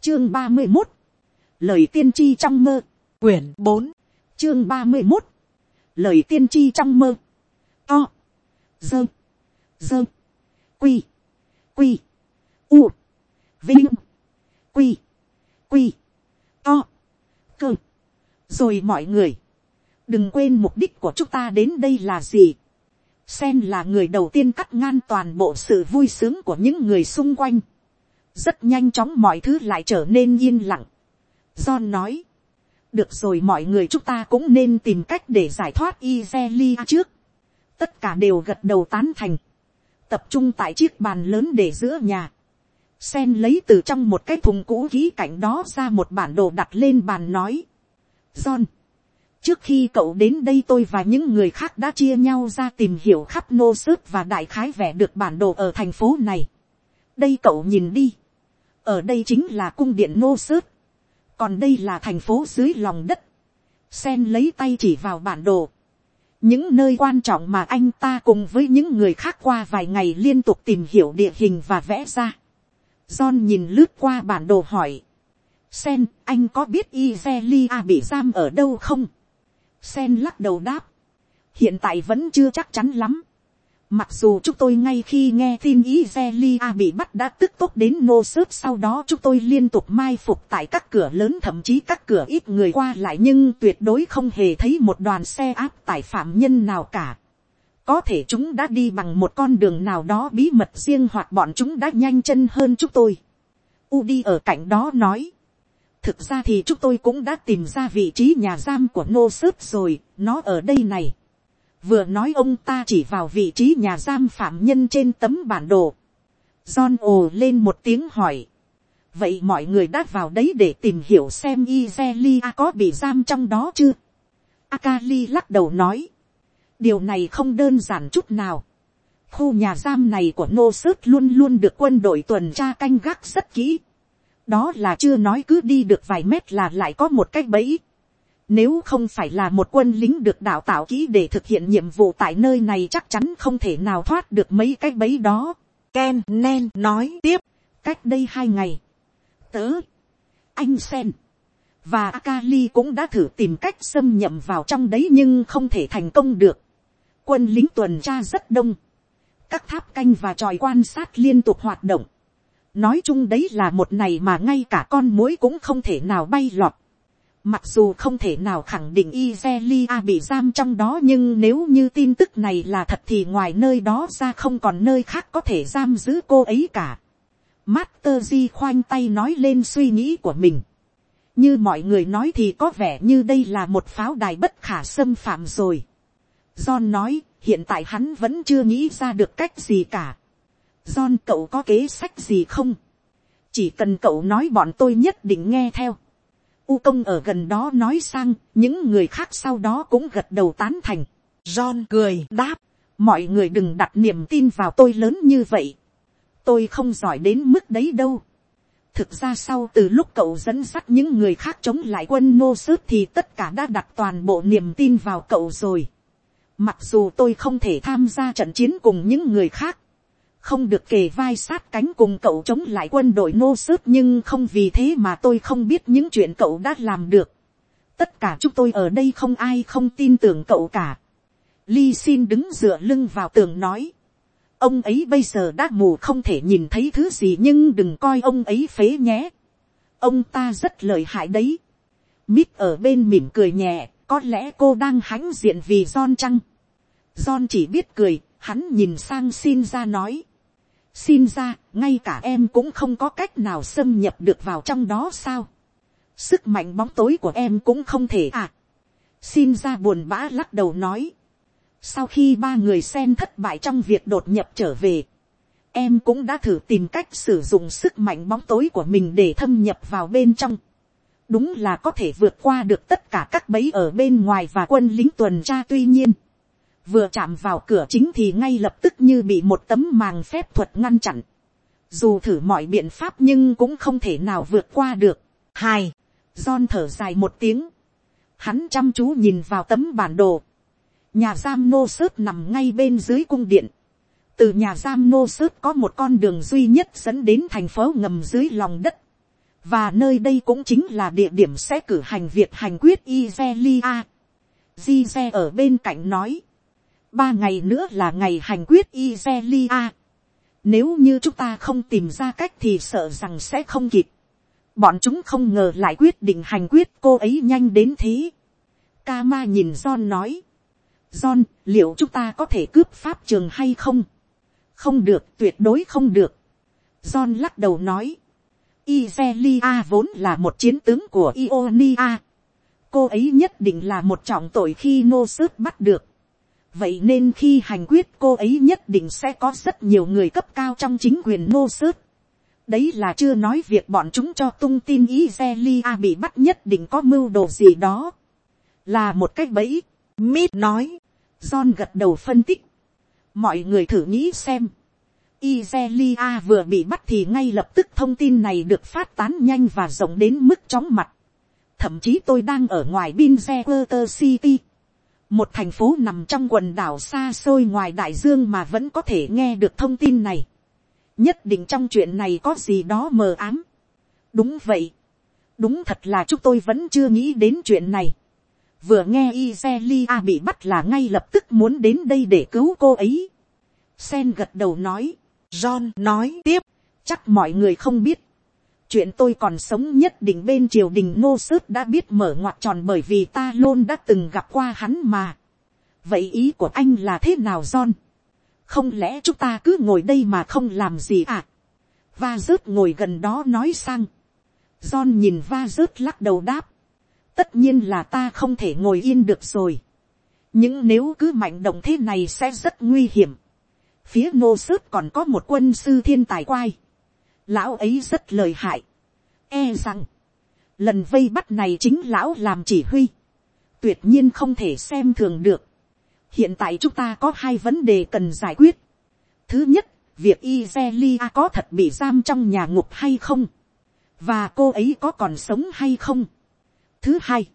Chương 31. Lời tiên tri trong mơ. Quyển 4. Chương 31. Lời tiên tri trong mơ. To. Dơ. Dơ. Quy. Quy. U. Vinh. Quy. Quy. To. Cơ. Rồi mọi người, đừng quên mục đích của chúng ta đến đây là gì. Sen là người đầu tiên cắt ngang toàn bộ sự vui sướng của những người xung quanh. Rất nhanh chóng mọi thứ lại trở nên yên lặng. John nói, được rồi mọi người, chúng ta cũng nên tìm cách để giải thoát Izelia trước. Tất cả đều gật đầu tán thành. Tập trung tại chiếc bàn lớn để giữa nhà. Sen lấy từ trong một cái thùng cũ kỹ cạnh đó ra một bản đồ đặt lên bàn nói, John, trước khi cậu đến đây tôi và những người khác đã chia nhau ra tìm hiểu khắp nô sớt và đại khái vẽ được bản đồ ở thành phố này. Đây cậu nhìn đi. Ở đây chính là cung điện nô sớt. Còn đây là thành phố dưới lòng đất. Sen lấy tay chỉ vào bản đồ. Những nơi quan trọng mà anh ta cùng với những người khác qua vài ngày liên tục tìm hiểu địa hình và vẽ ra. John nhìn lướt qua bản đồ hỏi, Sen, anh có biết Izelia bị giam ở đâu không? Sen lắc đầu đáp, hiện tại vẫn chưa chắc chắn lắm. Mặc dù chúng tôi ngay khi nghe tin Izelia bị bắt đã tức tốc đến nô sớt, sau đó chúng tôi liên tục mai phục tại các cửa lớn, thậm chí các cửa ít người qua lại, nhưng tuyệt đối không hề thấy một đoàn xe áp tải phạm nhân nào cả. Có thể chúng đã đi bằng một con đường nào đó bí mật riêng, hoặc bọn chúng đã nhanh chân hơn chúng tôi. Udi ở cạnh đó nói, thực ra thì chúng tôi cũng đã tìm ra vị trí nhà giam của nô sớt rồi, nó ở đây này. Vừa nói ông ta chỉ vào vị trí nhà giam phạm nhân trên tấm bản đồ. John ồ lên một tiếng hỏi, vậy mọi người đã vào đấy để tìm hiểu xem Izelia có bị giam trong đó chưa? Akali lắc đầu nói, điều này không đơn giản chút nào. Khu nhà giam này của nô sớt luôn luôn được quân đội tuần tra canh gác rất kỹ. Đó là chưa nói cứ đi được vài mét là lại có một cái bẫy. Nếu không phải là một quân lính được đào tạo kỹ để thực hiện nhiệm vụ tại nơi này, chắc chắn không thể nào thoát được mấy cái bẫy đó. Ken Nen nói tiếp, cách đây 2 ngày, anh Sen và Akali cũng đã thử tìm cách xâm nhập vào trong đấy, nhưng không thể thành công được. Quân lính tuần tra rất đông. Các tháp canh và chòi quan sát liên tục hoạt động. Nói chung đấy là một ngày mà ngay cả con muỗi cũng không thể nào bay lọt. Mặc dù không thể nào khẳng định Izelia bị giam trong đó, nhưng nếu như tin tức này là thật thì ngoài nơi đó ra không còn nơi khác có thể giam giữ cô ấy cả. Master G khoanh tay nói lên suy nghĩ của mình. Như mọi người nói thì có vẻ như đây là một pháo đài bất khả xâm phạm rồi. John nói, hiện tại hắn vẫn chưa nghĩ ra được cách gì cả. John, cậu có kế sách gì không? Chỉ cần cậu nói bọn tôi nhất định nghe theo. U Công ở gần đó nói sang, những người khác sau đó cũng gật đầu tán thành. John cười đáp, mọi người đừng đặt niềm tin vào tôi lớn như vậy. Tôi không giỏi đến mức đấy đâu. Thực ra sau từ lúc cậu dẫn dắt những người khác chống lại quân nô sớt thì tất cả đã đặt toàn bộ niềm tin vào cậu rồi. Mặc dù tôi không thể tham gia trận chiến cùng những người khác, không được kề vai sát cánh cùng cậu chống lại quân đội nô sớt, nhưng không vì thế mà tôi không biết những chuyện cậu đã làm được. Tất cả chúng tôi ở đây không ai không tin tưởng cậu cả. Ly Xin đứng dựa lưng vào tường nói, ông ấy bây giờ đã mù không thể nhìn thấy thứ gì, nhưng đừng coi ông ấy phế nhé. Ông ta rất lợi hại đấy. Mít ở bên mỉm cười nhẹ, có lẽ cô đang hãnh diện vì John chăng? John chỉ biết cười, hắn nhìn sang Xin ra nói, Xin ra, ngay cả em cũng không có cách nào xâm nhập được vào trong đó sao? Sức mạnh bóng tối của em cũng không thể à? Xin ra buồn bã lắc đầu nói, sau khi 3 người Sen thất bại trong việc đột nhập trở về, em cũng đã thử tìm cách sử dụng sức mạnh bóng tối của mình để thâm nhập vào bên trong. Đúng là có thể vượt qua được tất cả các bẫy ở bên ngoài và quân lính tuần tra, tuy nhiên vừa chạm vào cửa chính thì ngay lập tức như bị một tấm màng phép thuật ngăn chặn. Dù thử mọi biện pháp nhưng cũng không thể nào vượt qua được. John thở dài một tiếng. Hắn chăm chú nhìn vào tấm bản đồ. Nhà giam nô sớt nằm ngay bên dưới cung điện. Từ nhà giam nô sớt có một con đường duy nhất dẫn đến thành phố ngầm dưới lòng đất. và nơi đây cũng chính là địa điểm sẽ cử hành việc hành quyết Izelia. Gize ở bên cạnh nói, 3 ngày nữa là ngày hành quyết Izelia. Nếu như chúng ta không tìm ra cách thì sợ rằng sẽ không kịp. Bọn chúng không ngờ lại quyết định hành quyết cô ấy nhanh đến thế. Kama nhìn John nói, John, liệu chúng ta có thể cướp pháp trường hay không? Không được, tuyệt đối không được. John lắc đầu nói, Izelia vốn là một chiến tướng của Ionia. Cô ấy nhất định là một trọng tội khi Gnosis bắt được. Vậy nên khi hành quyết cô ấy nhất định sẽ có rất nhiều người cấp cao trong chính quyền Gnosis. Đấy là chưa nói việc bọn chúng cho tung tin Izelia bị bắt nhất định có mưu đồ gì đó. Là một cách bẫy. Mít nói. John gật đầu phân tích. Mọi người thử nghĩ xem. Izelia vừa bị bắt thì ngay lập tức thông tin này được phát tán nhanh và rộng đến mức chóng mặt. Thậm chí tôi đang ở ngoài Binzewater City. Một thành phố nằm trong quần đảo xa xôi ngoài đại dương mà vẫn có thể nghe được thông tin này. Nhất định trong chuyện này có gì đó mờ ám. Đúng vậy. Đúng thật là chúng tôi vẫn chưa nghĩ đến chuyện này. Vừa nghe Izelia bị bắt là ngay lập tức muốn đến đây để cứu cô ấy. Sen gật đầu nói. John nói tiếp. Chắc mọi người không biết. Chuyện tôi còn sống nhất định bên triều đình Gnosis đã biết mở ngoặt tròn bởi vì ta luôn đã từng gặp qua hắn mà. Vậy ý của anh là thế nào John? Không lẽ chúng ta cứ ngồi đây mà không làm gì à? Va rớt ngồi gần đó nói sang. John nhìn Va rớt lắc đầu đáp. Tất nhiên là ta không thể ngồi yên được rồi. Nhưng nếu cứ mạnh động thế này sẽ rất nguy hiểm. Phía Gnosis còn có một quân sư thiên tài quai. Lão ấy rất lợi hại. E rằng lần vây bắt này chính lão làm chỉ huy. Tuyệt nhiên không thể xem thường được. Hiện tại chúng ta có 2 vấn đề cần giải quyết. Thứ nhất, việc Izelia có thật bị giam trong nhà ngục hay không? Và cô ấy có còn sống hay không? Thứ hai,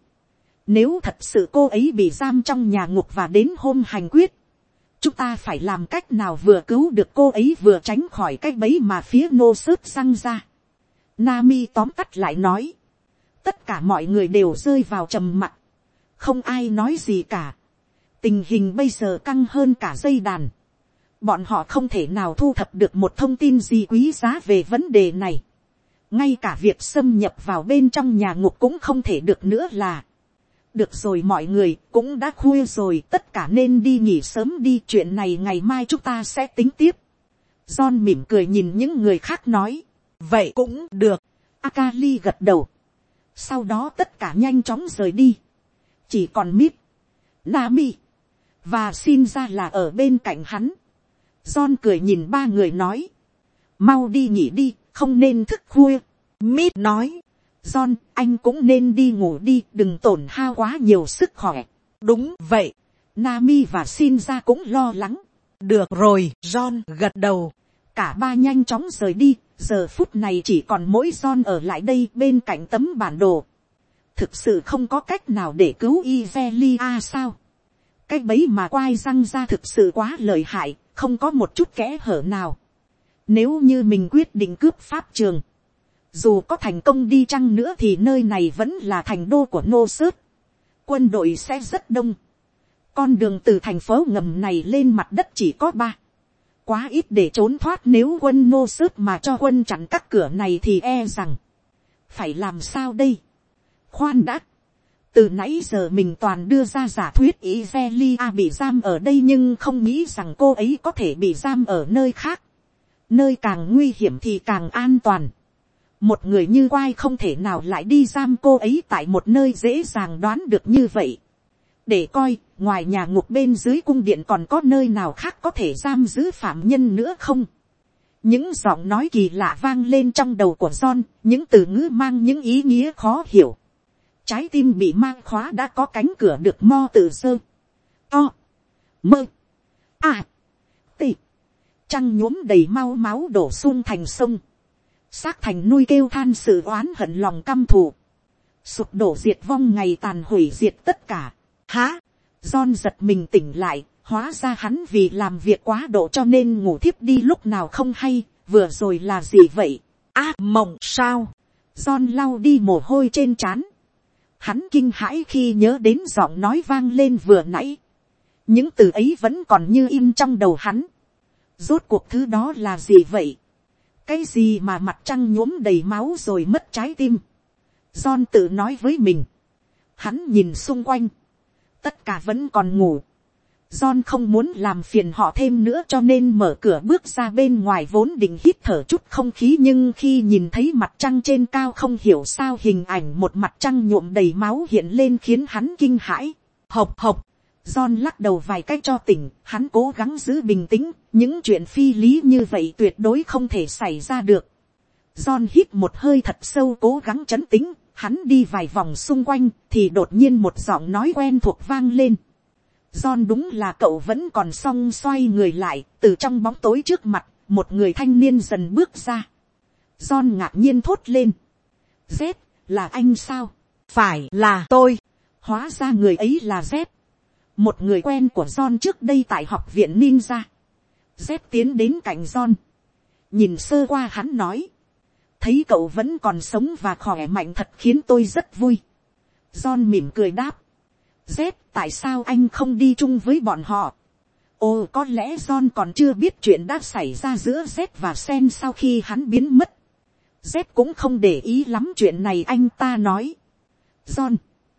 nếu thật sự cô ấy bị giam trong nhà ngục và đến hôm hành quyết, chúng ta phải làm cách nào vừa cứu được cô ấy vừa tránh khỏi cái bẫy mà phía Gnosis răng ra. Nami tóm tắt lại nói. Tất cả mọi người đều rơi vào trầm mặc. Không ai nói gì cả. Tình hình bây giờ căng hơn cả dây đàn. Bọn họ không thể nào thu thập được một thông tin gì quý giá về vấn đề này. Ngay cả việc xâm nhập vào bên trong nhà ngục cũng không thể được nữa là. Được rồi mọi người, cũng đã khuya rồi, tất cả nên đi nghỉ sớm đi. Chuyện này ngày mai chúng ta sẽ tính tiếp. John mỉm cười nhìn những người khác nói. Vậy cũng được. Akali gật đầu. Sau đó tất cả nhanh chóng rời đi. Chỉ còn Mít, Nami và Shinja là ở bên cạnh hắn. John cười nhìn 3 người nói. Mau đi nghỉ đi, không nên thức khuya. Mít nói. John, anh cũng nên đi ngủ đi, đừng tổn hao quá nhiều sức khỏe. Đúng vậy. Nami và Shinja cũng lo lắng. Được rồi, John gật đầu. Cả 3 nhanh chóng rời đi. Giờ phút này chỉ còn mỗi John ở lại đây bên cạnh tấm bản đồ. Thực sự không có cách nào để cứu Izelia sao? Cái bẫy mà quai răng ra thực sự quá lợi hại, không có một chút kẽ hở nào. Nếu như mình quyết định cướp pháp trường, dù có thành công đi chăng nữa thì nơi này vẫn là thành đô của Gnosis. Quân đội sẽ rất đông. Con đường từ thành phố ngầm này lên mặt đất chỉ có 3. Quá ít để trốn thoát, nếu quân Gnosis mà cho quân chặn các cửa này thì e rằng phải làm sao đây? Khoan đã. Từ nãy giờ mình toàn đưa ra giả thuyết Izelia bị giam ở đây nhưng không nghĩ rằng cô ấy có thể bị giam ở nơi khác. Nơi càng nguy hiểm thì càng an toàn. Một người như Quai không thể nào lại đi giam cô ấy tại một nơi dễ dàng đoán được như vậy. Để coi, ngoài nhà ngục bên dưới cung điện còn có nơi nào khác có thể giam giữ phạm nhân nữa không? Những giọng nói kỳ lạ vang lên trong đầu của John, những từ ngữ mang những ý nghĩa khó hiểu. Trái tim bị mang khóa đã có cánh cửa được mo từ sơ. To. Mơ. À. Tị. Trăng nhuốm đầy mau máu đổ sung thành sông. Xác thành nuôi kêu than sự oán hận lòng căm thù. Sụp đổ diệt vong ngày tàn hủy diệt tất cả. Hả? John giật mình tỉnh lại. Hóa ra hắn vì làm việc quá độ cho nên ngủ thiếp đi lúc nào không hay. Vừa rồi là gì vậy? Ác mộng sao? John lau đi mồ hôi trên trán. Hắn kinh hãi khi nhớ đến giọng nói vang lên vừa nãy. Những từ ấy vẫn còn như in trong đầu hắn. Rốt cuộc thứ đó là gì vậy? Cái gì mà mặt trăng nhuốm đầy máu rồi mất trái tim? John tự nói với mình. Hắn nhìn xung quanh. Tất cả vẫn còn ngủ. John không muốn làm phiền họ thêm nữa cho nên mở cửa bước ra bên ngoài, vốn định hít thở chút không khí, nhưng khi nhìn thấy mặt trăng trên cao không hiểu sao hình ảnh một mặt trăng nhuộm đầy máu hiện lên khiến hắn kinh hãi. Hộc hộc. John lắc đầu vài cái cho tỉnh, hắn cố gắng giữ bình tĩnh, những chuyện phi lý như vậy tuyệt đối không thể xảy ra được. John hít một hơi thật sâu cố gắng trấn tĩnh, hắn đi vài vòng xung quanh thì đột nhiên một giọng nói quen thuộc vang lên. John, đúng là cậu vẫn còn. Xong xoay người lại, từ trong bóng tối trước mặt, một người thanh niên dần bước ra. John ngạc nhiên thốt lên. Z, là anh sao? Phải là tôi. Hóa ra người ấy là Z. Một người quen của John trước đây tại học viện ninja. Z tiến đến cạnh John. Nhìn sơ qua hắn nói. Thấy cậu vẫn còn sống và khỏe mạnh thật khiến tôi rất vui. John mỉm cười đáp. Z, tại sao anh không đi chung với bọn họ? Ồ, có lẽ John còn chưa biết chuyện đã xảy ra giữa Z và Sen sau khi hắn biến mất. Z cũng không để ý lắm chuyện này, anh ta nói. John,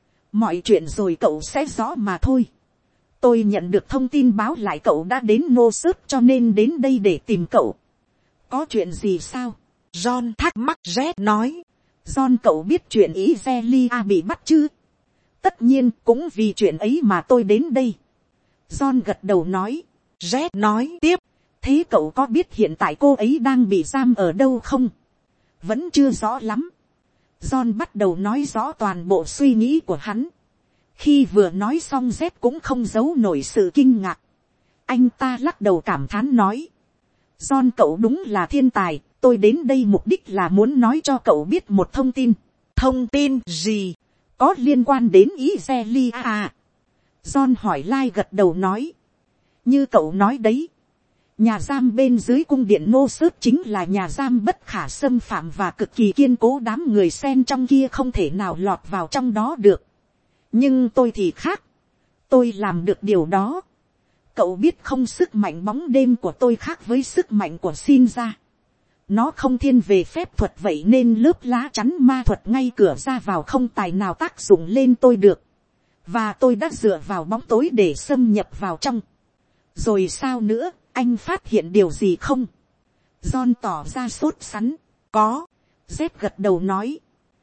mọi chuyện rồi cậu sẽ rõ mà thôi. Tôi nhận được thông tin báo lại cậu đã đến Nô Sớt cho nên đến đây để tìm cậu. Có chuyện gì sao? John thắc mắc. Z nói. John, cậu biết chuyện Izelia bị bắt chứ? Tất nhiên, cũng vì chuyện ấy mà tôi đến đây. John gật đầu nói. Z nói tiếp. Thế cậu có biết hiện tại cô ấy đang bị giam ở đâu không? Vẫn chưa rõ lắm. John bắt đầu nói rõ toàn bộ suy nghĩ của hắn. Khi vừa nói xong Z cũng không giấu nổi sự kinh ngạc. Anh ta lắc đầu cảm thán nói. John, cậu đúng là thiên tài. Tôi đến đây mục đích là muốn nói cho cậu biết một thông tin. Thông tin gì? Có liên quan đến Izelia à? John hỏi lai gật đầu nói. Như cậu nói đấy. Nhà giam bên dưới cung điện Nô Sớt chính là nhà giam bất khả xâm phạm và cực kỳ kiên cố, đám người Sen trong kia không thể nào lọt vào trong đó được. Nhưng tôi thì khác. Tôi làm được điều đó. Cậu biết không, sức mạnh bóng đêm của tôi khác với sức mạnh của Shinra. Nó không thiên về phép thuật, vậy nên lớp lá chắn ma thuật ngay cửa ra vào không tài nào tác dụng lên tôi được. Và tôi đã dựa vào bóng tối để xâm nhập vào trong. Rồi sao nữa, anh phát hiện điều gì không? John tỏ ra sốt sắng. Có. Z gật đầu nói.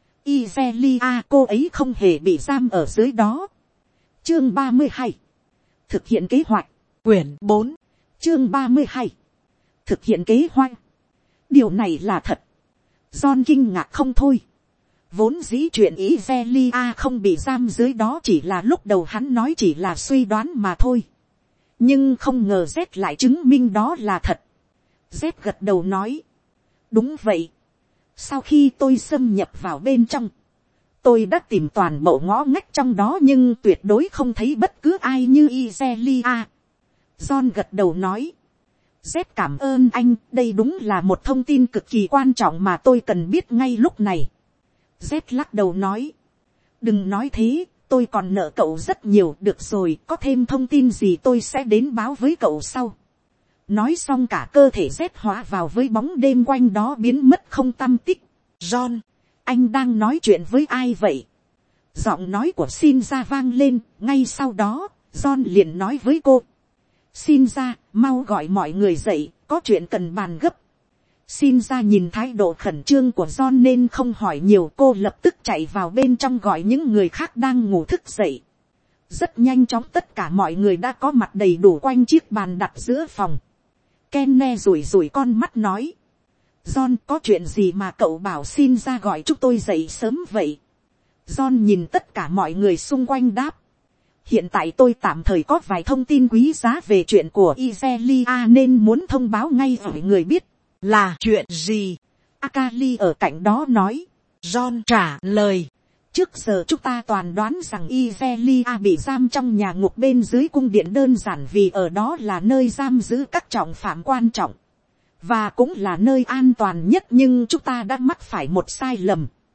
Izelia, cô ấy không hề bị giam ở dưới đó. Chương 32. Thực hiện kế hoạch. Quyển 4. Chương 32. Thực hiện kế hoạch. Điều này là thật. John kinh ngạc không thôi. Vốn dĩ chuyện Izelia không bị giam dưới đó chỉ là lúc đầu hắn nói chỉ là suy đoán mà thôi. Nhưng không ngờ Z lại chứng minh đó là thật. Z gật đầu nói. Đúng vậy. Sau khi tôi xâm nhập vào bên trong, tôi đã tìm toàn bộ ngõ ngách trong đó nhưng tuyệt đối không thấy bất cứ ai như Izelia. John gật đầu nói. Z cảm ơn anh, đây đúng là một thông tin cực kỳ quan trọng mà tôi cần biết ngay lúc này. Z lắc đầu nói. Đừng nói thế, tôi còn nợ cậu rất nhiều. Được rồi, có thêm thông tin gì tôi sẽ đến báo với cậu sau. Nói xong cả cơ thể Z hóa vào với bóng đêm quanh đó biến mất không tăm tích. John, anh đang nói chuyện với ai vậy? Giọng nói của Shinra vang lên, ngay sau đó, John liền nói với cô. Shinra, mau gọi mọi người dậy, có chuyện cần bàn gấp. Shinra nhìn thái độ khẩn trương của John nên không hỏi nhiều, cô lập tức chạy vào bên trong gọi những người khác đang ngủ thức dậy. Rất nhanh chóng tất cả mọi người đã có mặt đầy đủ quanh chiếc bàn đặt giữa phòng. Kenne rủi rủi con mắt nói. John, có chuyện gì mà cậu bảo Shinra gọi chúng tôi dậy sớm vậy? John nhìn tất cả mọi người xung quanh đáp. Hiện tại tôi tạm thời có vài thông tin quý giá về chuyện của Izelia nên muốn thông báo ngay với người biết. Là chuyện gì? Akali ở cạnh đó nói. John trả lời. Trước giờ chúng ta toàn đoán rằng Izelia bị giam trong nhà ngục bên dưới cung điện đơn giản vì ở đó là nơi giam giữ các trọng phạm quan trọng. Và cũng là nơi an toàn nhất, nhưng chúng ta đã mắc phải một sai lầm.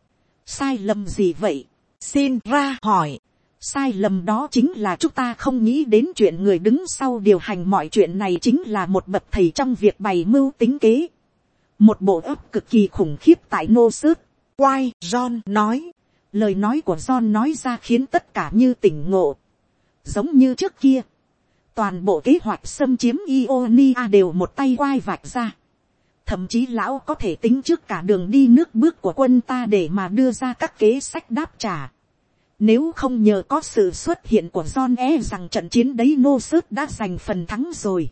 Sai lầm gì vậy? Xin ra hỏi. Sai lầm đó chính là chúng ta không nghĩ đến chuyện người đứng sau điều hành mọi chuyện này chính là một bậc thầy trong việc bày mưu tính kế. Một bộ óc cực kỳ khủng khiếp tại nô sớt. Quay, John nói. Lời nói của John nói ra khiến tất cả như tỉnh ngộ. Giống như trước kia. Toàn bộ kế hoạch xâm chiếm Ionia đều một tay quay vạch ra. Thậm chí lão có thể tính trước cả đường đi nước bước của quân ta để mà đưa ra các kế sách đáp trả. Nếu không nhờ có sự xuất hiện của John rằng trận chiến đấy nô sớt đã giành phần thắng rồi.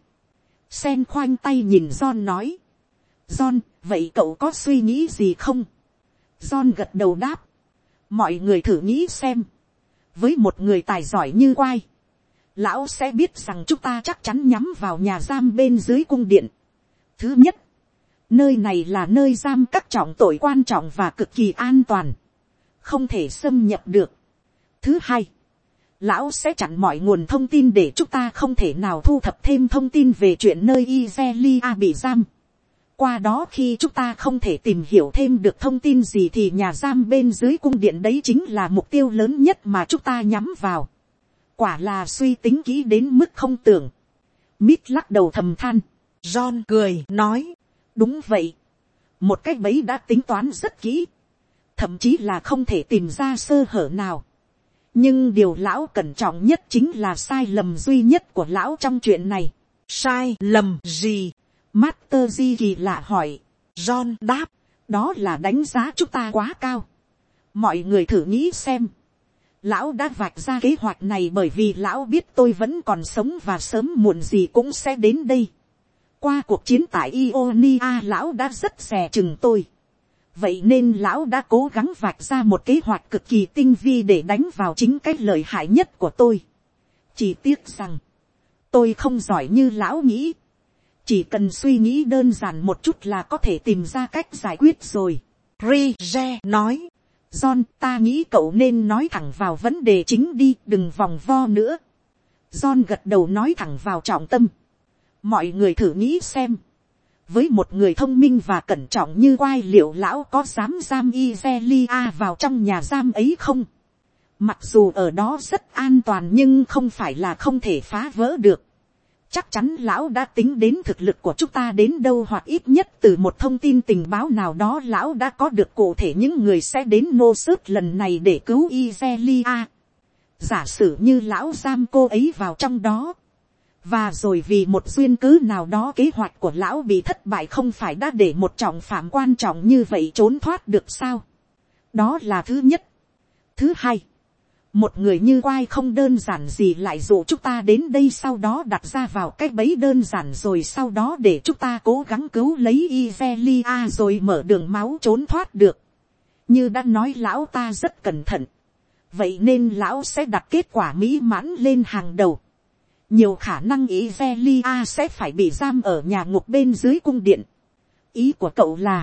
Sen khoanh tay nhìn John nói. John, vậy cậu có suy nghĩ gì không? John gật đầu đáp. Mọi người thử nghĩ xem. Với một người tài giỏi như Quai, lão sẽ biết rằng chúng ta chắc chắn nhắm vào nhà giam bên dưới cung điện. Thứ nhất, nơi này là nơi giam các trọng tội quan trọng và cực kỳ an toàn. Không thể xâm nhập được. Thứ hai, lão sẽ chặn mọi nguồn thông tin để chúng ta không thể nào thu thập thêm thông tin về chuyện nơi Izelia bị giam. Qua đó khi chúng ta không thể tìm hiểu thêm được thông tin gì thì nhà giam bên dưới cung điện đấy chính là mục tiêu lớn nhất mà chúng ta nhắm vào. Quả là suy tính kỹ đến mức không tưởng. Mít lắc đầu thầm than. John cười nói. Đúng vậy. Một cái bẫy đã tính toán rất kỹ. Thậm chí là không thể tìm ra sơ hở nào. Nhưng điều lão cẩn trọng nhất chính là sai lầm duy nhất của lão trong chuyện này. Sai lầm gì? Master G kỳ lạ hỏi. John đáp. Đó là đánh giá chúng ta quá cao. Mọi người thử nghĩ xem. Lão đã vạch ra kế hoạch này bởi vì lão biết tôi vẫn còn sống và sớm muộn gì cũng sẽ đến đây. Qua cuộc chiến tại Ionia lão đã rất dè chừng tôi. Vậy nên lão đã cố gắng vạch ra một kế hoạch cực kỳ tinh vi để đánh vào chính cái lợi hại nhất của tôi. Chỉ tiếc rằng tôi không giỏi như lão nghĩ. Chỉ cần suy nghĩ đơn giản một chút là có thể tìm ra cách giải quyết rồi. Rige nói. John, ta nghĩ cậu nên nói thẳng vào vấn đề chính đi, đừng vòng vo nữa. John gật đầu nói thẳng vào trọng tâm. Mọi người thử nghĩ xem. Với một người thông minh và cẩn trọng như Quai, liệu lão có dám giam Izelia vào trong nhà giam ấy không? Mặc dù ở đó rất an toàn nhưng không phải là không thể phá vỡ được. Chắc chắn lão đã tính đến thực lực của chúng ta đến đâu, hoặc ít nhất từ một thông tin tình báo nào đó lão đã có được cụ thể những người sẽ đến nô sớt lần này để cứu Izelia. Giả sử như lão giam cô ấy vào trong đó. Và rồi vì một duyên cớ nào đó kế hoạch của lão bị thất bại, không phải đã để một trọng phạm quan trọng như vậy trốn thoát được sao? Đó là thứ nhất. Thứ hai, một người như Quai không đơn giản gì lại dụ chúng ta đến đây, sau đó đặt ra vào cái bẫy đơn giản rồi sau đó để chúng ta cố gắng cứu lấy Izelia rồi mở đường máu trốn thoát được. Như đã nói lão ta rất cẩn thận. Vậy nên lão sẽ đặt kết quả mỹ mãn lên hàng đầu. Nhiều khả năng Izelia sẽ phải bị giam ở nhà ngục bên dưới cung điện. Ý của cậu là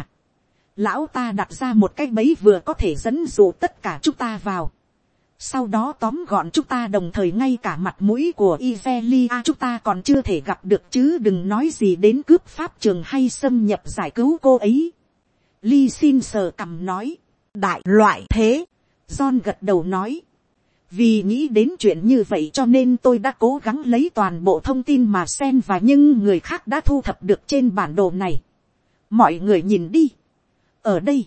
lão ta đặt ra một cái bẫy vừa có thể dẫn dụ tất cả chúng ta vào. Sau đó tóm gọn chúng ta, đồng thời ngay cả mặt mũi của Izelia chúng ta còn chưa thể gặp được, chứ đừng nói gì đến cướp pháp trường hay xâm nhập giải cứu cô ấy. Ly xin sờ cằm nói. Đại loại thế. John gật đầu nói. Vì nghĩ đến chuyện như vậy cho nên tôi đã cố gắng lấy toàn bộ thông tin mà Sen và những người khác đã thu thập được trên bản đồ này. Mọi người nhìn đi. Ở đây.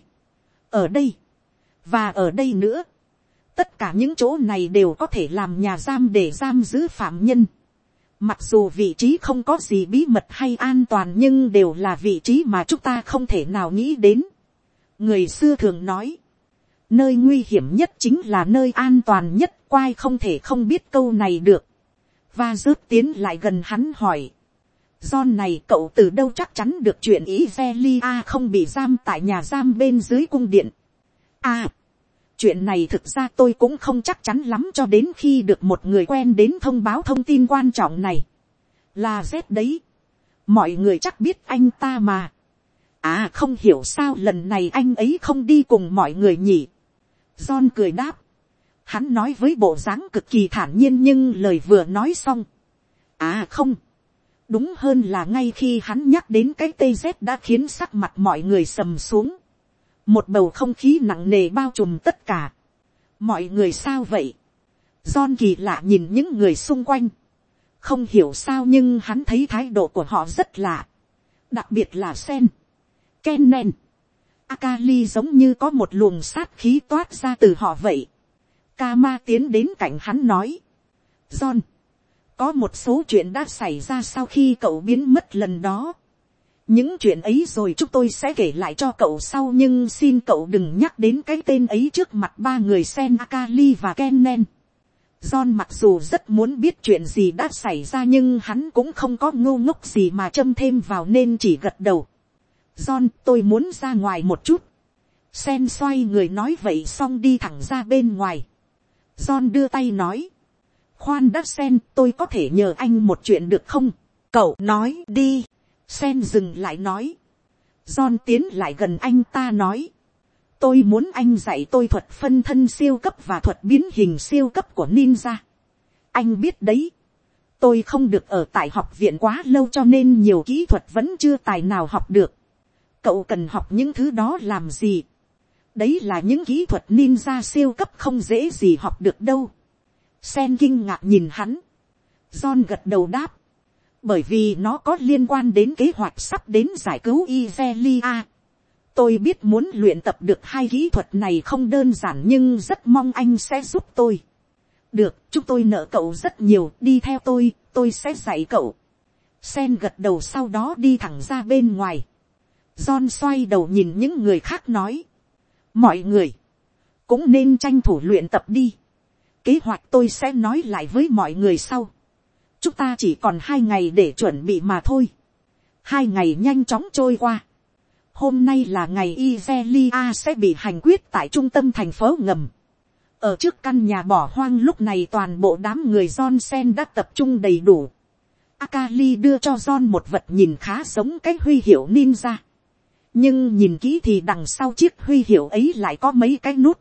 Ở đây. Và ở đây nữa. Tất cả những chỗ này đều có thể làm nhà giam để giam giữ phạm nhân. Mặc dù vị trí không có gì bí mật hay an toàn nhưng đều là vị trí mà chúng ta không thể nào nghĩ đến. Người xưa thường nói. Nơi nguy hiểm nhất chính là nơi an toàn nhất. Quai không thể không biết câu này được. Và rớt tiến lại gần hắn hỏi. John này, cậu từ đâu chắc chắn được chuyện Izelia không bị giam tại nhà giam bên dưới cung điện? Chuyện này thực ra tôi cũng không chắc chắn lắm cho đến khi được một người quen đến thông báo thông tin quan trọng này. Là Z đấy. Mọi người chắc biết anh ta mà. Không hiểu sao lần này anh ấy không đi cùng mọi người nhỉ? John cười đáp. Hắn nói với bộ dáng cực kỳ thản nhiên nhưng lời vừa nói xong. Không. Đúng hơn là ngay khi hắn nhắc đến cái TZ đã khiến sắc mặt mọi người sầm xuống. Một bầu không khí nặng nề bao trùm tất cả. Mọi người sao vậy? John kỳ lạ nhìn những người xung quanh. Không hiểu sao nhưng hắn thấy thái độ của họ rất lạ. Đặc biệt là Sen, Kennen, Akali giống như có một luồng sát khí toát ra từ họ vậy. Kama tiến đến cạnh hắn nói. John, có một số chuyện đã xảy ra sau khi cậu biến mất lần đó. Những chuyện ấy rồi chúng tôi sẽ kể lại cho cậu sau, nhưng xin cậu đừng nhắc đến cái tên ấy trước mặt ba người Sen, Akali và Kennen. John mặc dù rất muốn biết chuyện gì đã xảy ra nhưng hắn cũng không có ngu ngốc gì mà châm thêm vào nên chỉ gật đầu. John, tôi muốn ra ngoài một chút. Sen xoay người nói vậy xong đi thẳng ra bên ngoài. John đưa tay nói. Khoan đã Sen, tôi có thể nhờ anh một chuyện được không? Cậu nói đi. Sen dừng lại nói. John tiến lại gần anh ta nói. Tôi muốn anh dạy tôi thuật phân thân siêu cấp và thuật biến hình siêu cấp của ninja. Anh biết đấy. Tôi không được ở tại học viện quá lâu cho nên nhiều kỹ thuật vẫn chưa tài nào học được. Cậu cần học những thứ đó làm gì? Đấy là những kỹ thuật ninja siêu cấp không dễ gì học được đâu. Sen kinh ngạc nhìn hắn. John gật đầu đáp. Bởi vì nó có liên quan đến kế hoạch sắp đến giải cứu Izelia. Tôi biết muốn luyện tập được hai kỹ thuật này không đơn giản nhưng rất mong anh sẽ giúp tôi. Được, chúng tôi nợ cậu rất nhiều, đi theo tôi sẽ dạy cậu. Sen gật đầu sau đó đi thẳng ra bên ngoài. John xoay đầu nhìn những người khác nói. Mọi người, cũng nên tranh thủ luyện tập đi. Kế hoạch tôi sẽ nói lại với mọi người sau. Chúng ta chỉ còn 2 ngày để chuẩn bị mà thôi. 2 ngày nhanh chóng trôi qua. Hôm nay là ngày Izelia sẽ bị hành quyết tại trung tâm thành phố ngầm. Ở trước căn nhà bỏ hoang lúc này toàn bộ đám người John Sen đã tập trung đầy đủ. Akali đưa cho John một vật nhìn khá giống cái huy hiệu ninja. Nhưng nhìn kỹ thì đằng sau chiếc huy hiệu ấy lại có mấy cái nút.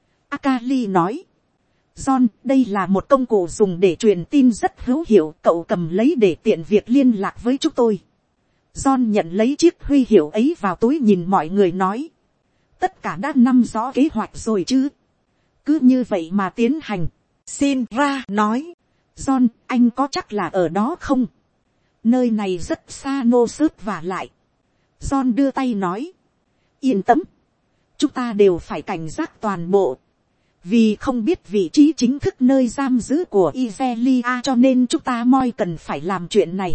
Akali nói. John, đây là một công cụ dùng để truyền tin rất hữu hiệu, cậu cầm lấy để tiện việc liên lạc với chúng tôi. John nhận lấy chiếc huy hiệu ấy vào túi nhìn mọi người nói. Tất cả đã nắm rõ kế hoạch rồi chứ. Cứ như vậy mà tiến hành. Shinra nói. John, anh có chắc là ở đó không? Nơi này rất xa nô sức và lại. John đưa tay nói. Yên tâm. Chúng ta đều phải cảnh giác toàn bộ. Vì không biết vị trí chính thức nơi giam giữ của Izelia cho nên chúng ta moi cần phải làm chuyện này.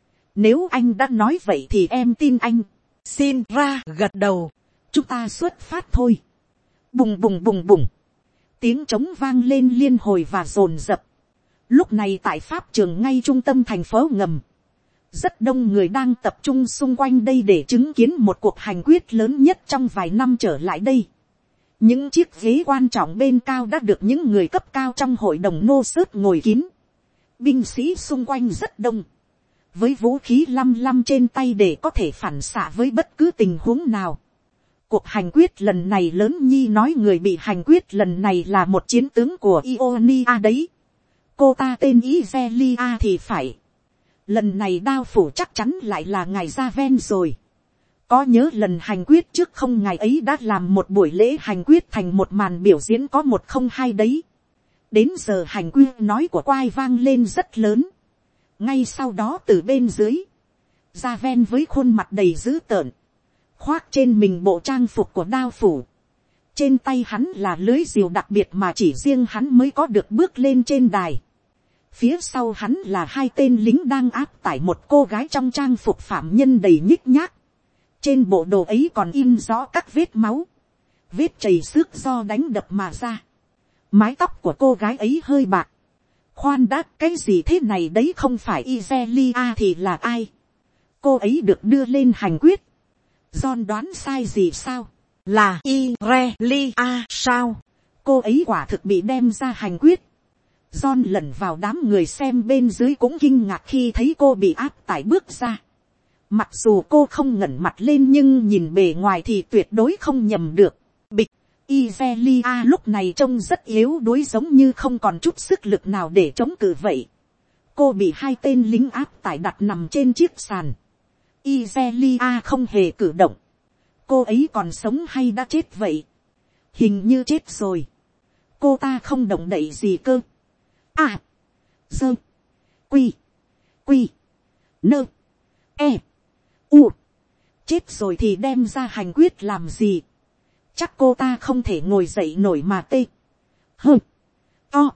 Nếu anh đã nói vậy thì em tin anh. Shinra gật đầu. Chúng ta xuất phát thôi. Bùng bùng bùng bùng. Tiếng trống vang lên liên hồi và dồn dập. Lúc này tại pháp trường ngay trung tâm thành phố ngầm. Rất đông người đang tập trung xung quanh đây để chứng kiến một cuộc hành quyết lớn nhất trong vài năm trở lại đây. Những chiếc ghế quan trọng bên cao đã được những người cấp cao trong hội đồng nô xớt ngồi kín. Binh sĩ xung quanh rất đông. Với vũ khí lăm lăm trên tay để có thể phản xạ với bất cứ tình huống nào. Cuộc hành quyết lần này lớn nhi nói người bị hành quyết lần này là một chiến tướng của Ionia đấy. Cô ta tên Izelia thì phải. Lần này đao phủ chắc chắn lại là ngài Raven rồi. Có nhớ lần hành quyết trước không, ngài ấy đã làm một buổi lễ hành quyết thành một màn biểu diễn có 102 đấy. Đến giờ hành quyết nói của quai vang lên rất lớn. Ngay sau đó từ bên dưới, Raven với khuôn mặt đầy dữ tợn, khoác trên mình bộ trang phục của đao phủ. Trên tay hắn là lưới rìu đặc biệt mà chỉ riêng hắn mới có được bước lên trên đài. Phía sau hắn là 2 tên lính đang áp tải một cô gái trong trang phục phạm nhân đầy nhích nhác. Trên bộ đồ ấy còn in rõ các vết máu, vết chảy xước do đánh đập mà ra. Mái tóc của cô gái ấy hơi bạc. Khoan đã, cái gì thế này đấy, không phải Izelia thì là ai? Cô ấy được đưa lên hành quyết. John đoán sai gì sao? Là Irelia sao? Cô ấy quả thực bị đem ra hành quyết. John lẩn vào đám người xem bên dưới cũng kinh ngạc khi thấy cô bị áp tải bước ra. Mặc dù cô không ngẩng mặt lên nhưng nhìn bề ngoài thì tuyệt đối không nhầm được. Bịch, Izelia lúc này trông rất yếu đuối, giống như không còn chút sức lực nào để chống cự vậy. Cô bị 2 tên lính áp tải đặt nằm trên chiếc sàn. Izelia không hề cử động. cô ấy còn sống hay đã chết vậy? Hình như chết rồi. Cô ta không động đậy gì cơ. À, dơ, quy, quy, nơ, e, u. Chết rồi thì đem ra hành quyết làm gì? Chắc cô ta không thể ngồi dậy nổi mà tê. Hơ, to,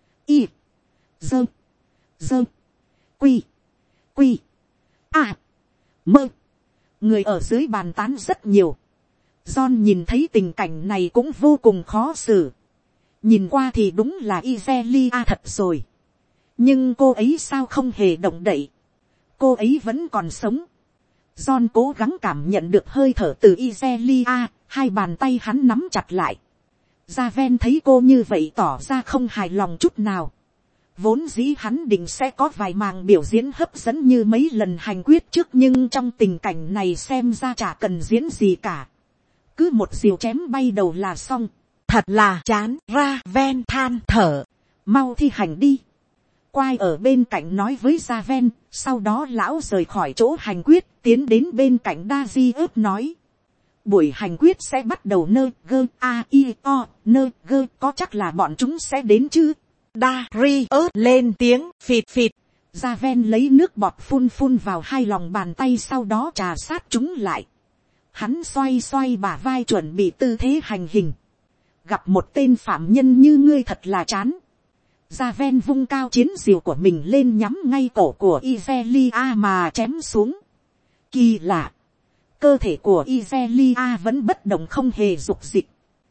y, dơ, dơ, quy, quy, à, mơ. Người ở dưới bàn tán rất nhiều. John nhìn thấy tình cảnh này cũng vô cùng khó xử. Nhìn qua thì đúng là Ivelia thật rồi. Nhưng cô ấy sao không hề động đậy? Cô ấy vẫn còn sống. John cố gắng cảm nhận được hơi thở từ Ivelia, hai bàn tay hắn nắm chặt lại. Raven thấy cô như vậy tỏ ra không hài lòng chút nào. Vốn dĩ hắn định sẽ có vài màn biểu diễn hấp dẫn như mấy lần hành quyết trước, nhưng trong tình cảnh này xem ra chả cần diễn gì cả. Cứ một diều chém bay đầu là xong. Thật là chán. Raven than thở. Mau thi hành đi. Quai ở bên cạnh nói với Raven. Sau đó lão rời khỏi chỗ hành quyết, tiến đến bên cạnh Daji ớt nói. Buổi hành quyết sẽ bắt đầu nơ gơ a i o nơ gơ, có chắc là bọn chúng sẽ đến chứ? Darius lên tiếng phịt phịt. Raven lấy nước bọt phun phun vào hai lòng bàn tay, sau đó trà sát chúng lại. Hắn xoay xoay bả vai chuẩn bị tư thế hành hình. Gặp một tên phạm nhân như ngươi thật là chán. Raven vung cao chiến diều của mình lên nhắm ngay cổ của Ivelia mà chém xuống. Kỳ lạ. Cơ thể của Ivelia vẫn bất động không hề dục dịch.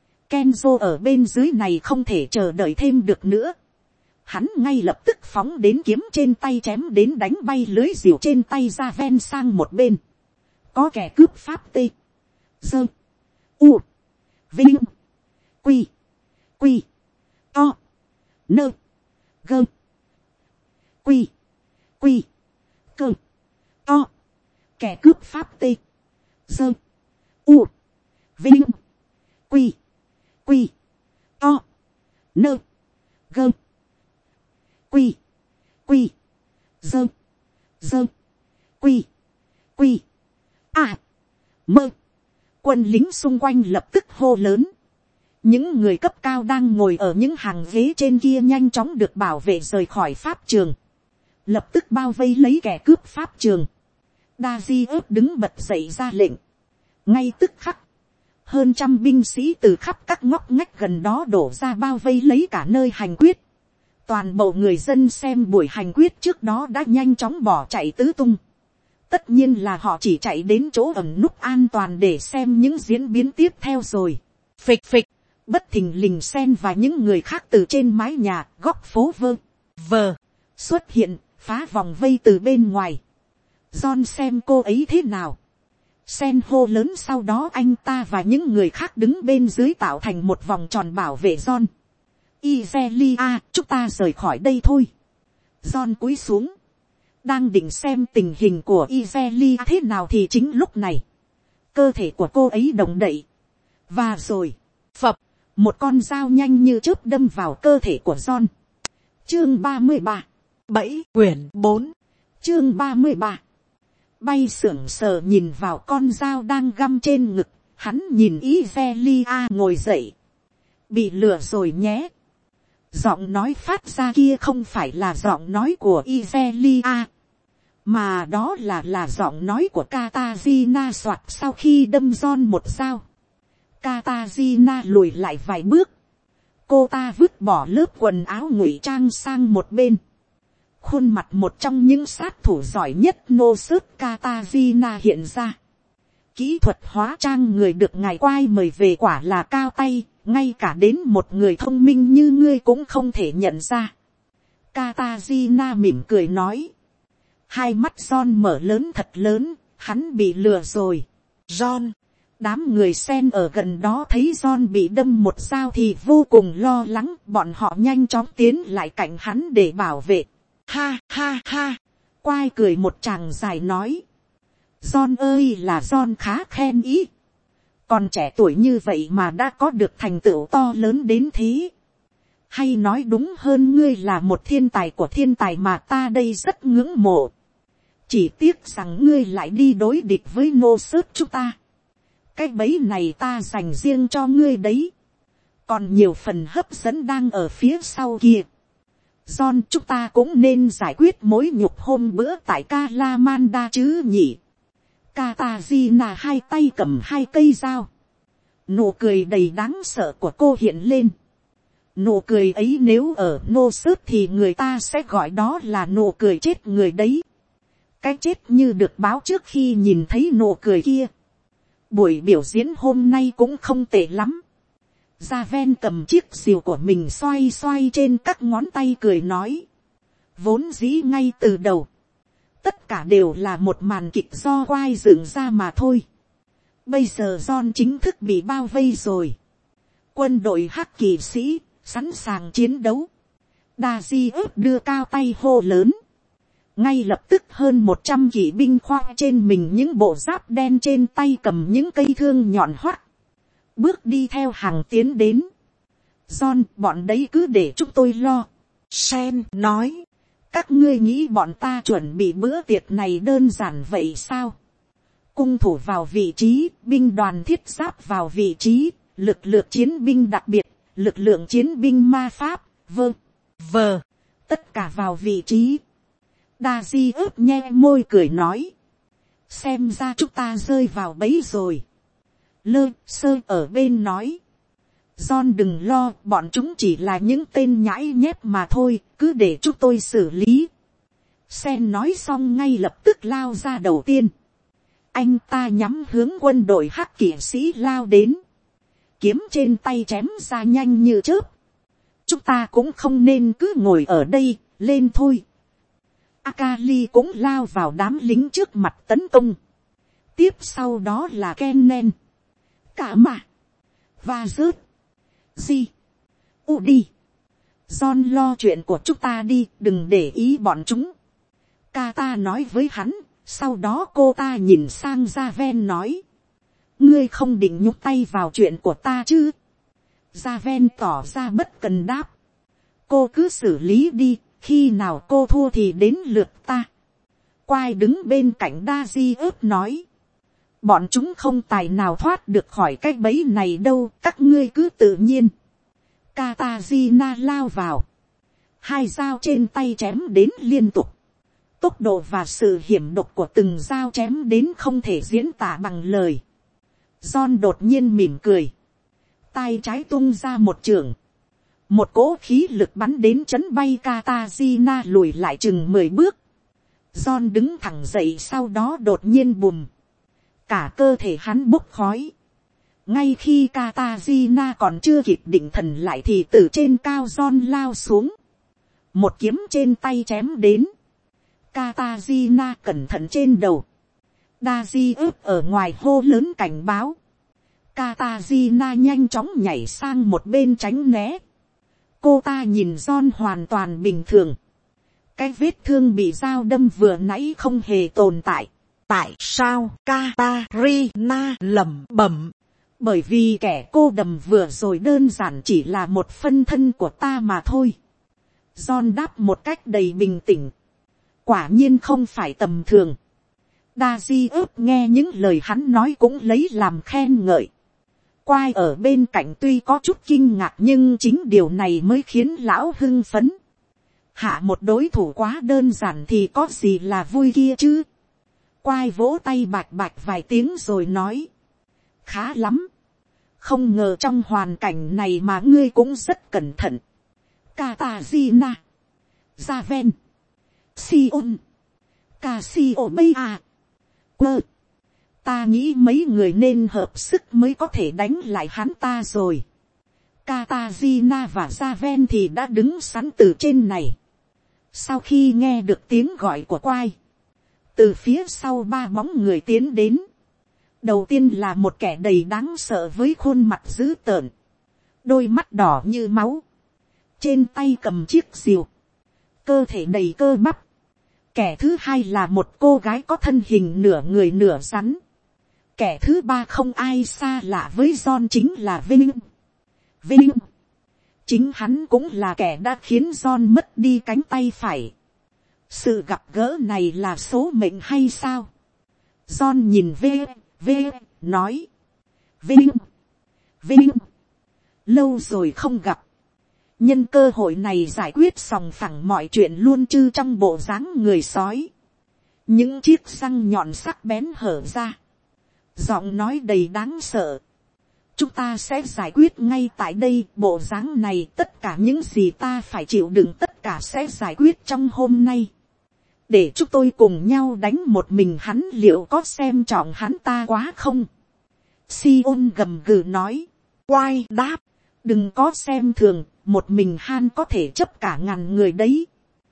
Kenzo ở bên dưới này không thể chờ đợi thêm được nữa. Hắn ngay lập tức phóng đến kiếm trên tay chém đến, đánh bay lưới diều trên tay Raven sang một bên. Có kẻ cướp pháp tê. Dơ. U. Vinh. Quy. Quy. To. Nơ. Gơ. Quy. Quy. Cơ. To. Kẻ cướp pháp tê. Dơ. U. Vinh. Quy. Quy. To. Nơ. Gơ. Quy. Quy. Dơ. Dơ. Quy. Quy. À. Mơ. Quân lính xung quanh lập tức hô lớn. Những người cấp cao đang ngồi ở những hàng ghế trên kia nhanh chóng được bảo vệ rời khỏi pháp trường. Lập tức bao vây lấy kẻ cướp pháp trường. Daji đứng bật dậy ra lệnh. Ngay tức khắc, hơn trăm binh sĩ từ khắp các ngóc ngách gần đó đổ ra bao vây lấy cả nơi hành quyết. Toàn bộ người dân xem buổi hành quyết trước đó đã nhanh chóng bỏ chạy tứ tung. Tất nhiên là họ chỉ chạy đến chỗ ẩn núp an toàn để xem những diễn biến tiếp theo rồi. Phịch phịch, bất thình lình Sen và những người khác từ trên mái nhà, góc phố vơ xuất hiện, phá vòng vây từ bên ngoài. John xem cô ấy thế nào. Sen hô lớn, sau đó anh ta và những người khác đứng bên dưới tạo thành một vòng tròn bảo vệ John. Ivelia, chúng ta rời khỏi đây thôi. John cúi xuống. Đang định xem tình hình của Ivelia thế nào thì chính lúc này. Cơ thể của cô ấy động đậy. Và rồi, phập, một con dao nhanh như chớp đâm vào cơ thể của John. Chương 33. Bẫy quyển 4. Chương 33. Bay sững sờ nhìn vào con dao đang găm trên ngực. Hắn nhìn Ivelia ngồi dậy. Bị lừa rồi nhé. Giọng nói phát ra kia không phải là giọng nói của Ivelia, mà đó là giọng nói của Katarzyna soạt sau khi đâm John một dao. Katarzyna lùi lại vài bước. Cô ta vứt bỏ lớp quần áo ngụy trang sang một bên. Khuôn mặt một trong những sát thủ giỏi nhất nô sớt Katarzyna hiện ra. Kỹ thuật hóa trang người được ngài quay mời về quả là cao tay. Ngay cả đến một người thông minh như ngươi cũng không thể nhận ra. Katarzyna mỉm cười nói. Hai mắt John mở lớn thật lớn, hắn bị lừa rồi. John, đám người Sen ở gần đó thấy John bị đâm một dao thì vô cùng lo lắng. Bọn họ nhanh chóng tiến lại cạnh hắn để bảo vệ. Ha ha ha, quai cười một tràng dài nói. John ơi là John khá khen ý. Còn trẻ tuổi như vậy mà đã có được thành tựu to lớn đến thế. Hay nói đúng hơn, ngươi là một thiên tài của thiên tài mà ta đây rất ngưỡng mộ. Chỉ tiếc rằng ngươi lại đi đối địch với nô sớt chúng ta. cái bẫy này ta dành riêng cho ngươi đấy, còn nhiều phần hấp dẫn đang ở phía sau kia. John, chúng ta cũng nên giải quyết mối nhục hôm bữa tại Calamanda chứ nhỉ. Katarina hai tay cầm hai cây dao, nụ cười đầy đáng sợ của cô hiện lên. Nụ cười ấy nếu ở nô sớt thì người ta sẽ gọi đó là nụ cười chết người đấy. Cái chết như được báo trước khi nhìn thấy nụ cười kia. Buổi biểu diễn hôm nay cũng không tệ lắm. Raven cầm chiếc rìu của mình xoay xoay trên các ngón tay cười nói. Vốn dĩ ngay từ đầu, tất cả đều là một màn kịch do quai dựng ra mà thôi. Bây giờ John chính thức bị bao vây rồi. Quân đội hắc kỵ sĩ sẵn sàng chiến đấu. Dazius đưa cao tay hô lớn. Ngay lập tức hơn 100 kỵ binh khoác trên mình những bộ giáp đen, trên tay cầm những cây thương nhọn hoắt, bước đi theo hàng tiến đến. John, bọn đấy cứ để chúng tôi lo. Sen nói. Các ngươi nghĩ bọn ta chuẩn bị bữa tiệc này đơn giản vậy sao? Cung thủ vào vị trí, binh đoàn thiết giáp vào vị trí, lực lượng chiến binh đặc biệt, lực lượng chiến binh ma pháp, vờ, tất cả vào vị trí. Dazius nhe môi cười nói. Xem ra chúng ta rơi vào bẫy rồi. Lơ sơ ở bên nói. John đừng lo, bọn chúng chỉ là những tên nhãi nhép mà thôi, cứ để chúng tôi xử lý. Sen nói xong ngay lập tức lao ra đầu tiên. Anh ta nhắm hướng quân đội hắc kỵ sĩ lao đến. Kiếm trên tay chém ra nhanh như chớp. Chúng ta cũng không nên cứ ngồi ở đây, lên thôi. Akali cũng lao vào đám lính trước mặt tấn công. Tiếp sau đó là Kennen, Cả Mà, và rớt. Di, đi. John lo chuyện của chúng ta đi, đừng để ý bọn chúng. Kata nói với hắn, sau đó cô ta nhìn sang Raven nói. Ngươi không định nhúc tay vào chuyện của ta chứ? Raven tỏ ra bất cần đáp. Cô cứ xử lý đi, khi nào cô thua thì đến lượt ta. Quai đứng bên cạnh Dazius nói. Bọn chúng không tài nào thoát được khỏi cái bẫy này đâu, các ngươi cứ tự nhiên. Katarina lao vào. Hai dao trên tay chém đến liên tục. Tốc độ và sự hiểm độc của từng dao chém đến không thể diễn tả bằng lời. John đột nhiên mỉm cười. Tay trái tung ra một chưởng. Một cỗ khí lực bắn đến chấn bay Katarina lùi lại chừng 10 bước. John đứng thẳng dậy, sau đó đột nhiên bùm. Cả cơ thể hắn bốc khói. Ngay khi Katarina còn chưa kịp định thần lại thì từ trên cao John lao xuống. Một kiếm trên tay chém đến. Katarina cẩn thận trên đầu. Dazius ở ngoài hô lớn cảnh báo. Katarina nhanh chóng nhảy sang một bên tránh né. Cô ta nhìn John hoàn toàn bình thường. Cái vết thương bị dao đâm vừa nãy không hề tồn tại. Tại sao Katarina lẩm bẩm? Bởi vì kẻ cô đầm vừa rồi đơn giản chỉ là một phân thân của ta mà thôi. John đáp một cách đầy bình tĩnh. Quả nhiên không phải tầm thường. Dazius nghe những lời hắn nói cũng lấy làm khen ngợi. Quai ở bên cạnh tuy có chút kinh ngạc nhưng chính điều này mới khiến lão hưng phấn. Hạ một đối thủ quá đơn giản thì có gì là vui kia chứ. Quai vỗ tay bạch bạch vài tiếng rồi nói. Khá lắm. Không ngờ trong hoàn cảnh này mà ngươi cũng rất cẩn thận. Katarina, Raven, Sion, Cassiopeia, ta nghĩ mấy người nên hợp sức mới có thể đánh lại hắn ta rồi. Katarina và Raven thì đã đứng sẵn từ trên này. Sau khi nghe được tiếng gọi của Quai, từ phía sau ba bóng người tiến đến. Đầu tiên là một kẻ đầy đáng sợ với khuôn mặt dữ tợn, đôi mắt đỏ như máu, trên tay cầm chiếc rìu, cơ thể đầy cơ bắp. Kẻ thứ hai là một cô gái có thân hình nửa người nửa rắn. Kẻ thứ ba không ai xa lạ với John, chính là Vinh. Chính hắn cũng là kẻ đã khiến John mất đi cánh tay phải. Sự gặp gỡ này là số mệnh hay sao? John nhìn V, nói. Vinh, Vinh, lâu rồi không gặp, nhân cơ hội này giải quyết sòng phẳng mọi chuyện luôn chư trong bộ dáng người sói, những chiếc răng nhọn sắc bén hở ra, giọng nói đầy đáng sợ, chúng ta sẽ giải quyết ngay tại đây, bộ dáng này tất cả những gì ta phải chịu đựng tất cả sẽ giải quyết trong hôm nay, để chúng tôi cùng nhau đánh một mình hắn, liệu có xem trọng hắn ta quá không? Sion gầm gừ nói. Quai đáp, đừng có xem thường, một mình Han có thể chấp cả ngàn người đấy.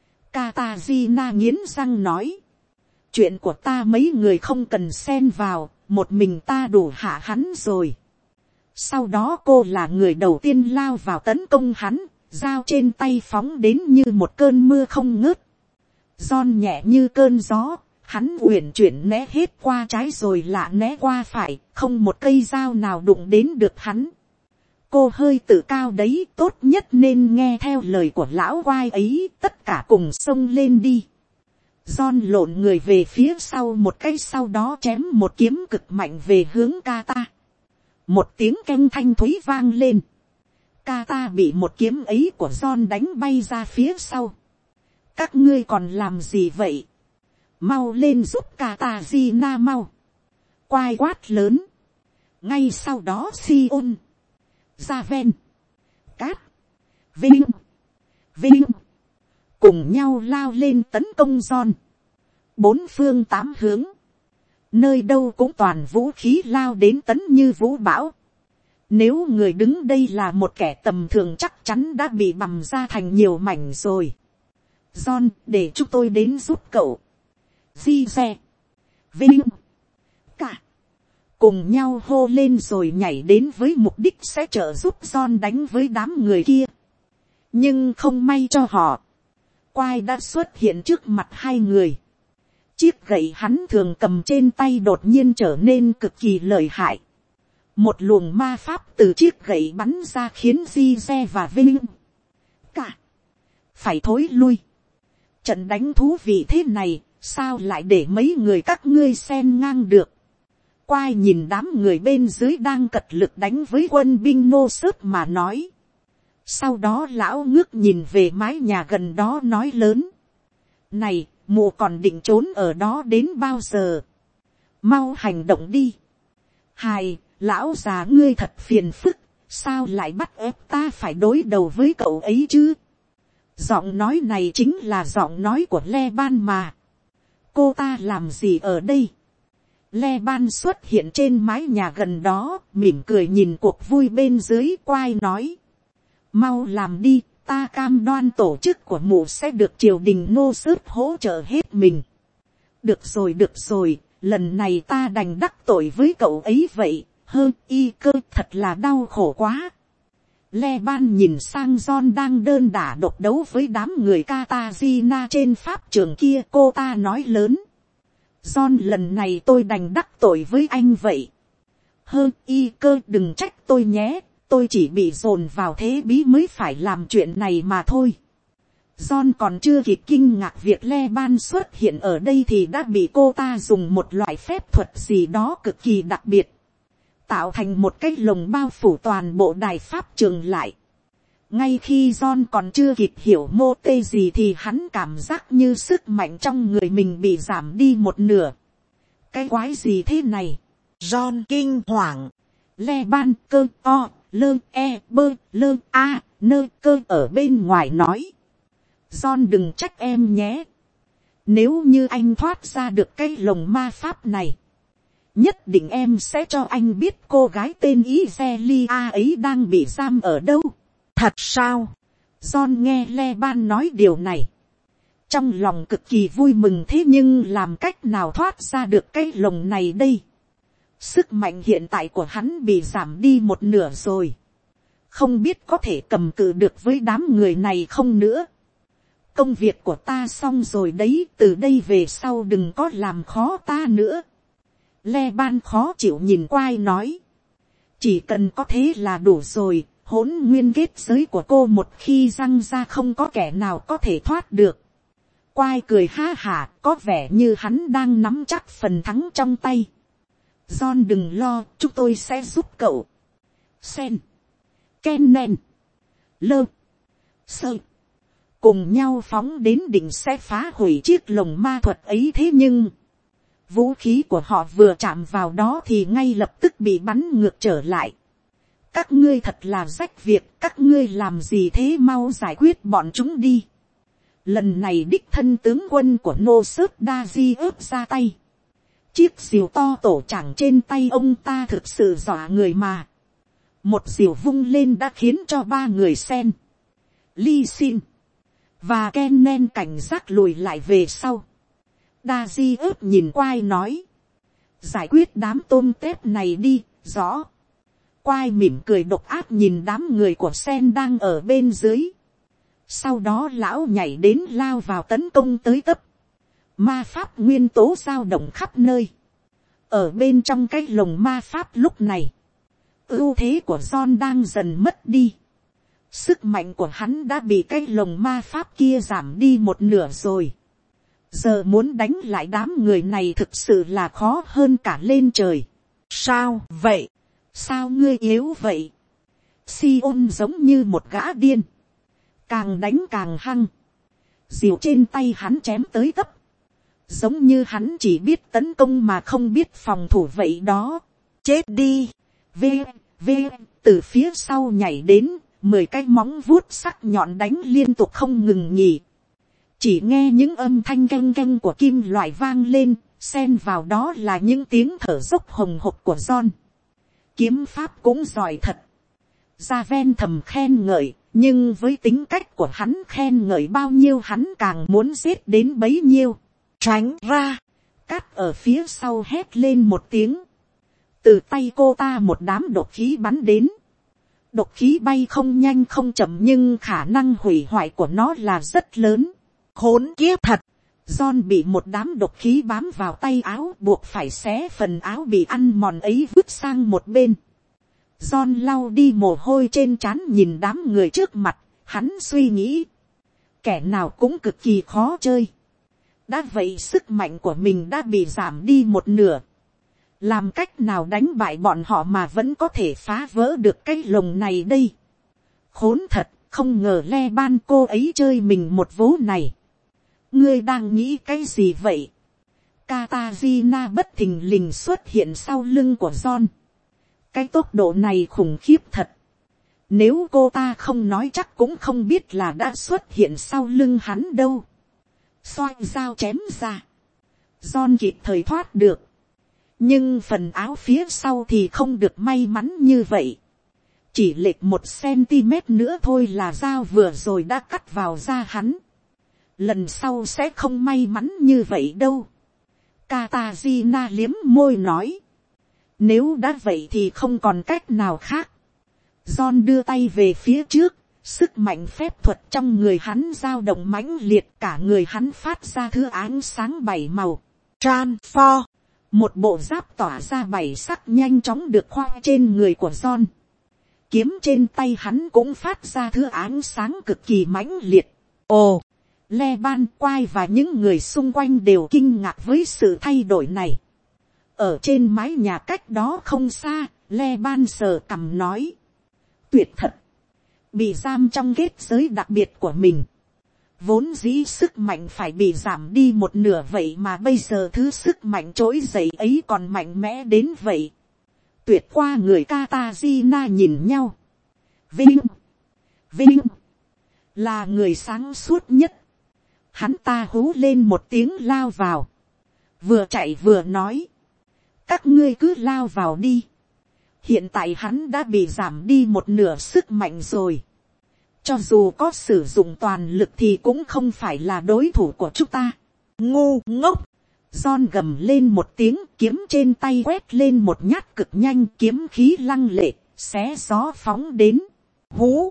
Katarina nghiến răng nói, chuyện của ta mấy người không cần xen vào, một mình ta đủ hạ hắn rồi. Sau đó cô là người đầu tiên lao vào tấn công hắn, dao trên tay phóng đến như một cơn mưa không ngớt. John nhẹ như cơn gió, hắn uyển chuyển né hết qua trái rồi lạ né qua phải, không một cây dao nào đụng đến được hắn. Cô hơi tự cao đấy, tốt nhất nên nghe theo lời của lão quai ấy, tất cả cùng xông lên đi. John lộn người về phía sau một cái, sau đó chém một kiếm cực mạnh về hướng Kata. Một tiếng keng thanh thúy vang lên. Kata bị một kiếm ấy của John đánh bay ra phía sau. Các ngươi còn làm gì vậy? Mau lên giúp Katarina mau. Quai quát lớn. Ngay sau đó Sion, Javen, Cát, Vinh, Vinh cùng nhau lao lên tấn công John. Bốn phương tám hướng, nơi đâu cũng toàn vũ khí lao đến tấn như vũ bão. Nếu người đứng đây là một kẻ tầm thường chắc chắn đã bị bằm ra thành nhiều mảnh rồi. John, để chúng tôi đến giúp cậu. Di xe, Vinh, cả cùng nhau hô lên rồi nhảy đến với mục đích sẽ trợ giúp John đánh với đám người kia. Nhưng không may cho họ, Quai đã xuất hiện trước mặt hai người. Chiếc gậy hắn thường cầm trên tay đột nhiên trở nên cực kỳ lợi hại. Một luồng ma pháp từ chiếc gậy bắn ra khiến Di xe và Vinh cả phải thối lui. Trận đánh thú vị thế này, sao lại để mấy người các ngươi xen ngang được? Quai nhìn đám người bên dưới đang cật lực đánh với quân binh nô sớt mà nói. Sau đó lão ngước nhìn về mái nhà gần đó nói lớn. Này, mụ còn định trốn ở đó đến bao giờ? Mau hành động đi. Hài, lão già ngươi thật phiền phức, sao lại bắt ép ta phải đối đầu với cậu ấy chứ? Giọng nói này chính là giọng nói của Le Ban mà. Cô ta làm gì ở đây? Le Ban xuất hiện trên mái nhà gần đó, mỉm cười nhìn cuộc vui bên dưới. Quai nói, mau làm đi, ta cam đoan tổ chức của mụ sẽ được triều đình nô sớt hỗ trợ hết mình. Được rồi, lần này ta đành đắc tội với cậu ấy vậy, y cơ thật là đau khổ quá. Le Ban nhìn sang John đang đơn đả độc đấu với đám người Katarina trên pháp trường kia, cô ta nói lớn. John, lần này tôi đành đắc tội với anh vậy. Y cơ đừng trách tôi nhé, tôi chỉ bị dồn vào thế bí mới phải làm chuyện này mà thôi. John còn chưa kịp kinh ngạc việc Le Ban xuất hiện ở đây thì đã bị cô ta dùng một loại phép thuật gì đó cực kỳ đặc biệt, tạo thành một cái lồng bao phủ toàn bộ đài pháp trường lại. Ngay khi John còn chưa kịp hiểu mô tê gì thì hắn cảm giác như sức mạnh trong người mình bị giảm đi một nửa. Cái quái gì thế này? John kinh hoàng. Le Ban cơ o lơ e bơ lơ a nơ cơ ở bên ngoài nói. John đừng trách em nhé. Nếu như anh thoát ra được cái lồng ma pháp này, nhất định em sẽ cho anh biết cô gái tên Izelia ấy đang bị giam ở đâu. Thật sao? John nghe Le Ban nói điều này, trong lòng cực kỳ vui mừng, thế nhưng làm cách nào thoát ra được cái lồng này đây? Sức mạnh hiện tại của hắn bị giảm đi một nửa rồi, không biết có thể cầm cự được với đám người này không nữa. Công việc của ta xong rồi đấy, từ đây về sau đừng có làm khó ta nữa. Le Ban khó chịu nhìn Quai nói, chỉ cần có thế là đủ rồi, hỗn nguyên kết giới của cô một khi răng ra không có kẻ nào có thể thoát được. Quai cười ha hả, có vẻ như hắn đang nắm chắc phần thắng trong tay. John đừng lo, chúng tôi sẽ giúp cậu. Sen, Kennen, Lơ, Sơ cùng nhau phóng đến đỉnh sẽ phá hủy chiếc lồng ma thuật ấy. Thế nhưng vũ khí của họ vừa chạm vào đó thì ngay lập tức bị bắn ngược trở lại. Các ngươi thật là rách việc, các ngươi làm gì thế, mau giải quyết bọn chúng đi. Lần này đích thân tướng quân của Nô Sớt Đa Di ướp ra tay. Chiếc diều to tổ chẳng trên tay ông ta thực sự dọa người mà. Một diều vung lên đã khiến cho ba người Sen, Ly Sin và Kennen cảnh giác lùi lại về sau. Đa Di ướp nhìn Quai nói, giải quyết đám tôm tép này đi. Rõ. Quai mỉm cười độc ác nhìn đám người của Sen đang ở bên dưới. Sau đó lão nhảy đến lao vào tấn công tới tấp. Ma pháp nguyên tố dao động khắp nơi. Ở bên trong cái lồng ma pháp lúc này, ưu thế của John đang dần mất đi. Sức mạnh của hắn đã bị cái lồng ma pháp kia giảm đi một nửa rồi. Giờ muốn đánh lại đám người này thực sự là khó hơn cả lên trời. Sao vậy? Sao ngươi yếu vậy? Sion giống như một gã điên. Càng đánh càng hăng. Diều trên tay hắn chém tới tấp. Giống như hắn chỉ biết tấn công mà không biết phòng thủ vậy đó. Chết đi. Từ phía sau nhảy đến, 10 cái móng vuốt sắc nhọn đánh liên tục không ngừng nghỉ. Chỉ nghe những âm thanh canh canh của kim loại vang lên, xen vào đó là những tiếng thở dốc hồng hộc của John. Kiếm pháp cũng giỏi thật. Gia Ven thầm khen ngợi, nhưng với tính cách của hắn khen ngợi bao nhiêu hắn càng muốn giết đến bấy nhiêu. Tránh ra. Cát ở phía sau hét lên một tiếng. Từ tay cô ta một đám độc khí bắn đến. Độc khí bay không nhanh không chậm nhưng khả năng hủy hoại của nó là rất lớn. Khốn kiếp thật. John bị một đám độc khí bám vào tay áo, buộc phải xé phần áo bị ăn mòn ấy vứt sang một bên. John lau đi mồ hôi trên trán nhìn đám người trước mặt, hắn suy nghĩ. Kẻ nào cũng cực kỳ khó chơi. Đã vậy sức mạnh của mình đã bị giảm đi một nửa. Làm cách nào đánh bại bọn họ mà vẫn có thể phá vỡ được cái lồng này đây? Khốn thật, không ngờ Le Ban cô ấy chơi mình một vố này. Ngươi đang nghĩ cái gì vậy? Katarina bất thình lình xuất hiện sau lưng của John. Cái tốc độ này khủng khiếp thật. Nếu cô ta không nói chắc cũng không biết là đã xuất hiện sau lưng hắn đâu. Xoay dao chém ra. John kịp thời thoát được. Nhưng phần áo phía sau thì không được may mắn như vậy. Chỉ lệch 1 cm nữa thôi là dao vừa rồi đã cắt vào da hắn. Lần sau sẽ không may mắn như vậy đâu. Katarina liếm môi nói. Nếu đã vậy thì không còn cách nào khác. John đưa tay về phía trước. Sức mạnh phép thuật trong người hắn dao động mãnh liệt, cả người hắn phát ra thứ ánh sáng 7 màu. Transform. Một bộ giáp tỏa ra 7 sắc nhanh chóng được khoác trên người của John. Kiếm trên tay hắn cũng phát ra thứ ánh sáng cực kỳ mãnh liệt. Ồ, Le Ban, Quai và những người xung quanh đều kinh ngạc với sự thay đổi này. Ở trên mái nhà cách đó không xa, Le Ban sờ cằm nói. Tuyệt thật. Bị giam trong kết giới đặc biệt của mình. Vốn dĩ sức mạnh phải bị giảm đi một nửa vậy mà bây giờ thứ sức mạnh trỗi dậy ấy còn mạnh mẽ đến vậy. Tuyệt qua người Katarina nhìn nhau. Vinh. Là người sáng suốt nhất. Hắn ta hú lên một tiếng lao vào. Vừa chạy vừa nói. Các ngươi cứ lao vào đi. Hiện tại hắn đã bị giảm đi một nửa sức mạnh rồi. Cho dù có sử dụng toàn lực thì cũng không phải là đối thủ của chúng ta. Ngu ngốc. John gầm lên một tiếng, kiếm trên tay quét lên một nhát cực nhanh, kiếm khí lăng lệ, xé gió phóng đến. Hú.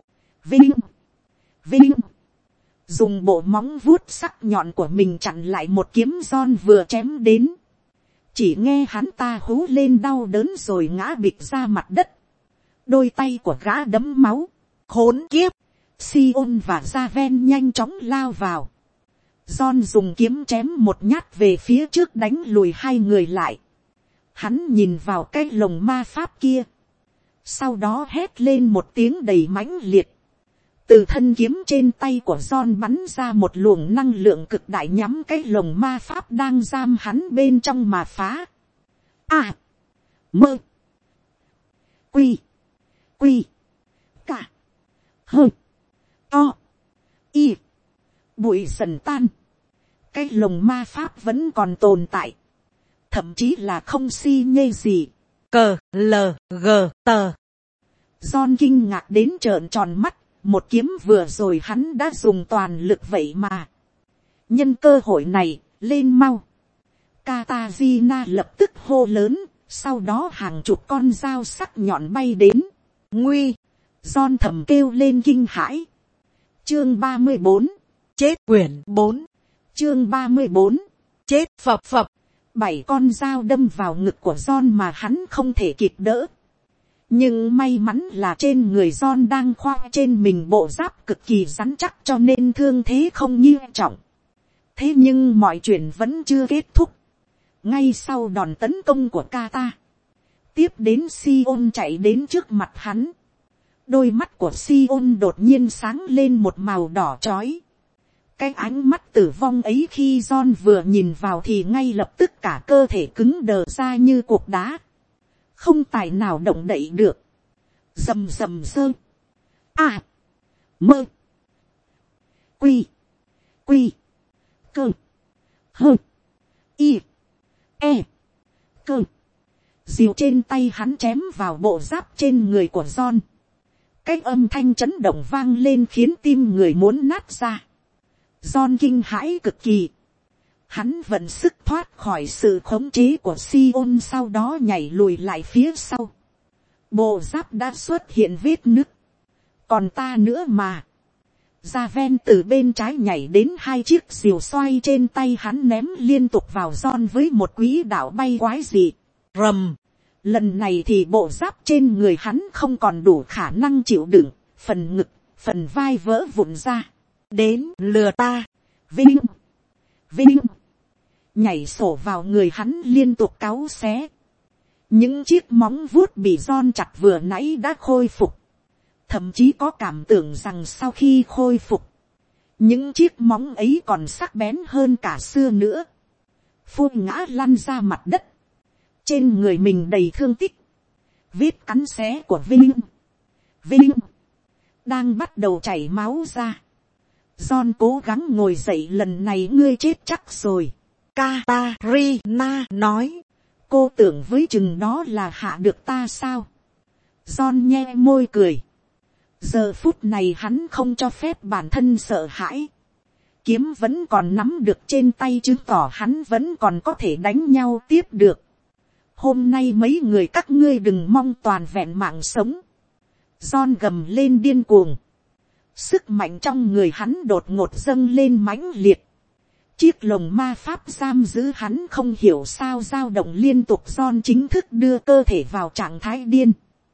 Vinh. Dùng bộ móng vuốt sắc nhọn của mình chặn lại một kiếm John vừa chém đến. Chỉ nghe hắn ta hú lên đau đớn rồi ngã bịch ra mặt đất. Đôi tay của gã đẫm máu. Khốn kiếp. Sion và Gia Ven nhanh chóng lao vào. John dùng kiếm chém một nhát về phía trước đánh lùi hai người lại. Hắn nhìn vào cái lồng ma pháp kia. Sau đó hét lên một tiếng đầy mãnh liệt. Từ thân kiếm trên tay của John bắn ra một luồng năng lượng cực đại nhắm cái lồng ma pháp đang giam hắn bên trong mà phá. À. Mơ. Quy. Quy. Cả. Hơ. To. Y. Bụi dần tan. Cái lồng ma pháp vẫn còn tồn tại. Thậm chí là không si nhê gì. Cờ lờ gờ tờ. John kinh ngạc đến trợn tròn mắt. Một kiếm vừa rồi hắn đã dùng toàn lực vậy mà. Nhân cơ hội này, lên mau. Katarina lập tức hô lớn. Sau đó hàng chục con dao sắc nhọn bay đến. Nguy. John thầm kêu lên kinh hãi. Chương 34. Chết. Quyển 4. Chương 34. Chết. Phập phập. 7 con dao đâm vào ngực của John mà hắn không thể kịp đỡ. Nhưng may mắn là trên người John đang khoác trên mình bộ giáp cực kỳ rắn chắc cho nên thương thế không nghiêm trọng. Thế nhưng mọi chuyện vẫn chưa kết thúc. Ngay sau đòn tấn công của Kata, tiếp đến Sion chạy đến trước mặt hắn. Đôi mắt của Sion đột nhiên sáng lên một màu đỏ chói. Cái ánh mắt tử vong ấy khi John vừa nhìn vào thì ngay lập tức cả cơ thể cứng đờ ra như cục đá. Không tài nào động đậy được. Rầm rầm rơ. À. Mơ. Quy. Quy. Cơ. Hơ. Y. E. Cơ. Diều trên tay hắn chém vào bộ giáp trên người của John. Cái âm thanh chấn động vang lên khiến tim người muốn nát ra. John kinh hãi cực kỳ. Hắn vận sức thoát khỏi sự khống chế của Sion, sau đó nhảy lùi lại phía sau. Bộ giáp đã xuất hiện vết nứt. Còn ta nữa mà. Ra ven từ bên trái nhảy đến 2 chiếc diều xoay trên tay hắn ném liên tục vào John với một quỹ đạo bay quái dị. Rầm. Lần này thì bộ giáp trên người hắn không còn đủ khả năng chịu đựng. Phần ngực, phần vai vỡ vụn ra. Đến lừa ta. Vinh. Vinh. Nhảy sổ vào người hắn liên tục cáu xé. Những chiếc móng vuốt bị John chặt vừa nãy đã khôi phục. Thậm chí có cảm tưởng rằng sau khi khôi phục, những chiếc móng ấy còn sắc bén hơn cả xưa nữa. Phun ngã lăn ra mặt đất. Trên người mình đầy thương tích. Vết cắn xé của Vinh. Vinh. Đang bắt đầu chảy máu ra. John cố gắng ngồi dậy, lần này ngươi chết chắc rồi. Katarina nói. Cô tưởng với chừng đó là hạ được ta sao? John nhe môi cười. Giờ phút này hắn không cho phép bản thân sợ hãi. Kiếm vẫn còn nắm được trên tay chứng tỏ hắn vẫn còn có thể đánh nhau tiếp được. Hôm nay mấy người các ngươi đừng mong toàn vẹn mạng sống. John gầm lên điên cuồng. Sức mạnh trong người hắn đột ngột dâng lên mãnh liệt. Chiếc lồng ma pháp giam giữ hắn không hiểu sao dao động liên tục. John chính thức đưa cơ thể vào trạng thái điên.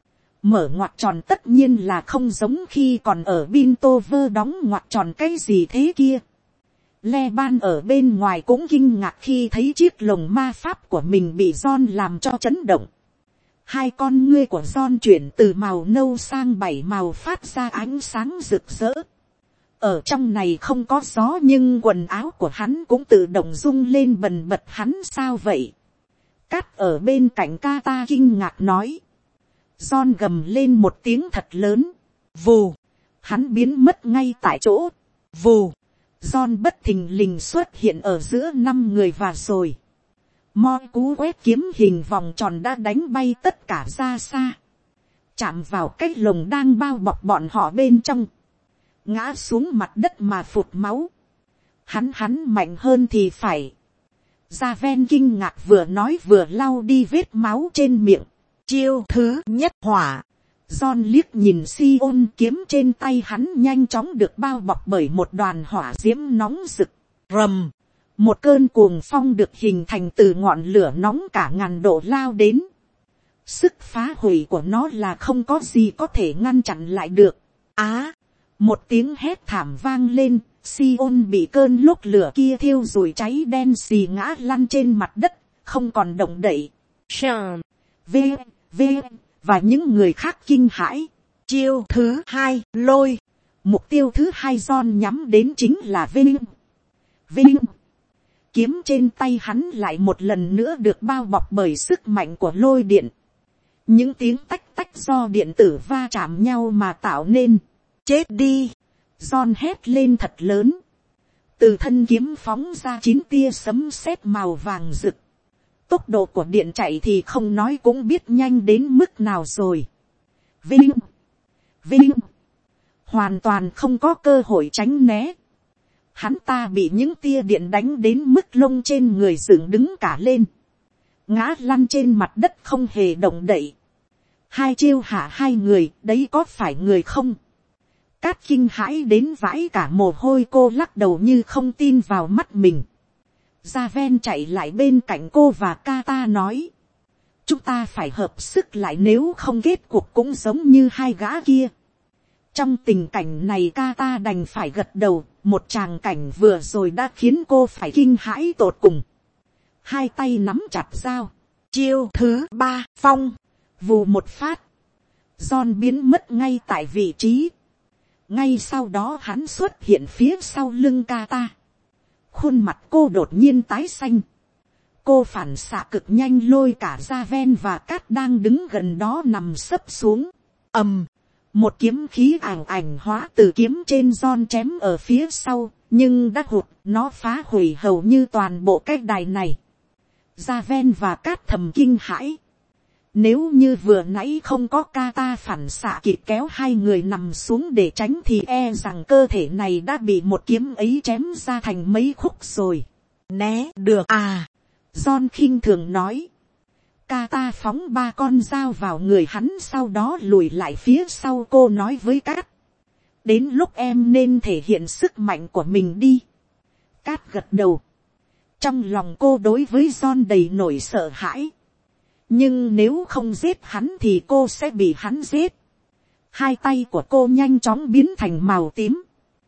Mở ngoặc tròn tất nhiên là không giống khi còn ở Bintover đóng ngoặc tròn cái gì thế kia. Le-ban ở bên ngoài cũng kinh ngạc khi thấy chiếc lồng ma pháp của mình bị John làm cho chấn động. 2 con ngươi của John chuyển từ màu nâu sang 7 màu phát ra ánh sáng rực rỡ. Ở trong này không có gió nhưng quần áo của hắn cũng tự động rung lên bần bật. Hắn sao vậy? Cát ở bên cạnh Kata kinh ngạc nói. John gầm lên một tiếng thật lớn. Vù. Hắn biến mất ngay tại chỗ. Vù. John bất thình lình xuất hiện ở giữa 5 người và rồi. Moi cú quét kiếm hình vòng tròn đã đánh bay tất cả ra xa. Chạm vào cái lồng đang bao bọc bọn họ bên trong. Ngã xuống mặt đất mà phụt máu. Hắn mạnh hơn thì phải. Gia Ven kinh ngạc vừa nói vừa lau đi vết máu trên miệng. Chiêu thứ nhất hỏa. John liếc nhìn Sion, kiếm trên tay hắn nhanh chóng được bao bọc bởi một đoàn hỏa diễm nóng rực. Rầm. Một cơn cuồng phong được hình thành từ ngọn lửa nóng cả ngàn độ lao đến. Sức phá hủy của nó là không có gì có thể ngăn chặn lại được. Á. Một tiếng hét thảm vang lên. Sion bị cơn lốc lửa kia thiêu rụi cháy đen xì ngã lăn trên mặt đất, không còn động đậy. Sờn. V, V, và những người khác kinh hãi. Chiêu thứ hai, lôi. Mục tiêu thứ hai John nhắm đến chính là Vinh. Vinh. Kiếm trên tay hắn lại một lần nữa được bao bọc bởi sức mạnh của lôi điện. Những tiếng tách tách do điện tử va chạm nhau mà tạo nên. Chết đi. John hét lên thật lớn. Từ thân kiếm phóng ra 9 tia sấm sét màu vàng rực. Tốc độ của điện chạy thì không nói cũng biết nhanh đến mức nào rồi. Vinh. Vinh. Hoàn toàn không có cơ hội tránh né. Hắn ta bị những tia điện đánh đến mức lông trên người dựng đứng cả lên. Ngã lăn trên mặt đất không hề động đậy. Hai chiêu hạ hai người, đấy có phải người không? Cát kinh hãi đến vãi cả mồ hôi, cô lắc đầu như không tin vào mắt mình. Gia Ven chạy lại bên cạnh cô và Kata nói. Chúng ta phải hợp sức lại, nếu không kết cục cũng giống như hai gã kia. Trong tình cảnh này Kata đành phải gật đầu, một tràng cảnh vừa rồi đã khiến cô phải kinh hãi tột cùng. Hai tay nắm chặt dao. Chiêu thứ ba, phong. Vù một phát. John biến mất ngay tại vị trí. Ngay sau đó hắn xuất hiện phía sau lưng Kata. Khuôn mặt cô đột nhiên tái xanh. Cô phản xạ cực nhanh lôi cả Gia Ven và Cát đang đứng gần đó nằm sấp xuống. Ầm. Một kiếm khí ảnh hóa từ kiếm trên John chém ở phía sau, nhưng đã hụt, nó phá hủy hầu như toàn bộ cái đài này. Gia Ven và Cát thầm kinh hãi. Nếu như vừa nãy không có Kata phản xạ kịp kéo hai người nằm xuống để tránh thì e rằng cơ thể này đã bị một kiếm ấy chém ra thành mấy khúc rồi. Né được à? John khinh thường nói. Kata phóng 3 con dao vào người hắn, sau đó lùi lại phía sau. Cô nói với Cát. Đến lúc em nên thể hiện sức mạnh của mình đi. Cát gật đầu. Trong lòng cô đối với John đầy nỗi sợ hãi. Nhưng nếu không giết hắn thì cô sẽ bị hắn giết. Hai tay của cô nhanh chóng biến thành màu tím.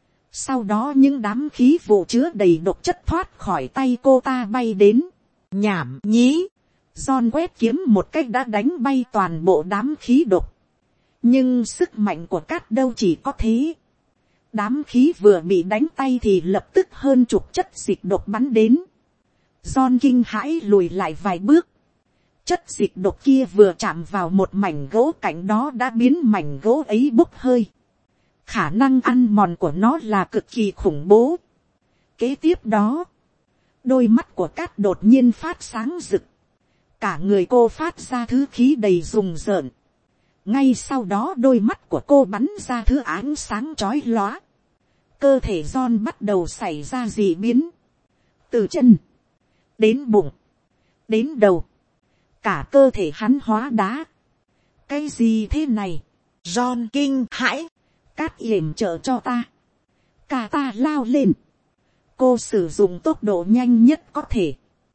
Sau đó những đám khí vụ chứa đầy độc chất thoát khỏi tay cô ta bay đến. Nhảm nhí. John quét kiếm một cách đã đánh bay toàn bộ đám khí độc. Nhưng sức mạnh của Cát đâu chỉ có thế. Đám khí vừa bị đánh tay thì lập tức hơn chục chất dịch độc bắn đến. John kinh hãi lùi lại vài bước. Chất dịch độc kia vừa chạm vào một mảnh gỗ cạnh đó đã biến mảnh gỗ ấy bốc hơi. Khả năng ăn mòn của nó là cực kỳ khủng bố. Kế tiếp đó, đôi mắt của Cát đột nhiên phát sáng rực. Cả người cô phát ra thứ khí đầy rùng rợn. Ngay sau đó đôi mắt của cô bắn ra thứ ánh sáng chói lóa. Cơ thể John bắt đầu xảy ra dị biến. Từ chân, đến bụng, đến đầu. Cả cơ thể hắn hóa đá. Cái gì thế này? John kinh hãi. Cát yểm trợ cho ta. Kata lao lên. Cô sử dụng tốc độ nhanh nhất có thể.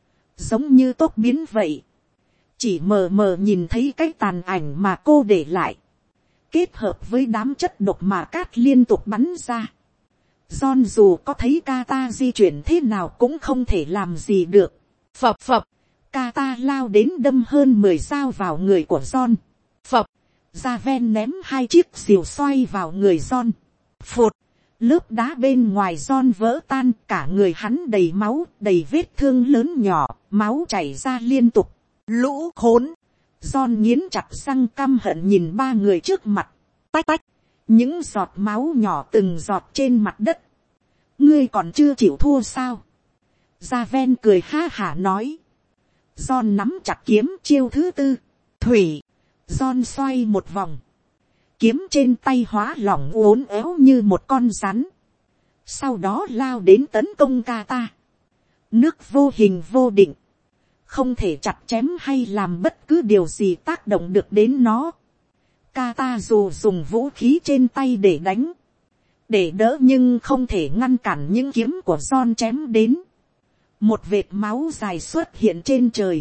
Giống như tốc biến vậy. Chỉ mờ mờ nhìn thấy cái tàn ảnh mà cô để lại. Kết hợp với đám chất độc mà Cát liên tục bắn ra. John dù có thấy Kata di chuyển thế nào cũng không thể làm gì được. Phập phập. Kata lao đến đâm hơn 10 dao vào người của John. Phập. Gia Ven ném 2 chiếc rìu xoay vào người John. Phụt. Lớp đá bên ngoài John vỡ tan, cả người hắn đầy máu, đầy vết thương lớn nhỏ, máu chảy ra liên tục. Lũ khốn. John nghiến chặt răng căm hận nhìn 3 người trước mặt. Tách tách. Những giọt máu nhỏ từng giọt trên mặt đất. Ngươi còn chưa chịu thua sao? Gia Ven cười ha hả nói. John nắm chặt kiếm chiêu thứ 4. Thủy. John xoay một vòng. Kiếm trên tay hóa lỏng uốn éo như một con rắn. Sau đó lao đến tấn công Kata. Nước vô hình vô định. Không thể chặt chém hay làm bất cứ điều gì tác động được đến nó. Kata dù dùng vũ khí trên tay để đánh. Để đỡ nhưng không thể ngăn cản những kiếm của John chém đến. Một vệt máu dài xuất hiện trên trời.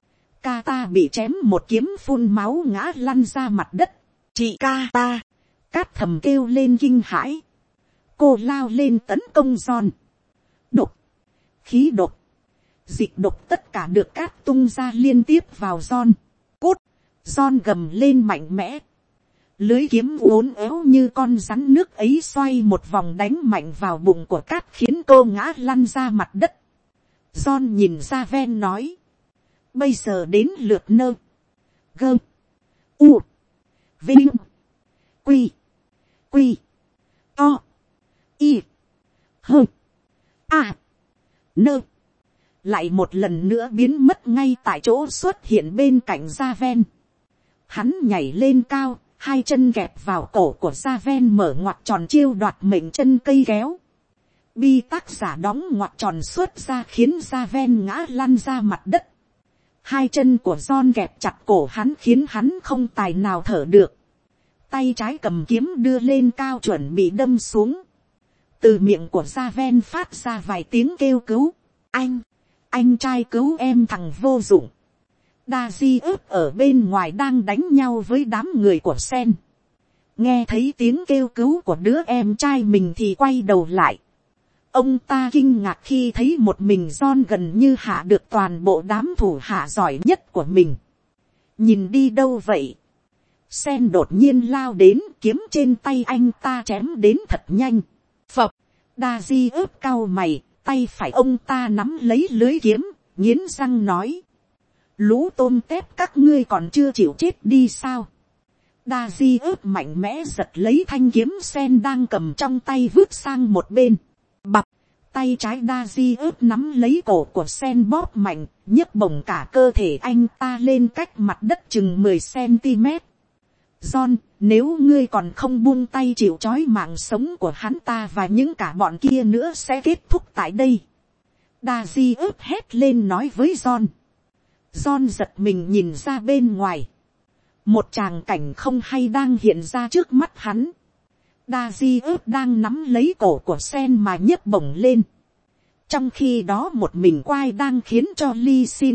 Kata bị chém một kiếm phun máu ngã lăn ra mặt đất. Chị Kata. Cát thầm kêu lên kinh hãi. Cô lao lên tấn công John. Độc. Khí độc. dịch độc tất cả được cát tung ra liên tiếp vào John. Cút, John gầm lên mạnh mẽ. Lưới kiếm uốn éo như con rắn nước ấy xoay một vòng đánh mạnh vào bụng của cát khiến cô ngã lăn ra mặt đất. John nhìn ra ven nói. Bây giờ đến lượt nơ. Gơ. U. Vinh. Quy. Quy. To. Y. Hơ. A. Nơ. Lại một lần nữa biến mất ngay tại chỗ xuất hiện bên cạnh Ra Ven. Hắn nhảy lên cao, hai chân kẹp vào cổ của Ra Ven mở ngoặt tròn chiêu đoạt mệnh chân cây kéo. Bi tác giả đóng ngoặt tròn xuất ra khiến Ra Ven ngã lăn ra mặt đất. Hai chân của John kẹp chặt cổ hắn khiến hắn không tài nào thở được. Tay trái cầm kiếm đưa lên cao chuẩn bị đâm xuống. Từ miệng của Ra Ven phát ra vài tiếng kêu cứu. Anh trai cứu em thằng vô dụng. Daisy ướp ở bên ngoài đang đánh nhau với đám người của Sen. Nghe thấy tiếng kêu cứu của đứa em trai mình thì quay đầu lại. Ông ta kinh ngạc khi thấy một mình John gần như hạ được toàn bộ đám thủ hạ giỏi nhất của mình. Nhìn đi đâu vậy? Sen đột nhiên lao đến, kiếm trên tay anh ta chém đến thật nhanh. Phập, Daisy ướp cau mày, tay phải ông ta nắm lấy lưới kiếm, nghiến răng nói. Lũ tôm tép các ngươi còn chưa chịu chết đi sao? Daisy ướp mạnh mẽ giật lấy thanh kiếm Sen đang cầm trong tay vứt sang một bên. Bập, tay trái Daisy ướp nắm lấy cổ của Sen bóp mạnh, nhấc bổng cả cơ thể anh ta lên cách mặt đất chừng 10 cm. John, nếu ngươi còn không buông tay chịu trói mạng sống của hắn ta và những cả bọn kia nữa sẽ kết thúc tại đây. Daisy ướp hét lên nói với John. John giật mình nhìn ra bên ngoài. Một tràng cảnh không hay đang hiện ra trước mắt hắn. Daisy ướp đang nắm lấy cổ của Sen mà nhấc bổng lên. Trong khi đó một mình quai đang khiến cho Ly Sin,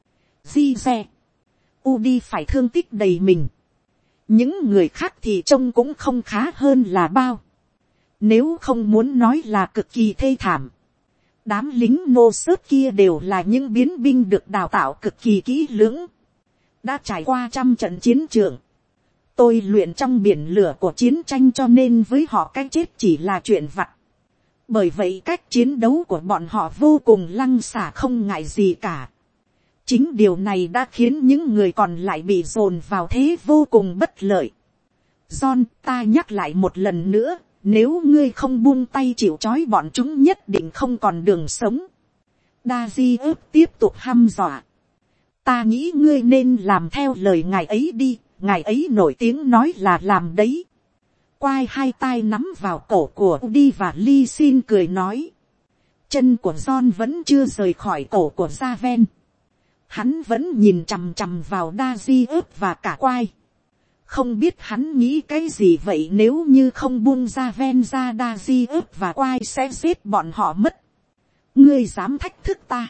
Di Xe, Udi phải thương tích đầy mình. Những người khác thì trông cũng không khá hơn là bao. Nếu không muốn nói là cực kỳ thê thảm. Đám lính nô sớt kia đều là những biến binh được đào tạo cực kỳ kỹ lưỡng. Đã trải qua trăm trận chiến trường. Tôi luyện trong biển lửa của chiến tranh cho nên với họ cái chết chỉ là chuyện vặt. Bởi vậy cách chiến đấu của bọn họ vô cùng lăng xả không ngại gì cả. Chính điều này đã khiến những người còn lại bị dồn vào thế vô cùng bất lợi. John, ta nhắc lại một lần nữa, nếu ngươi không buông tay chịu trói bọn chúng nhất định không còn đường sống. Daisy ướp tiếp tục hăm dọa. Ta nghĩ ngươi nên làm theo lời ngài ấy đi, ngài ấy nổi tiếng nói là làm đấy. Quai hai tay nắm vào cổ của Udi và Ly Sin cười nói. Chân của John vẫn chưa rời khỏi cổ của Ra Ven. Hắn vẫn nhìn chằm chằm vào Daisy ướp và cả quai. Không biết hắn nghĩ cái gì vậy, nếu như không buông Ra Ven ra Daisy ướp và quai sẽ giết bọn họ mất. Ngươi dám thách thức ta?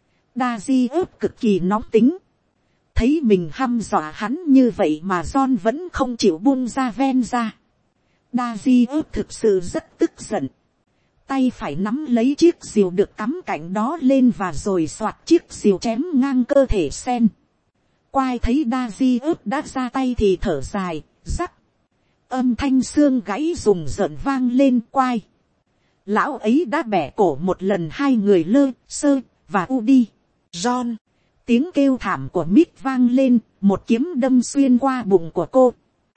Daisy ướp cực kỳ nóng tính. Thấy mình hăm dọa hắn như vậy mà John vẫn không chịu buông Ra Ven ra. Daisy ướp thực sự rất tức giận. Tay phải nắm lấy chiếc rìu được cắm cạnh đó lên và rồi xoạc chiếc rìu chém ngang cơ thể Sen. Quai thấy Daisy ướp đã ra tay thì thở dài, rắc. Âm thanh xương gãy rùng rợn vang lên. Quai. Lão ấy đã bẻ cổ một lần hai người Lơ, Sơ và Udi. John. Tiếng kêu thảm của Mít vang lên, một kiếm đâm xuyên qua bụng của cô.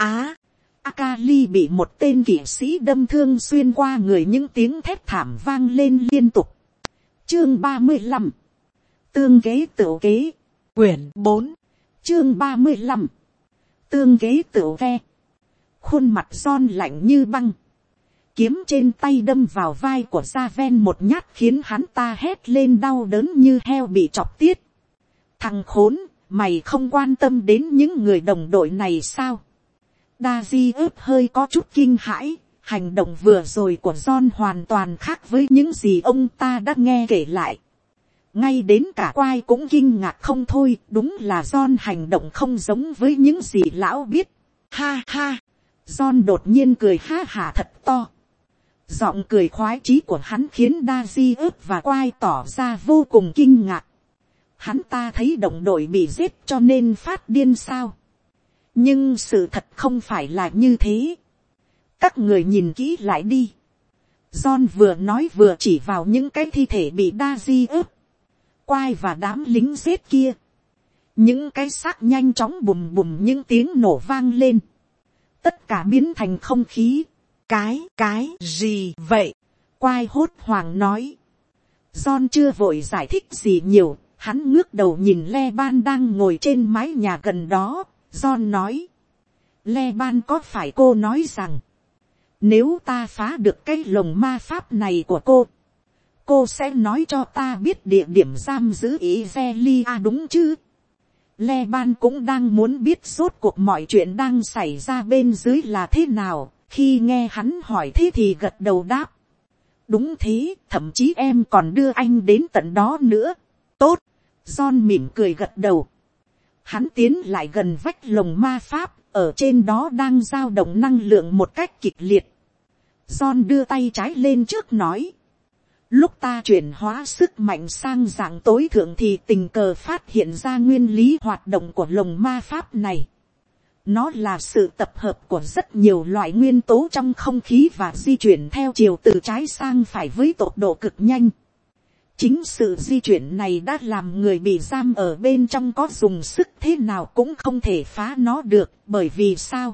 Akali bị một tên kỵ sĩ đâm thương xuyên qua người, những tiếng thét thảm vang lên liên tục. Chương 35. Tương kế tửu kế. Quyển 4. Chương 35. Tương kế tửu ve. Khuôn mặt John lạnh như băng. Kiếm trên tay đâm vào vai của Ra Ven một nhát khiến hắn ta hét lên đau đớn như heo bị chọc tiết. Thằng khốn, mày không quan tâm đến những người đồng đội này sao? Daisy ướp hơi có chút kinh hãi, hành động vừa rồi của John hoàn toàn khác với những gì ông ta đã nghe kể lại. Ngay đến cả quai cũng kinh ngạc không thôi, đúng là John hành động không giống với những gì lão biết. Ha ha, John đột nhiên cười ha hả thật to. Giọng cười khoái chí của hắn khiến Daisy ướp và quai tỏ ra vô cùng kinh ngạc. Hắn ta thấy đồng đội bị giết cho nên phát điên sao? Nhưng sự thật không phải là như thế. Các người nhìn kỹ lại đi. John vừa nói vừa chỉ vào những cái thi thể bị Daisy ướp, quai và đám lính giết kia. Những cái xác nhanh chóng bùm bùm những tiếng nổ vang lên. Tất cả biến thành không khí. Cái gì vậy? Quai hốt hoảng nói. John chưa vội giải thích gì nhiều. Hắn ngước đầu nhìn Leban đang ngồi trên mái nhà gần đó. John nói. Leban, có phải cô nói rằng nếu ta phá được cái lồng ma pháp này của cô sẽ nói cho ta biết địa điểm giam giữ Izelia đúng chứ? Leban cũng đang muốn biết rốt cuộc mọi chuyện đang xảy ra bên dưới là thế nào. Khi nghe hắn hỏi thế thì gật đầu đáp. Đúng thế, thậm chí em còn đưa anh đến tận đó nữa. Tốt. John mỉm cười gật đầu. Hắn tiến lại gần vách lồng ma pháp, ở trên đó đang dao động năng lượng một cách kịch liệt. John đưa tay trái lên trước nói. Lúc ta chuyển hóa sức mạnh sang dạng tối thượng thì tình cờ phát hiện ra nguyên lý hoạt động của lồng ma pháp này. Nó là sự tập hợp của rất nhiều loại nguyên tố trong không khí và di chuyển theo chiều từ trái sang phải với tốc độ cực nhanh. Chính sự di chuyển này đã làm người bị giam ở bên trong có dùng sức thế nào cũng không thể phá nó được. Bởi vì sao?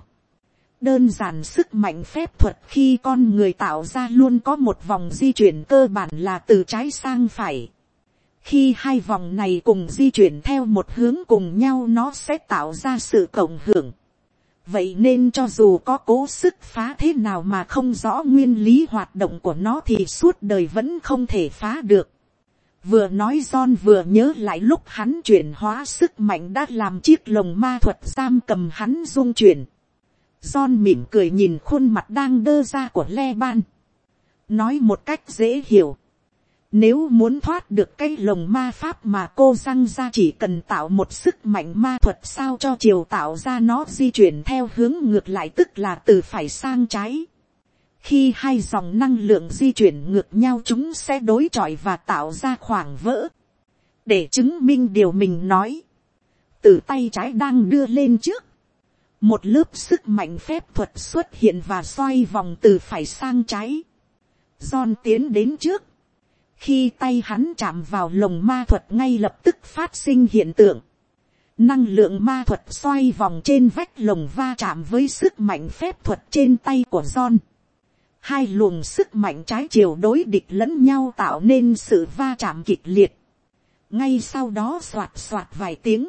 Đơn giản sức mạnh phép thuật khi con người tạo ra luôn có một vòng di chuyển cơ bản là từ trái sang phải. Khi hai vòng này cùng di chuyển theo một hướng cùng nhau nó sẽ tạo ra sự cộng hưởng. Vậy nên cho dù có cố sức phá thế nào mà không rõ nguyên lý hoạt động của nó thì suốt đời vẫn không thể phá được. Vừa nói John vừa nhớ lại lúc hắn chuyển hóa sức mạnh đã làm chiếc lồng ma thuật giam cầm hắn rung chuyển. John mỉm cười nhìn khuôn mặt đang đơ ra của Leban. Nói một cách dễ hiểu. Nếu muốn thoát được cái lồng ma pháp mà cô răng ra chỉ cần tạo một sức mạnh ma thuật sao cho chiều tạo ra nó di chuyển theo hướng ngược lại tức là từ phải sang trái. Khi hai dòng năng lượng di chuyển ngược nhau chúng sẽ đối chọi và tạo ra khoảng vỡ. Để chứng minh điều mình nói. Từ tay trái đang đưa lên trước. Một lớp sức mạnh phép thuật xuất hiện và xoay vòng từ phải sang trái. John tiến đến trước. Khi tay hắn chạm vào lồng ma thuật ngay lập tức phát sinh hiện tượng. Năng lượng ma thuật xoay vòng trên vách lồng va chạm với sức mạnh phép thuật trên tay của John. Hai luồng sức mạnh trái chiều đối địch lẫn nhau tạo nên sự va chạm kịch liệt. Ngay sau đó xoạt xoạt vài tiếng.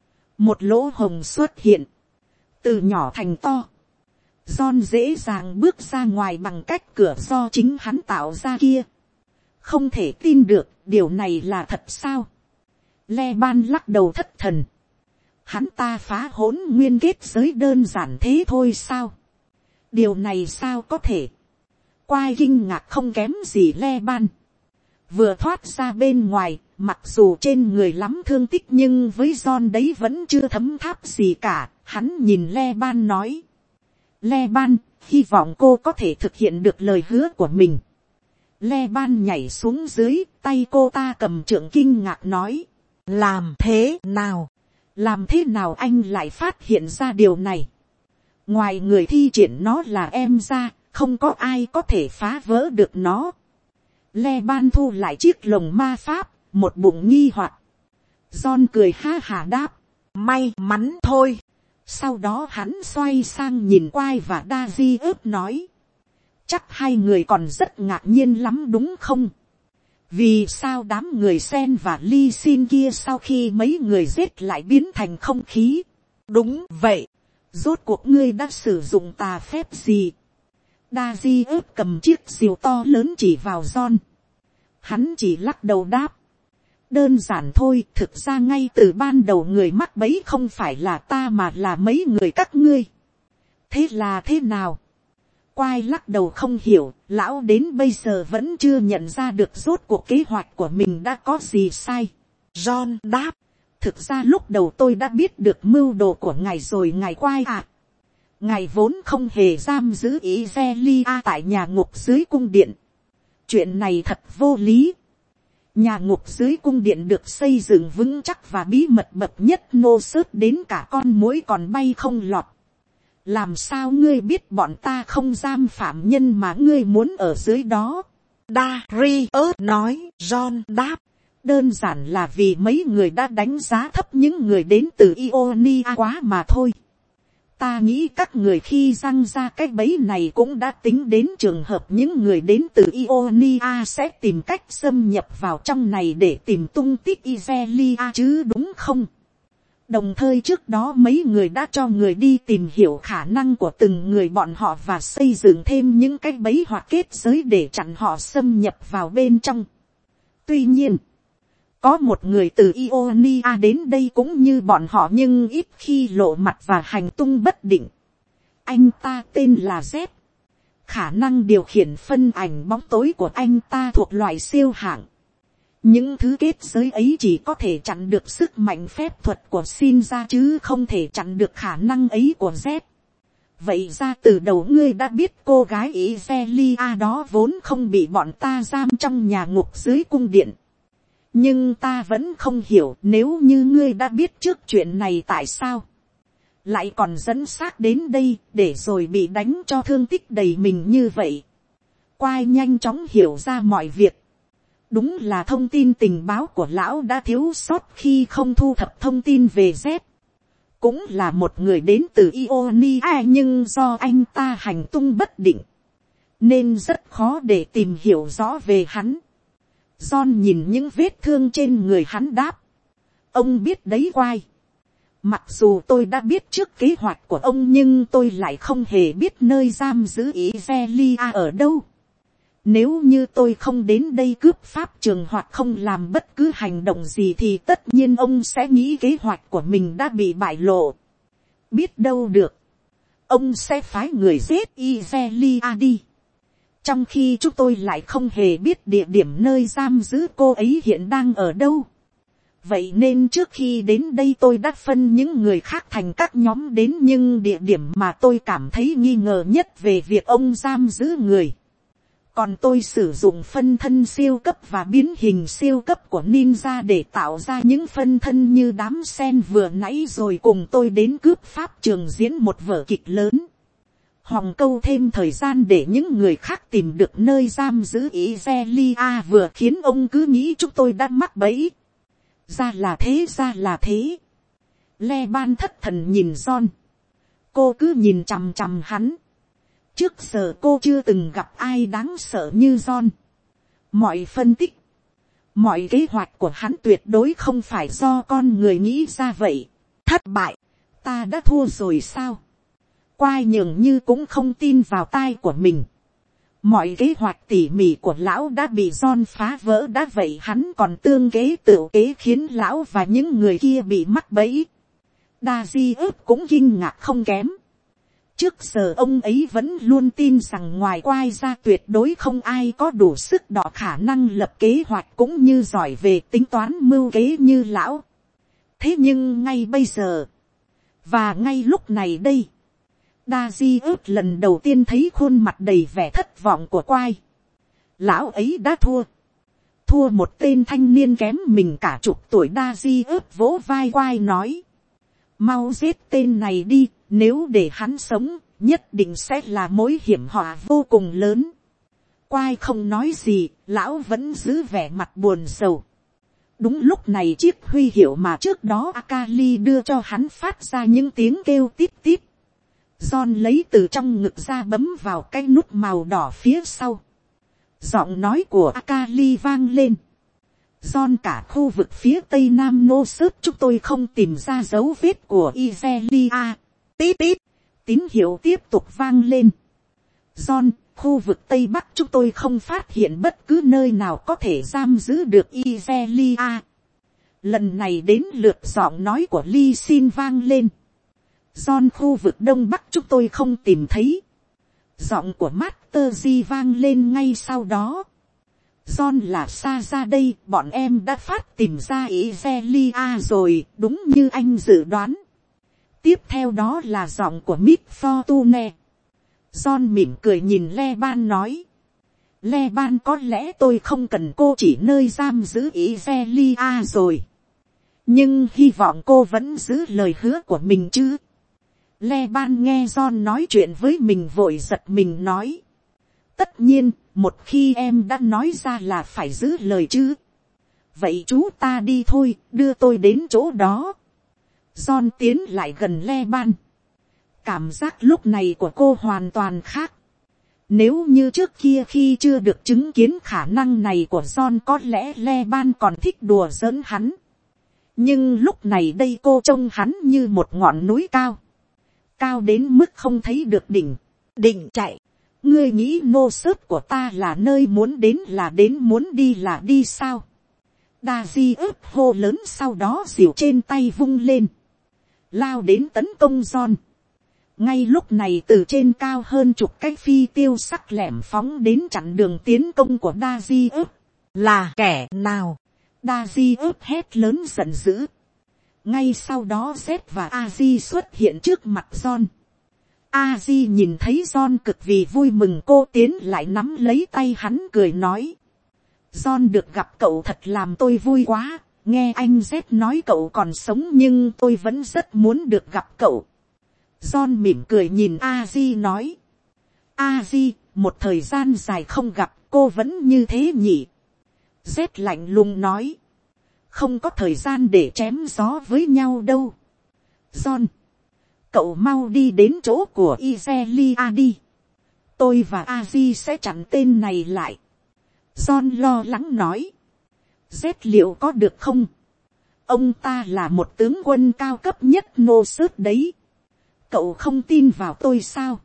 Một lỗ hồng xuất hiện. Từ nhỏ thành to. John dễ dàng bước ra ngoài bằng cách cửa do chính hắn tạo ra kia. Không thể tin được, điều này là thật sao? Leban lắc đầu thất thần. Hắn ta phá hỗn nguyên kết giới đơn giản thế thôi sao? Điều này sao có thể? Quai kinh ngạc không kém gì Leban. Vừa thoát ra bên ngoài, mặc dù trên người lắm thương tích nhưng với John đấy vẫn chưa thấm tháp gì cả. Hắn nhìn Leban nói. Leban, hy vọng cô có thể thực hiện được lời hứa của mình. Leban nhảy xuống dưới, tay cô ta cầm trượng kinh ngạc nói. Làm thế nào? Làm thế nào anh lại phát hiện ra điều này? Ngoài người thi triển nó là em ra, không có ai có thể phá vỡ được nó. Leban thu lại chiếc lồng ma pháp, một bụng nghi hoặc. John cười ha hà đáp. May mắn thôi. Sau đó hắn xoay sang nhìn Quai và Daisy ướp nói. Chắc hai người còn rất ngạc nhiên lắm đúng không? Vì sao đám người Sen và Ly Xin kia sau khi mấy người giết lại biến thành không khí? Đúng vậy. Rốt cuộc ngươi đã sử dụng tà phép gì? Daisy ướp cầm chiếc diều to lớn chỉ vào John. Hắn chỉ lắc đầu đáp. Đơn giản thôi, thực ra ngay từ ban đầu người mắc bẫy không phải là ta mà là mấy người các ngươi. Thế là thế nào? Quai lắc đầu không hiểu, lão đến bây giờ vẫn chưa nhận ra được rốt cuộc kế hoạch của mình đã có gì sai. John đáp. Thực ra lúc đầu tôi đã biết được mưu đồ của ngài rồi ngài Quai ạ. Ngài vốn không hề giam giữ Izelia tại nhà ngục dưới cung điện. Chuyện này thật vô lý. Nhà ngục dưới cung điện được xây dựng vững chắc và bí mật bậc nhất, nô sớt đến cả con muỗi còn bay không lọt. Làm sao ngươi biết bọn ta không giam phạm nhân mà ngươi muốn ở dưới đó? Darius nói. John đáp. Đơn giản là vì mấy người đã đánh giá thấp những người đến từ Ionia quá mà thôi. Ta nghĩ các người khi răng ra cái bẫy này cũng đã tính đến trường hợp những người đến từ Ionia sẽ tìm cách xâm nhập vào trong này để tìm tung tích Iselia chứ, đúng không? Đồng thời trước đó mấy người đã cho người đi tìm hiểu khả năng của từng người bọn họ và xây dựng thêm những cái bẫy hoặc kết giới để chặn họ xâm nhập vào bên trong. Tuy nhiên, có một người từ Ionia đến đây cũng như bọn họ nhưng ít khi lộ mặt và hành tung bất định. Anh ta tên là Z. Khả năng điều khiển phân ảnh bóng tối của anh ta thuộc loại siêu hạng. Những thứ kết giới ấy chỉ có thể chặn được sức mạnh phép thuật của Shinra chứ không thể chặn được khả năng ấy của Z. Vậy ra từ đầu ngươi đã biết cô gái Iselia đó vốn không bị bọn ta giam trong nhà ngục dưới cung điện. Nhưng ta vẫn không hiểu, nếu như ngươi đã biết trước chuyện này tại sao lại còn dẫn xác đến đây để rồi bị đánh cho thương tích đầy mình như vậy. Quai nhanh chóng hiểu ra mọi việc. Đúng là thông tin tình báo của lão đã thiếu sót khi không thu thập thông tin về Z. Cũng là một người đến từ Ionia nhưng do anh ta hành tung bất định, nên rất khó để tìm hiểu rõ về hắn. John nhìn những vết thương trên người hắn đáp. Ông biết đấy Quai. Mặc dù tôi đã biết trước kế hoạch của ông nhưng tôi lại không hề biết nơi giam giữ Iselia ở đâu. Nếu như tôi không đến đây cướp pháp trường hoặc không làm bất cứ hành động gì thì tất nhiên ông sẽ nghĩ kế hoạch của mình đã bị bại lộ. Biết đâu được, ông sẽ phái người giết Iselia đi. Trong khi chúng tôi lại không hề biết địa điểm nơi giam giữ cô ấy hiện đang ở đâu. Vậy nên trước khi đến đây tôi đã phân những người khác thành các nhóm đến nhưng địa điểm mà tôi cảm thấy nghi ngờ nhất về việc ông giam giữ người. Còn tôi sử dụng phân thân siêu cấp và biến hình siêu cấp của ninja để tạo ra những phân thân như đám sen vừa nãy rồi cùng tôi đến cướp pháp trường diễn một vở kịch lớn. Hòng câu thêm thời gian để những người khác tìm được nơi giam giữ Iselia vừa khiến ông cứ nghĩ chúng tôi đã mắc bẫy. Ra là thế, ra là thế. Le Ban thất thần nhìn John. Cô cứ nhìn chằm chằm hắn. Trước giờ cô chưa từng gặp ai đáng sợ như John. Mọi phân tích, mọi kế hoạch của hắn tuyệt đối không phải do con người nghĩ ra vậy. Thất bại, ta đã thua rồi sao? Quai nhường như cũng không tin vào tai của mình. Mọi kế hoạch tỉ mỉ của lão đã bị John phá vỡ đã vậy hắn còn tương kế tự kế khiến lão và những người kia bị mắc bẫy. Darius cũng kinh ngạc không kém. Trước giờ ông ấy vẫn luôn tin rằng ngoài Quai ra tuyệt đối không ai có đủ sức đọ khả năng lập kế hoạch cũng như giỏi về tính toán mưu kế như lão. Thế nhưng ngay bây giờ, và ngay lúc này đây, Darius lần đầu tiên thấy khuôn mặt đầy vẻ thất vọng của Quai. Lão ấy đã thua. Thua một tên thanh niên kém mình cả chục tuổi. Darius vỗ vai Quai nói. Mau giết tên này đi, nếu để hắn sống, nhất định sẽ là mối hiểm họa vô cùng lớn. Quai không nói gì, lão vẫn giữ vẻ mặt buồn sầu. Đúng lúc này chiếc huy hiệu mà trước đó Akali đưa cho hắn phát ra những tiếng kêu tít tít. John lấy từ trong ngực ra bấm vào cái nút màu đỏ phía sau. Giọng nói của Akali vang lên. John, cả khu vực phía tây nam nô sớt chúng tôi không tìm ra dấu vết của Iselia. Tít tít, tín hiệu tiếp tục vang lên. John, khu vực tây bắc chúng tôi không phát hiện bất cứ nơi nào có thể giam giữ được Iselia. Lần này đến lượt giọng nói của Lee Sin vang lên. John, khu vực đông bắc chúng tôi không tìm thấy. Giọng của Master G vang lên ngay sau đó. John, là xa ra đây, bọn em đã phát tìm ra Iselia rồi, đúng như anh dự đoán. Tiếp theo đó là giọng của Miss Fortune. John mỉm cười nhìn Le Ban nói. Leban có lẽ tôi không cần cô chỉ nơi giam giữ Izelia rồi. Nhưng hy vọng cô vẫn giữ lời hứa của mình chứ. Leban nghe John nói chuyện với mình vội giật mình nói. Tất nhiên, một khi em đã nói ra là phải giữ lời chứ. Vậy chú ta đi thôi, đưa tôi đến chỗ đó. John tiến lại gần Leban. Cảm giác lúc này của cô hoàn toàn khác. Nếu như trước kia khi chưa được chứng kiến khả năng này của John có lẽ Leban còn thích đùa giỡn hắn. Nhưng lúc này đây cô trông hắn như một ngọn núi cao. Cao đến mức không thấy được đỉnh. Định chạy. Ngươi nghĩ nô sớt của ta là nơi muốn đến là đến, muốn đi là đi sao? Daisy ướp hô lớn, sau đó dìu trên tay vung lên. Lao đến tấn công John. Ngay lúc này từ trên cao hơn chục cái phi tiêu sắc lẻm phóng đến chặn đường tiến công của Daisy ướp. Là kẻ nào? Daisy ướp hét lớn giận dữ. Ngay sau đó Z và Aji xuất hiện trước mặt John. Aji nhìn thấy John cực vì vui mừng, cô tiến lại nắm lấy tay hắn cười nói. John, được gặp cậu thật làm tôi vui quá. Nghe anh Z nói cậu còn sống nhưng tôi vẫn rất muốn được gặp cậu. John mỉm cười nhìn Aji nói. Aji, một thời gian dài không gặp cô vẫn như thế nhỉ? Z lạnh lùng nói. Không có thời gian để chém gió với nhau đâu. John, cậu mau đi đến chỗ của Izelia đi. Tôi và Aji sẽ chặn tên này lại. John lo lắng nói. Z liệu có được không? Ông ta là một tướng quân cao cấp nhất nô sớt đấy. Cậu không tin vào tôi sao?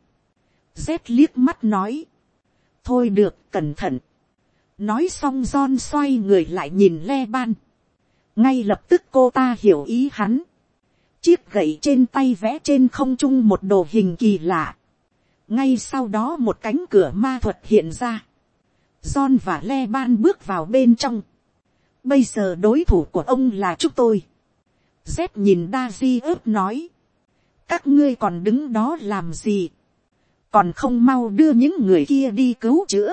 Z liếc mắt nói. Thôi được, cẩn thận. Nói xong John xoay người lại nhìn Leban. Ngay lập tức cô ta hiểu ý hắn. Chiếc gậy trên tay vẽ trên không trung một đồ hình kỳ lạ. Ngay sau đó một cánh cửa ma thuật hiện ra. John và Leban bước vào bên trong. Bây giờ đối thủ của ông là chúng tôi. Z nhìn Daisy ướp nói. Các ngươi còn đứng đó làm gì? Còn không mau đưa những người kia đi cứu chữa.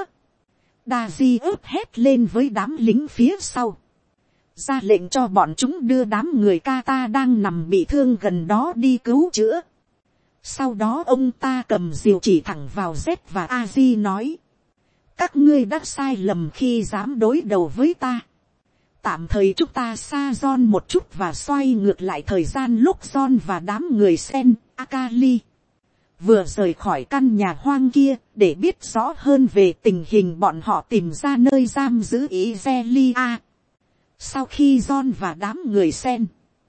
Daisy ướp hét lên với đám lính phía sau. Ra lệnh cho bọn chúng đưa đám người Kata đang nằm bị thương gần đó đi cứu chữa. Sau đó ông ta cầm diều chỉ thẳng vào Z và Aji nói. Các ngươi đã sai lầm khi dám đối đầu với ta. Tạm thời chúng ta xa John một chút và xoay ngược lại thời gian lúc John và đám người Sen, Akali vừa rời khỏi căn nhà hoang kia để biết rõ hơn về tình hình bọn họ tìm ra nơi giam giữ Izelia. Sau khi John và đám người Sen,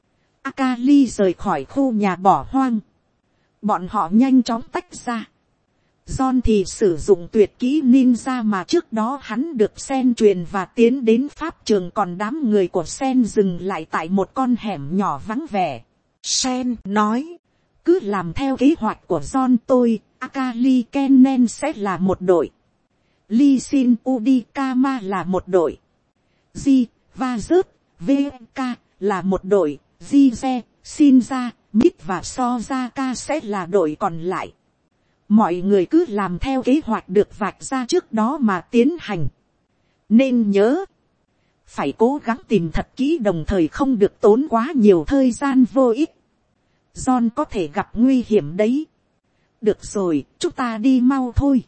Akali rời khỏi khu nhà bỏ hoang, bọn họ nhanh chóng tách ra. John thì sử dụng tuyệt kỹ ninja mà trước đó hắn được Sen truyền và tiến đến pháp trường, còn đám người của Sen dừng lại tại một con hẻm nhỏ vắng vẻ. Sen nói, cứ làm theo kế hoạch của John, tôi, Akali Kennen sẽ là một đội. Lee Sin Udikama là một đội. Ji, Vazut, VK là một đội. Jize, Shinja, Mít và Sozaka sẽ là đội còn lại. Mọi người cứ làm theo kế hoạch được vạch ra trước đó mà tiến hành. Nên nhớ, phải cố gắng tìm thật kỹ, đồng thời không được tốn quá nhiều thời gian vô ích. John có thể gặp nguy hiểm đấy. Được rồi, chúng ta đi mau thôi.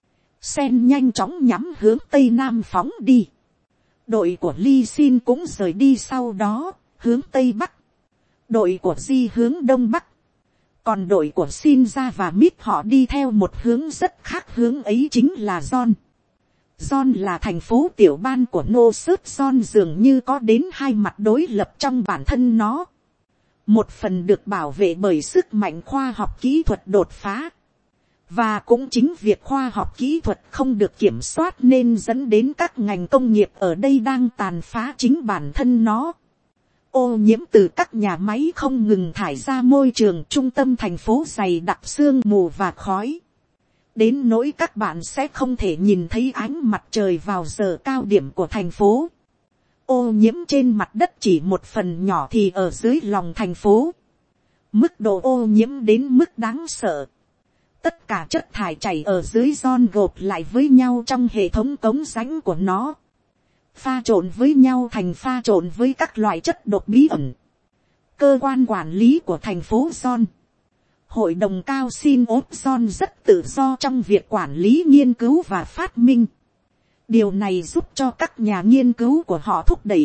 Sen nhanh chóng nhắm hướng tây nam phóng đi. Đội của Lee Sin cũng rời đi sau đó, hướng tây bắc. Đội của Ji hướng đông bắc. Còn đội của Shinja và Mít họ đi theo một hướng rất khác, hướng ấy chính là John. John là thành phố tiểu ban của Nô Sớt. John dường như có đến hai mặt đối lập trong bản thân nó. Một phần được bảo vệ bởi sức mạnh khoa học kỹ thuật đột phá. Và cũng chính việc khoa học kỹ thuật không được kiểm soát nên dẫn đến các ngành công nghiệp ở đây đang tàn phá chính bản thân nó. Ô nhiễm từ các nhà máy không ngừng thải ra môi trường trung tâm thành phố dày đặc sương mù và khói. Đến nỗi các bạn sẽ không thể nhìn thấy ánh mặt trời vào giờ cao điểm của thành phố. Ô nhiễm trên mặt đất chỉ một phần nhỏ thì ở dưới lòng thành phố. Mức độ ô nhiễm đến mức đáng sợ. Tất cả chất thải chảy ở dưới giòn gộp lại với nhau trong hệ thống cống rãnh của nó. Pha trộn với nhau thành pha trộn với các loại chất độc bí ẩn. Cơ quan quản lý của thành phố Giòn. Hội đồng cao xin ốp Giòn rất tự do trong việc quản lý nghiên cứu và phát minh. Điều này giúp cho các nhà nghiên cứu của họ thúc đẩy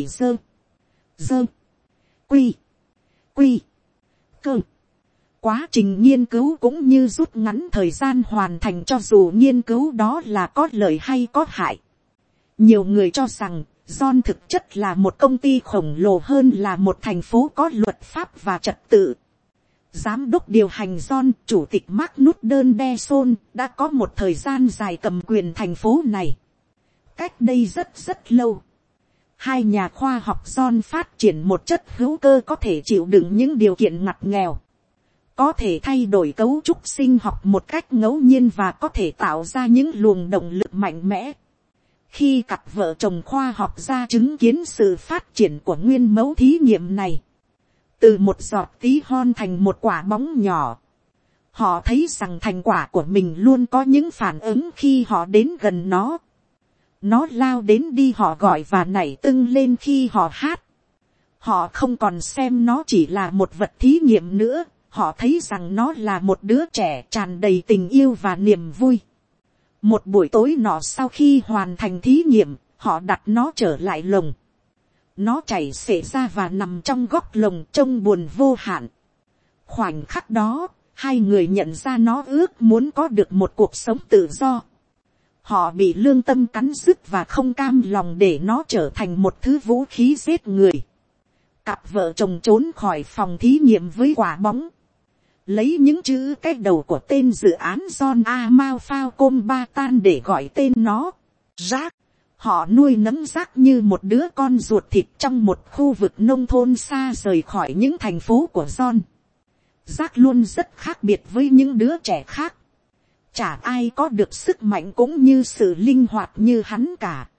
quy cơ. Quá trình nghiên cứu cũng như rút ngắn thời gian hoàn thành, cho dù nghiên cứu đó là có lợi hay có hại. Nhiều người cho rằng Giòn thực chất là một công ty khổng lồ hơn là một thành phố có luật pháp và trật tự. Giám đốc điều hành Giòn, chủ tịch Magnus Denderson, đã có một thời gian dài cầm quyền thành phố này. Cách đây rất lâu, hai nhà khoa học Giòn phát triển một chất hữu cơ có thể chịu đựng những điều kiện ngặt nghèo, có thể thay đổi cấu trúc sinh học một cách ngẫu nhiên và có thể tạo ra những luồng động lực mạnh mẽ. Khi cặp vợ chồng khoa học gia chứng kiến sự phát triển của nguyên mẫu thí nghiệm này, từ một giọt tí hon thành một quả bóng nhỏ, họ thấy rằng thành quả của mình luôn có những phản ứng khi họ đến gần nó. Nó lao đến đi họ gọi và nảy tưng lên khi họ hát. Họ không còn xem nó chỉ là một vật thí nghiệm nữa, họ thấy rằng nó là một đứa trẻ tràn đầy tình yêu và niềm vui. Một buổi tối nọ sau khi hoàn thành thí nghiệm, họ đặt nó trở lại lồng. Nó chảy xệ ra và nằm trong góc lồng trông buồn vô hạn. Khoảnh khắc đó, hai người nhận ra nó ước muốn có được một cuộc sống tự do. Họ bị lương tâm cắn rứt và không cam lòng để nó trở thành một thứ vũ khí giết người. Cặp vợ chồng trốn khỏi phòng thí nghiệm với quả bóng. Lấy những chữ cái đầu của tên dự án John A. Falcon Batan để gọi tên nó. Rác. Họ nuôi nấng rác như một đứa con ruột thịt trong một khu vực nông thôn xa rời khỏi những thành phố của John. Rác luôn rất khác biệt với những đứa trẻ khác. Chả ai có được sức mạnh cũng như sự linh hoạt như hắn cả.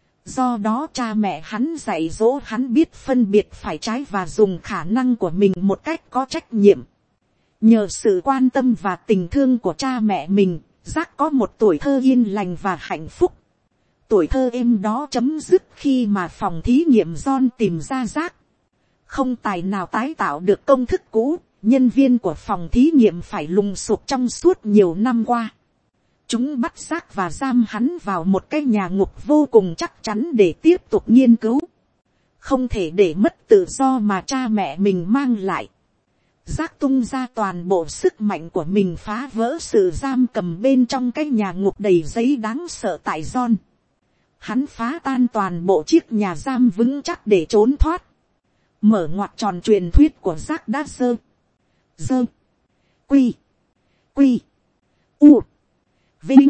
Do đó cha mẹ hắn dạy dỗ hắn biết phân biệt phải trái và dùng khả năng của mình một cách có trách nhiệm. Nhờ sự quan tâm và tình thương của cha mẹ mình, Jack có một tuổi thơ yên lành và hạnh phúc. Tuổi thơ êm đó chấm dứt khi mà phòng thí nghiệm John tìm ra Jack. Không tài nào tái tạo được công thức cũ, nhân viên của phòng thí nghiệm phải lùng sục trong suốt nhiều năm qua. Chúng bắt Jack và giam hắn vào một cái nhà ngục vô cùng chắc chắn để tiếp tục nghiên cứu. Không thể để mất tự do mà cha mẹ mình mang lại. Jack tung ra toàn bộ sức mạnh của mình phá vỡ sự giam cầm bên trong cái nhà ngục đầy giấy đáng sợ tại John. Hắn phá tan toàn bộ chiếc nhà giam vững chắc để trốn thoát. Mở ngoặt tròn truyền thuyết của Jack đã quy vinh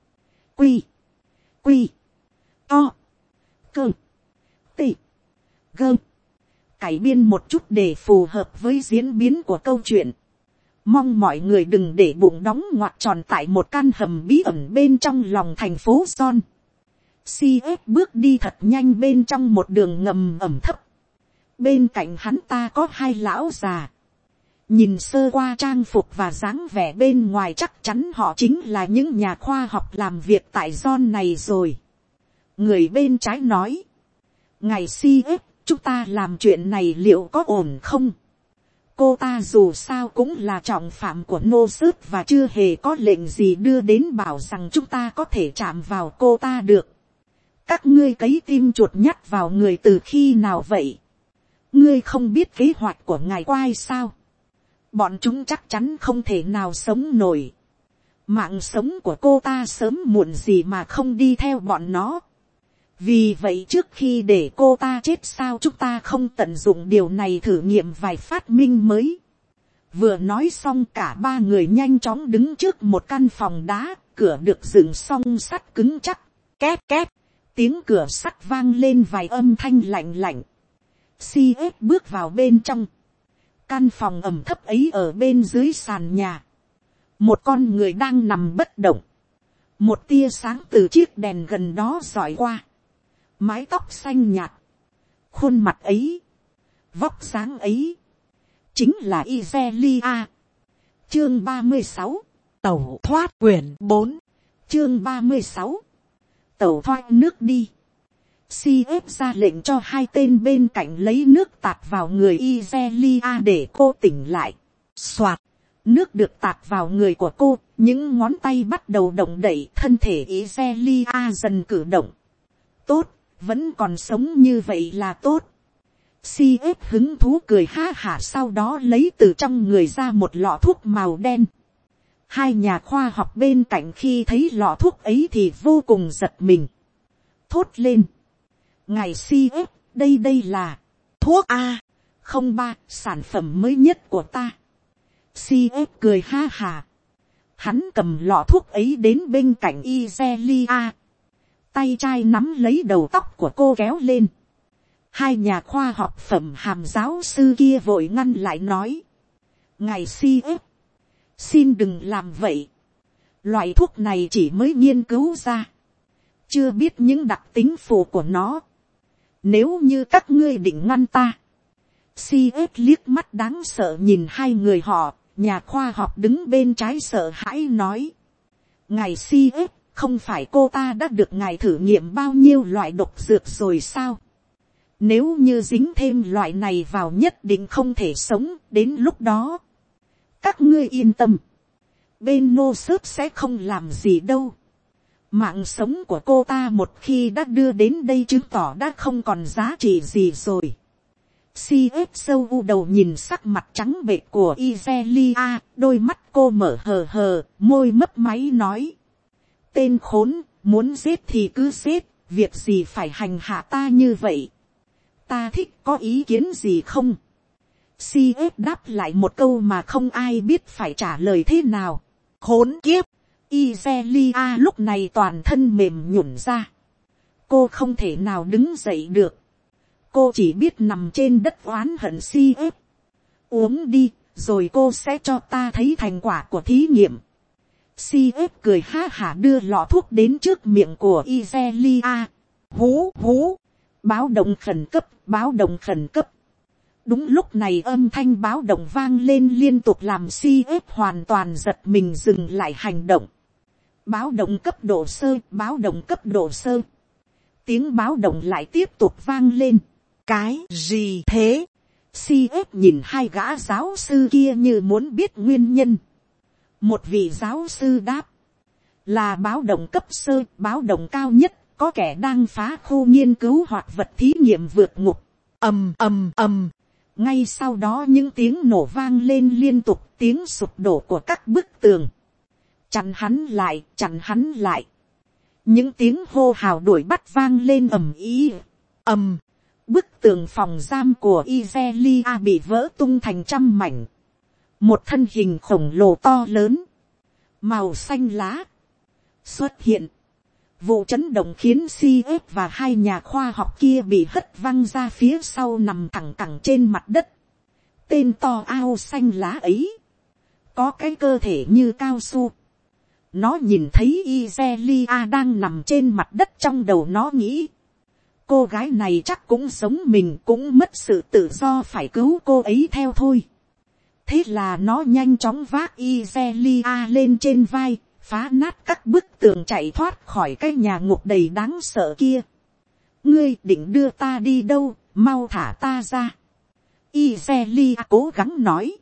quy to cơ tị gơ cải biên một chút để phù hợp với diễn biến của câu chuyện. Mong mọi người đừng để bụng đóng ngoặt tròn tại một căn hầm bí ẩn bên trong lòng thành phố John. CF bước đi thật nhanh bên trong một đường ngầm ẩm thấp. Bên cạnh hắn ta có hai lão già. Nhìn sơ qua trang phục và dáng vẻ bên ngoài chắc chắn họ chính là những nhà khoa học làm việc tại John này rồi. Người bên trái nói. Ngài CF, chúng ta làm chuyện này liệu có ổn không? Cô ta dù sao cũng là trọng phạm của nô sớt và chưa hề có lệnh gì đưa đến bảo rằng chúng ta có thể chạm vào cô ta được. Các ngươi cấy tim chuột nhắt vào người từ khi nào vậy? Ngươi không biết kế hoạch của ngài Quai sao? Bọn chúng chắc chắn không thể nào sống nổi. Mạng sống của cô ta sớm muộn gì mà không đi theo bọn nó. Vì vậy trước khi để cô ta chết sao chúng ta không tận dụng điều này thử nghiệm vài phát minh mới. Vừa nói xong cả ba người nhanh chóng đứng trước một căn phòng đá, cửa được dựng song sắt cứng chắc. Két két, tiếng cửa sắt vang lên vài âm thanh lạnh lạnh. CF bước vào bên trong. Căn phòng ẩm thấp ấy ở bên dưới sàn nhà. Một con người đang nằm bất động. Một tia sáng từ chiếc đèn gần đó dọi qua. Mái tóc xanh nhạt. Khuôn mặt ấy. Vóc dáng ấy. Chính là Izelia. Chương 36. Tẩu thoát quyển 4. Chương 36. Tẩu thoát nước đi. CF ra lệnh cho hai tên bên cạnh lấy nước tạt vào người Izelia để cô tỉnh lại. Soạt. Nước được tạt vào người của cô, những ngón tay bắt đầu động đậy, thân thể Izelia dần cử động. Tốt, vẫn còn sống như vậy là tốt. CF hứng thú cười ha hả, sau đó lấy từ trong người ra một lọ thuốc màu đen. Hai nhà khoa học bên cạnh khi thấy lọ thuốc ấy thì vô cùng giật mình. Thốt lên. Ngài CF, đây là thuốc A03, sản phẩm mới nhất của ta. CF cười ha hà. Hắn cầm lọ thuốc ấy đến bên cạnh Izelia. Tay trai nắm lấy đầu tóc của cô kéo lên. Hai nhà khoa học phẩm hàm giáo sư kia vội ngăn lại nói. Ngài CF, xin đừng làm vậy. Loại thuốc này chỉ mới nghiên cứu ra. Chưa biết những đặc tính phụ của nó. Nếu như các ngươi định ngăn ta. CF liếc mắt đáng sợ nhìn hai người họ. Nhà khoa học đứng bên trái sợ hãi nói. Ngài CF, không phải cô ta đã được ngài thử nghiệm bao nhiêu loại độc dược rồi sao? Nếu như dính thêm loại này vào nhất định không thể sống, đến lúc đó. Các ngươi yên tâm. Bên nô sớp sẽ không làm gì đâu. Mạng sống của cô ta một khi đã đưa đến đây chứng tỏ đã không còn giá trị gì rồi. CF sâu u đầu nhìn sắc mặt trắng bệch của Izelia, đôi mắt cô mở hờ hờ, môi mấp máy nói. Tên khốn, muốn giết thì cứ giết, việc gì phải hành hạ ta như vậy. Ta thích, có ý kiến gì không? CF đáp lại một câu mà không ai biết phải trả lời thế nào. Khốn kiếp! Izelia lúc này toàn thân mềm nhũn ra. Cô không thể nào đứng dậy được. Cô chỉ biết nằm trên đất oán hận CF. Uống đi, rồi cô sẽ cho ta thấy thành quả của thí nghiệm. CF cười ha hả đưa lọ thuốc đến trước miệng của Izelia. Hú hú! Báo động khẩn cấp, báo động khẩn cấp. Đúng lúc này âm thanh báo động vang lên liên tục làm CF hoàn toàn giật mình dừng lại hành động. Báo động cấp độ sơ, báo động cấp độ sơ. Tiếng báo động lại tiếp tục vang lên. Cái gì thế? CF nhìn hai gã giáo sư kia như muốn biết nguyên nhân. Một vị giáo sư đáp. Là báo động cấp sơ, báo động cao nhất. Có kẻ đang phá khu nghiên cứu hoạt vật thí nghiệm vượt ngục. Ầm ầm ầm. Ngay sau đó những tiếng nổ vang lên liên tục, tiếng sụp đổ của các bức tường. Chặn hắn lại, chặn hắn lại. Những tiếng hô hào đuổi bắt vang lên ầm ĩ. Ầm. Bức tường phòng giam của Izelia bị vỡ tung thành trăm mảnh. Một thân hình khổng lồ to lớn. Màu xanh lá. Xuất hiện. Vụ chấn động khiến CF và hai nhà khoa học kia bị hất văng ra phía sau nằm thẳng cẳng trên mặt đất. Tên to ao xanh lá ấy. Có cái cơ thể như cao su. Nó nhìn thấy Izelia đang nằm trên mặt đất, trong đầu nó nghĩ. Cô gái này chắc cũng giống mình, cũng mất sự tự do, phải cứu cô ấy theo thôi. Thế là nó nhanh chóng vác Izelia lên trên vai. Phá nát các bức tường chạy thoát khỏi cái nhà ngục đầy đáng sợ kia. Ngươi định đưa ta đi đâu, mau thả ta ra. Izelia cố gắng nói.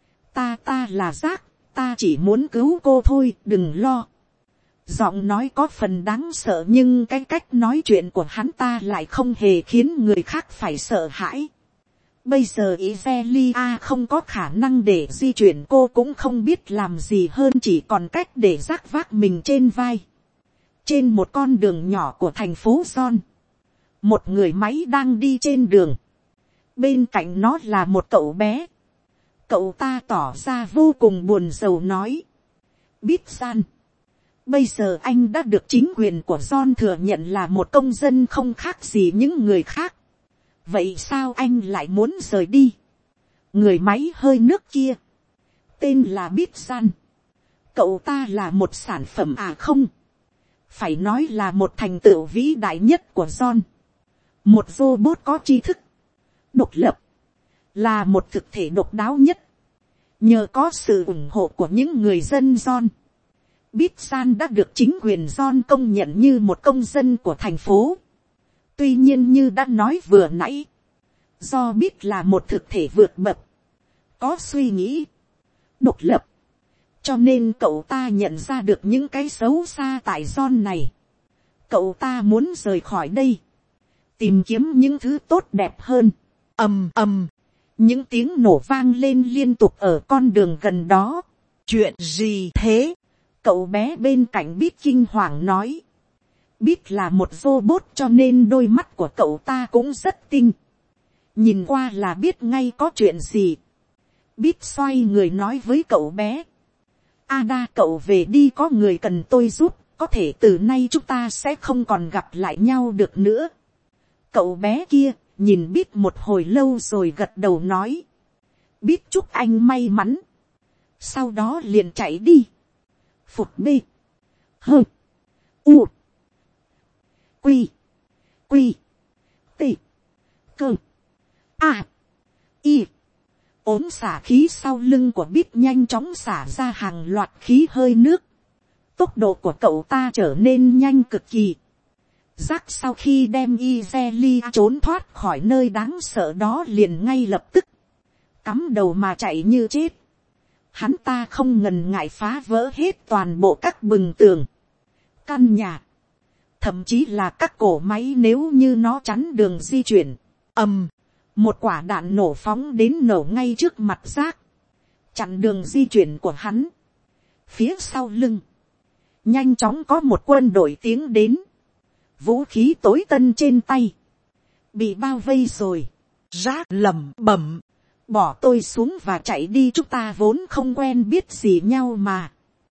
Ta là rác, ta chỉ muốn cứu cô thôi, đừng lo. Giọng nói có phần đáng sợ nhưng cái cách nói chuyện của hắn ta lại không hề khiến người khác phải sợ hãi. Bây giờ Izelia không có khả năng để di chuyển, cô cũng không biết làm gì hơn, chỉ còn cách để rác vác mình trên vai. Trên một con đường nhỏ của thành phố John, một người máy đang đi trên đường. Bên cạnh nó là một cậu bé. Cậu ta tỏ ra vô cùng buồn rầu nói. Biết John, bây giờ anh đã được chính quyền của John thừa nhận là một công dân không khác gì những người khác. Vậy sao anh lại muốn rời đi? Người máy hơi nước kia. Tên là Bitsan. Cậu ta là một sản phẩm không? Phải nói là một thành tựu vĩ đại nhất của John. Một robot có tri thức. Độc lập. Là một thực thể độc đáo nhất. Nhờ có sự ủng hộ của những người dân John. Bít San đã được chính quyền John công nhận như một công dân của thành phố. Tuy nhiên như đã nói vừa nãy, do Bít là một thực thể vượt bậc, có suy nghĩ độc lập, cho nên cậu ta nhận ra được những cái xấu xa tại John này. Cậu ta muốn rời khỏi đây, tìm kiếm những thứ tốt đẹp hơn. ầm ầm, Những tiếng nổ vang lên liên tục ở con đường gần đó. chuyện gì thế? Cậu bé bên cạnh Bít kinh hoàng nói. Bít là một robot cho nên đôi mắt của cậu ta cũng rất tinh. Nhìn qua là biết ngay có chuyện gì. Bít xoay người nói với cậu bé. Ada, cậu về đi, có người cần tôi giúp. Có thể từ nay chúng ta sẽ không còn gặp lại nhau được nữa. Cậu bé kia nhìn Bít một hồi lâu rồi gật đầu nói. Bít chúc anh may mắn. Sau đó liền chạy đi. Phục B. Hơ. U. Quy. Quy. T. Cơ. A. Y. Ốm xả khí sau lưng của Bít nhanh chóng xả ra hàng loạt khí hơi nước. Tốc độ của cậu ta trở nên nhanh cực kỳ. Jack sau khi đem Izelia trốn thoát khỏi nơi đáng sợ đó liền ngay lập tức cắm đầu mà chạy như chết. Hắn ta không ngần ngại phá vỡ hết toàn bộ các bừng tường, căn nhà, thậm chí là các cổ máy nếu như nó chắn đường di chuyển. Một quả đạn nổ phóng đến nổ ngay trước mặt Jack, chặn đường di chuyển của hắn. Phía sau lưng nhanh chóng có một quân đội tiến đến, vũ khí tối tân trên tay, bị bao vây rồi. Jack lẩm bẩm, bỏ tôi xuống và chạy đi, chúng ta vốn không quen biết gì nhau mà.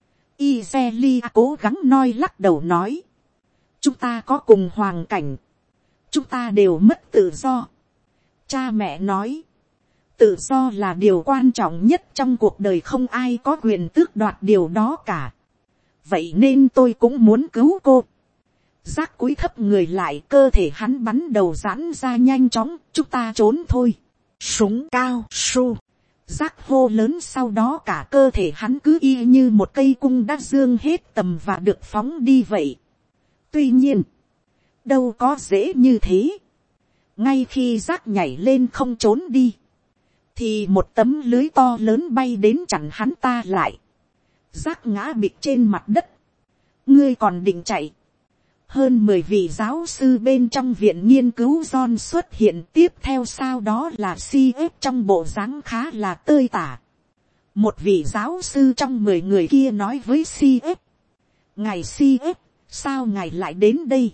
Izelia cố gắng noi lắc đầu nói, chúng ta có cùng hoàn cảnh, chúng ta đều mất tự do. Cha mẹ nói, tự do là điều quan trọng nhất trong cuộc đời, không ai có quyền tước đoạt điều đó cả. Vậy nên tôi cũng muốn cứu cô. Jack cúi thấp người lại, cơ thể hắn bắn đầu giãn ra nhanh chóng, chúng ta trốn thôi. Súng cao su. Jack hô lớn, sau đó cả cơ thể hắn cứ y như một cây cung đã dương hết tầm và được phóng đi vậy. Tuy nhiên, đâu có dễ như thế. Ngay khi Jack nhảy lên không trốn đi, thì một tấm lưới to lớn bay đến chặn hắn ta lại. Jack ngã bịch trên mặt đất. Ngươi còn định chạy? Hơn 10 vị giáo sư bên trong viện nghiên cứu John xuất hiện, tiếp theo sau đó là CF trong bộ dáng khá là tơi tả. Một vị giáo sư trong 10 người kia nói với CF. Ngài CF, sao ngài lại đến đây?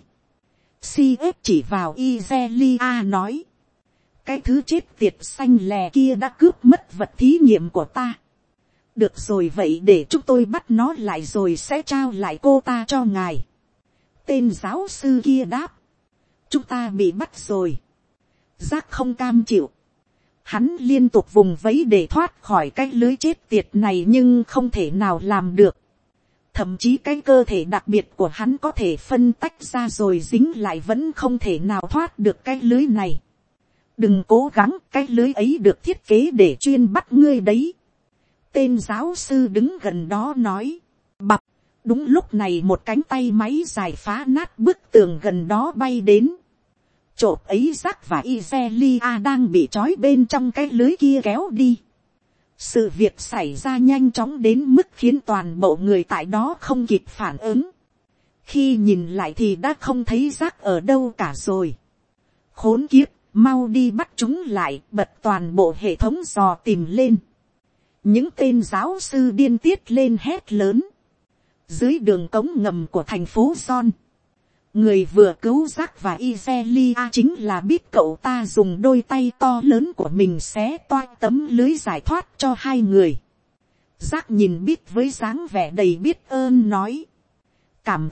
CF chỉ vào Izelia nói. Cái thứ chết tiệt xanh lè kia đã cướp mất vật thí nghiệm của ta. Được rồi, vậy để chúng tôi bắt nó lại rồi sẽ trao lại cô ta cho ngài. Tên giáo sư kia đáp. Chúng ta bị bắt rồi. Jack không cam chịu. Hắn liên tục vùng vẫy để thoát khỏi cái lưới chết tiệt này nhưng không thể nào làm được. Thậm chí cái cơ thể đặc biệt của hắn có thể phân tách ra rồi dính lại vẫn không thể nào thoát được cái lưới này. Đừng cố gắng, cái lưới ấy được thiết kế để chuyên bắt ngươi đấy. Tên giáo sư đứng gần đó nói. Bập. Đúng lúc này một cánh tay máy dài phá nát bức tường gần đó bay đến. Chộp ấy Jack và Izelia đang bị trói bên trong cái lưới kia kéo đi. Sự việc xảy ra nhanh chóng đến mức khiến toàn bộ người tại đó không kịp phản ứng. Khi nhìn lại thì đã không thấy Jack ở đâu cả rồi. Khốn kiếp, mau đi bắt chúng lại, bật toàn bộ hệ thống dò tìm lên. Những tên giáo sư điên tiết lên hét lớn. Dưới đường cống ngầm của thành phố John, người vừa cứu Jack và Izelia chính là biết cậu ta dùng đôi tay to lớn của mình xé toang tấm lưới giải thoát cho hai người. Jack nhìn biết với dáng vẻ đầy biết ơn nói. Cảm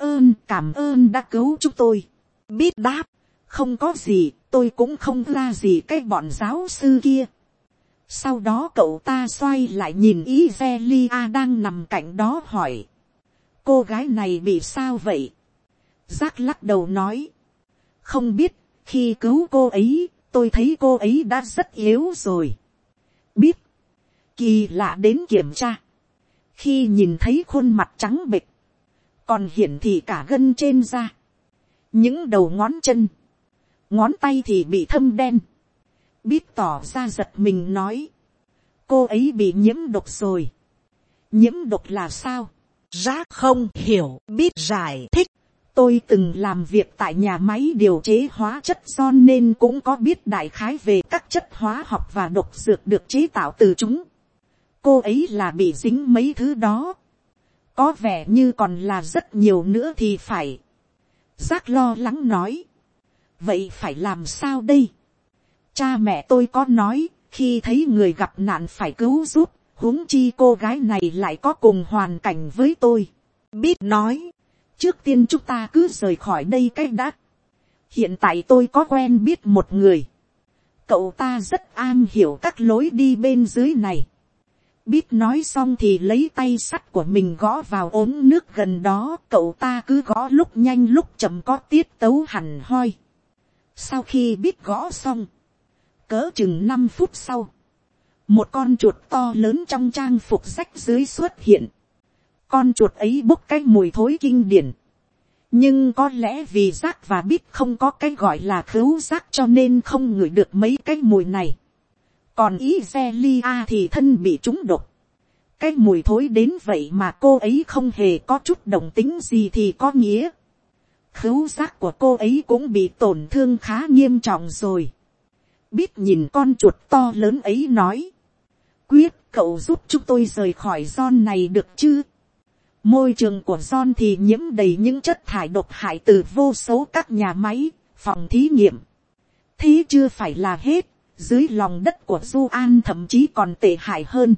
ơn đã cứu chúng tôi. Biết đáp. Không có gì, tôi cũng không ra gì cái bọn giáo sư kia. Sau đó cậu ta xoay lại nhìn Izelia đang nằm cạnh đó hỏi. Cô gái này bị sao vậy? Jack lắc đầu nói. Không biết, khi cứu cô ấy, tôi thấy cô ấy đã rất yếu rồi. Biết. Kỳ lạ đến kiểm tra. Khi nhìn thấy khuôn mặt trắng bệch, còn hiển thị cả gân trên da, những đầu ngón chân, ngón tay thì bị thâm đen. Biết tỏ ra giật mình nói, cô ấy bị nhiễm độc rồi. Nhiễm độc là sao? Giác không hiểu, biết giải thích. Tôi từng làm việc tại nhà máy điều chế hóa chất John nên cũng có biết đại khái về các chất hóa học và độc dược được chế tạo từ chúng. Cô ấy là bị dính mấy thứ đó. Có vẻ như còn là rất nhiều nữa thì phải. Giác lo lắng nói. Vậy phải làm sao đây? Cha mẹ tôi có nói, khi thấy người gặp nạn phải cứu giúp, huống chi cô gái này lại có cùng hoàn cảnh với tôi. Biết nói, trước tiên chúng ta cứ rời khỏi đây cái đã. Hiện tại tôi có quen biết một người. Cậu ta rất am hiểu các lối đi bên dưới này. Biết nói xong thì lấy tay sắt của mình gõ vào ống nước gần đó. Cậu ta cứ gõ lúc nhanh lúc chậm có tiết tấu hẳn hoi. Sau khi biết gõ xong, cỡ chừng 5 phút sau, một con chuột to lớn trong trang phục rách dưới xuất hiện. Con chuột ấy bốc cái mùi thối kinh điển. Nhưng có lẽ vì Giác và Biết không có cái gọi là khứu giác cho nên không ngửi được mấy cái mùi này. Còn Izelia thì thân bị trúng độc. Cái mùi thối đến vậy mà cô ấy không hề có chút động tính gì thì có nghĩa khứu giác của cô ấy cũng bị tổn thương khá nghiêm trọng rồi. Biết nhìn con chuột to lớn ấy nói. Quyết, cậu giúp chúng tôi rời khỏi John này được chứ? Môi trường của John thì nhiễm đầy những chất thải độc hại từ vô số các nhà máy, phòng thí nghiệm. Thế chưa phải là hết, dưới lòng đất của Joan thậm chí còn tệ hại hơn.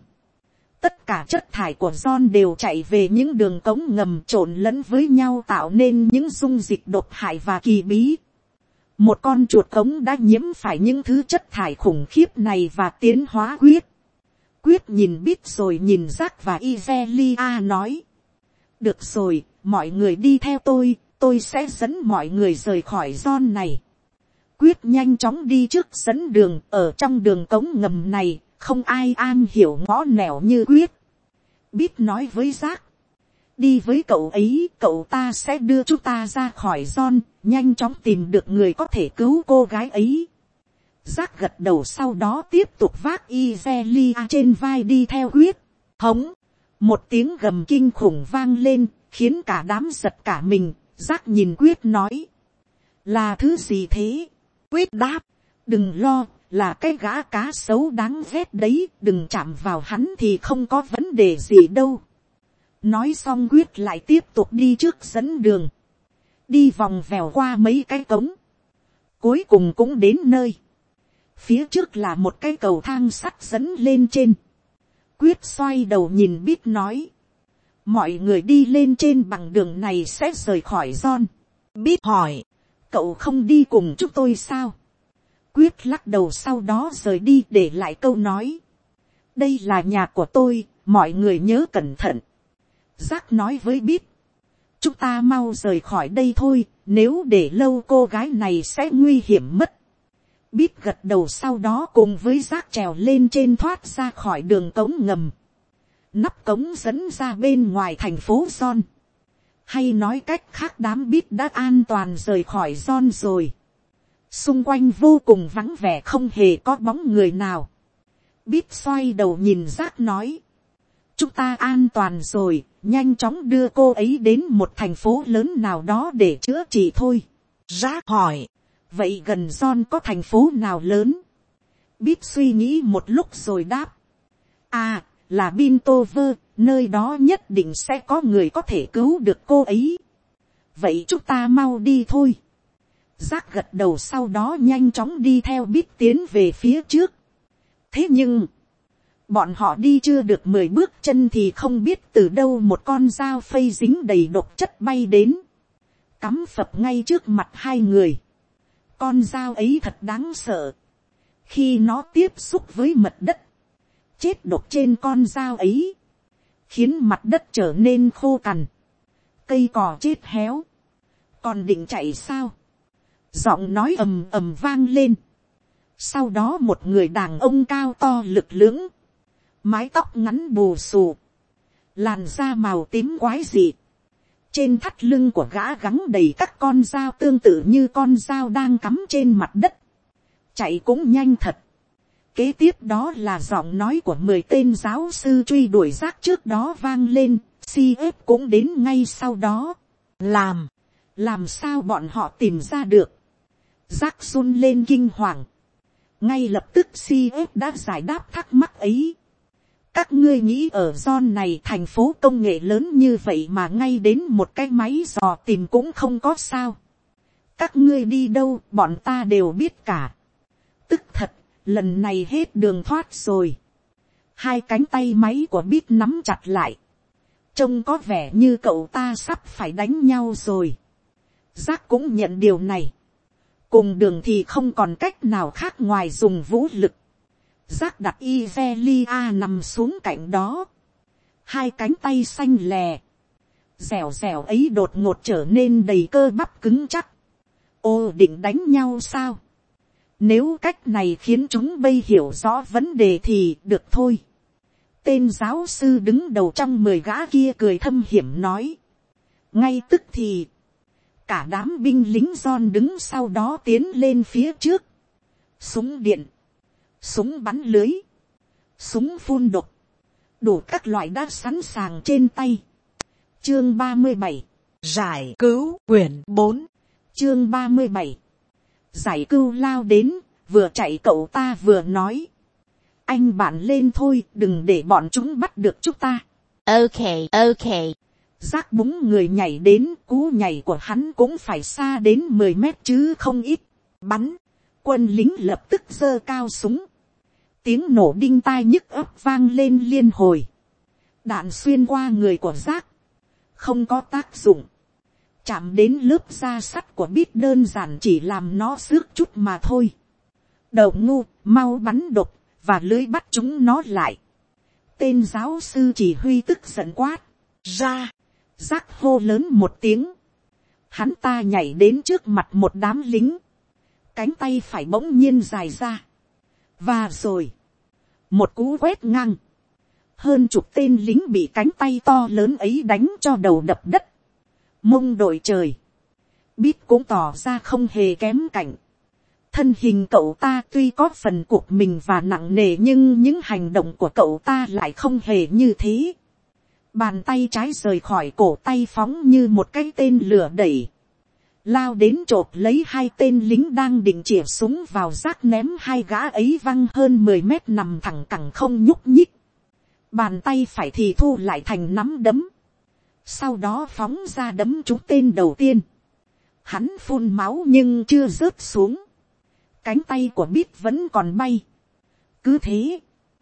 Tất cả chất thải của John đều chạy về những đường cống ngầm trộn lẫn với nhau tạo nên những dung dịch độc hại và kỳ bí. Một con chuột cống đã nhiễm phải những thứ chất thải khủng khiếp này và tiến hóa Quyết. Quyết nhìn Biết rồi nhìn Giác và Izelia nói. Được rồi, mọi người đi theo tôi sẽ dẫn mọi người rời khỏi John này. Quyết nhanh chóng đi trước dẫn đường, ở trong đường cống ngầm này, không ai am hiểu ngõ nẻo như Quyết. Biết nói với Giác. Đi với cậu ấy, cậu ta sẽ đưa chúng ta ra khỏi John, nhanh chóng tìm được người có thể cứu cô gái ấy. Giác gật đầu sau đó tiếp tục vác Izelia trên vai đi theo Quyết. Hống, một tiếng gầm kinh khủng vang lên, khiến cả đám giật cả mình. Giác nhìn Quyết nói. Là thứ gì thế? Quyết đáp. Đừng lo, là cái gã cá sấu đáng ghét đấy, đừng chạm vào hắn thì không có vấn đề gì đâu. Nói xong Quyết lại tiếp tục đi trước dẫn đường. Đi vòng vèo qua mấy cái cống. Cuối cùng cũng đến nơi. Phía trước là một cái cầu thang sắt dẫn lên trên. Quyết xoay đầu nhìn Biết nói. Mọi người đi lên trên bằng đường này sẽ rời khỏi John. Biết hỏi. Cậu không đi cùng chúng tôi sao? Quyết lắc đầu sau đó rời đi để lại câu nói. Đây là nhà của tôi, mọi người nhớ cẩn thận. Giác nói với Biết. Chúng ta mau rời khỏi đây thôi, nếu để lâu cô gái này sẽ nguy hiểm mất. Biết gật đầu sau đó cùng với Giác trèo lên trên thoát ra khỏi đường cống ngầm. Nắp cống dẫn ra bên ngoài thành phố John. Hay nói cách khác đám Biết đã an toàn rời khỏi John rồi. Xung quanh vô cùng vắng vẻ không hề có bóng người nào. Biết xoay đầu nhìn Giác nói. Chúng ta an toàn rồi, nhanh chóng đưa cô ấy đến một thành phố lớn nào đó để chữa trị thôi. Giác hỏi. Vậy gần John có thành phố nào lớn? Biết suy nghĩ một lúc rồi đáp. À, là Bintover, nơi đó nhất định sẽ có người có thể cứu được cô ấy. Vậy chúng ta mau đi thôi. Giác gật đầu sau đó nhanh chóng đi theo Biết tiến về phía trước. Thế nhưng, bọn họ đi chưa được 10 bước chân thì không biết từ đâu một con dao phây dính đầy độc chất bay đến. Cắm phập ngay trước mặt hai người. Con dao ấy thật đáng sợ. Khi nó tiếp xúc với mặt đất, chết độc trên con dao ấy, khiến mặt đất trở nên khô cằn, cây cỏ chết héo. Còn định chạy sao? Giọng nói ầm ầm vang lên. Sau đó một người đàn ông cao to lực lưỡng, mái tóc ngắn bù xù, làn da màu tím quái dị, Trên thắt lưng của gã gắng đầy các con dao tương tự như con dao đang cắm trên mặt đất. Chạy cũng nhanh thật. Kế tiếp đó là giọng nói của 10 tên giáo sư truy đuổi Jack trước đó vang lên. CF cũng đến ngay sau đó. Làm sao bọn họ tìm ra được? Jack run lên kinh hoàng. Ngay lập tức CF đã giải đáp thắc mắc ấy. Các ngươi nghĩ ở John này, thành phố công nghệ lớn như vậy mà ngay đến một cái máy dò tìm cũng không có sao. Các ngươi đi đâu bọn ta đều biết cả. Tức thật, lần này hết đường thoát rồi. Hai cánh tay máy của Bít nắm chặt lại. Trông có vẻ như cậu ta sắp phải đánh nhau rồi. Jack cũng nhận điều này. Cùng đường thì không còn cách nào khác ngoài dùng vũ lực. Jack đặt Ivelia nằm xuống cạnh đó. Hai cánh tay xanh lè. Dẻo dẻo ấy đột ngột trở nên đầy cơ bắp cứng chắc. Ô, định đánh nhau sao? Nếu cách này khiến chúng bây hiểu rõ vấn đề thì được thôi. Tên giáo sư đứng đầu trong 10 gã kia cười thâm hiểm nói. Ngay tức thì, cả đám binh lính John đứng sau đó tiến lên phía trước. Súng điện, súng bắn lưới, súng phun độc, đủ các loại đã sẵn sàng trên tay. Chương 37, Giải cứu quyển 4. Chương 37, giải cứu lao đến, vừa chạy cậu ta vừa nói. Anh bạn lên thôi, đừng để bọn chúng bắt được chúng ta. Ok. Jack búng người nhảy đến, cú nhảy của hắn cũng phải xa đến 10 mét chứ không ít. Bắn, quân lính lập tức giơ cao súng. Tiếng nổ đinh tai nhức ấp vang lên liên hồi. Đạn xuyên qua người của Jack, không có tác dụng. Chạm đến lớp da sắt của Bít đơn giản chỉ làm nó xước chút mà thôi. Đầu ngu, mau bắn độc, và lưới bắt chúng nó lại. Tên giáo sư chỉ huy tức giận quát. Ra, Jack hô lớn một tiếng. Hắn ta nhảy đến trước mặt một đám lính. Cánh tay phải bỗng nhiên dài ra. Và rồi, một cú quét ngang. Hơn chục tên lính bị cánh tay to lớn ấy đánh cho đầu đập đất. Mông đội trời. Bít cũng tỏ ra không hề kém cạnh. Thân hình cậu ta tuy có phần cuộc mình và nặng nề, nhưng những hành động của cậu ta lại không hề như thế. Bàn tay trái rời khỏi cổ tay phóng như một cái tên lửa đẩy. Lao đến chộp lấy hai tên lính đang định chĩa súng vào Jack, ném hai gã ấy văng hơn 10 mét nằm thẳng cẳng không nhúc nhích. Bàn tay phải thì thu lại thành nắm đấm. Sau đó phóng ra đấm trúng tên đầu tiên. Hắn phun máu nhưng chưa rớt xuống. Cánh tay của Bít vẫn còn bay. Cứ thế,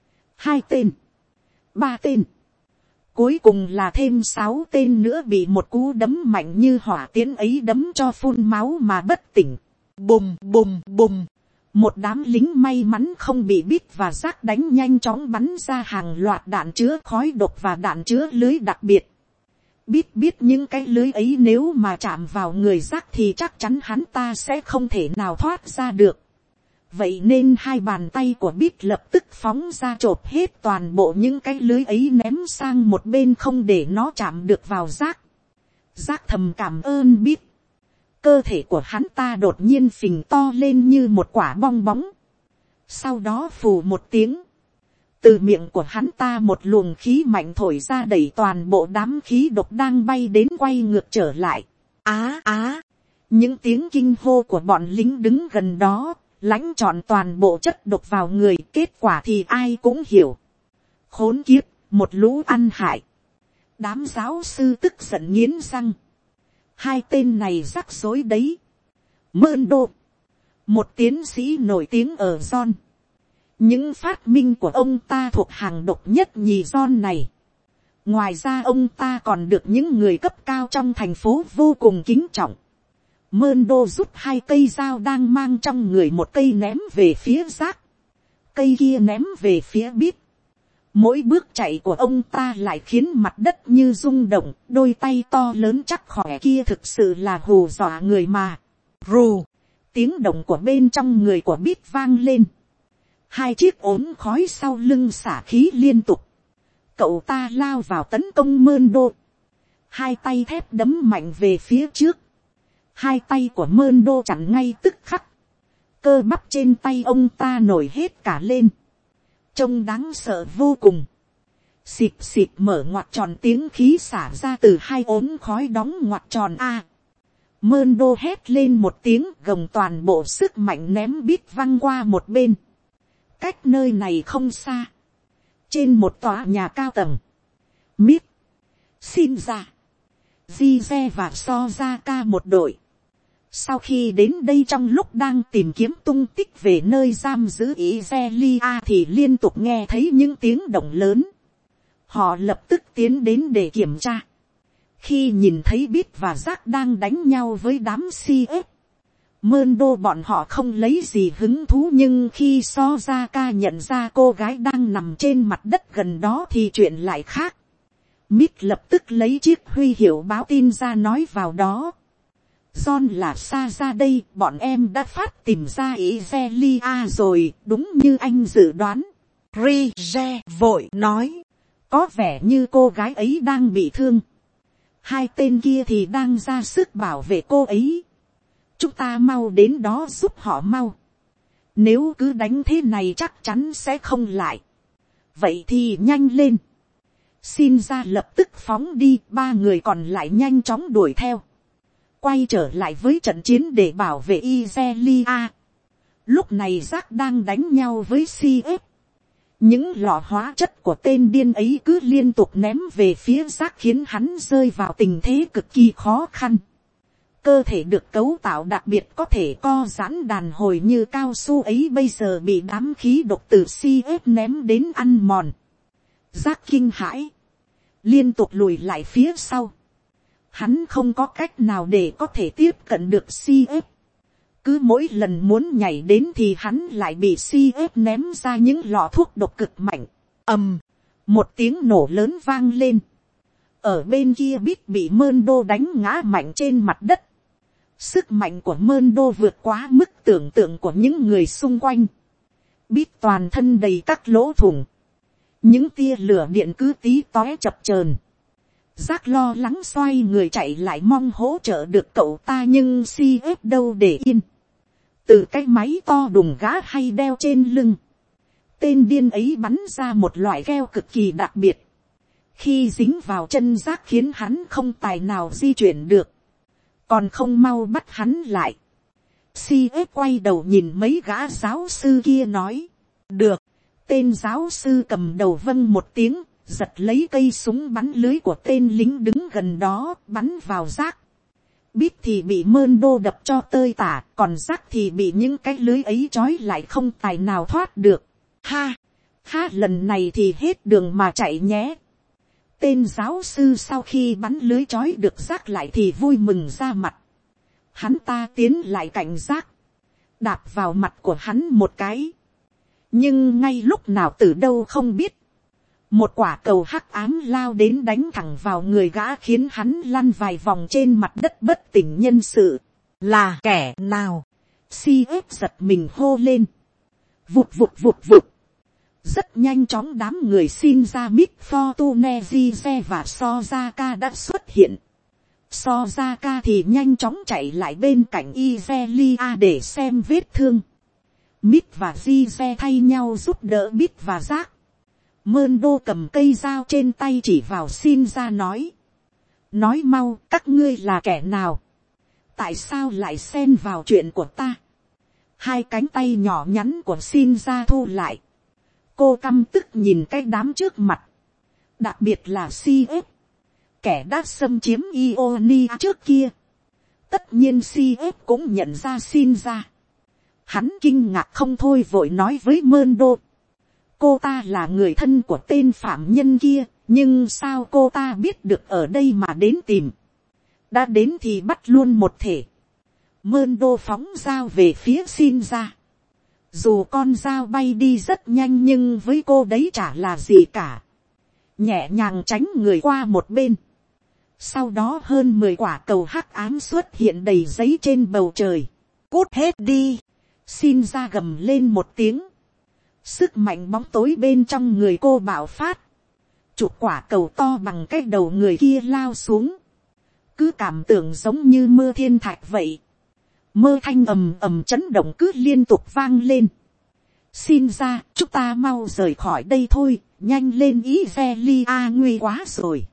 2 tên, 3 tên, cuối cùng là thêm 6 tên nữa bị một cú đấm mạnh như hỏa tiễn ấy đấm cho phun máu mà bất tỉnh. Bùm bùm bùm. Một đám lính may mắn không bị Bít và Jack đánh nhanh chóng bắn ra hàng loạt đạn chứa khói độc và đạn chứa lưới đặc biệt. Bít biết những cái lưới ấy nếu mà chạm vào người Jack thì chắc chắn hắn ta sẽ không thể nào thoát ra được. Vậy nên hai bàn tay của Bít lập tức phóng ra chộp hết toàn bộ những cái lưới ấy ném sang một bên không để nó chạm được vào Jack. Jack thầm cảm ơn Bít. Cơ thể của hắn ta đột nhiên phình to lên như một quả bong bóng. Sau đó phù một tiếng. Từ miệng của hắn ta một luồng khí mạnh thổi ra đẩy toàn bộ đám khí độc đang bay đến quay ngược trở lại. Á. Những tiếng kinh hô của bọn lính đứng gần đó. Lãnh trọn toàn bộ chất độc vào người, kết quả thì ai cũng hiểu. Khốn kiếp, một lũ ăn hại. Đám giáo sư tức giận nghiến răng. Hai tên này rắc rối đấy. Murdo, một tiến sĩ nổi tiếng ở John. Những phát minh của ông ta thuộc hàng độc nhất nhì John này. Ngoài ra ông ta còn được những người cấp cao trong thành phố vô cùng kính trọng. Murdo rút 2 cây dao đang mang trong người, một cây ném về phía Jack, cây kia ném về phía Bít. Mỗi bước chạy của ông ta lại khiến mặt đất như rung động, đôi tay to lớn chắc khỏe kia thực sự là hù dọa người mà. Rù, tiếng động của bên trong người của Bít vang lên. 2 chiếc ốm khói sau lưng xả khí liên tục. Cậu ta lao vào tấn công Murdo. hai tay thép đấm mạnh về phía trước, hai tay của Mơn Đô chặn ngay tức khắc, cơ bắp trên tay ông ta nổi hết cả lên, trông đáng sợ vô cùng. Xịp xịp mở ngoặt tròn, tiếng khí xả ra từ hai ốm khói đóng ngoặt tròn a. Mơn Đô hét lên một tiếng, gồng toàn bộ sức mạnh ném bít văng qua một bên. Cách nơi này không xa, trên một tòa nhà cao tầng, Mít, Xin ra, Jize và Sozaka một đội. Sau khi đến đây trong lúc đang tìm kiếm tung tích về nơi giam giữ Izelia thì liên tục nghe thấy những tiếng động lớn. Họ lập tức tiến đến để kiểm tra. Khi nhìn thấy Bít và Jack đang đánh nhau với đám CF, Mơn Đô bọn họ không lấy gì hứng thú, nhưng khi Sozaka nhận ra cô gái đang nằm trên mặt đất gần đó thì chuyện lại khác. Mít lập tức lấy chiếc huy hiệu báo tin ra nói vào đó. John là xa ra đây, bọn em đã phát tìm ra Izelia rồi, đúng như anh dự đoán. Rize vội nói. Có vẻ như cô gái ấy đang bị thương. Hai tên kia thì đang ra sức bảo vệ cô ấy. Chúng ta mau đến đó giúp họ mau. Nếu cứ đánh thế này chắc chắn sẽ không lại. Vậy thì nhanh lên. Xin ra lập tức phóng đi, ba người còn lại nhanh chóng đuổi theo. Quay trở lại với trận chiến để bảo vệ Izelia. Lúc này Jack đang đánh nhau với CF. Những lọ hóa chất của tên điên ấy cứ liên tục ném về phía Jack khiến hắn rơi vào tình thế cực kỳ khó khăn. Cơ thể được cấu tạo đặc biệt có thể co giãn đàn hồi như cao su ấy bây giờ bị đám khí độc từ CF ném đến ăn mòn. Jack kinh hãi, liên tục lùi lại phía sau. Hắn không có cách nào để có thể tiếp cận được CF. Cứ mỗi lần muốn nhảy đến thì hắn lại bị CF ném ra những lọ thuốc độc cực mạnh. Ầm, một tiếng nổ lớn vang lên. Ở bên kia Bít bị Mơn Đô đánh ngã mạnh trên mặt đất. Sức mạnh của Mơn Đô vượt quá mức tưởng tượng của những người xung quanh. Bít toàn thân đầy các lỗ thủng. Những tia lửa điện cứ tí tóe chập chờn. Jack lo lắng xoay người chạy lại mong hỗ trợ được cậu ta, nhưng CF đâu để yên. Từ cái máy to đùng gá hay đeo trên lưng, tên điên ấy bắn ra một loại keo cực kỳ đặc biệt. Khi dính vào chân Jack khiến hắn không tài nào di chuyển được. Còn không mau bắt hắn lại. CF quay đầu nhìn mấy gã giáo sư kia nói. Được. Tên giáo sư cầm đầu vâng một tiếng, giật lấy cây súng bắn lưới của tên lính đứng gần đó, bắn vào Jack. Bít thì bị Mơn Đô đập cho tơi tả, còn Jack thì bị những cái lưới ấy trói lại không tài nào thoát được. Ha, lần này thì hết đường mà chạy nhé. Tên giáo sư sau khi bắn lưới trói được Jack lại thì vui mừng ra mặt. Hắn ta tiến lại cạnh Jack, đạp vào mặt của hắn một cái. Nhưng ngay lúc nào từ đâu không biết, một quả cầu hắc ám lao đến đánh thẳng vào người gã khiến hắn lăn vài vòng trên mặt đất bất tỉnh nhân sự. Là kẻ nào? CF giật mình hô lên. Vụt vụt vụt vụt. Rất nhanh chóng đám người xin ra Mít, Fortune, Jize và Sozaka đã xuất hiện. Sozaka thì nhanh chóng chạy lại bên cạnh Izelia để xem vết thương. Mít và Jize thay nhau giúp đỡ Mít và Jack. Mơn Đô cầm cây dao trên tay chỉ vào xin ra nói. Nói mau, các ngươi là kẻ nào? Tại sao lại xen vào chuyện của ta? Hai cánh tay nhỏ nhắn của xin ra thu lại. Cô căm tức nhìn cái đám trước mặt. Đặc biệt là CF. Kẻ đã xâm chiếm Ionia trước kia. Tất nhiên CF cũng nhận ra xin ra. Hắn kinh ngạc không thôi vội nói với Mơn Đô. Cô ta là người thân của tên phạm nhân kia, nhưng sao cô ta biết được ở đây mà đến tìm? Đã đến thì bắt luôn một thể. Mơn Đô phóng dao về phía xin ra. Dù con dao bay đi rất nhanh nhưng với cô đấy chả là gì cả. Nhẹ nhàng tránh người qua một bên. Sau đó hơn 10 quả cầu hắc ám xuất hiện đầy giấy trên bầu trời. Cút hết đi. Xin ra gầm lên một tiếng. Sức mạnh bóng tối bên trong người cô bạo phát. Chụp quả cầu to bằng cái đầu người kia lao xuống. cứ cảm tưởng giống như mưa thiên thạch vậy. Mơ thanh ầm ầm chấn động cứ liên tục vang lên. Xin ra, chúng ta mau rời khỏi đây thôi, nhanh lên Izelia nguy quá rồi.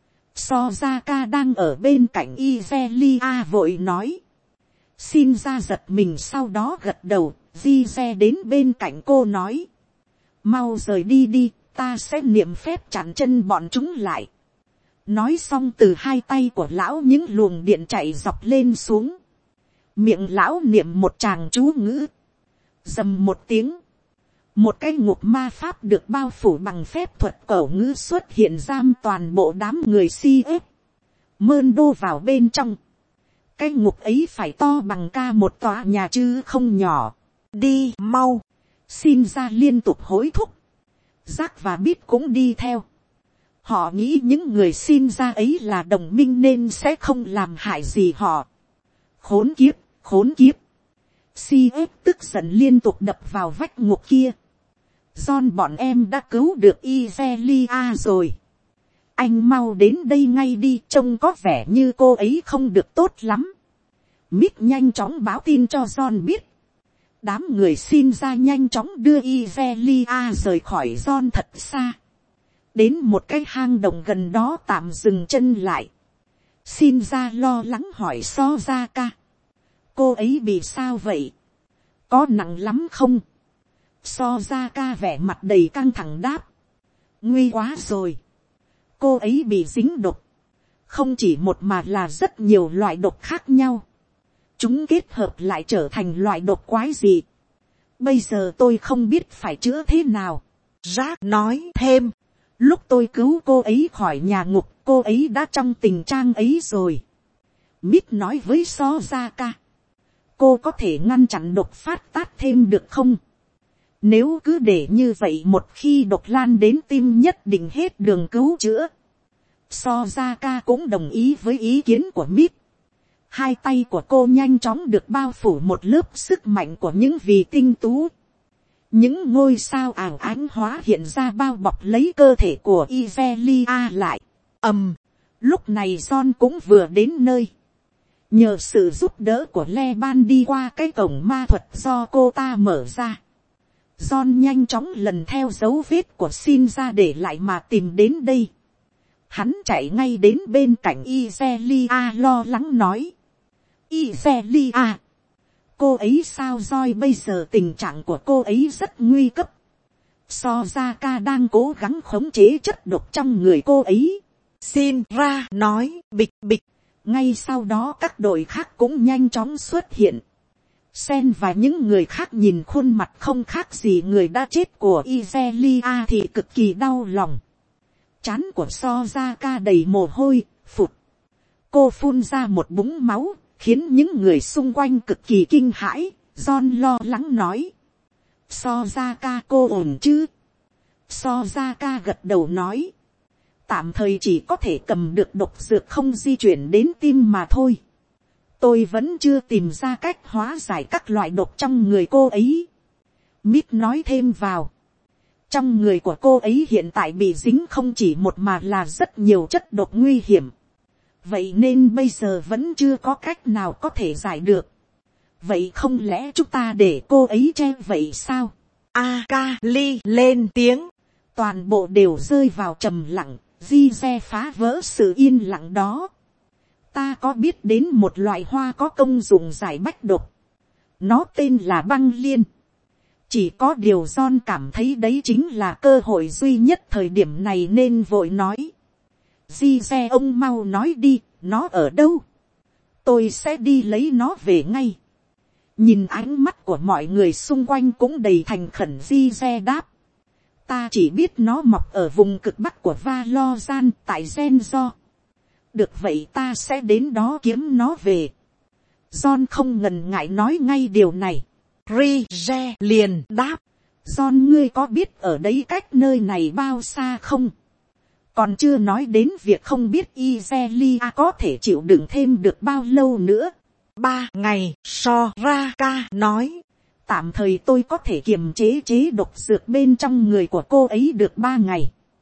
Sozaka đang ở bên cạnh Izelia vội nói. Xin ra giật mình sau đó gật đầu, Jize đến bên cạnh cô nói. Mau rời đi đi, ta sẽ niệm phép chặn chân bọn chúng lại. Nói xong từ hai tay của lão những luồng điện chạy dọc lên xuống. Miệng lão niệm một tràng chú ngữ. Dầm một tiếng. Một cái ngục ma pháp được bao phủ bằng phép thuật cẩu ngữ xuất hiện giam toàn bộ đám người si ếp. Mơn đô vào bên trong. Cái ngục ấy phải to bằng ca một tòa nhà chứ không nhỏ. Đi mau. Xin ra liên tục hối thúc. Jack và Bít cũng đi theo. Họ nghĩ những người xin ra ấy là đồng minh nên sẽ không làm hại gì họ. Khốn kiếp, khốn kiếp. CF tức giận liên tục đập vào vách ngục kia. John bọn em đã cứu được Izelia rồi. Anh mau đến đây ngay đi, trông có vẻ như cô ấy không được tốt lắm. Mít nhanh chóng báo tin cho John biết. Đám người xin ra nhanh chóng đưa Izelia rời khỏi John thật xa. Đến một cái hang động gần đó tạm dừng chân lại. Xin ra lo lắng hỏi Sozaka. Cô ấy bị sao vậy? Có nặng lắm không? Sozaka vẻ mặt đầy căng thẳng đáp. Nguy quá rồi. Cô ấy bị dính độc. Không chỉ một mà là rất nhiều loại độc khác nhau. Chúng kết hợp lại trở thành loại độc quái dị. Bây giờ tôi không biết phải chữa thế nào. Jack nói thêm. Lúc tôi cứu cô ấy khỏi nhà ngục, cô ấy đã trong tình trạng ấy rồi. Mít nói với Sozaka. Cô có thể ngăn chặn độc phát tác thêm được không? Nếu cứ để như vậy một khi độc lan đến tim nhất định hết đường cứu chữa. Sozaka cũng đồng ý với ý kiến của Mít. Hai tay của cô nhanh chóng được bao phủ một lớp sức mạnh của những vì tinh tú. Những ngôi sao àng ánh hóa hiện ra bao bọc lấy cơ thể của Izelia lại. Lúc này John cũng vừa đến nơi. Nhờ sự giúp đỡ của Leban đi qua cái cổng ma thuật do cô ta mở ra. John nhanh chóng lần theo dấu vết của Xin ra để lại mà tìm đến đây. Hắn chạy ngay đến bên cạnh Izelia lo lắng nói. Izelia, cô ấy sao rồi, bây giờ tình trạng của cô ấy rất nguy cấp. Sozaka đang cố gắng khống chế chất độc trong người cô ấy. Xin ra nói bịch bịch. Ngay sau đó các đội khác cũng nhanh chóng xuất hiện. Sen và những người khác nhìn khuôn mặt không khác gì người đã chết của Izelia thì cực kỳ đau lòng. Trán của Sozaka đầy mồ hôi, phụt. Cô phun ra một búng máu, khiến những người xung quanh cực kỳ kinh hãi. John lo lắng nói. Sozaka, cô ổn chứ? Sozaka gật đầu nói. Tạm thời chỉ có thể cầm được độc dược không di chuyển đến tim mà thôi. Tôi vẫn chưa tìm ra cách hóa giải các loại độc trong người cô ấy. Mít nói thêm vào. Trong người của cô ấy hiện tại bị dính không chỉ một mà là rất nhiều chất độc nguy hiểm. Vậy nên bây giờ vẫn chưa có cách nào có thể giải được. Vậy không lẽ chúng ta để cô ấy che vậy sao? Akali lên tiếng. Toàn bộ đều rơi vào trầm lặng. Jize phá vỡ sự yên lặng đó. Ta có biết đến một loại hoa có công dụng giải bách độc. Nó tên là băng liên. Chỉ có điều John cảm thấy đấy chính là cơ hội duy nhất thời điểm này nên vội nói. Jize, ông mau nói đi, nó ở đâu? Tôi sẽ đi lấy nó về ngay. Nhìn ánh mắt của mọi người xung quanh cũng đầy thành khẩn, Jize đáp. Ta chỉ biết nó mọc ở vùng cực bắc của Valozan tại Genzo. Được vậy ta sẽ đến đó kiếm nó về. John không ngần ngại nói ngay điều này. Rige liền đáp. John, ngươi có biết ở đấy cách nơi này bao xa không? Còn chưa nói đến việc không biết Izelia có thể chịu đựng thêm được bao lâu nữa. 3 ngày, Soraka nói. Tạm thời tôi có thể kiềm chế chế độc dược bên trong người của cô ấy được 3 ngày.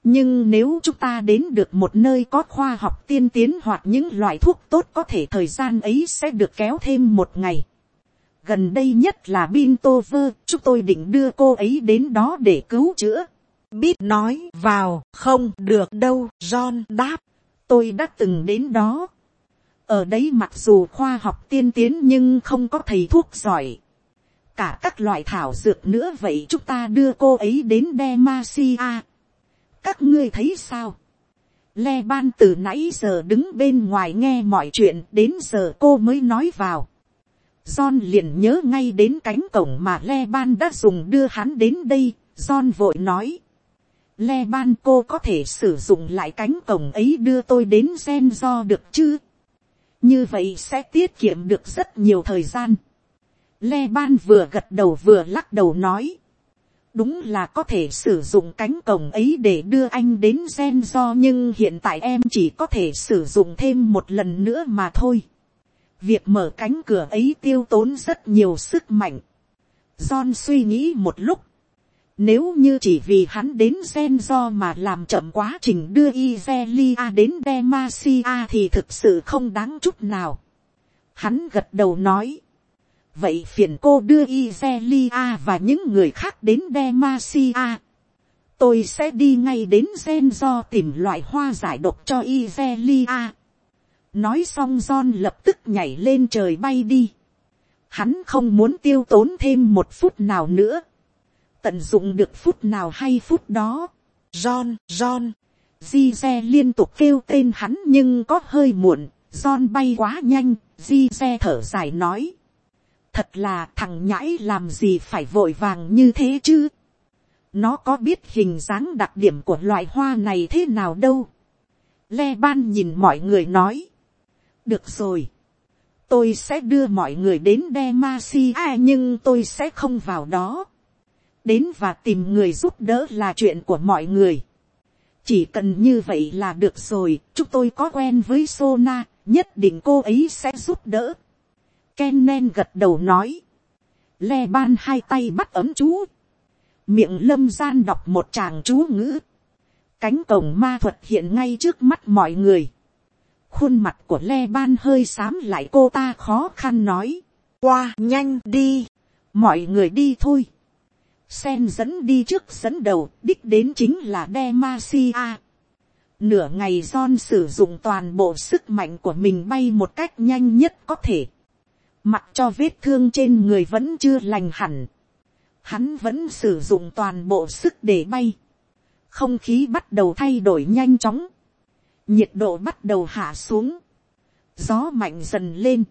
Nhưng nếu chúng ta đến được một nơi có khoa học tiên tiến hoặc những loại thuốc tốt, có thể thời gian ấy sẽ được kéo thêm một ngày. Gần đây nhất là Bintover, chúng tôi định đưa cô ấy đến đó để cứu chữa. Bít nói vào, không được đâu, John đáp. Tôi đã từng đến đó. Ở đấy mặc dù khoa học tiên tiến nhưng không có thầy thuốc giỏi. Cả các loại thảo dược nữa, vậy chúng ta đưa cô ấy đến Demacia. Các ngươi thấy sao? Leban từ nãy giờ đứng bên ngoài nghe mọi chuyện, đến giờ cô mới nói vào. John liền nhớ ngay đến cánh cổng mà Leban đã dùng đưa hắn đến đây. John vội nói. Leban, cô có thể sử dụng lại cánh cổng ấy đưa tôi đến Genzo được chứ? Như vậy sẽ tiết kiệm được rất nhiều thời gian. Leban vừa gật đầu vừa lắc đầu nói. Đúng là có thể sử dụng cánh cổng ấy để đưa anh đến Genzo, nhưng hiện tại em chỉ có thể sử dụng thêm một lần nữa mà thôi. Việc mở cánh cửa ấy tiêu tốn rất nhiều sức mạnh. John suy nghĩ một lúc. Nếu như chỉ vì hắn đến Genzo mà làm chậm quá trình đưa Izelia đến Demacia thì thực sự không đáng chút nào. Hắn gật đầu nói. Vậy phiền cô đưa Izelia và những người khác đến Demacia. Tôi sẽ đi ngay đến Genzo tìm loại hoa giải độc cho Izelia. Nói xong John lập tức nhảy lên trời bay đi. Hắn không muốn tiêu tốn thêm một phút nào nữa. Tận dụng được phút nào hay phút đó. John, John. Gize liên tục kêu tên hắn nhưng có hơi muộn. John bay quá nhanh. Gize thở dài nói. Thật là thằng nhãi làm gì phải vội vàng như thế chứ. Nó có biết hình dáng đặc điểm của loại hoa này thế nào đâu. Leban nhìn mọi người nói. Được rồi. Tôi sẽ đưa mọi người đến Demacia nhưng tôi sẽ không vào đó. Đến và tìm người giúp đỡ là chuyện của mọi người. Chỉ cần như vậy là được rồi. Chúng tôi có quen với Sona, nhất định cô ấy sẽ giúp đỡ. Kennen gật đầu nói. Leban hai tay bắt ấm chú. Miệng lâm gian đọc một tràng chú ngữ. Cánh cổng ma thuật hiện ngay trước mắt mọi người. Khuôn mặt của Leban hơi xám lại, cô ta khó khăn nói. Qua nhanh đi. Mọi người đi thôi. Sen dẫn đi trước dẫn đầu, đích đến chính là Demacia. Nửa ngày John sử dụng toàn bộ sức mạnh của mình bay một cách nhanh nhất có thể. Mặc cho vết thương trên người vẫn chưa lành hẳn. Hắn vẫn sử dụng toàn bộ sức để bay. Không khí bắt đầu thay đổi nhanh chóng. Nhiệt độ bắt đầu hạ xuống. Gió mạnh dần lên.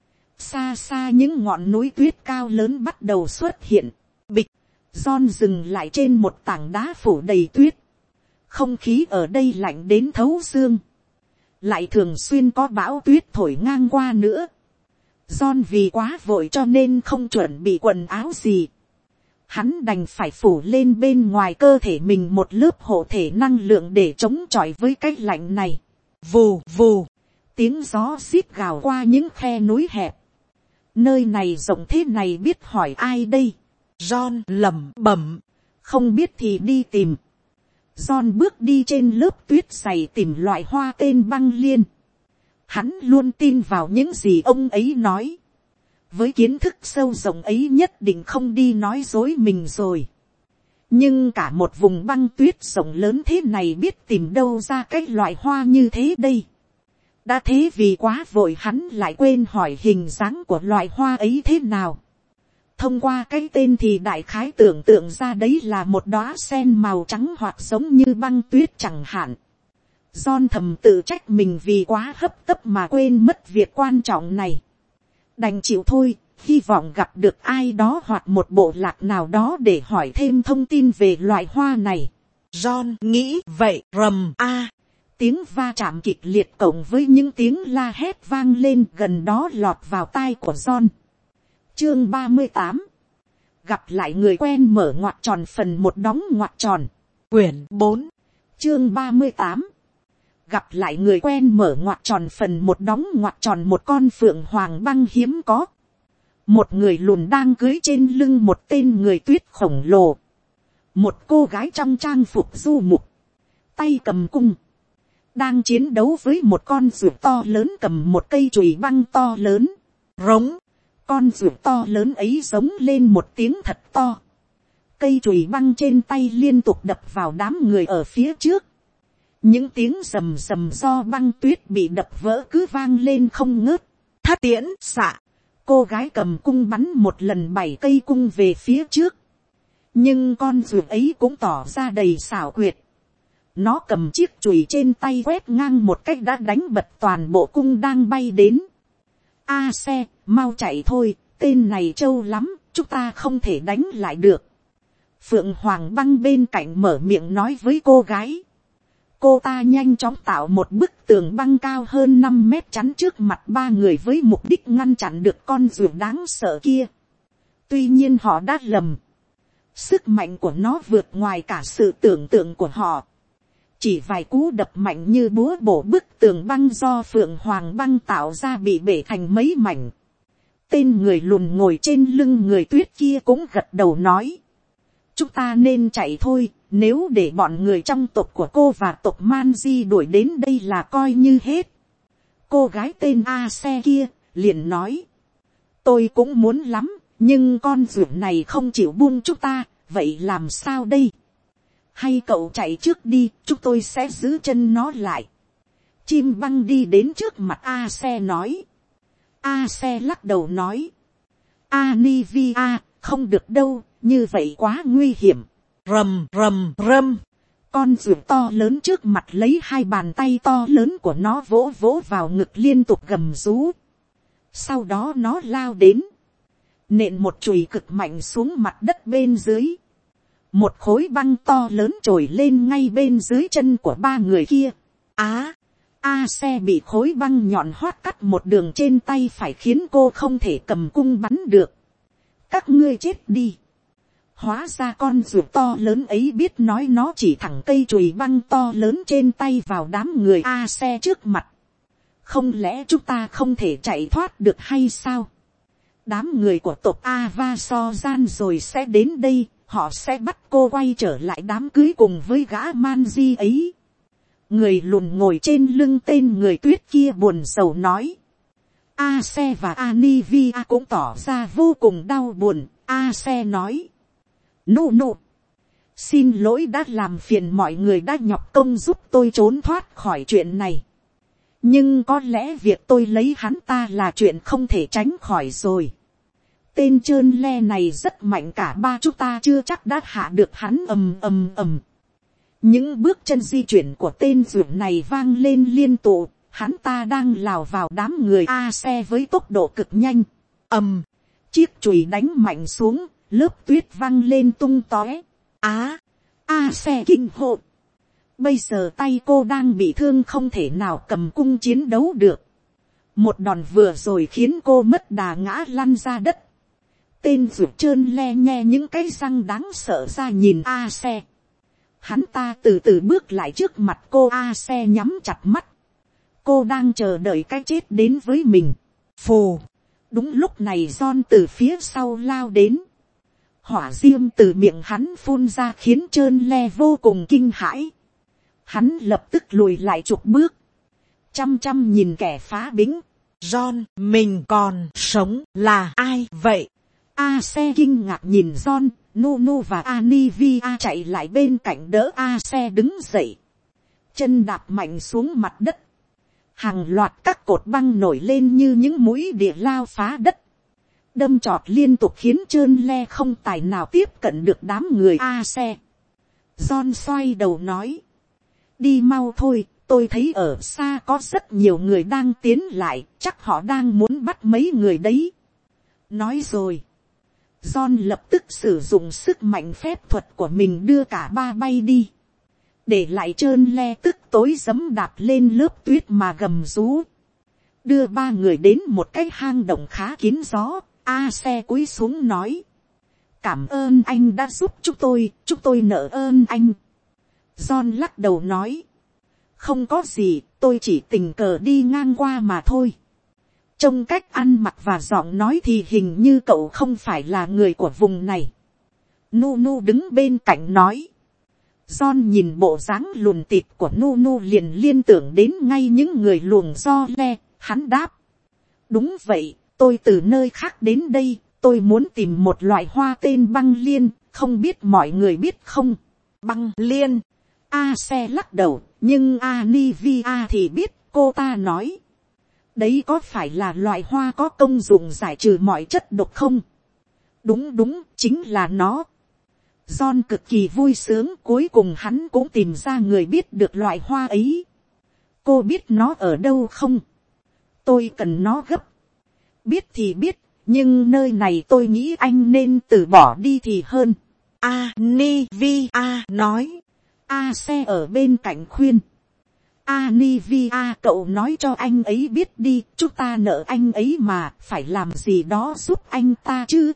Xa xa những ngọn núi tuyết cao lớn bắt đầu xuất hiện. Bịch. John dừng lại trên một tảng đá phủ đầy tuyết. Không khí ở đây lạnh đến thấu xương. Lại thường xuyên có bão tuyết thổi ngang qua nữa. John vì quá vội cho nên không chuẩn bị quần áo gì. Hắn đành phải phủ lên bên ngoài cơ thể mình một lớp hộ thể năng lượng để chống chọi với cái lạnh này. Vù vù. Tiếng gió xít gào qua những khe núi hẹp. Nơi này rộng thế này biết hỏi ai đây? John lẩm bẩm. Không biết thì đi tìm. John bước đi trên lớp tuyết dày tìm loại hoa tên băng liên. Hắn luôn tin vào những gì ông ấy nói. Với kiến thức sâu rộng ấy nhất định không đi nói dối mình rồi. Nhưng cả một vùng băng tuyết rộng lớn thế này biết tìm đâu ra cái loại hoa như thế đây. Đã thế vì quá vội hắn lại quên hỏi hình dáng của loại hoa ấy thế nào. Thông qua cái tên thì đại khái tưởng tượng ra đấy là một đóa sen màu trắng hoặc giống như băng tuyết chẳng hạn. John thầm tự trách mình vì quá hấp tấp mà quên mất việc quan trọng này. Đành chịu thôi, hy vọng gặp được ai đó hoặc một bộ lạc nào đó để hỏi thêm thông tin về loại hoa này. John nghĩ vậy rầm a. Tiếng va chạm kịch liệt cộng với những tiếng la hét vang lên gần đó lọt vào tai của John. Chương 38. Gặp lại người quen mở ngoặc tròn phần một đóng ngoặc tròn. Quyển 4. Chương 38. Gặp lại người quen mở ngoặc tròn phần một đóng ngoặc tròn, một con phượng hoàng băng hiếm có. Một người lùn đang cưới trên lưng một tên người tuyết khổng lồ. Một cô gái trong trang phục du mục. tay cầm cung, đang chiến đấu với một con ruột to lớn cầm một cây chùy băng to lớn, rống, con ruột to lớn ấy giống lên một tiếng thật to, cây chùy băng trên tay liên tục đập vào đám người ở phía trước, những tiếng rầm rầm do băng tuyết bị đập vỡ cứ vang lên không ngớt. thất tiễn xạ, Cô gái cầm cung bắn một lần 7 cây cung về phía trước, nhưng con ruột ấy cũng tỏ ra đầy xảo quyệt. Nó cầm chiếc chùy trên tay quét ngang một cách đã đánh bật toàn bộ cung đang bay đến. A xe, mau chạy thôi, tên này trâu lắm, chúng ta không thể đánh lại được. Phượng Hoàng Băng bên cạnh mở miệng nói với cô gái. Cô ta nhanh chóng tạo một bức tường băng cao hơn 5 mét chắn trước mặt ba người với mục đích ngăn chặn được con ruột đáng sợ kia. Tuy nhiên họ đã lầm. Sức mạnh của nó vượt ngoài cả sự tưởng tượng của họ. Chỉ vài cú đập mạnh như búa bổ bức tường băng do Phượng Hoàng Băng tạo ra bị bể thành mấy mảnh. Tên người lùn ngồi trên lưng người tuyết kia cũng gật đầu nói. Chúng ta nên chạy thôi, nếu để bọn người trong tộc của cô và tộc Manji đuổi đến đây là coi như hết. Cô gái tên A xe kia liền nói. Tôi cũng muốn lắm, nhưng con ruột này không chịu buông chúng ta, vậy làm sao đây? Hay cậu chạy trước đi, chúng tôi sẽ giữ chân nó lại. Chim băng đi đến trước mặt A xe nói. A xe lắc đầu nói. Anivia, không được đâu, như vậy quá nguy hiểm. rầm rầm rầm, Con ruột to lớn trước mặt lấy hai bàn tay to lớn của nó vỗ vỗ vào ngực liên tục gầm rú. Sau đó nó lao đến, nện một chùy cực mạnh xuống mặt đất bên dưới. Một khối băng to lớn trồi lên ngay bên dưới chân của ba người kia. A xe bị khối băng nhọn hoắt cắt một đường trên tay phải khiến cô không thể cầm cung bắn được. Các ngươi chết đi. Hóa ra con ruột to lớn ấy biết nói, nó chỉ thẳng cây chùy băng to lớn trên tay vào đám người A xe trước mặt. Không lẽ chúng ta không thể chạy thoát được hay sao? Đám người của tộc Ava so gian rồi sẽ đến đây, họ sẽ bắt cô quay trở lại đám cưới cùng với gã Manji ấy. Người lùn ngồi trên lưng tên người tuyết kia buồn rầu nói. A xe và Anivia cũng tỏ ra vô cùng đau buồn. A xe nói. Nô, xin lỗi đã làm phiền mọi người đã nhọc công giúp tôi trốn thoát khỏi chuyện này. Nhưng có lẽ việc tôi lấy hắn ta là chuyện không thể tránh khỏi rồi. Tên trơn le này rất mạnh, cả ba chúng ta chưa chắc đã hạ được hắn. Ầm. Những bước chân di chuyển của tên ruột này vang lên liên tục. Hắn ta đang lào vào đám người A xe với tốc độ cực nhanh. Chiếc chùy đánh mạnh xuống, lớp tuyết văng lên tung tóe. A xe kinh hộ. Bây giờ tay cô đang bị thương, không thể nào cầm cung chiến đấu được. Một đòn vừa rồi khiến cô mất đà ngã lăn ra đất. Tên ruột trơn le nhe những cái răng đáng sợ ra nhìn A xe. Hắn ta từ từ bước lại trước mặt cô. A xe nhắm chặt mắt. Cô đang chờ đợi cái chết đến với mình. Phù. Đúng lúc này John từ phía sau lao đến. Hỏa diêm từ miệng hắn phun ra khiến trơn le vô cùng kinh hãi. Hắn lập tức lùi lại chục bước. Chăm nhìn kẻ phá bĩnh. John, mình còn sống là ai vậy? A xe kinh ngạc nhìn John, Nunu và Anivia chạy lại bên cạnh đỡ A xe đứng dậy. Chân đạp mạnh xuống mặt đất. Hàng loạt các cột băng nổi lên như những mũi địa lao phá đất. Đâm chọt liên tục khiến trơn le không tài nào tiếp cận được đám người A xe. John xoay đầu nói. Đi mau thôi, tôi thấy ở xa có rất nhiều người đang tiến lại, chắc họ đang muốn bắt mấy người đấy. Nói rồi. John lập tức sử dụng sức mạnh phép thuật của mình đưa cả ba bay đi. Để lại trơn le tức tối giẫm đạp lên lớp tuyết mà gầm rú. Đưa ba người đến một cái hang động khá kín gió. A xe cúi xuống nói. Cảm ơn anh đã giúp chúng tôi nợ ơn anh. John lắc đầu nói. Không có gì, tôi chỉ tình cờ đi ngang qua mà thôi. Trông cách ăn mặc và giọng nói thì hình như cậu không phải là người của vùng này. Nunu đứng bên cạnh nói. John nhìn bộ dáng lùn tịt của Nunu liền liên tưởng đến ngay những người luồng do le, hắn đáp. Đúng vậy, tôi từ nơi khác đến đây, tôi muốn tìm một loại hoa tên băng liên, không biết mọi người biết không? Băng liên. A-se lắc đầu, nhưng Anivia thì biết, cô ta nói. Đấy có phải là loại hoa có công dụng giải trừ mọi chất độc không? Đúng đúng, chính là nó. John cực kỳ vui sướng, cuối cùng hắn cũng tìm ra người biết được loại hoa ấy. Cô biết nó ở đâu không? Tôi cần nó gấp. Biết thì biết, nhưng nơi này tôi nghĩ anh nên từ bỏ đi thì hơn. Anivia nói. A-se ở bên cạnh khuyên. Anivia, cậu nói cho anh ấy biết đi, chúng ta nợ anh ấy mà, phải làm gì đó giúp anh ta chứ.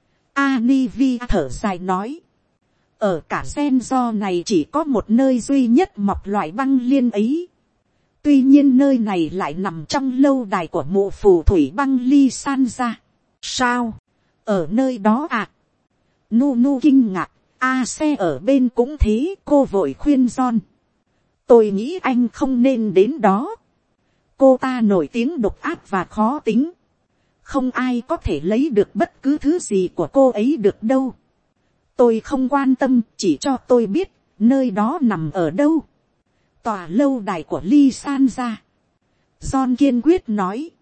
Anivia thở dài nói. Ở cả gen do này chỉ có một nơi duy nhất mọc loại băng liên ấy. Tuy nhiên nơi này lại nằm trong lâu đài của mụ phù thủy băng ly san ra. Sao? Ở nơi đó à? Nunu kinh ngạc, A-se ở bên cũng thế, cô vội khuyên John. Tôi nghĩ anh không nên đến đó. Cô ta nổi tiếng độc ác và khó tính. Không ai có thể lấy được bất cứ thứ gì của cô ấy được đâu. Tôi không quan tâm, chỉ cho tôi biết, nơi đó nằm ở đâu. Tòa lâu đài của Ly San ra. John kiên quyết nói.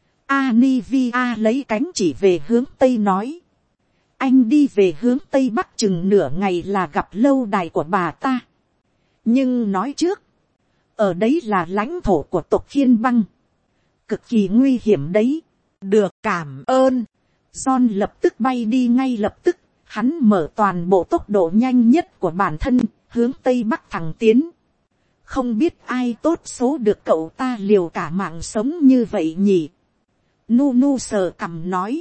Anivia lấy cánh chỉ về hướng Tây nói. Anh đi về hướng Tây Bắc chừng nửa ngày là gặp lâu đài của bà ta. Nhưng nói trước, ở đấy là lãnh thổ của tộc Khiên Băng. Cực kỳ nguy hiểm đấy. Được, cảm ơn. John lập tức bay đi ngay lập tức. Hắn mở toàn bộ tốc độ nhanh nhất của bản thân, hướng Tây Bắc thẳng tiến. Không biết ai tốt số được cậu ta liều cả mạng sống như vậy nhỉ. Nunu sờ cằm nói.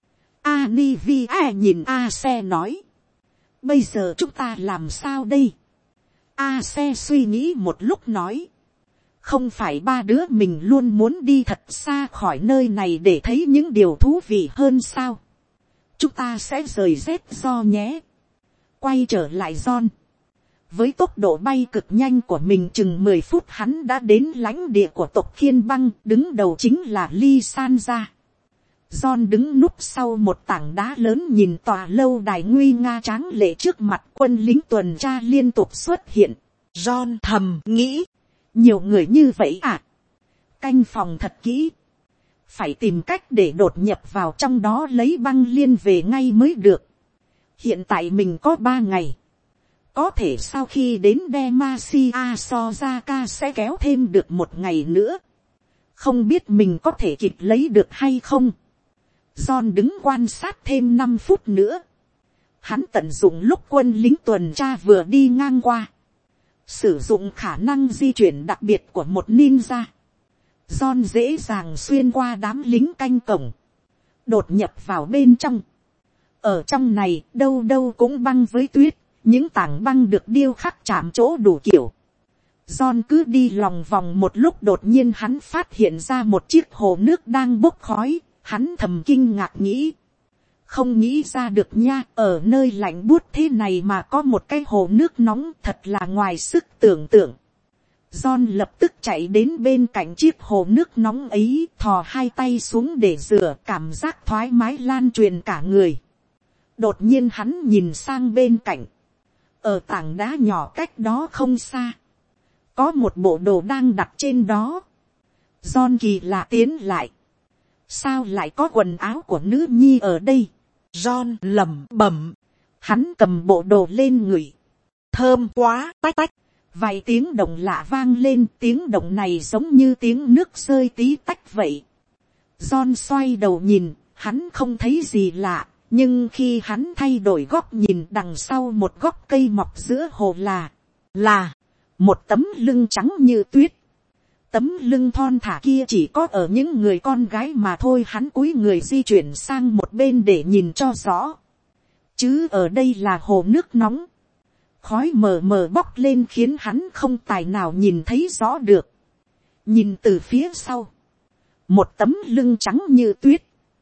Anivia nhìn A-se nói. Bây giờ chúng ta làm sao đây? A-se suy nghĩ một lúc nói. Không phải ba đứa mình luôn muốn đi thật xa khỏi nơi này để thấy những điều thú vị hơn sao? Chúng ta sẽ rời rét do nhé. Quay trở lại John. Với tốc độ bay cực nhanh của mình chừng 10 phút hắn đã đến lãnh địa của tộc Khiên Băng, đứng đầu chính là Ly San ra. John đứng núp sau một tảng đá lớn nhìn tòa lâu đài nguy nga tráng lệ trước mặt, quân lính tuần tra liên tục xuất hiện. John thầm nghĩ. Nhiều người như vậy à? Canh phòng thật kỹ. Phải tìm cách để đột nhập vào trong đó lấy băng liên về ngay mới được. Hiện tại mình có 3 ngày. Có thể sau khi đến Demacia Sozaka sẽ kéo thêm được 1 ngày nữa. Không biết mình có thể kịp lấy được hay không. John đứng quan sát thêm 5 phút nữa. Hắn tận dụng lúc quân lính tuần tra vừa đi ngang qua. Sử dụng khả năng di chuyển đặc biệt của một ninja. John dễ dàng xuyên qua đám lính canh cổng. Đột nhập vào bên trong. Ở trong này đâu đâu cũng băng với tuyết. Những tảng băng được điêu khắc chạm chỗ đủ kiểu. John cứ đi lòng vòng một lúc đột nhiên hắn phát hiện ra một chiếc hồ nước đang bốc khói. Hắn thầm kinh ngạc nghĩ. Không nghĩ ra được nha, ở nơi lạnh buốt thế này mà có một cái hồ nước nóng thật là ngoài sức tưởng tượng. John lập tức chạy đến bên cạnh chiếc hồ nước nóng ấy, thò 2 tay xuống để rửa, cảm giác thoải mái lan truyền cả người. Đột nhiên hắn nhìn sang bên cạnh. Ở tảng đá nhỏ cách đó không xa. Có một bộ đồ đang đặt trên đó. John kỳ lạ tiến lại. Sao lại có quần áo của nữ nhi ở đây? John lẩm bẩm. Hắn cầm bộ đồ lên ngửi. Thơm quá, tách tách. Vài tiếng động lạ vang lên, tiếng động này giống như tiếng nước rơi tí tách vậy. John xoay đầu nhìn, hắn không thấy gì lạ, nhưng khi hắn thay đổi góc nhìn đằng sau một gốc cây mọc giữa hồ là một tấm lưng trắng như tuyết. Tấm lưng thon thả kia chỉ có ở những người con gái mà thôi. Hắn cúi người di chuyển sang một bên để nhìn cho rõ. Chứ ở đây là hồ nước nóng. Khói mờ mờ bốc lên khiến hắn không tài nào nhìn thấy rõ được. Nhìn từ phía sau. Một tấm lưng trắng như tuyết.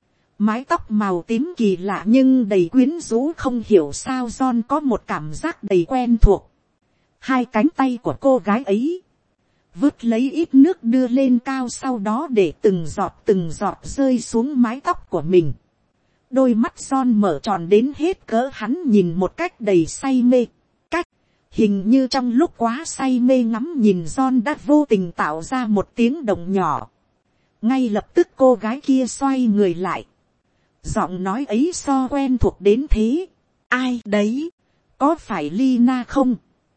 Mái tóc màu tím kỳ lạ nhưng đầy quyến rũ, không hiểu sao John có một cảm giác đầy quen thuộc. Hai cánh tay của cô gái ấy vứt lấy ít nước đưa lên cao, sau đó để từng giọt rơi xuống mái tóc của mình. Đôi mắt John mở tròn đến hết cỡ, hắn nhìn một cách đầy say mê. Hình như trong lúc quá say mê ngắm nhìn, John đã vô tình tạo ra một tiếng động nhỏ. Ngay lập tức cô gái kia xoay người lại. Giọng nói ấy so quen thuộc đến thế. Ai đấy? Có phải Lina không?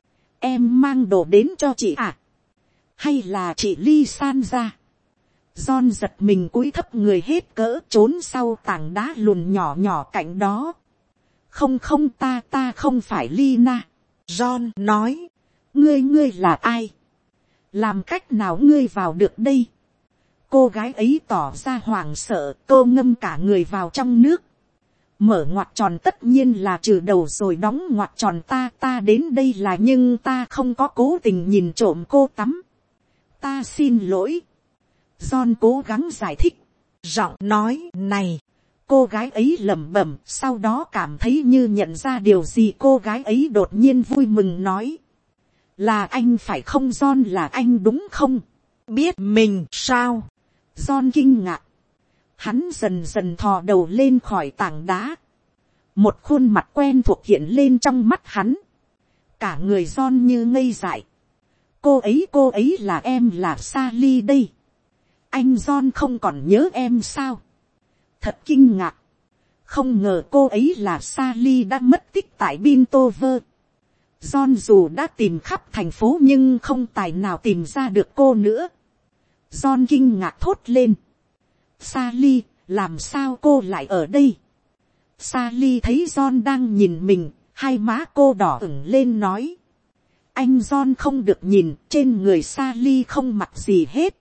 Em mang đồ đến cho chị à? Hay là chị Ly San ra? John giật mình cúi thấp người hết cỡ, trốn sau tảng đá lùn nhỏ nhỏ cạnh đó. Không, ta không phải Lina. John nói. Ngươi là ai? Làm cách nào ngươi vào được đây? Cô gái ấy tỏ ra hoảng sợ, cô ngâm cả người vào trong nước. Mở ngoặc tròn, tất nhiên là trừ đầu rồi đóng ngoặc tròn. Ta đến đây là, nhưng ta không có cố tình nhìn trộm cô tắm. Ta xin lỗi. John cố gắng giải thích. Giọng nói này. Cô gái ấy lẩm bẩm, sau đó cảm thấy như nhận ra điều gì. Cô gái ấy đột nhiên vui mừng nói. Là anh phải không John, là anh đúng không? Biết mình sao? John kinh ngạc. Hắn dần dần thò đầu lên khỏi tảng đá. Một khuôn mặt quen thuộc hiện lên trong mắt hắn. Cả người John như ngây dại. Cô ấy là em, là Sally đây. Anh John không còn nhớ em sao? Thật kinh ngạc. Không ngờ cô ấy là Sally đã mất tích tại Bintover. John dù đã tìm khắp thành phố nhưng không tài nào tìm ra được cô nữa. John kinh ngạc thốt lên. Sally, làm sao cô lại ở đây? Sally thấy John đang nhìn mình, hai má cô đỏ ửng lên nói. Anh John không được nhìn, trên người Sally không mặc gì hết.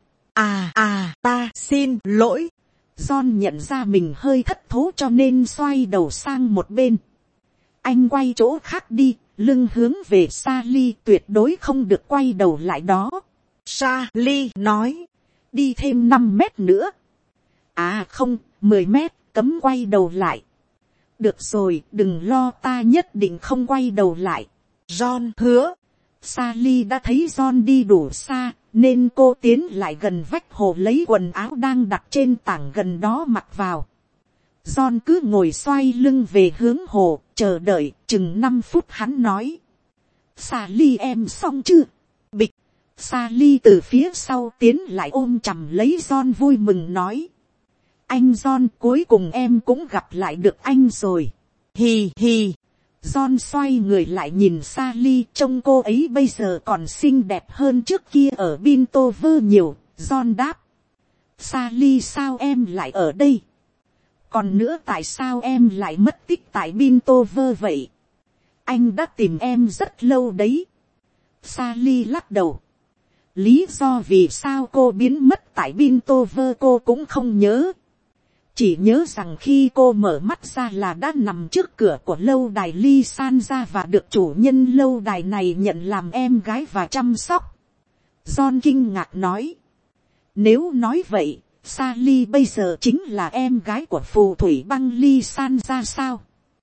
Ta xin lỗi. John nhận ra mình hơi thất thố cho nên xoay đầu sang một bên. Anh quay chỗ khác đi, lưng hướng về Sally, tuyệt đối không được quay đầu lại đó. Sally nói. Đi thêm 5 mét nữa. Không, 10 mét, cấm quay đầu lại. Được rồi, đừng lo, ta nhất định không quay đầu lại. John hứa. Sally đã thấy John đi đủ xa, nên cô tiến lại gần vách hồ lấy quần áo đang đặt trên tảng gần đó mặc vào. John cứ ngồi xoay lưng về hướng hồ, chờ đợi, chừng 5 phút hắn nói. Sally em xong chưa? Bịch. Sally từ phía sau tiến lại ôm chầm lấy John vui mừng nói. Anh John, cuối cùng em cũng gặp lại được anh rồi. Hì hì. John xoay người lại nhìn Sally, trông cô ấy bây giờ còn xinh đẹp hơn trước kia ở Bintover nhiều. John đáp. Sally, sao em lại ở đây? Còn nữa, tại sao em lại mất tích tại Bintover vậy? Anh đã tìm em rất lâu đấy. Sally lắc đầu. Lý do vì sao cô biến mất tại Bintover cô cũng không nhớ. Chỉ nhớ rằng khi cô mở mắt ra là đã nằm trước cửa của lâu đài Ly San ra và được chủ nhân lâu đài này nhận làm em gái và chăm sóc. John kinh ngạc nói. Nếu nói vậy, Sally bây giờ chính là em gái của phù thủy băng Ly San ra sao?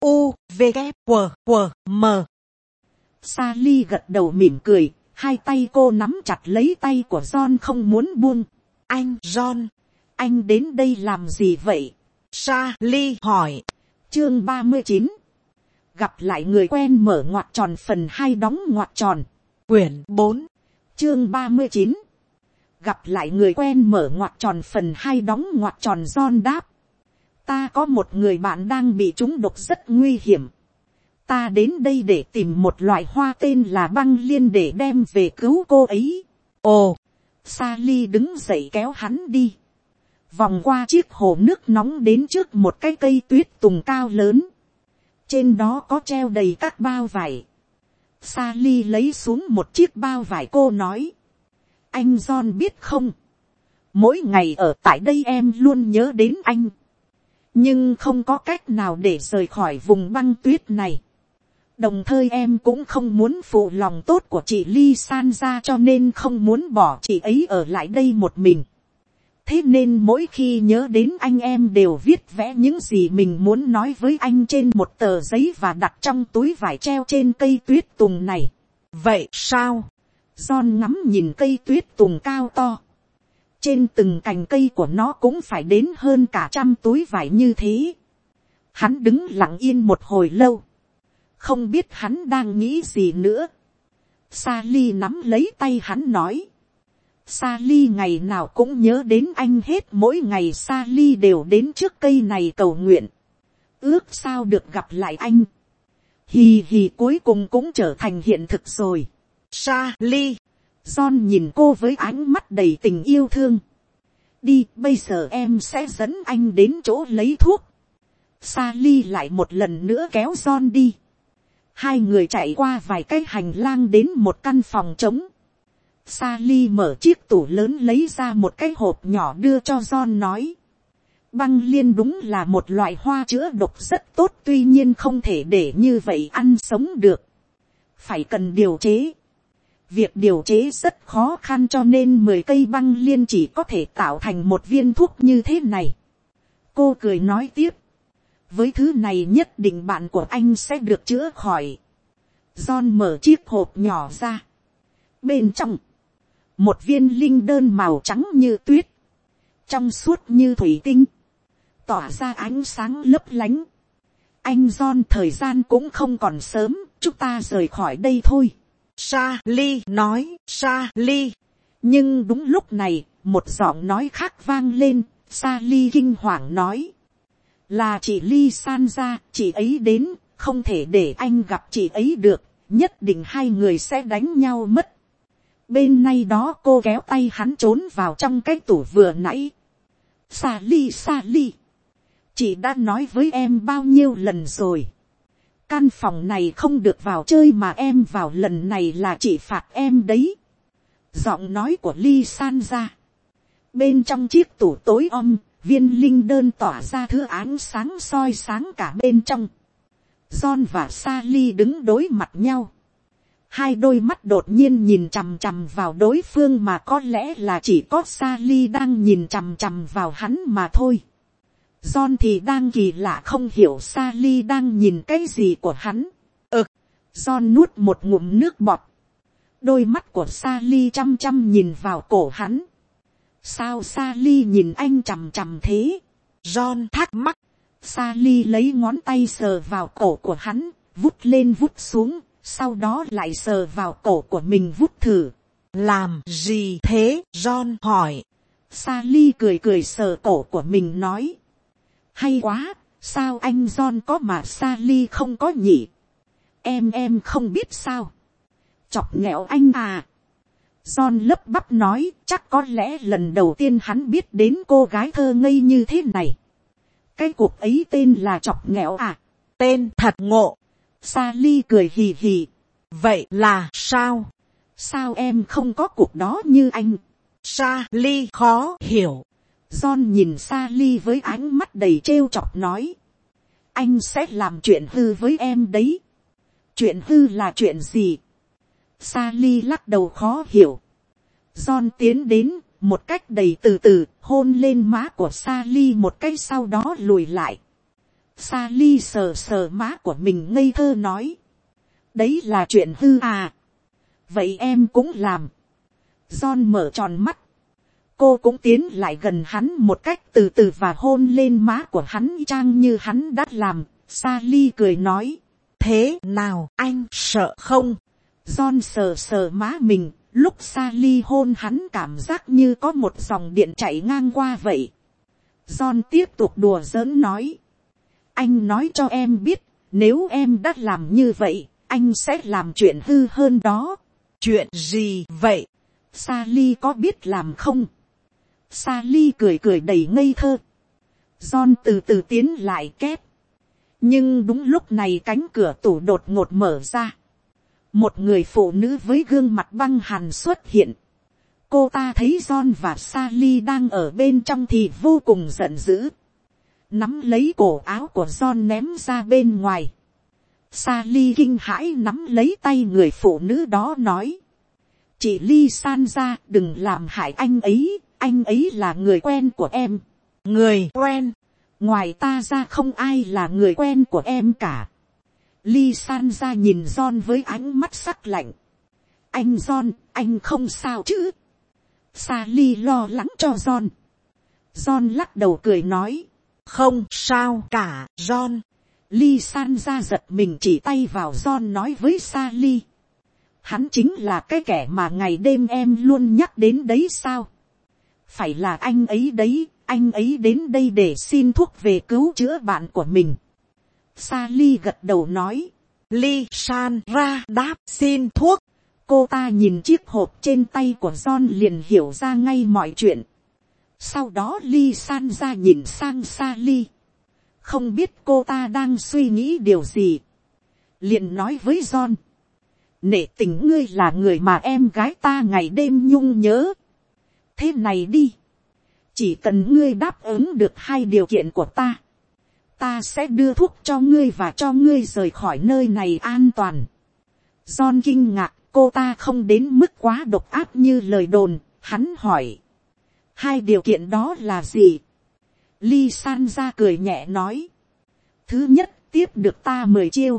M. Sally gật đầu mỉm cười, hai tay cô nắm chặt lấy tay của John không muốn buông. Anh John. Anh đến đây làm gì vậy? Sally hỏi. Chương 39. Gặp lại người quen mở ngoặc tròn phần 2 đóng ngoặc tròn. Quyển 4. Chương 39. Gặp lại người quen mở ngoặc tròn phần 2 đóng ngoặc tròn. John đáp. Ta có một người bạn đang bị trúng độc rất nguy hiểm. Ta đến đây để tìm một loại hoa tên là băng liên để đem về cứu cô ấy. Ồ. Sally đứng dậy kéo hắn đi. Vòng qua chiếc hồ nước nóng đến trước một cái cây tuyết tùng cao lớn. Trên đó có treo đầy các bao vải. Sally lấy xuống một chiếc bao vải, cô nói. Anh John biết không? Mỗi ngày ở tại đây em luôn nhớ đến anh. Nhưng không có cách nào để rời khỏi vùng băng tuyết này. Đồng thời em cũng không muốn phụ lòng tốt của chị Ly San ra, cho nên không muốn bỏ chị ấy ở lại đây một mình. Thế nên mỗi khi nhớ đến anh em đều viết vẽ những gì mình muốn nói với anh trên một tờ giấy và đặt trong túi vải treo trên cây tuyết tùng này. vậy sao? John ngắm nhìn cây tuyết tùng cao to. Trên từng cành cây của nó cũng phải đến hơn cả 100 túi vải như thế. Hắn đứng lặng yên một hồi lâu. Không biết hắn đang nghĩ gì nữa. Sally nắm lấy tay hắn nói. Sally ngày nào cũng nhớ đến anh hết. Mỗi ngày Sally đều đến trước cây này cầu nguyện. Ước sao được gặp lại anh. Hì hì, cuối cùng cũng trở thành hiện thực rồi. Sally. John nhìn cô với ánh mắt đầy tình yêu thương. Đi, bây giờ em sẽ dẫn anh đến chỗ lấy thuốc. Sally lại một lần nữa kéo John đi. Hai người chạy qua vài cái hành lang đến một căn phòng trống. Sally mở chiếc tủ lớn lấy ra một cái hộp nhỏ đưa cho John nói. Băng liên đúng là một loại hoa chữa độc rất tốt, tuy nhiên không thể để như vậy ăn sống được. Phải cần điều chế. Việc điều chế rất khó khăn cho nên 10 cây băng liên chỉ có thể tạo thành một viên thuốc như thế này. Cô cười nói tiếp. Với thứ này nhất định bạn của anh sẽ được chữa khỏi. John mở chiếc hộp nhỏ ra. Bên trong, một viên linh đơn màu trắng như tuyết. Trong suốt như thủy tinh. Tỏa ra ánh sáng lấp lánh. Anh John, thời gian cũng không còn sớm. Chúng ta rời khỏi đây thôi. Sally nói. Sally. Nhưng đúng lúc này, một giọng nói khác vang lên. Sally kinh hoàng nói. Là chị Ly San ra, chị ấy đến, không thể để anh gặp chị ấy được, nhất định hai người sẽ đánh nhau mất. Bên này đó cô kéo tay hắn trốn vào trong cái tủ vừa nãy. Sally, chị đã nói với em bao nhiêu lần rồi. Căn phòng này không được vào chơi mà em vào lần này là chị phạt em đấy. Giọng nói của Ly San ra. Bên trong chiếc tủ tối om, viên linh đơn tỏa ra thứ ánh sáng soi sáng cả bên trong. John và Sally đứng đối mặt nhau. Hai đôi mắt đột nhiên nhìn chằm chằm vào đối phương, mà có lẽ là chỉ có Sally đang nhìn chằm chằm vào hắn mà thôi. John thì đang kỳ lạ không hiểu Sally đang nhìn cái gì của hắn. John nuốt một ngụm nước bọt. Đôi mắt của Sally chăm chăm nhìn vào cổ hắn. Sao Sally nhìn anh chằm chằm thế? John thắc mắc. Sally lấy ngón tay sờ vào cổ của hắn, vút lên vút xuống, sau đó lại sờ vào cổ của mình vút thử. Làm gì thế? John hỏi. Sally cười cười sờ cổ của mình nói. Hay quá, sao anh John có mà Sally không có nhỉ? Em không biết sao? Chọc nghẹo anh à? John lấp bắp nói, chắc có lẽ lần đầu tiên hắn biết đến cô gái thơ ngây như thế này. Cái cuộc ấy tên là chọc nghẹo à? Tên thật ngộ. Sally cười hì hì. Vậy là sao? Sao em không có cuộc đó như anh? Sally khó hiểu. John nhìn Sally với ánh mắt đầy trêu chọc nói. Anh sẽ làm chuyện hư với em đấy. Chuyện hư là chuyện gì? Sally lắc đầu khó hiểu. John tiến đến, một cách đầy từ từ, hôn lên má của Sally một cái, sau đó lùi lại. Sally sờ sờ má của mình ngây thơ nói. Đấy là chuyện hư à? Vậy em cũng làm. John mở tròn mắt. Cô cũng tiến lại gần hắn một cách từ từ và hôn lên má của hắn y chang như hắn đã làm. Sally cười nói. Thế nào, anh sợ không? John sờ sờ má mình. Lúc Sally hôn hắn cảm giác như có một dòng điện chạy ngang qua vậy. John tiếp tục đùa giỡn nói. Anh nói cho em biết, nếu em đã làm như vậy, anh sẽ làm chuyện hư hơn đó. Chuyện gì vậy? Sally có biết làm không? Sally cười cười đầy ngây thơ. John từ từ tiến lại két. Nhưng đúng lúc này cánh cửa tủ đột ngột mở ra. Một người phụ nữ với gương mặt băng hàn xuất hiện. Cô ta thấy John và Sally đang ở bên trong thì vô cùng giận dữ. Nắm lấy cổ áo của John ném ra bên ngoài. Sally kinh hãi nắm lấy tay người phụ nữ đó nói. Chị Ly San ra, đừng làm hại anh ấy là người quen của em. Người quen? Ngoài ta ra không ai là người quen của em cả. Ly San ra nhìn John với ánh mắt sắc lạnh. Anh John, anh không sao chứ? Sally lo lắng cho John. John lắc đầu cười nói. Không sao cả, John. Lysandra giật mình chỉ tay vào John nói với Sally. Hắn chính là cái kẻ mà ngày đêm em luôn nhắc đến đấy sao? Phải là anh ấy đấy, anh ấy đến đây để xin thuốc về cứu chữa bạn của mình. Sally gật đầu nói. Lysandra đáp xin thuốc. Cô ta nhìn chiếc hộp trên tay của John liền hiểu ra ngay mọi chuyện. Sau đó Lysandra nhìn sang Sally. Không biết cô ta đang suy nghĩ điều gì. Liền nói với John. Nể tình ngươi là người mà em gái ta ngày đêm nhung nhớ. Thế này đi. Chỉ cần ngươi đáp ứng được 2 điều kiện của ta. Ta sẽ đưa thuốc cho ngươi và cho ngươi rời khỏi nơi này an toàn. John kinh ngạc, cô ta không đến mức quá độc ác như lời đồn. Hắn hỏi. 2 điều kiện đó là gì? Lysandra cười nhẹ nói. Thứ nhất, tiếp được ta 10 chiêu.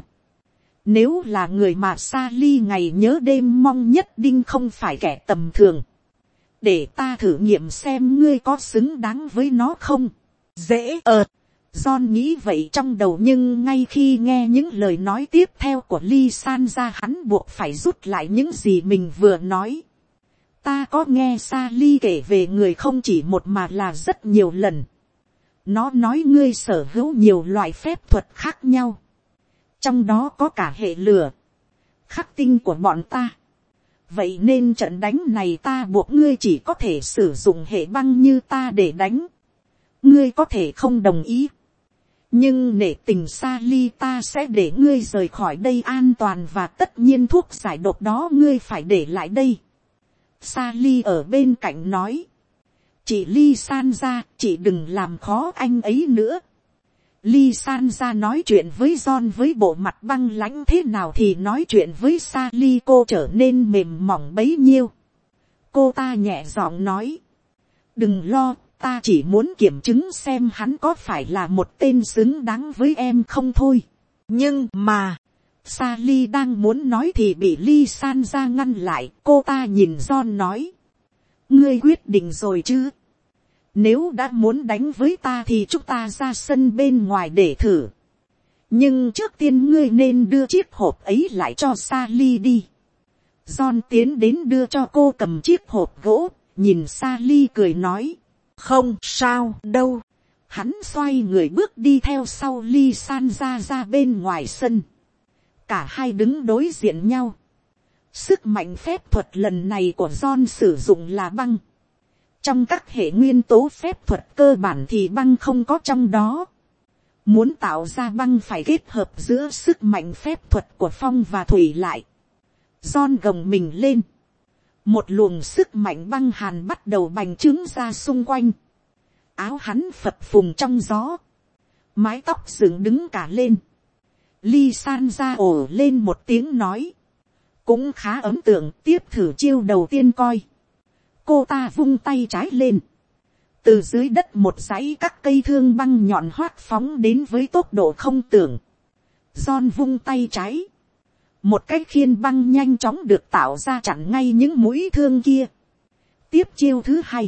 Nếu là người mà Sally ngày nhớ đêm mong nhất định không phải kẻ tầm thường. Để ta thử nghiệm xem ngươi có xứng đáng với nó không. Dễ ợt. John nghĩ vậy trong đầu nhưng ngay khi nghe những lời nói tiếp theo của Lysandra hắn buộc phải rút lại những gì mình vừa nói. Ta có nghe Sally kể về người không chỉ một mà là rất nhiều lần. Nó nói ngươi sở hữu nhiều loại phép thuật khác nhau. Trong đó có cả hệ lửa. Khắc tinh của bọn ta. Vậy nên trận đánh này ta buộc ngươi chỉ có thể sử dụng hệ băng như ta để đánh. Ngươi có thể không đồng ý. Nhưng nể tình Sally ta sẽ để ngươi rời khỏi đây an toàn và tất nhiên thuốc giải độc đó ngươi phải để lại đây. Sally ở bên cạnh nói. Chị Lysandra, chị đừng làm khó anh ấy nữa. Lysandra nói chuyện với John với bộ mặt băng lãnh thế nào thì nói chuyện với Sally cô trở nên mềm mỏng bấy nhiêu. Cô ta nhẹ giọng nói. Đừng lo, ta chỉ muốn kiểm chứng xem hắn có phải là một tên xứng đáng với em không thôi. Nhưng mà, Sally đang muốn nói thì bị Lysandra ngăn lại. Cô ta nhìn John nói. Ngươi quyết định rồi chứ? Nếu đã muốn đánh với ta thì chúng ta ra sân bên ngoài để thử. Nhưng trước tiên ngươi nên đưa chiếc hộp ấy lại cho Sally đi. John tiến đến đưa cho cô cầm chiếc hộp gỗ, nhìn Sally cười nói. Không sao đâu. Hắn xoay người bước đi theo sau Lysandra ra bên ngoài sân. Cả hai đứng đối diện nhau. Sức mạnh phép thuật lần này của John sử dụng là băng. Trong các hệ nguyên tố phép thuật cơ bản thì băng không có trong đó. Muốn tạo ra băng phải kết hợp giữa sức mạnh phép thuật của phong và thủy lại. John gồng mình lên. Một luồng sức mạnh băng hàn bắt đầu bành trướng ra xung quanh. Áo hắn phập phùng trong gió. Mái tóc dựng đứng cả lên. Lysandra ồ lên một tiếng nói. Cũng khá ấn tượng, tiếp thử chiêu đầu tiên coi. Cô ta vung tay trái lên. Từ dưới đất một dãy các cây thương băng nhọn hoắt phóng đến với tốc độ không tưởng. John vung tay trái. Một cái khiên băng nhanh chóng được tạo ra chặn ngay những mũi thương kia. Tiếp chiêu thứ 2.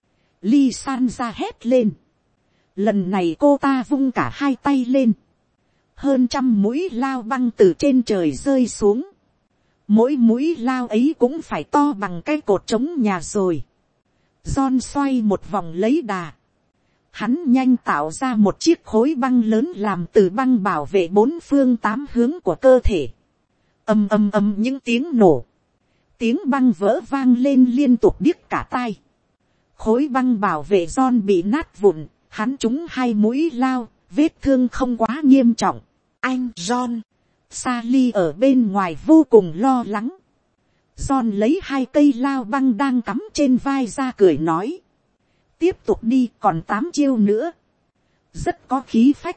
Lysandra hét lên. Lần này cô ta vung cả 2 tay lên. Hơn 100 mũi lao băng từ trên trời rơi xuống. Mỗi mũi lao ấy cũng phải to bằng cái cột trống nhà rồi. John xoay một vòng lấy đà. Hắn nhanh tạo ra một chiếc khối băng lớn làm từ băng bảo vệ 4 phương 8 hướng của cơ thể. Ầm ầm ầm những tiếng nổ. Tiếng băng vỡ vang lên liên tục điếc cả tai. Khối băng bảo vệ John bị nát vụn. Hắn trúng 2 mũi lao, vết thương không quá nghiêm trọng. Anh John. Sally ở bên ngoài vô cùng lo lắng. John lấy 2 cây lao băng đang cắm trên vai ra cười nói. Tiếp tục đi, còn 8 chiêu nữa. Rất có khí phách.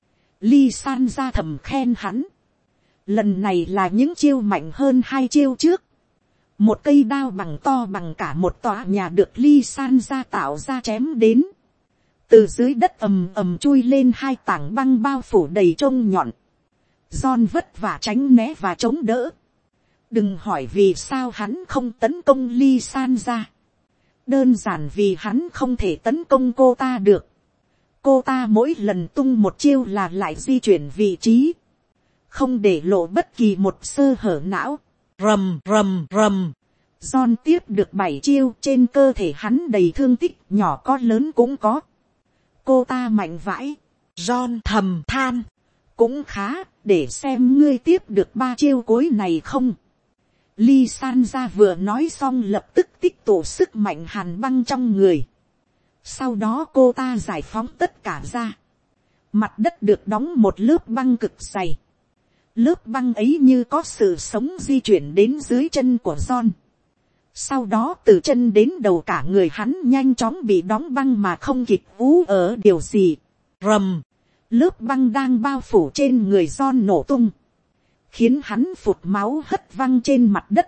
Lysandra thầm khen hắn. Lần này là những chiêu mạnh hơn 2 chiêu trước. Một cây đao bằng to bằng cả một tòa nhà được Lysandra tạo ra chém đến. Từ dưới đất ầm ầm chui lên 2 tảng băng bao phủ đầy trông nhọn. John vất vả tránh né và chống đỡ. Đừng hỏi vì sao hắn không tấn công Ly San ra. Đơn giản vì hắn không thể tấn công cô ta được. Cô ta mỗi lần tung một chiêu là lại di chuyển vị trí. Không để lộ bất kỳ một sơ hở não. Rầm rầm rầm. John tiếp được 7 chiêu, trên cơ thể hắn đầy thương tích, nhỏ có lớn cũng có. Cô ta mạnh vãi. John thầm than. Cũng khá, để xem ngươi tiếp được 3 chiêu cuối này không. Ly San ra vừa nói xong lập tức tích tụ sức mạnh hàn băng trong người. Sau đó cô ta giải phóng tất cả ra. Mặt đất được đóng một lớp băng cực dày. Lớp băng ấy như có sự sống di chuyển đến dưới chân của John. Sau đó từ chân đến đầu cả người hắn nhanh chóng bị đóng băng mà không kịp ú ở điều gì. Rầm. Lớp băng đang bao phủ trên người John nổ tung. Khiến hắn phụt máu hất văng trên mặt đất.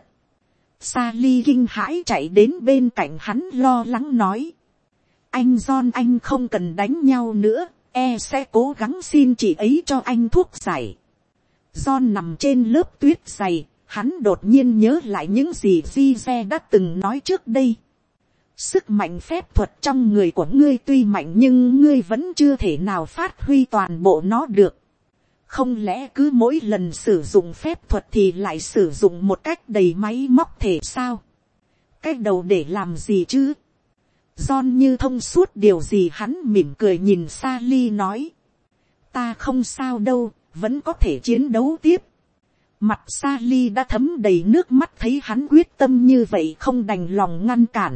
Sally kinh hãi chạy đến bên cạnh hắn lo lắng nói. Anh John, anh không cần đánh nhau nữa. Sẽ cố gắng xin chị ấy cho anh thuốc giải. John nằm trên lớp tuyết dày. Hắn đột nhiên nhớ lại những gì Gize đã từng nói trước đây. Sức mạnh phép thuật trong người của ngươi tuy mạnh nhưng ngươi vẫn chưa thể nào phát huy toàn bộ nó được. Không lẽ cứ mỗi lần sử dụng phép thuật thì lại sử dụng một cách đầy máy móc thể sao? Cách đầu để làm gì chứ? John như thông suốt điều gì hắn mỉm cười nhìn Sally nói. Ta không sao đâu, vẫn có thể chiến đấu tiếp. Mặt Sally đã thấm đầy nước mắt thấy hắn quyết tâm như vậy không đành lòng ngăn cản.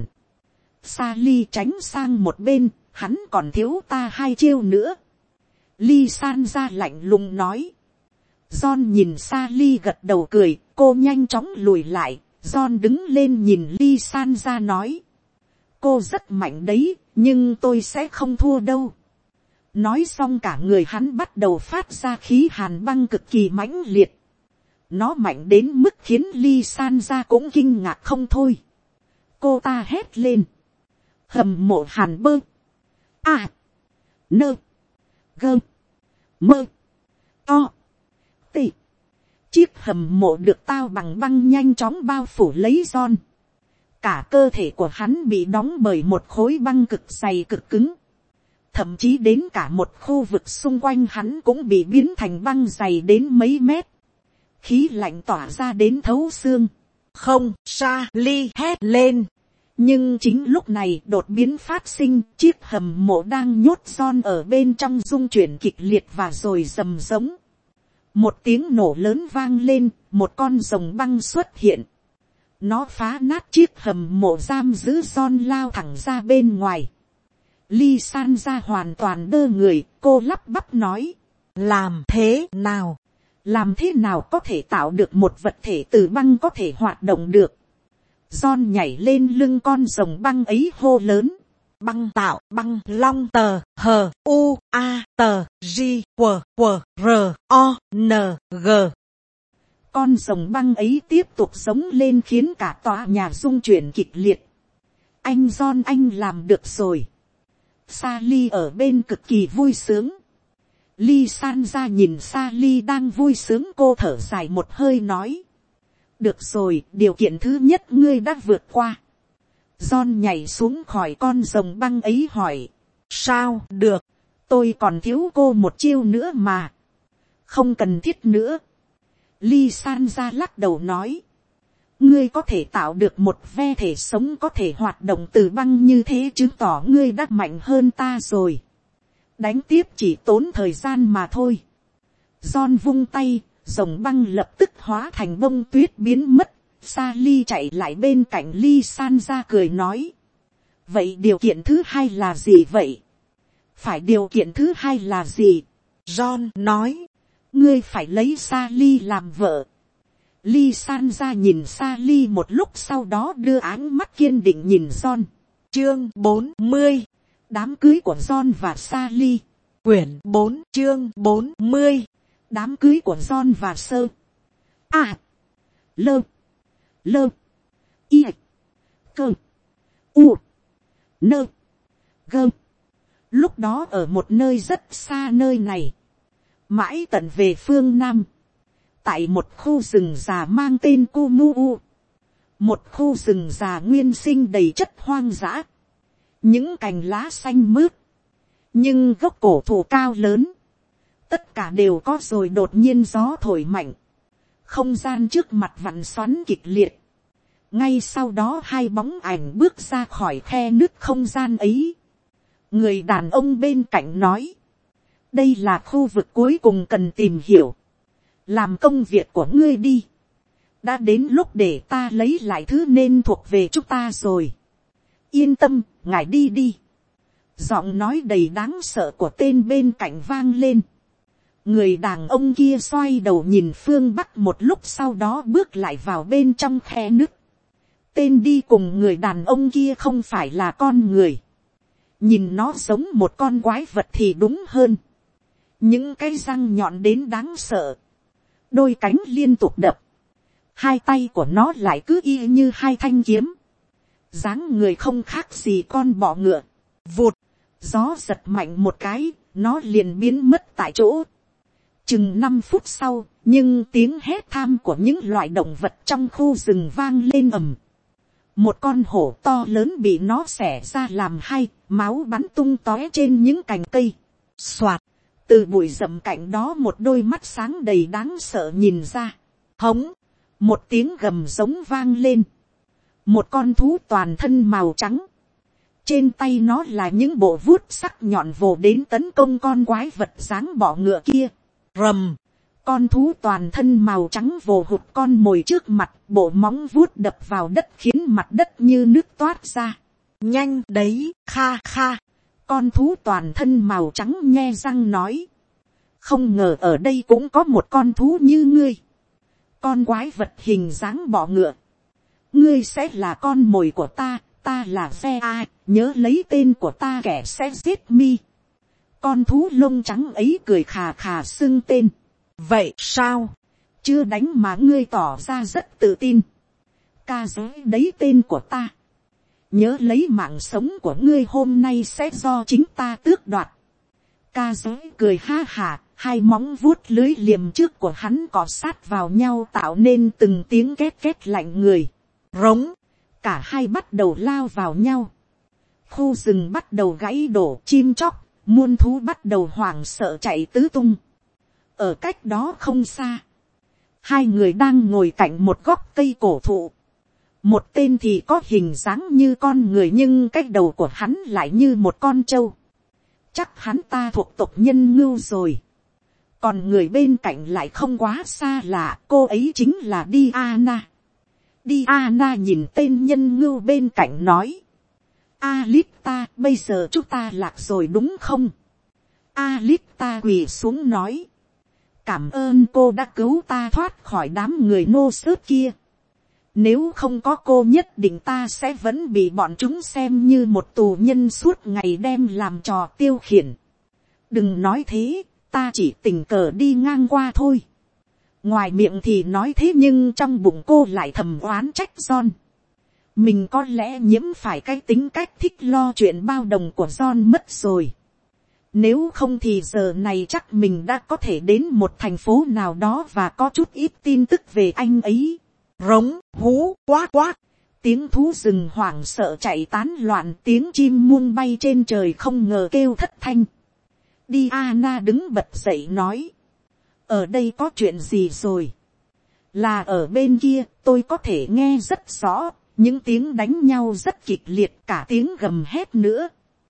Sally tránh sang một bên, hắn còn thiếu ta 2 chiêu nữa. Ly San ra lạnh lùng nói. John nhìn Sally gật đầu cười, cô nhanh chóng lùi lại. John đứng lên nhìn Ly San ra nói. Cô rất mạnh đấy, nhưng tôi sẽ không thua đâu. Nói xong cả người hắn bắt đầu phát ra khí hàn băng cực kỳ mãnh liệt. Nó mạnh đến mức khiến Ly San ra cũng kinh ngạc không thôi. Cô ta hét lên. Hầm mộ hàn bơ. À. Nơ. Gơ. Mơ. To. Tị. Chiếc hầm mộ được tao bằng băng nhanh chóng bao phủ lấy John. Cả cơ thể của hắn bị đóng bởi một khối băng cực dày cực cứng. Thậm chí đến cả một khu vực xung quanh hắn cũng bị biến thành băng dày đến mấy mét. Khí lạnh tỏa ra đến thấu xương. Không, Sally hét lên. Nhưng chính lúc này đột biến phát sinh, chiếc hầm mộ đang nhốt John ở bên trong rung chuyển kịch liệt và rồi rầm giống. Một tiếng nổ lớn vang lên, một con rồng băng xuất hiện. Nó phá nát chiếc hầm mộ giam giữ John lao thẳng ra bên ngoài. Ly San ra hoàn toàn đơ người, cô lắp bắp nói. Làm thế nào? Làm thế nào có thể tạo được một vật thể từ băng có thể hoạt động được? John nhảy lên lưng con rồng băng ấy hô lớn. Băng tạo băng long tờ hờ u a tờ g q q r o n g. Con rồng băng ấy tiếp tục sống lên khiến cả tòa nhà rung chuyển kịch liệt. Anh John, anh làm được rồi. Sally ở bên cực kỳ vui sướng. Ly San ra nhìn Sally đang vui sướng, cô thở dài một hơi nói. Được rồi, điều kiện thứ nhất ngươi đã vượt qua. John nhảy xuống khỏi con rồng băng ấy hỏi. Sao được? Tôi còn thiếu cô một chiêu nữa mà. Không cần thiết nữa. Ly San ra lắc đầu nói. Ngươi có thể tạo được một ve thể sống có thể hoạt động từ băng như thế chứng tỏ ngươi đã mạnh hơn ta rồi. Đánh tiếp chỉ tốn thời gian mà thôi. John vung tay, rồng băng lập tức hóa thành bông tuyết biến mất. Sally chạy lại bên cạnh Ly San ra cười nói. Vậy điều kiện thứ hai là gì vậy? Phải, điều kiện thứ hai là gì? John nói. Ngươi phải lấy Sally làm vợ. Ly San ra nhìn Sally một lúc, sau đó đưa áng mắt kiên định nhìn John. Chương 40. Đám cưới của John và Sally. Quyển 4 chương 40. Đám cưới của John và Sơ. À. Lơ. Lơ. Y. Cơ. U. Nơ. Gơ. Lúc đó ở một nơi rất xa nơi này. Mãi tận về phương Nam. tại một khu rừng già mang tên Kumu, một khu rừng già nguyên sinh đầy chất hoang dã, những cành lá xanh mướt, nhưng gốc cổ thụ cao lớn, tất cả đều có rồi đột nhiên gió thổi mạnh, không gian trước mặt vặn xoắn kịch liệt, ngay sau đó hai bóng ảnh bước ra khỏi khe nứt không gian ấy. Người đàn ông bên cạnh nói, đây là khu vực cuối cùng cần tìm hiểu, làm công việc của ngươi đi, đã đến lúc để ta lấy lại thứ nên thuộc về chúng ta rồi, yên tâm, ngài đi đi. Giọng nói đầy đáng sợ của tên bên cạnh vang lên. Người đàn ông kia xoay đầu nhìn phương bắc một lúc, sau đó bước lại vào bên trong khe nứt. Tên đi cùng người đàn ông kia không phải là con người, nhìn nó giống một con quái vật thì đúng hơn. Những cái răng nhọn đến đáng sợ, đôi cánh liên tục đập, hai tay của nó lại cứ y như hai thanh kiếm, dáng người không khác gì con bọ ngựa. Vụt, gió giật mạnh một cái, nó liền biến mất tại chỗ. Chừng 5 phút sau, nhưng tiếng hét tham của những loại động vật trong khu rừng vang lên ầm. Một con hổ to lớn bị nó xẻ ra làm hai, máu bắn tung tóe trên những cành cây. Soạt, từ bụi rậm cạnh đó một đôi mắt sáng đầy đáng sợ nhìn ra. Hống, một tiếng gầm giống vang lên. Một con thú toàn thân màu trắng, trên tay nó là những bộ vuốt sắc nhọn vồ đến tấn công con quái vật dáng bọ ngựa kia. Rầm, con thú toàn thân màu trắng vồ hụt con mồi trước mặt, bộ móng vuốt đập vào đất khiến mặt đất như nước toát ra. Nhanh đấy, kha kha. Con thú toàn thân màu trắng nhe răng nói, không ngờ ở đây cũng có một con thú như ngươi. Con quái vật hình dáng bọ ngựa, ngươi sẽ là con mồi của ta, ta là Phe A, nhớ lấy tên của ta kẻ sẽ giết mi. Con thú lông trắng ấy cười khà khà xưng tên. Vậy sao, chưa đánh mà ngươi tỏ ra rất tự tin. Ca giới đấy tên của ta, nhớ lấy mạng sống của ngươi hôm nay sẽ do chính ta tước đoạt. Ca giới cười ha hả, hai móng vuốt lưới liềm trước của hắn cọ sát vào nhau tạo nên từng tiếng két két lạnh người. Rống, cả hai bắt đầu lao vào nhau. Khu rừng bắt đầu gãy đổ, chim chóc, muôn thú bắt đầu hoảng sợ chạy tứ tung. Ở cách đó không xa, hai người đang ngồi cạnh một gốc cây cổ thụ. Một tên thì có hình dáng như con người nhưng cái đầu của hắn lại như một con trâu. Chắc hắn ta thuộc tộc nhân Ngưu rồi. Còn người bên cạnh lại không quá xa lạ, cô ấy chính là Diana. Diana nhìn tên nhân Ngưu bên cạnh nói, Alita, bây giờ chúng ta lạc rồi đúng không? Alita quỳ xuống nói, cảm ơn cô đã cứu ta thoát khỏi đám người nô sớt kia. Nếu không có cô nhất định ta sẽ vẫn bị bọn chúng xem như một tù nhân suốt ngày đem làm trò tiêu khiển. Đừng nói thế, ta chỉ tình cờ đi ngang qua thôi. Ngoài miệng thì nói thế nhưng trong bụng cô lại thầm oán trách John. Mình có lẽ nhiễm phải cái tính cách thích lo chuyện bao đồng của John mất rồi. Nếu không thì giờ này chắc mình đã có thể đến một thành phố nào đó và có chút ít tin tức về anh ấy. Rống, hú, quát quát. Tiếng thú rừng hoảng sợ chạy tán loạn, tiếng chim muông bay trên trời không ngờ kêu thất thanh. Diana đứng bật dậy nói, ở đây có chuyện gì rồi? Là ở bên kia, tôi có thể nghe rất rõ, những tiếng đánh nhau rất kịch liệt, cả tiếng gầm hét nữa.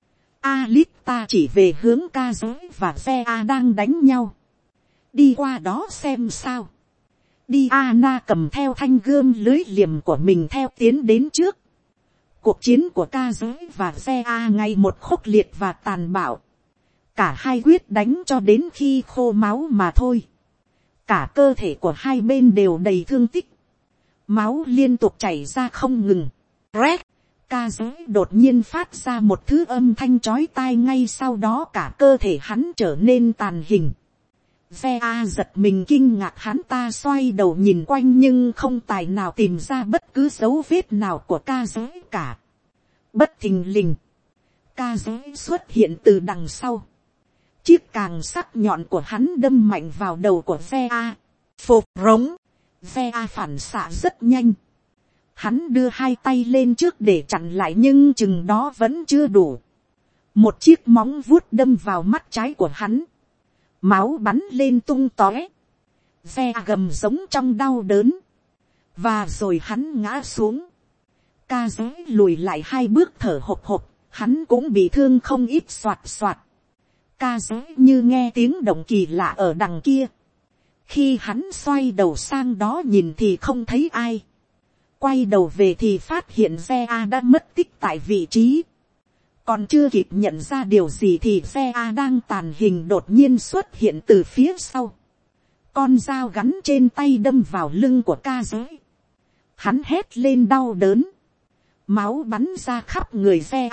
Alita chỉ về hướng Ca Giới và Phe A đang đánh nhau. Đi qua đó xem sao. Diana cầm theo thanh gươm lưới liềm của mình theo tiến đến trước. Cuộc chiến của Ca Giới và Phe A ngày một khốc liệt và tàn bạo. Cả hai quyết đánh cho đến khi khô máu mà thôi. Cả cơ thể của hai bên đều đầy thương tích. Máu liên tục chảy ra không ngừng. Rét, Ca Giới đột nhiên phát ra một thứ âm thanh chói tai, ngay sau đó cả cơ thể hắn trở nên tàn hình. Phe A giật mình kinh ngạc, hắn ta xoay đầu nhìn quanh nhưng không tài nào tìm ra bất cứ dấu vết nào của Ca Giới cả. Bất thình lình, Ca Giới xuất hiện từ đằng sau. Chiếc càng sắc nhọn của hắn đâm mạnh vào đầu của Phe A. phục rống. Ve phản xạ rất nhanh. Hắn đưa hai tay lên trước để chặn lại nhưng chừng đó vẫn chưa đủ. Một chiếc móng vuốt đâm vào mắt trái của hắn. Máu bắn lên tung tóe. Ve gầm giống trong đau đớn. Và rồi hắn ngã xuống. Ca dế lùi lại hai bước thở hộc hộc. Hắn cũng bị thương không ít, soạt soạt. Ca dế như nghe tiếng động kỳ lạ ở đằng kia. Khi hắn xoay đầu sang đó nhìn thì không thấy ai. Quay đầu về thì phát hiện Ve đã mất tích tại vị trí. Còn chưa kịp nhận ra điều gì thì Ve đang tàn hình đột nhiên xuất hiện từ phía sau. Con dao gắn trên tay đâm vào lưng của ca dế. Hắn hét lên đau đớn. Máu bắn ra khắp người Ve.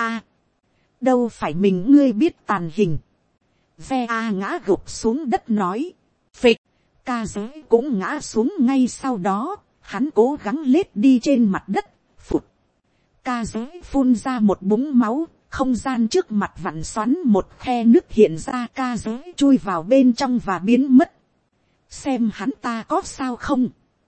Đâu phải mình ngươi biết tàn hình. Ve ngã gục xuống đất nói. Phịch. Ca dế cũng ngã xuống ngay sau đó. Hắn cố gắng lết đi trên mặt đất. Phụt. Ca dế phun ra một búng máu. Không gian trước mặt vặn xoắn, một khe nước hiện ra. Ca dế chui vào bên trong và biến mất. Xem hắn ta có sao không.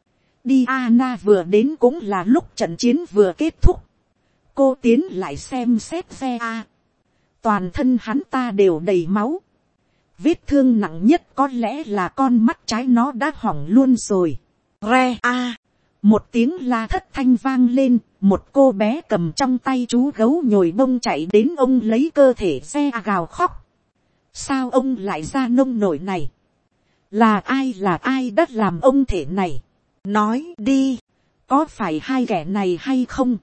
Diana vừa đến cũng là lúc trận chiến vừa kết thúc. Cô tiến lại xem xét Ve. Toàn thân hắn ta đều đầy máu. Vết thương nặng nhất có lẽ là con mắt trái nó đã hỏng luôn rồi. Re a. Một tiếng la thất thanh vang lên. Một cô bé cầm trong tay chú gấu nhồi bông chạy đến ông lấy cơ thể Ve gào khóc. Sao ông lại ra nông nổi này? Là ai đã làm ông thể này? Nói đi. Có phải hai kẻ này hay không?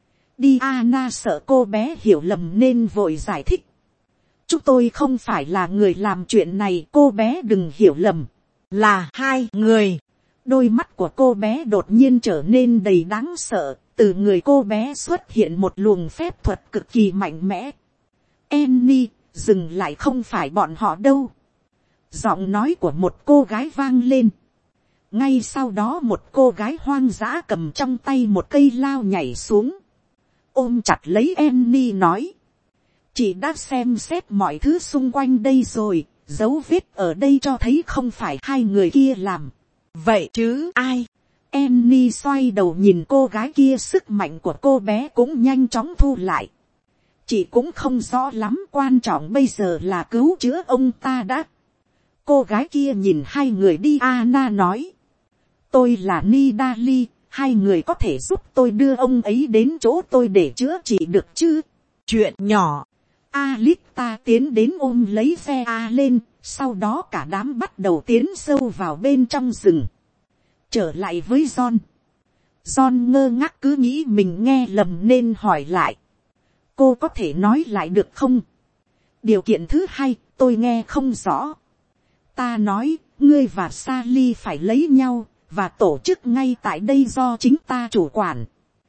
Diana sợ cô bé hiểu lầm nên vội giải thích. Chúng tôi không phải là người làm chuyện này, cô bé đừng hiểu lầm. Là hai người. Đôi mắt của cô bé đột nhiên trở nên đầy đáng sợ. Từ người cô bé xuất hiện một luồng phép thuật cực kỳ mạnh mẽ. Annie, dừng lại, không phải bọn họ đâu. Giọng nói của một cô gái vang lên. Ngay sau đó một cô gái hoang dã cầm trong tay một cây lao nhảy xuống. Ôm chặt lấy Annie nói. Chị đã xem xét mọi thứ xung quanh đây rồi. Dấu vết ở đây cho thấy không phải hai người kia làm. Vậy chứ ai? Annie xoay đầu nhìn cô gái kia, sức mạnh của cô bé cũng nhanh chóng thu lại. Chị cũng không rõ lắm, quan trọng bây giờ là cứu chữa ông ta đã. Cô gái kia nhìn hai người Diana nói. Tôi là Nidali, hai người có thể giúp tôi đưa ông ấy đến chỗ tôi để chữa trị được chứ? Chuyện nhỏ. Alita tiến đến ôm lấy Ve lên, sau đó cả đám bắt đầu tiến sâu vào bên trong rừng. Trở lại với John. John ngơ ngác cứ nghĩ mình nghe lầm nên hỏi lại. Cô có thể nói lại được không? Điều kiện thứ hai, tôi nghe không rõ. Ta nói, ngươi và Sally phải lấy nhau, và tổ chức ngay tại đây do chính ta chủ quản.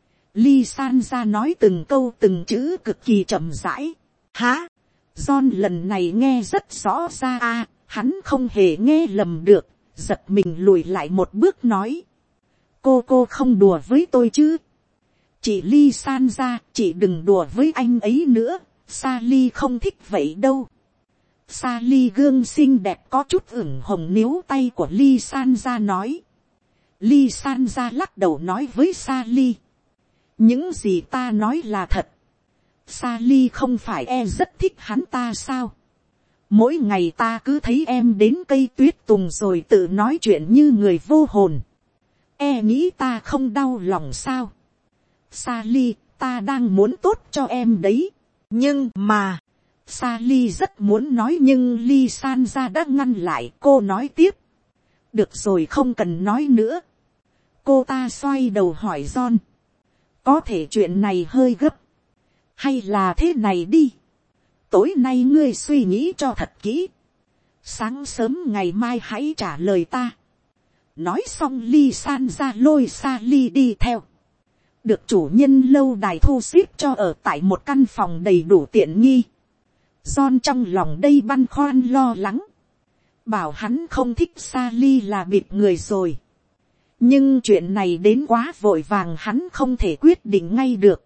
Lysanza nói từng câu từng chữ cực kỳ chậm rãi. Hả? John lần này nghe rất rõ ra hắn không hề nghe lầm được, giật mình lùi lại một bước nói. Cô không đùa với tôi chứ? Chị Lysanza, chị đừng đùa với anh ấy nữa, Sally không thích vậy đâu. Sally gương xinh đẹp có chút ửng hồng níu tay của Lysanza nói. Lysanza lắc đầu nói với Sally. Những gì ta nói là thật. Sally không phải rất thích hắn ta sao? Mỗi ngày ta cứ thấy em đến cây tuyết tùng rồi tự nói chuyện như người vô hồn. Nghĩ ta không đau lòng sao? Sally, ta đang muốn tốt cho em đấy. Nhưng mà... Sally rất muốn nói nhưng Lysanza đã ngăn lại. Cô nói tiếp. Được rồi, không cần nói nữa. Cô ta xoay đầu hỏi John. Có thể chuyện này hơi gấp. Hay là thế này đi. Tối nay ngươi suy nghĩ cho thật kỹ. Sáng sớm ngày mai hãy trả lời ta. Nói xong Lysanza lôi Sally đi theo. Được chủ nhân lâu đài thu xếp cho ở tại một căn phòng đầy đủ tiện nghi. John trong lòng đây băn khoăn lo lắng. Bảo hắn không thích Sally là bịp người rồi. Nhưng chuyện này đến quá vội vàng, hắn không thể quyết định ngay được.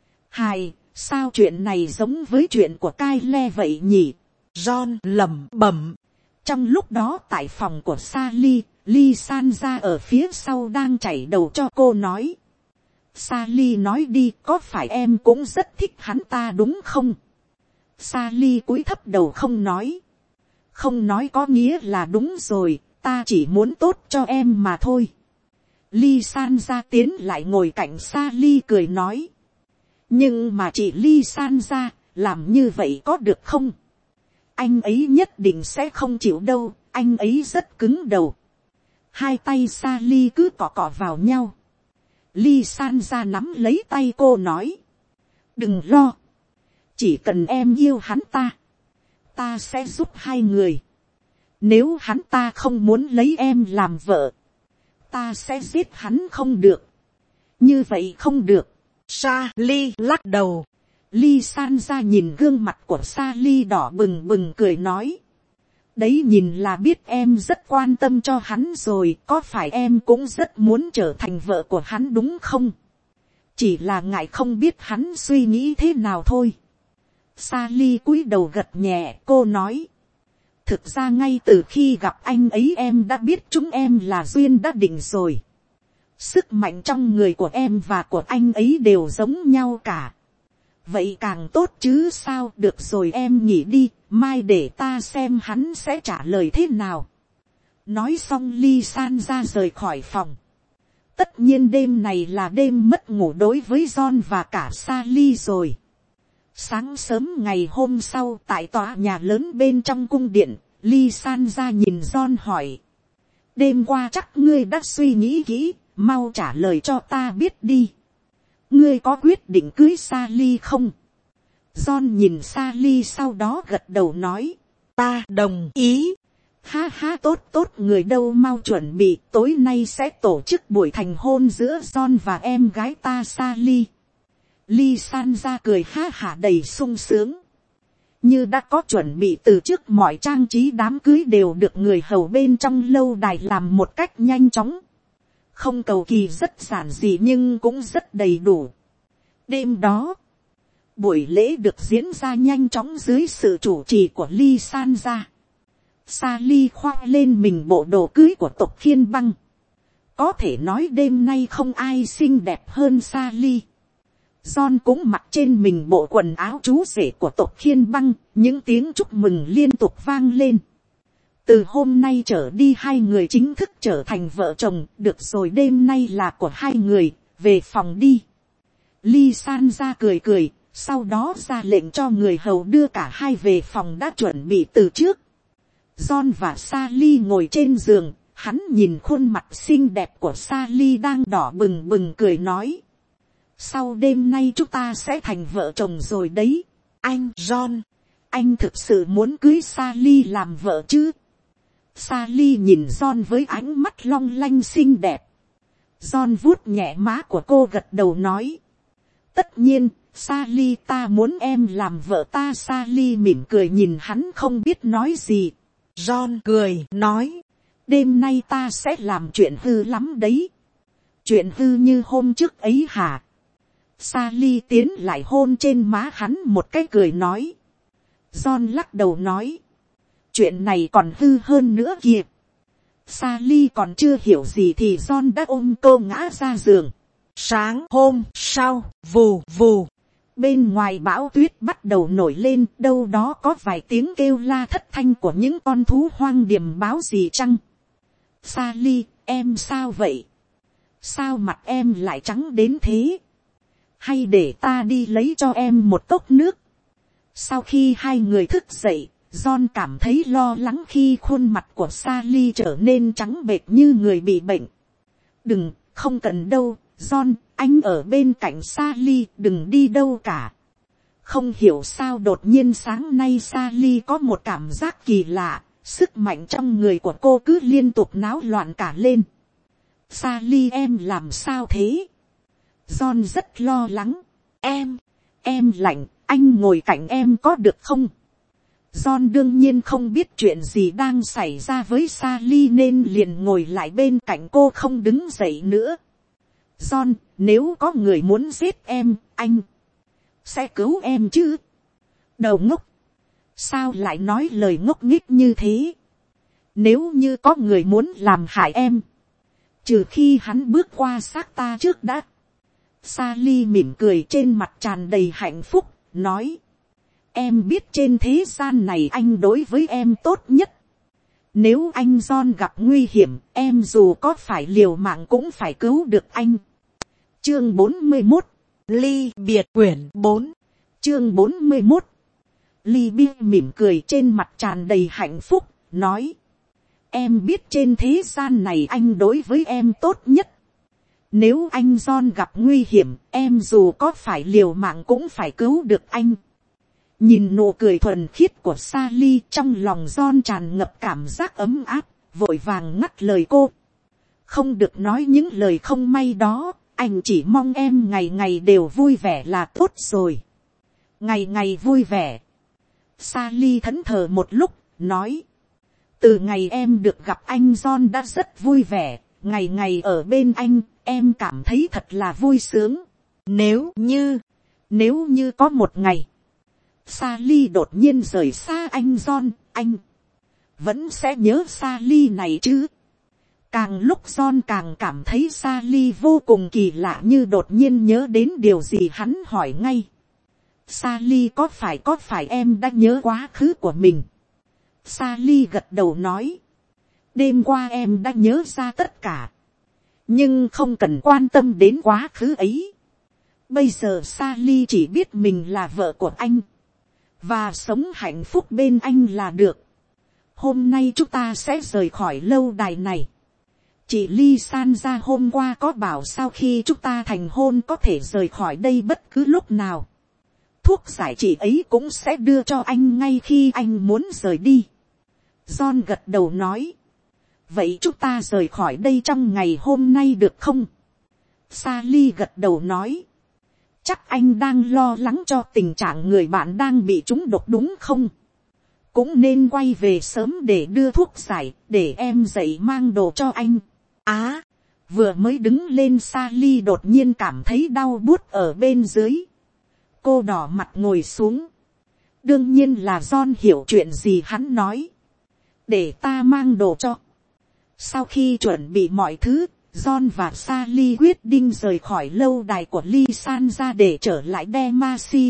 Sao chuyện này giống với chuyện của Kyle vậy nhỉ? John lẩm bẩm. Trong lúc đó tại phòng của Sally, Ly San ra ở phía sau đang chảy đầu cho cô nói. Sally nói đi, có phải em cũng rất thích hắn ta đúng không? Sally cúi thấp đầu không nói. Không nói có nghĩa là đúng rồi, ta chỉ muốn tốt cho em mà thôi. Ly San ra tiến lại ngồi cạnh Sally cười nói. Nhưng mà chị Ly San ra, làm như vậy có được không? Anh ấy nhất định sẽ không chịu đâu, anh ấy rất cứng đầu. Hai tay Sally cứ cọ cọ vào nhau. Ly San ra nắm lấy tay cô nói. Đừng lo. Chỉ cần em yêu hắn ta. Ta sẽ giúp hai người. Nếu hắn ta không muốn lấy em làm vợ. Ta sẽ giết hắn không được. Như vậy không được. Sally lắc đầu. Ly San ra nhìn gương mặt của Sally đỏ bừng bừng cười nói. Đấy nhìn là biết em rất quan tâm cho hắn rồi, có phải em cũng rất muốn trở thành vợ của hắn đúng không? Chỉ là ngại không biết hắn suy nghĩ thế nào thôi. Sally cúi đầu gật nhẹ, cô nói. Thực ra ngay từ khi gặp anh ấy em đã biết chúng em là duyên đã định rồi. Sức mạnh trong người của em và của anh ấy đều giống nhau cả. Vậy càng tốt chứ sao, được rồi em nghỉ đi, mai để ta xem hắn sẽ trả lời thế nào. Nói xong Ly San ra rời khỏi phòng. Tất nhiên đêm này là đêm mất ngủ đối với John và cả Sally rồi. Sáng sớm ngày hôm sau tại tòa nhà lớn bên trong cung điện, Ly San ra nhìn John hỏi. Đêm qua chắc ngươi đã suy nghĩ kỹ, mau trả lời cho ta biết đi. Ngươi có quyết định cưới Sally không? John nhìn Sally sau đó gật đầu nói. Ta đồng ý. Ha ha, tốt tốt, người đâu mau chuẩn bị, tối nay sẽ tổ chức buổi thành hôn giữa John và em gái ta Sally. Ly San ra cười ha hả đầy sung sướng. Như đã có chuẩn bị từ trước, mọi trang trí đám cưới đều được người hầu bên trong lâu đài làm một cách nhanh chóng. Không cầu kỳ, rất giản dị nhưng cũng rất đầy đủ. Đêm đó, buổi lễ được diễn ra nhanh chóng dưới sự chủ trì của Ly San ra. Sally khoác lên mình bộ đồ cưới của tộc Khiên Băng. Có thể nói đêm nay không ai xinh đẹp hơn Sally. John cũng mặc trên mình bộ quần áo chú rể của tộc Khiên Băng, những tiếng chúc mừng liên tục vang lên. Từ hôm nay trở đi hai người chính thức trở thành vợ chồng, được rồi đêm nay là của hai người, về phòng đi. Ly San ra cười cười, sau đó ra lệnh cho người hầu đưa cả hai về phòng đã chuẩn bị từ trước. John và Sally ngồi trên giường, hắn nhìn khuôn mặt xinh đẹp của Sally đang đỏ bừng bừng cười nói. Sau đêm nay chúng ta sẽ thành vợ chồng rồi đấy. Anh John, anh thực sự muốn cưới Sally làm vợ chứ? Sally nhìn John với ánh mắt long lanh xinh đẹp. John vuốt nhẹ má của cô gật đầu nói. Tất nhiên, Sally, ta muốn em làm vợ ta. Sally mỉm cười nhìn hắn không biết nói gì. John cười nói. Đêm nay ta sẽ làm chuyện hư lắm đấy. Chuyện hư như hôm trước ấy hả? Sally tiến lại hôn trên má hắn một cái cười nói. John lắc đầu nói. Chuyện này còn hư hơn nữa kìa. Sally còn chưa hiểu gì thì John đã ôm cô ngã ra giường. Sáng hôm sau, vù vù. Bên ngoài bão tuyết bắt đầu nổi lên, đâu đó có vài tiếng kêu la thất thanh của những con thú hoang điềm báo gì chăng? Sally, em sao vậy? Sao mặt em lại trắng đến thế? Hay để ta đi lấy cho em một cốc nước? Sau khi hai người thức dậy, John cảm thấy lo lắng khi khuôn mặt của Sally trở nên trắng bệch như người bị bệnh. Đừng, không cần đâu, John, anh ở bên cạnh Sally, đừng đi đâu cả. Không hiểu sao đột nhiên sáng nay Sally có một cảm giác kỳ lạ, sức mạnh trong người của cô cứ liên tục náo loạn cả lên. Sally, em làm sao thế? John rất lo lắng. Em lạnh, anh ngồi cạnh em có được không? John đương nhiên không biết chuyện gì đang xảy ra với Sally nên liền ngồi lại bên cạnh cô không đứng dậy nữa. John, nếu có người muốn giết em, anh sẽ cứu em chứ? Đầu ngốc, sao lại nói lời ngốc nghếch như thế? Nếu như có người muốn làm hại em, trừ khi hắn bước qua xác ta trước đã. Sally mỉm cười trên mặt tràn đầy hạnh phúc, nói. Em biết trên thế gian này anh đối với em tốt nhất. Nếu anh John gặp nguy hiểm, em dù có phải liều mạng cũng phải cứu được anh. Chương 41. Ly biệt quyển 4. Chương 41. Ly biệt mỉm cười trên mặt tràn đầy hạnh phúc, nói. Em biết trên thế gian này anh đối với em tốt nhất. Nếu anh John gặp nguy hiểm, em dù có phải liều mạng cũng phải cứu được anh. Nhìn nụ cười thuần khiết của Sally, trong lòng John tràn ngập cảm giác ấm áp, vội vàng ngắt lời cô. Không được nói những lời không may đó, anh chỉ mong em ngày ngày đều vui vẻ là tốt rồi. Ngày ngày vui vẻ. Sally thẫn thờ một lúc, nói. Từ ngày em được gặp anh John đã rất vui vẻ, ngày ngày ở bên anh, em cảm thấy thật là vui sướng. Nếu như có một ngày, Sally đột nhiên rời xa anh John, anh vẫn sẽ nhớ Sally này chứ. Càng lúc John càng cảm thấy Sally vô cùng kỳ lạ, như đột nhiên nhớ đến điều gì, hắn hỏi ngay. Sally có phải em đã nhớ quá khứ của mình? Sally gật đầu nói. Đêm qua em đã nhớ ra tất cả. Nhưng không cần quan tâm đến quá khứ ấy. Bây giờ Sally chỉ biết mình là vợ của anh. Và sống hạnh phúc bên anh là được. Hôm nay chúng ta sẽ rời khỏi lâu đài này. Chị Ly San ra hôm qua có bảo sau khi chúng ta thành hôn có thể rời khỏi đây bất cứ lúc nào. Thuốc giải trị ấy cũng sẽ đưa cho anh ngay khi anh muốn rời đi. John gật đầu nói. Vậy chúng ta rời khỏi đây trong ngày hôm nay được không? Sally gật đầu nói. Chắc anh đang lo lắng cho tình trạng người bạn đang bị trúng độc đúng không? Cũng nên quay về sớm để đưa thuốc giải, để em dậy mang đồ cho anh. Vừa mới đứng lên Sally đột nhiên cảm thấy đau buốt ở bên dưới. Cô đỏ mặt ngồi xuống. Đương nhiên là John hiểu chuyện gì hắn nói. Để ta mang đồ cho. Sau khi chuẩn bị mọi thứ, John và Sally quyết định rời khỏi lâu đài của Ly San ra để trở lại Demacia.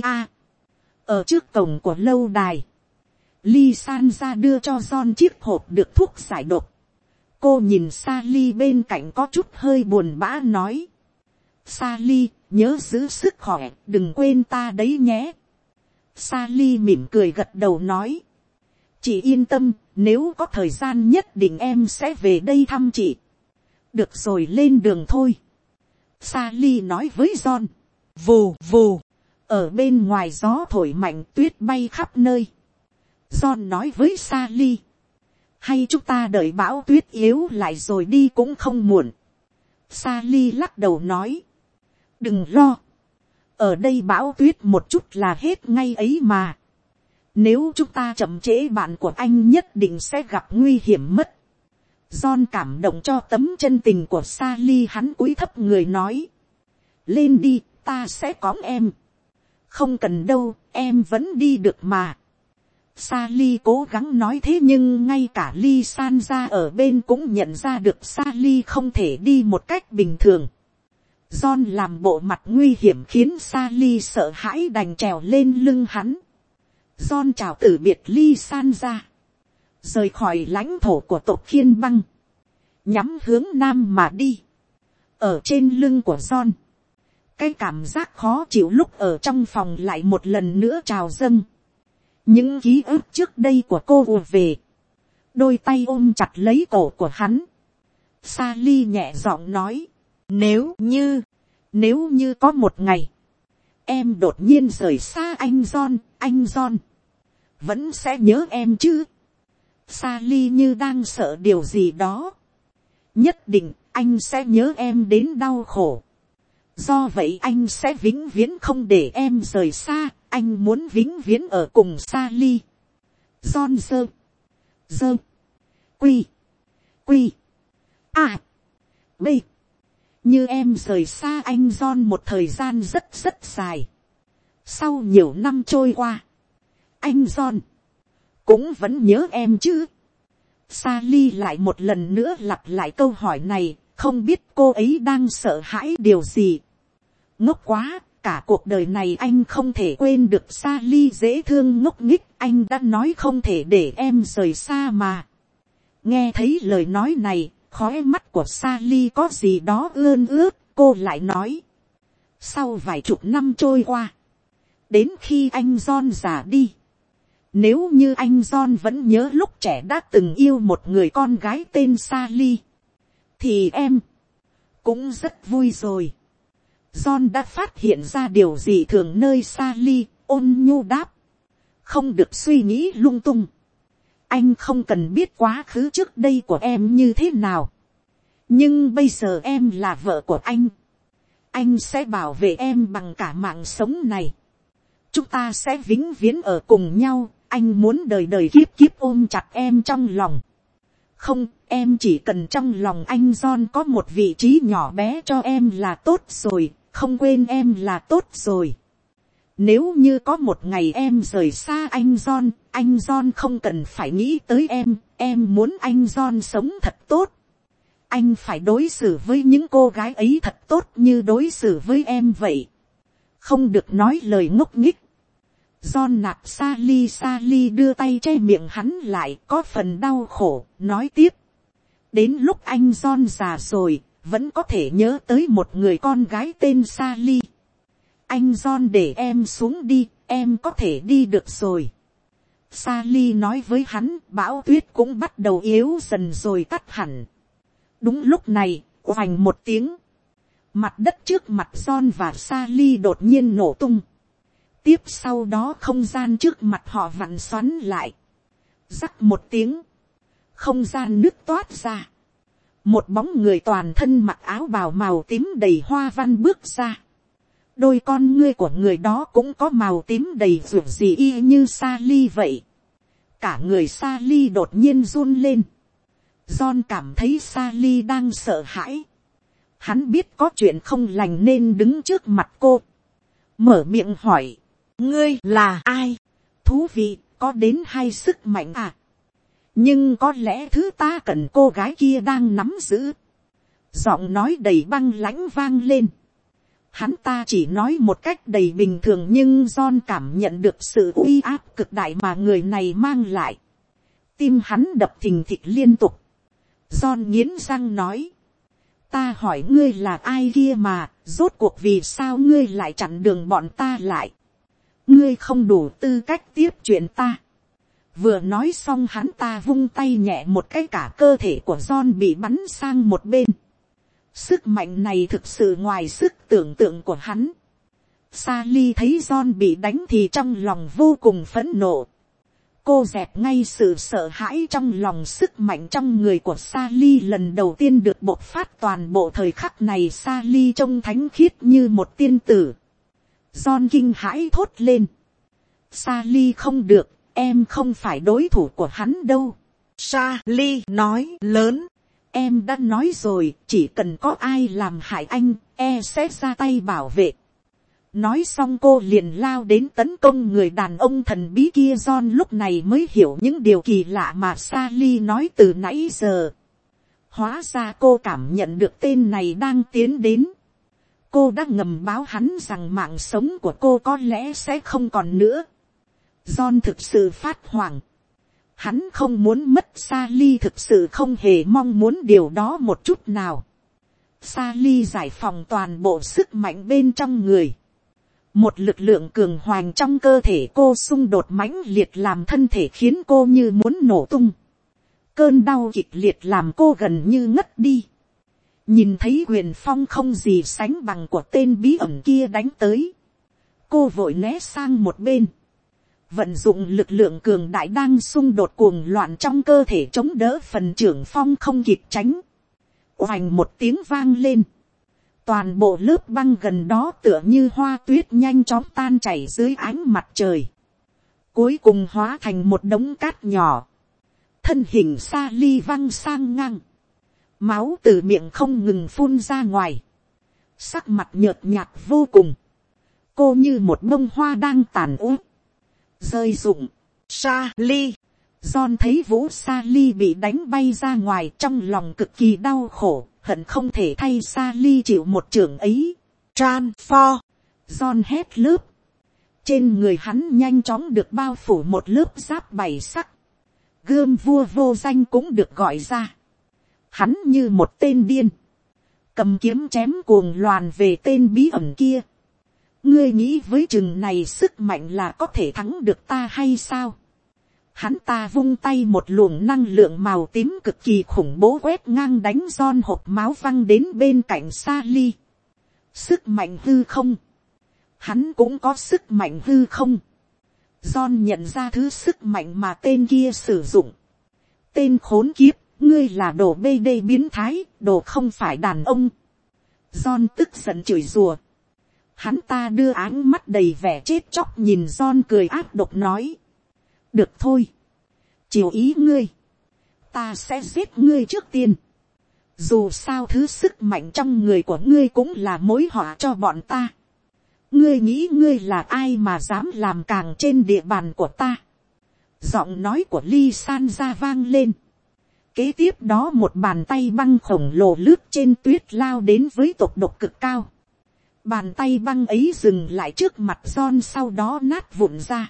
Ở trước cổng của lâu đài, Ly San ra đưa cho John chiếc hộp được thuốc giải độc. Cô nhìn Sally bên cạnh có chút hơi buồn bã nói. Sally, nhớ giữ sức khỏe, đừng quên ta đấy nhé. Sally mỉm cười gật đầu nói. Chị yên tâm, nếu có thời gian nhất định em sẽ về đây thăm chị. Được rồi, lên đường thôi. Sally nói với John. Vù vù. Ở bên ngoài gió thổi mạnh, tuyết bay khắp nơi. John nói với Sally. Hay chúng ta đợi bão tuyết yếu lại rồi đi cũng không muộn. Sally lắc đầu nói. Đừng lo. Ở đây bão tuyết một chút là hết ngay ấy mà. Nếu chúng ta chậm trễ bạn của anh nhất định sẽ gặp nguy hiểm mất. John cảm động cho tấm chân tình của Sally, hắn cúi thấp người nói. Lên đi, ta sẽ cõng em. Không cần đâu, em vẫn đi được mà. Sally cố gắng nói thế nhưng ngay cả Ly San ra ở bên cũng nhận ra được Sally không thể đi một cách bình thường. John làm bộ mặt nguy hiểm khiến Sally sợ hãi đành trèo lên lưng hắn. John chào từ biệt Ly San ra. Rời khỏi lãnh thổ của tộc Khiên Băng. Nhắm hướng nam mà đi. Ở trên lưng của John. Cái cảm giác khó chịu lúc ở trong phòng lại một lần nữa trào dâng. Những ký ức trước đây của cô ùa về. Đôi tay ôm chặt lấy cổ của hắn. Sally nhẹ giọng nói. Nếu như có một ngày. Em đột nhiên rời xa anh John. Vẫn sẽ nhớ em chứ. Sally như đang sợ điều gì đó. Nhất định anh sẽ nhớ em đến đau khổ. Do vậy anh sẽ vĩnh viễn không để em rời xa. Anh muốn vĩnh viễn ở cùng Sally. John dơ. Quy. B. Như em rời xa anh John một thời gian rất dài. Sau nhiều năm trôi qua. Anh John. Cũng vẫn nhớ em chứ. Sally lại một lần nữa lặp lại câu hỏi này, không biết cô ấy đang sợ hãi điều gì. Ngốc quá, cả cuộc đời này anh không thể quên được Sally dễ thương ngốc nghích, anh đã nói không thể để em rời xa mà. Nghe thấy lời nói này, khóe mắt của Sally có gì đó ươn ướt, cô lại nói. Sau vài chục năm trôi qua, đến khi anh John già đi, nếu như anh John vẫn nhớ lúc trẻ đã từng yêu một người con gái tên Sally, thì em cũng rất vui rồi. John đã phát hiện ra điều gì thường nơi Sally, ôn nhu đáp. Không được suy nghĩ lung tung. Anh không cần biết quá khứ trước đây của em như thế nào. Nhưng bây giờ em là vợ của anh. Anh sẽ bảo vệ em bằng cả mạng sống này. Chúng ta sẽ vĩnh viễn ở cùng nhau. Anh muốn đời đời kiếp kiếp ôm chặt em trong lòng. Không, em chỉ cần trong lòng anh John có một vị trí nhỏ bé cho em là tốt rồi. Không quên em là tốt rồi. Nếu như có một ngày em rời xa anh John không cần phải nghĩ tới em muốn anh John sống thật tốt. Anh phải đối xử với những cô gái ấy thật tốt như đối xử với em vậy. Không được nói lời ngốc nghích. John nạt Sally đưa tay che miệng hắn lại, có phần đau khổ, nói tiếp. Đến lúc anh John già rồi, vẫn có thể nhớ tới một người con gái tên Sally. Anh John để em xuống đi, em có thể đi được rồi. Sally nói với hắn, bão tuyết cũng bắt đầu yếu dần rồi tắt hẳn. Đúng lúc này, oành một tiếng. Mặt đất trước mặt John và Sally đột nhiên nổ tung. Tiếp sau đó không gian trước mặt họ vặn xoắn lại. Rắc một tiếng. Không gian nứt toát ra. Một bóng người toàn thân mặc áo bào màu tím đầy hoa văn bước ra. Đôi con ngươi của người đó cũng có màu tím đầy ruột gì y như Sally vậy. Cả người Sally đột nhiên run lên. John cảm thấy Sally đang sợ hãi. Hắn biết có chuyện không lành nên đứng trước mặt cô. Mở miệng hỏi. Ngươi là ai? Thú vị, có đến 2 sức mạnh à? Nhưng có lẽ thứ ta cần cô gái kia đang nắm giữ. Giọng nói đầy băng lãnh vang lên. Hắn ta chỉ nói một cách đầy bình thường nhưng John cảm nhận được sự uy áp cực đại mà người này mang lại. Tim hắn đập thình thịch liên tục. John nghiến răng nói. Ta hỏi ngươi là ai kia mà, rốt cuộc vì sao ngươi lại chặn đường bọn ta lại. Ngươi không đủ tư cách tiếp chuyện ta. Vừa nói xong hắn ta vung tay nhẹ một cái, cả cơ thể của John bị bắn sang một bên. Sức mạnh này thực sự ngoài sức tưởng tượng của hắn. Sally thấy John bị đánh thì trong lòng vô cùng phẫn nộ. Cô dẹp ngay sự sợ hãi trong lòng, sức mạnh trong người của Sally lần đầu tiên được bộc phát. Toàn bộ thời khắc này Sally trông thánh khiết như một tiên tử. John kinh hãi thốt lên. Sally không được, em không phải đối thủ của hắn đâu. Sally nói lớn. Em đã nói rồi, chỉ cần có ai làm hại anh, sẽ ra tay bảo vệ. Nói xong cô liền lao đến tấn công người đàn ông thần bí kia. John lúc này mới hiểu những điều kỳ lạ mà Sally nói từ nãy giờ. Hóa ra cô cảm nhận được tên này đang tiến đến. Cô đã ngầm báo hắn rằng mạng sống của cô có lẽ sẽ không còn nữa. John thực sự phát hoảng. Hắn không muốn mất Sally, thực sự không hề mong muốn điều đó một chút nào. Sally giải phóng toàn bộ sức mạnh bên trong người. Một lực lượng cường hoành trong cơ thể cô xung đột mãnh liệt làm thân thể khiến cô như muốn nổ tung. Cơn đau kịch liệt làm cô gần như ngất đi. Nhìn thấy quyền phong không gì sánh bằng của tên bí ẩn kia đánh tới. Cô vội né sang một bên. Vận dụng lực lượng cường đại đang xung đột cuồng loạn trong cơ thể chống đỡ phần trưởng phong không kịp tránh. Oành một tiếng vang lên. Toàn bộ lớp băng gần đó tựa như hoa tuyết nhanh chóng tan chảy dưới ánh mặt trời. Cuối cùng hóa thành một đống cát nhỏ. Thân hình Sally văng sang ngang. Máu từ miệng không ngừng phun ra ngoài. Sắc mặt nhợt nhạt vô cùng. Cô như một bông hoa đang tàn úa. Rơi rụng. Sally. John thấy Vũ Sally bị đánh bay ra ngoài, trong lòng cực kỳ đau khổ, hận không thể thay Sally chịu một chưởng ấy. Transform. John hét lớp. Trên người hắn nhanh chóng được bao phủ một lớp giáp bảy sắc. Gươm vua vô danh cũng được gọi ra. Hắn như một tên điên, cầm kiếm chém cuồng loàn về tên bí ẩn kia. Ngươi nghĩ với chừng này sức mạnh là có thể thắng được ta hay sao? Hắn ta vung tay, một luồng năng lượng màu tím cực kỳ khủng bố quét ngang đánh John hộp máu văng đến bên cạnh Sally. Sức mạnh hư không. Hắn cũng có sức mạnh hư không. John nhận ra thứ sức mạnh mà tên kia sử dụng. Tên khốn kiếp, ngươi là đồ bê đê biến thái, đồ không phải đàn ông. John tức giận chửi rủa. Hắn ta đưa áng mắt đầy vẻ chết chóc nhìn John, cười ác độc nói. Được thôi, chiều ý ngươi, ta sẽ giết ngươi trước tiên. Dù sao thứ sức mạnh trong người của ngươi cũng là mối họa cho bọn ta. Ngươi nghĩ ngươi là ai mà dám làm càng trên địa bàn của ta? Giọng nói của Ly San ra vang lên. Kế tiếp đó một bàn tay băng khổng lồ lướt trên tuyết lao đến với tốc độ cực cao. Bàn tay băng ấy dừng lại trước mặt John, sau đó nát vụn ra,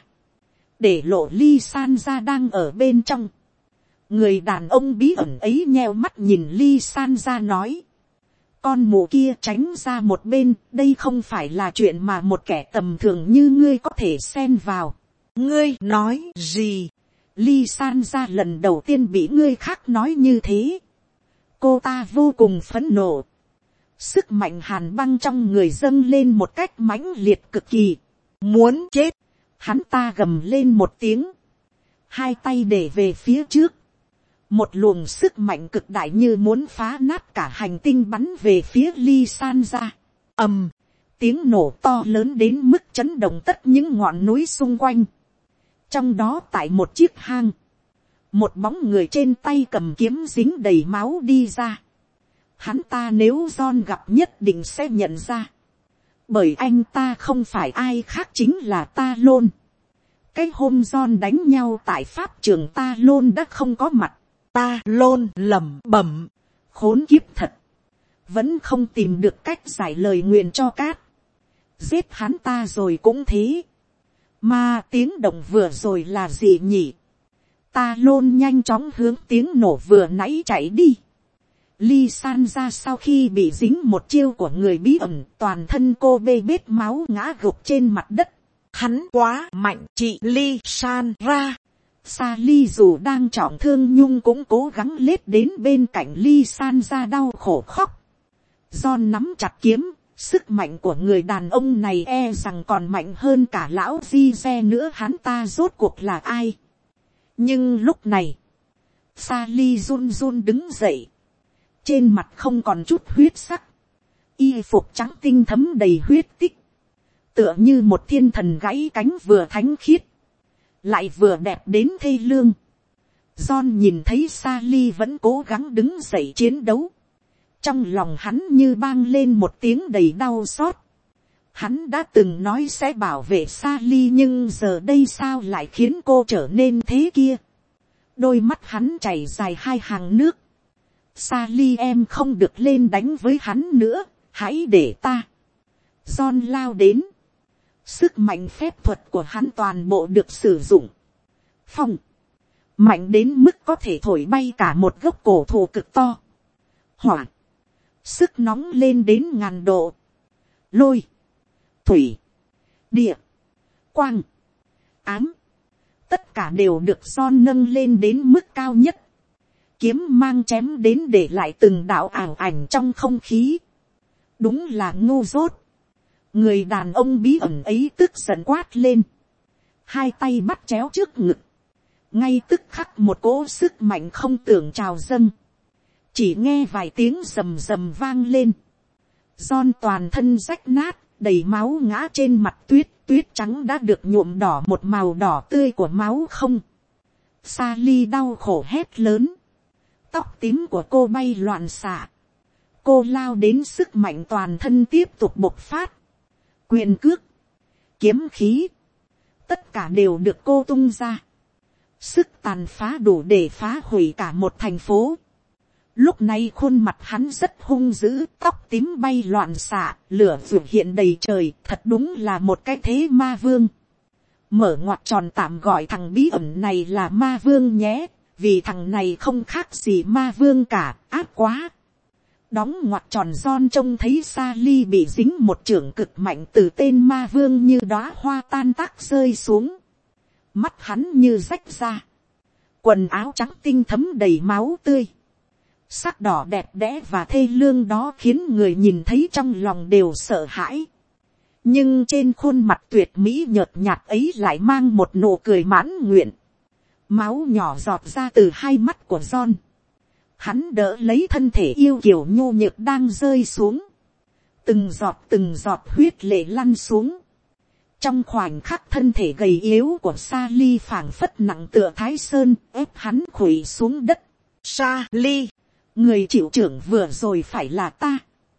để lộ Ly San ra đang ở bên trong. Người đàn ông bí ẩn ấy nheo mắt nhìn Ly San ra nói. Con mụ kia tránh ra một bên, đây không phải là chuyện mà một kẻ tầm thường như ngươi có thể xen vào. Ngươi nói gì? Ly San ra lần đầu tiên bị người khác nói như thế. Cô ta vô cùng phẫn nộ. Sức mạnh hàn băng trong người dâng lên một cách mãnh liệt cực kỳ. Muốn chết. Hắn ta gầm lên một tiếng. Hai tay để về phía trước. Một luồng sức mạnh cực đại như muốn phá nát cả hành tinh bắn về phía Ly San ra. Ầm. Tiếng nổ to lớn đến mức chấn động tất những ngọn núi xung quanh. Trong đó tại một chiếc hang, một bóng người trên tay cầm kiếm dính đầy máu đi ra. Hắn ta nếu John gặp nhất định sẽ nhận ra. Bởi anh ta không phải ai khác chính là Ta Lôn. Cái hôm John đánh nhau tại pháp trường, Ta Lôn đã không có mặt. Ta Lôn lẩm bẩm. Khốn kiếp thật. Vẫn không tìm được cách giải lời nguyền cho Cát. Giết hắn ta rồi cũng thế. Mà tiếng động vừa rồi là gì nhỉ? Ta Lôn nhanh chóng hướng tiếng nổ vừa nãy chạy đi. Ly San ra sau khi bị dính một chiêu của người bí ẩn, toàn thân cô bê bết máu ngã gục trên mặt đất. Hắn quá mạnh, chị Ly San ra. Sally dù đang trọng thương nhưng cũng cố gắng lết đến bên cạnh Ly San ra đau khổ khóc. John nắm chặt kiếm. Sức mạnh của người đàn ông này e rằng còn mạnh hơn cả lão Zize nữa. Hắn ta rốt cuộc là ai? Nhưng lúc này, Sally run run đứng dậy. Trên mặt không còn chút huyết sắc. Y phục trắng tinh thấm đầy huyết tích. Tựa như một thiên thần gãy cánh, vừa thánh khiết, lại vừa đẹp đến thê lương. John nhìn thấy Sally vẫn cố gắng đứng dậy chiến đấu. Trong lòng hắn như vang lên một tiếng đầy đau xót. Hắn đã từng nói sẽ bảo vệ Sally, nhưng giờ đây sao lại khiến cô trở nên thế kia. Đôi mắt hắn chảy dài hai hàng nước. Sally, em không được lên đánh với hắn nữa, hãy để ta. John lao đến. Sức mạnh phép thuật của hắn toàn bộ được sử dụng. Phong mạnh đến mức có thể thổi bay cả một gốc cổ thụ cực to. Hỏa sức nóng lên đến 1000 độ. Lôi, thủy, địa, quang, ám, tất cả đều được John nâng lên đến mức cao nhất. Kiếm mang chém đến để lại từng đạo ảo ảnh trong không khí. Đúng là ngu dốt. Người đàn ông bí ẩn ấy tức giận quát lên. Hai tay bắt chéo trước ngực. Ngay tức khắc một cỗ sức mạnh không tưởng trào dâng. Chỉ nghe vài tiếng rầm rầm vang lên. John toàn thân rách nát, đầy máu ngã trên mặt tuyết. Tuyết trắng đã được nhuộm đỏ một màu đỏ tươi của máu không. Sally đau khổ hét lớn. Tóc tím của cô bay loạn xạ. Cô lao đến, sức mạnh toàn thân tiếp tục bộc phát. Quyền cước, kiếm khí, tất cả đều được cô tung ra. sức tàn phá đủ để phá hủy cả một thành phố. Lúc này khuôn mặt hắn rất hung dữ, tóc tím bay loạn xạ, lửa vượt hiện đầy trời, thật đúng là một cái thế ma vương. Mở ngoặc tròn tạm gọi thằng bí ẩn này là ma vương nhé, vì thằng này không khác gì ma vương cả, ác quá. Đóng ngoặc tròn John trông thấy Sally bị dính một chưởng cực mạnh từ tên ma vương như đóa hoa tan tác rơi xuống. Mắt hắn như rách ra. Quần áo trắng tinh thấm đầy máu tươi. Sắc đỏ đẹp đẽ và thê lương đó khiến người nhìn thấy trong lòng đều sợ hãi. Nhưng trên khuôn mặt tuyệt mỹ nhợt nhạt ấy lại mang một nụ cười mãn nguyện. Máu nhỏ giọt ra từ hai mắt của John. Hắn đỡ lấy thân thể yêu kiều nhô nhược đang rơi xuống. Từng giọt huyết lệ lăn xuống. Trong khoảnh khắc thân thể gầy yếu của Sally phảng phất nặng tựa thái sơn, ép hắn khuỵu xuống đất. Sally, người chịu trưởng vừa rồi phải là ta.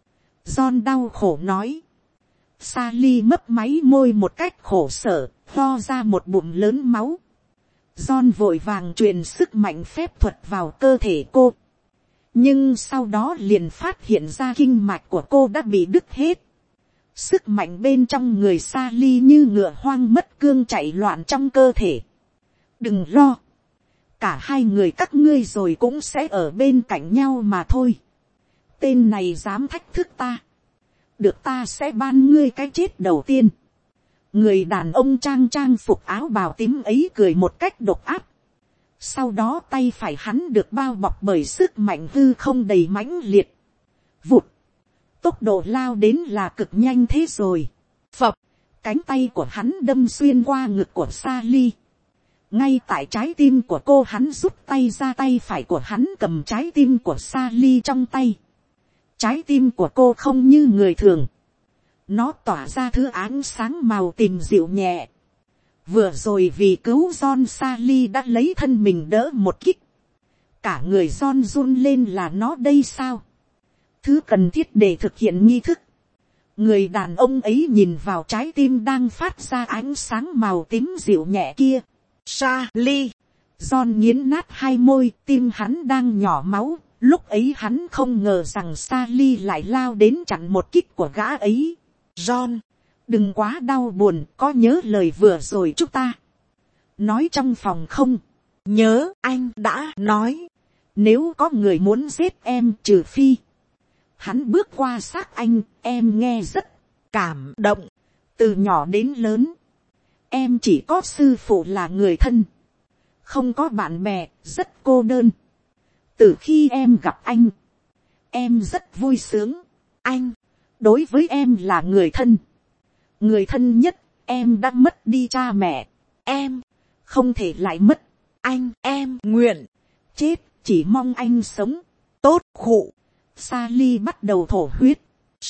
John đau khổ nói. Sally mấp máy môi một cách khổ sở, ho ra một bụng lớn máu. John vội vàng truyền sức mạnh phép thuật vào cơ thể cô. Nhưng sau đó liền phát hiện ra kinh mạch của cô đã bị đứt hết. Sức mạnh bên trong người Sally như ngựa hoang mất cương chạy loạn trong cơ thể. Đừng lo. Cả hai người các ngươi rồi cũng sẽ ở bên cạnh nhau mà thôi. Tên này dám thách thức ta. Được ta sẽ ban ngươi cái chết đầu tiên. Người đàn ông trang phục áo bào tím ấy cười một cách độc ác. Sau đó tay phải hắn được bao bọc bởi sức mạnh hư không đầy mãnh liệt. Vụt. Tốc độ lao đến là cực nhanh thế rồi. Phập. Cánh tay của hắn đâm xuyên qua ngực của Sally. Ngay tại trái tim của cô hắn rút tay ra, tay phải của hắn cầm trái tim của Sally trong tay. Trái tim của cô không như người thường. Nó tỏa ra thứ ánh sáng màu tím dịu nhẹ. Vừa rồi vì cứu John, Sally đã lấy thân mình đỡ một kích. Cả người John run lên là nó đây sao? Thứ cần thiết để thực hiện nghi thức. Người đàn ông ấy nhìn vào trái tim đang phát ra ánh sáng màu tím dịu nhẹ kia. Sally. John nghiến nát hai môi, tim hắn đang nhỏ máu. Lúc ấy hắn không ngờ rằng Sally lại lao đến chặn một kích của gã ấy. John, đừng quá đau buồn, có nhớ lời vừa rồi chúng ta nói trong phòng không? Nhớ, anh đã nói. Nếu có người muốn giết em, trừ phi hắn bước qua xác anh. Em nghe rất cảm động. Từ nhỏ đến lớn, em chỉ có sư phụ là người thân, không có bạn bè, rất cô đơn. Từ khi em gặp anh, em rất vui sướng. Anh đối với em là người thân. Người thân nhất. Em đã mất đi cha mẹ. Em không thể lại mất anh. Em nguyện chết, chỉ mong anh sống tốt. Khụ. Sally bắt đầu thổ huyết.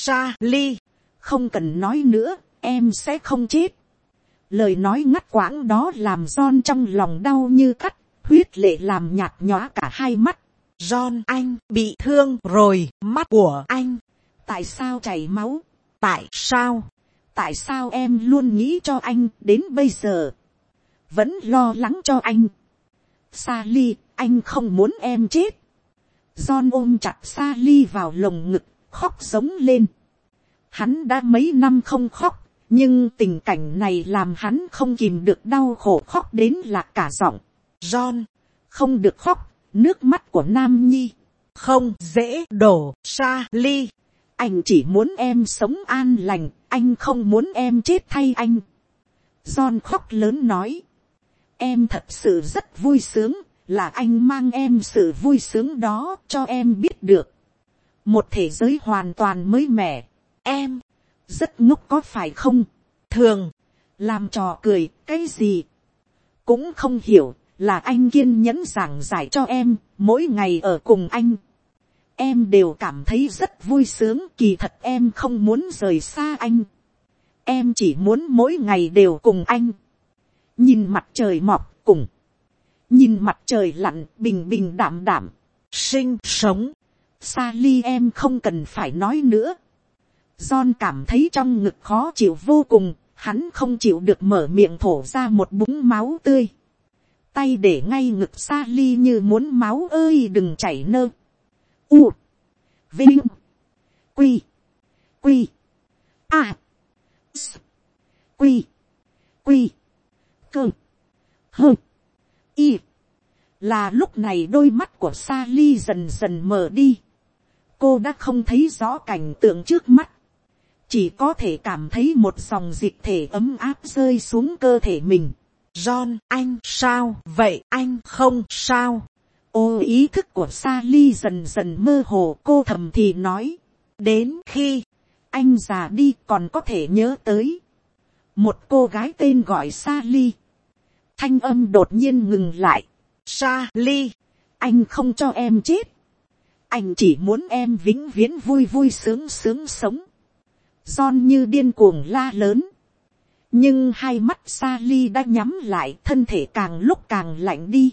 Sally, không cần nói nữa, em sẽ không chết. Lời nói ngắt quãng đó làm John trong lòng đau như cắt. Huyết lệ làm nhạt nhõa cả hai mắt. John, anh bị thương rồi. Mắt của anh tại sao chảy máu? Tại sao? Tại sao em luôn nghĩ cho anh đến bây giờ? Vẫn lo lắng cho anh. Sally, anh không muốn em chết. John ôm chặt Sally vào lồng ngực, khóc giống lên. Hắn đã mấy năm không khóc, nhưng tình cảnh này làm hắn không kìm được đau khổ, khóc đến lạc cả giọng. John, không được khóc, nước mắt của nam nhi không dễ đổ. Sally, anh chỉ muốn em sống an lành, anh không muốn em chết thay anh. John khóc lớn nói. Em thật sự rất vui sướng, là anh mang em sự vui sướng đó cho em biết được. Một thế giới hoàn toàn mới mẻ. Em rất ngốc có phải không? Thường làm trò cười cái gì cũng không hiểu, là anh kiên nhẫn giảng giải cho em. Mỗi ngày ở cùng anh, em đều cảm thấy rất vui sướng. Kỳ thật em không muốn rời xa anh. Em chỉ muốn mỗi ngày đều cùng anh. Nhìn mặt trời mọc cùng, nhìn mặt trời lặn bình bình đạm đạm, sinh sống. Sally, em không cần phải nói nữa. John cảm thấy trong ngực khó chịu vô cùng. Hắn không chịu được mở miệng thổ ra một búng máu tươi. tay để ngay ngực Sally như muốn máu ơi đừng chảy nơ. U. Vinh. Quy. Quy. A. S. Quy. Quy. Cơ. Hơ. Y. Là lúc này đôi mắt của Sally dần dần mở đi. Cô đã không thấy rõ cảnh tượng trước mắt. Chỉ có thể cảm thấy một dòng dịch thể ấm áp rơi xuống cơ thể mình. John, anh sao vậy? Anh không sao? Ô, ý thức của Sally dần dần mơ hồ, cô thầm thì nói. Đến khi anh già đi còn có thể nhớ tới một cô gái tên gọi Sally. Thanh âm đột nhiên ngừng lại. Sally, anh không cho em chết. Anh chỉ muốn em vĩnh viễn vui vui sướng sướng sống. John như điên cuồng la lớn. Nhưng hai mắt Sally đã nhắm lại, thân thể càng lúc càng lạnh đi.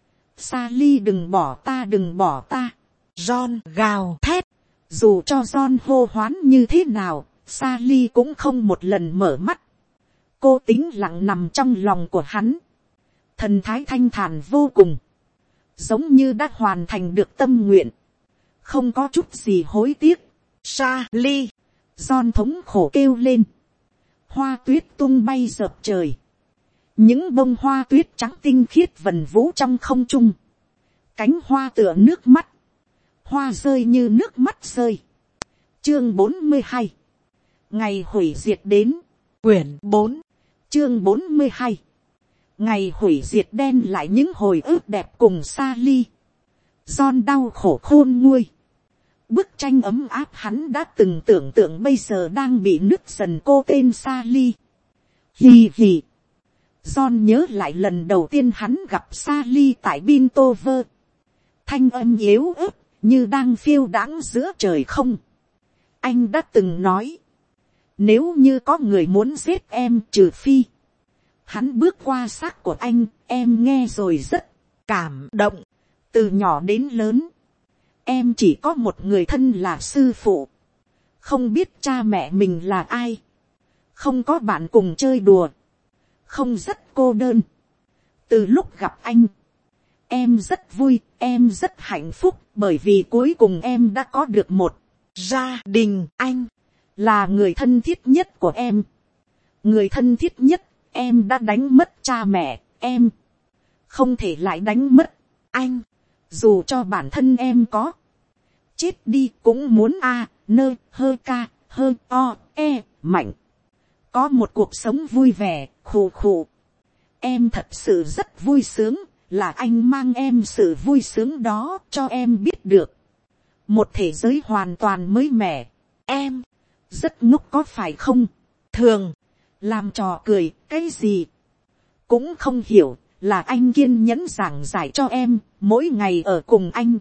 Sally đừng bỏ ta, đừng bỏ ta. John gào thét. Dù cho John hô hoán như thế nào, Sally cũng không một lần mở mắt. Cô tĩnh lặng nằm trong lòng của hắn. Thần thái thanh thản vô cùng. Giống như đã hoàn thành được tâm nguyện. Không có chút gì hối tiếc. Sally. John thống khổ kêu lên. Hoa tuyết tung bay dợp trời. Những bông hoa tuyết trắng tinh khiết vần vũ trong không trung. Cánh hoa tựa nước mắt. Hoa rơi như nước mắt rơi. Chương 42. Ngày hủy diệt đến. Quyển 4. Chương 42. Ngày hủy diệt đen lại những hồi ức đẹp cùng Sally. John đau khổ khôn nguôi. Bức tranh ấm áp hắn đã từng tưởng tượng bây giờ đang bị nứt dần. Cô tên Sally. Hì hì. John nhớ lại lần đầu tiên hắn gặp Sally tại Bintover. Thanh âm yếu ớt như đang phiêu đãng giữa trời không. Anh đã từng nói. Nếu như có người muốn giết em trừ phi. Hắn bước qua xác của anh. Em nghe rồi rất cảm động. Từ nhỏ đến lớn. Em chỉ có một người thân là sư phụ. Không biết cha mẹ mình là ai. Không có bạn cùng chơi đùa. Không rất cô đơn. Từ lúc gặp anh. Em rất vui, em rất hạnh phúc. Bởi vì cuối cùng em đã có được một gia đình. Anh là người thân thiết nhất của em. Người thân thiết nhất. Em đã đánh mất cha mẹ. Em không thể lại đánh mất anh. Dù cho bản thân em có chết đi cũng muốn nơ hơ ca hơ o e mạnh. Có một cuộc sống vui vẻ. Khù khù. Em thật sự rất vui sướng. Là anh mang em sự vui sướng đó cho em biết được. Một thế giới hoàn toàn mới mẻ. Em rất ngốc có phải không? Thường làm trò cười cái gì cũng không hiểu. Là anh kiên nhẫn giảng giải cho em. Mỗi ngày ở cùng anh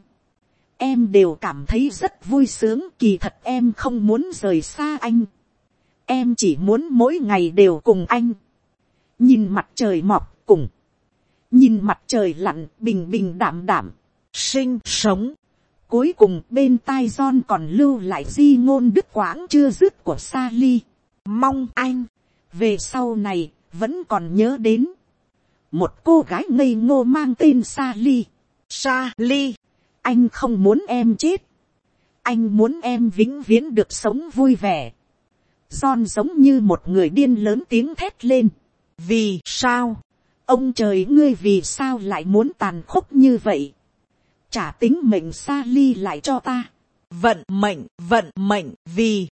em đều cảm thấy rất vui sướng. Kỳ thật em không muốn rời xa anh. Em chỉ muốn mỗi ngày đều cùng anh. Nhìn mặt trời mọc cùng. Nhìn mặt trời lặn bình bình đảm đảm. Sinh sống. Cuối cùng bên tai John còn lưu lại di ngôn đứt quãng chưa dứt của Sally. Mong anh về sau này vẫn còn nhớ đến. Một cô gái ngây ngô mang tên Sally. Sally. Anh không muốn em chết. Anh muốn em vĩnh viễn được sống vui vẻ. John giống như một người điên lớn tiếng thét lên. Vì sao? Ông trời ngươi vì sao lại muốn tàn khốc như vậy? Trả tính mệnh Sally lại cho ta. Vận mệnh, vì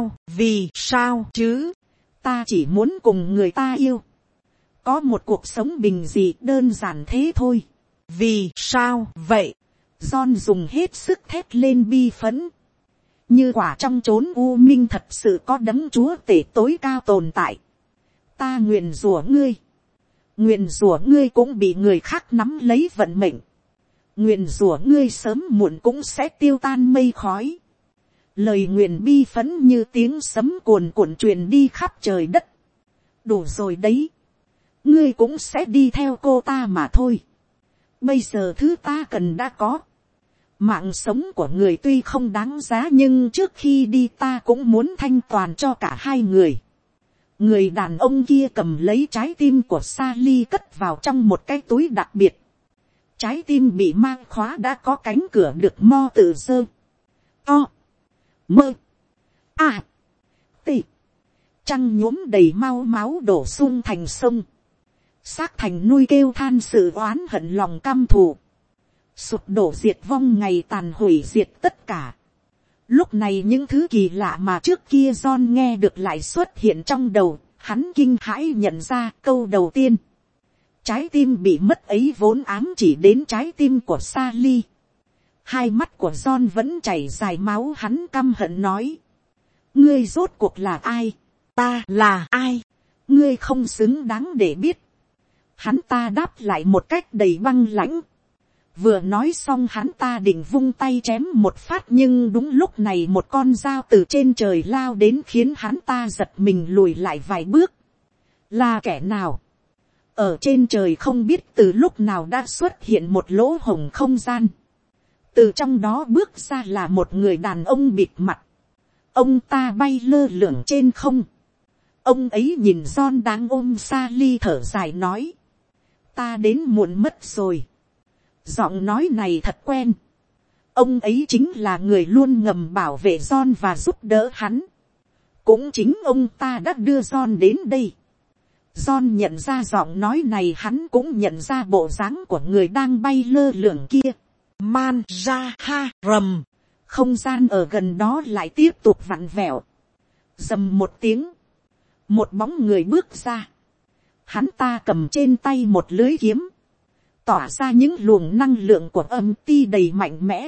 sao chứ? Ta chỉ muốn cùng người ta yêu. Có một cuộc sống bình dị đơn giản thế thôi. Vì sao vậy? John dùng hết sức thét lên bi phấn. Như quả trong chốn u minh thật sự có đấng chúa tể tối cao tồn tại. Ta nguyền rủa ngươi. Nguyền rủa ngươi cũng bị người khác nắm lấy vận mệnh. Nguyền rủa ngươi sớm muộn cũng sẽ tiêu tan mây khói. Lời nguyền bi phấn như tiếng sấm cuồn cuộn truyền đi khắp trời đất. Đủ rồi đấy. Ngươi cũng sẽ đi theo cô ta mà thôi. Bây giờ thứ ta cần đã có. Mạng sống của người tuy không đáng giá nhưng trước khi đi ta cũng muốn thanh toàn cho cả hai người. Người đàn ông kia cầm lấy trái tim của Sally cất vào trong một cái túi đặc biệt. Trái tim bị mang khóa đã có cánh cửa được mo tự dơ. To. Mơ. À. Tị. Trăng nhuốm đầy mau máu đổ sung thành sông. Xác thành nuôi kêu than sự oán hận lòng căm thù. Sụp đổ diệt vong ngày tàn hủy diệt tất cả. Lúc này những thứ kỳ lạ mà trước kia John nghe được lại xuất hiện trong đầu. Hắn kinh hãi nhận ra câu đầu tiên. Trái tim bị mất ấy vốn ám chỉ đến trái tim của Sally. Hai mắt của John vẫn chảy dài máu, hắn căm hận nói. Ngươi rốt cuộc là ai? Ta là ai? Ngươi không xứng đáng để biết. Hắn ta đáp lại một cách đầy băng lãnh. Vừa nói xong hắn ta định vung tay chém một phát, nhưng đúng lúc này một con dao từ trên trời lao đến khiến hắn ta giật mình lùi lại vài bước. Là kẻ nào? Ở trên trời không biết từ lúc nào đã xuất hiện một lỗ hổng không gian. Từ trong đó bước ra là một người đàn ông bịt mặt. Ông ta bay lơ lửng trên không. Ông ấy nhìn John đang ôm Sally thở dài nói. Ta đến muộn mất rồi. Giọng nói này thật quen. Ông ấy chính là người luôn ngầm bảo vệ John và giúp đỡ hắn. Cũng chính ông ta đã đưa John đến đây. John nhận ra giọng nói này, hắn cũng nhận ra bộ dáng của người đang bay lơ lửng kia. Man ra ha rầm. Không gian ở gần đó lại tiếp tục vặn vẹo. Rầm một tiếng. Một bóng người bước ra. Hắn ta cầm trên tay một lưới kiếm. Tỏa ra những luồng năng lượng của âm ti đầy mạnh mẽ.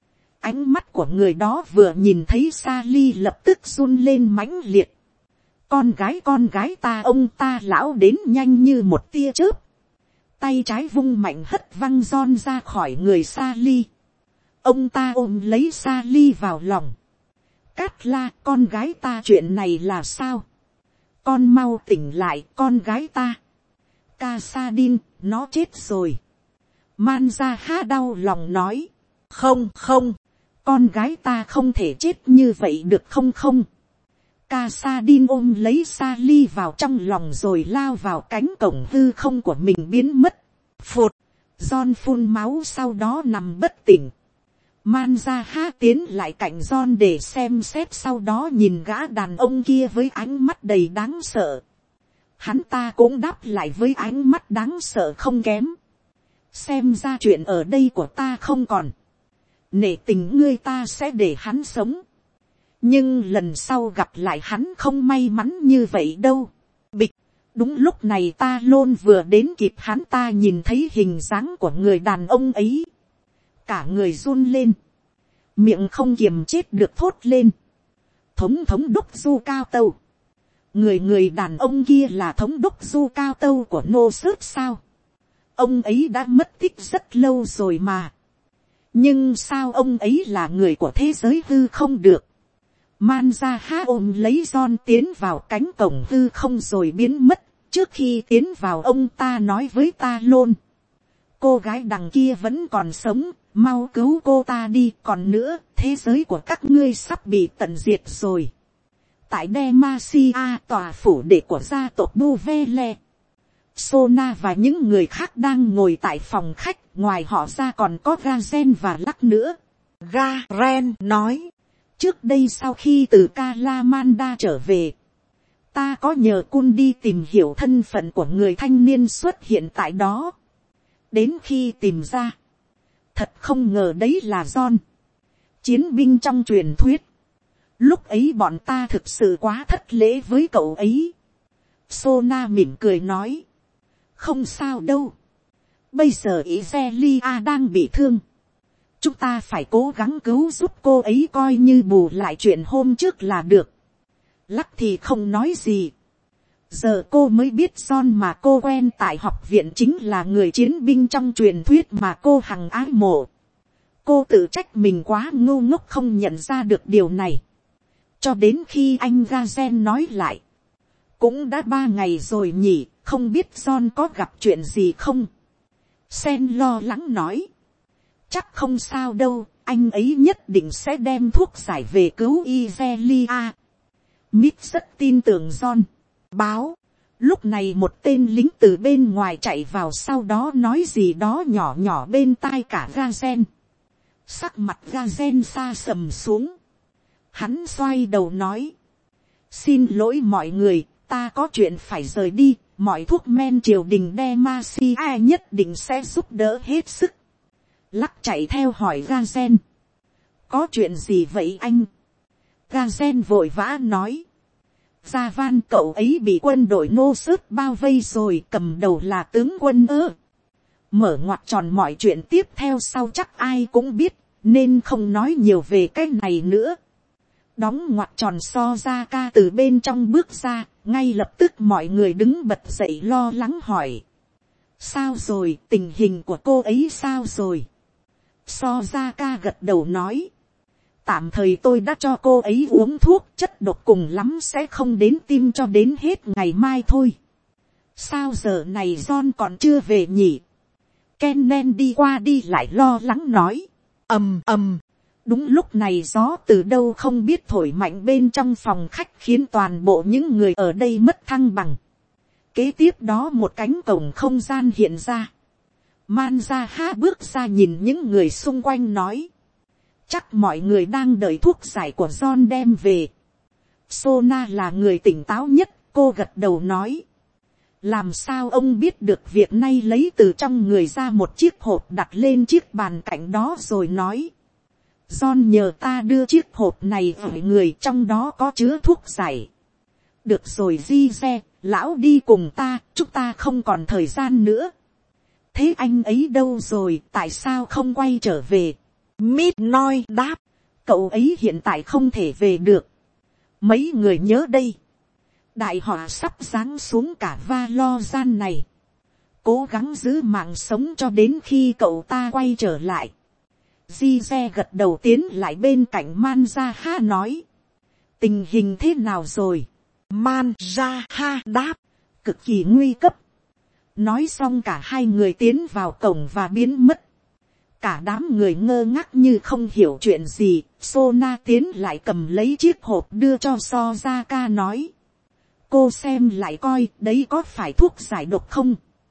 Ánh mắt của người đó vừa nhìn thấy Sally lập tức run lên mãnh liệt. Con gái ta, ông ta lão đến nhanh như một tia chớp. Tay trái vung mạnh hất văng John ra khỏi người Sally. Ông ta ôm lấy Sally vào lòng. Cát La, con gái ta, chuyện này là sao? Con mau tỉnh lại, con gái ta. Casadin, nó chết rồi. Manza đau lòng nói. Không, con gái ta không thể chết như vậy được không? Casadin ôm lấy Sally vào trong lòng rồi lao vào cánh cổng hư không của mình biến mất. Phụt, John phun máu sau đó nằm bất tỉnh. Manza tiến lại cạnh John để xem xét, sau đó nhìn gã đàn ông kia với ánh mắt đầy đáng sợ. Hắn ta cũng đáp lại với ánh mắt đáng sợ không kém. Xem ra chuyện ở đây của ta không còn. Nể tình ngươi ta sẽ để hắn sống. Nhưng lần sau gặp lại hắn không may mắn như vậy đâu. Bịch, đúng lúc này ta luôn vừa đến kịp, hắn ta nhìn thấy hình dáng của người đàn ông ấy. Cả người run lên. Miệng không kiềm chết được thốt lên. Thống đốc Du Cao Tâu. Người đàn ông kia là thống đốc Du Cao Tâu của Nô Sớt sao? Ông ấy đã mất tích rất lâu rồi mà. Nhưng sao ông ấy là người của thế giới hư không được? Manza ôm lấy John tiến vào cánh cổng hư không rồi biến mất. Trước khi tiến vào ông ta nói với ta luôn. Cô gái đằng kia vẫn còn sống, mau cứu cô ta đi. Còn nữa, thế giới của các ngươi sắp bị tận diệt rồi. Tại Demacia, tòa phủ đệ của gia tộc Buvele, Sona và những người khác đang ngồi tại phòng khách. Ngoài họ ra còn có Gazen và Lắc nữa. Garen nói. Trước đây sau khi từ Kalamanda trở về, ta có nhờ Kun đi tìm hiểu thân phận của người thanh niên xuất hiện tại đó. Đến khi tìm ra, thật không ngờ đấy là John, chiến binh trong truyền thuyết. Lúc ấy bọn ta thực sự quá thất lễ với cậu ấy. Sona mỉm cười nói. Không sao đâu. Bây giờ Izelia đang bị thương. Chúng ta phải cố gắng cứu giúp cô ấy, coi như bù lại chuyện hôm trước là được. Lắc thì không nói gì. Giờ cô mới biết John mà cô quen tại học viện chính là người chiến binh trong truyền thuyết mà cô hằng ái mộ. Cô tự trách mình quá ngu ngốc không nhận ra được điều này. Cho đến khi anh Gazen nói lại. Cũng đã 3 ngày rồi nhỉ, không biết John có gặp chuyện gì không? Sen lo lắng nói. Chắc không sao đâu, anh ấy nhất định sẽ đem thuốc giải về cứu Izelia. Mít rất tin tưởng John. báo. Lúc này một tên lính từ bên ngoài chạy vào, sau đó nói gì đó nhỏ nhỏ bên tai cả Gazen. Sắc mặt Gazen xa sầm xuống. Hắn xoay đầu nói. Xin lỗi mọi người, ta có chuyện phải rời đi. Mọi thuốc men triều đình Demacia nhất định sẽ giúp đỡ hết sức. Lắc chạy theo hỏi Gazen. Có chuyện gì vậy anh? Gazen vội vã nói. Gia Van cậu ấy bị quân đội nô sớt bao vây rồi, cầm đầu là tướng quân ơ. Mở ngoặc tròn mọi chuyện tiếp theo sau chắc ai cũng biết, nên không nói nhiều về cái này nữa. Đóng ngoặc tròn so ra ca từ bên trong bước ra, ngay lập tức mọi người đứng bật dậy lo lắng hỏi. Sao rồi, tình hình của cô ấy sao rồi? So ra ca gật đầu nói. Tạm thời tôi đã cho cô ấy uống thuốc, chất độc cùng lắm sẽ không đến tim cho đến hết ngày mai thôi. Sao giờ này John còn chưa về nhỉ? Kennen đi qua đi lại lo lắng nói. Ầm ầm. Đúng lúc này gió từ đâu không biết thổi mạnh bên trong phòng khách, khiến toàn bộ những người ở đây mất thăng bằng. Kế tiếp đó một cánh cổng không gian hiện ra. Manzaha bước ra nhìn những người xung quanh nói. Chắc mọi người đang đợi thuốc giải của John đem về. Sona là người tỉnh táo nhất, cô gật đầu nói. Làm sao ông biết được việc này? Lấy từ trong người ra một chiếc hộp đặt lên chiếc bàn cạnh đó rồi nói. John nhờ ta đưa chiếc hộp này gửi người, trong đó có chứa thuốc giải. Được rồi Gize, lão đi cùng ta, chúng ta không còn thời gian nữa. Thế anh ấy đâu rồi, tại sao không quay trở về? Midnoy đáp. Cậu ấy hiện tại không thể về được. Mấy người nhớ đây. Đại họa sắp giáng xuống cả Valorant này. Cố gắng giữ mạng sống cho đến khi cậu ta quay trở lại. Gize gật đầu tiến lại bên cạnh Manzaha nói. Tình hình thế nào rồi? Manzaha đáp. Cực kỳ nguy cấp. Nói xong cả hai người tiến vào cổng và biến mất. Cả đám người ngơ ngác như không hiểu chuyện gì. Sona tiến lại cầm lấy chiếc hộp đưa cho Sozaka nói. Cô xem lại coi, đấy có phải thuốc giải độc không?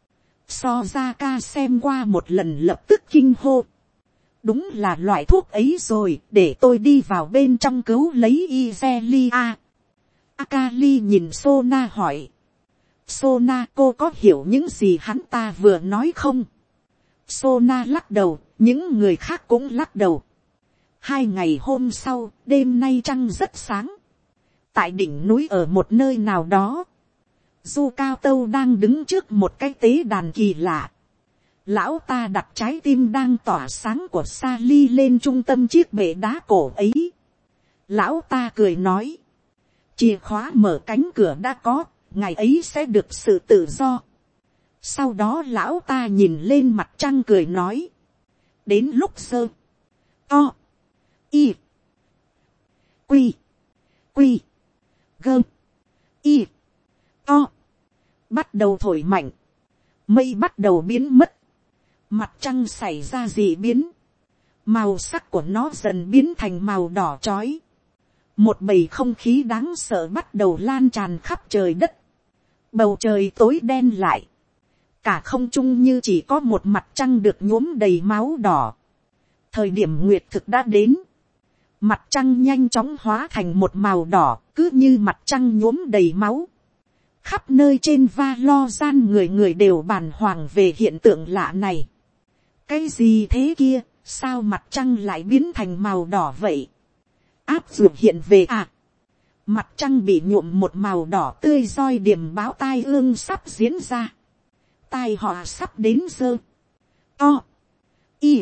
Sozaka xem qua một lần lập tức kinh hô. Đúng là loại thuốc ấy rồi, để tôi đi vào bên trong cứu lấy Izelia. Akali nhìn Sona hỏi. Sona, cô có hiểu những gì hắn ta vừa nói không? Sona lắc đầu, những người khác cũng lắc đầu. 2 ngày hôm sau, đêm nay trăng rất sáng. Tại đỉnh núi ở một nơi nào đó, Du Cao Tâu đang đứng trước một cái tế đàn kỳ lạ. Lão ta đặt trái tim đang tỏa sáng của Sally lên trung tâm chiếc bệ đá cổ ấy. Lão ta cười nói. Chìa khóa mở cánh cửa đã có, ngày ấy sẽ được sự tự do. Sau đó lão ta nhìn lên mặt trăng cười nói. Đến lúc sơ. To. Y. Quy. Quy. Gơ. Y. To. Bắt đầu thổi mạnh. Mây bắt đầu biến mất. Mặt trăng xảy ra dị biến. Màu sắc của nó dần biến thành màu đỏ chói. Một bầy không khí đáng sợ bắt đầu lan tràn khắp trời đất. Bầu trời tối đen lại. Cả không trung như chỉ có một mặt trăng được nhuốm đầy máu đỏ. Thời điểm nguyệt thực đã đến. Mặt trăng nhanh chóng hóa thành một màu đỏ, cứ như mặt trăng nhuốm đầy máu. Khắp nơi trên Valorant người người đều bàng hoàng về hiện tượng lạ này. Cái gì thế kia, sao mặt trăng lại biến thành màu đỏ vậy? Áp dụng hiện về à? Mặt trăng bị nhuộm một màu đỏ tươi, roi điểm báo tai ương sắp diễn ra. Tai họa sắp đến giờ. To. Y.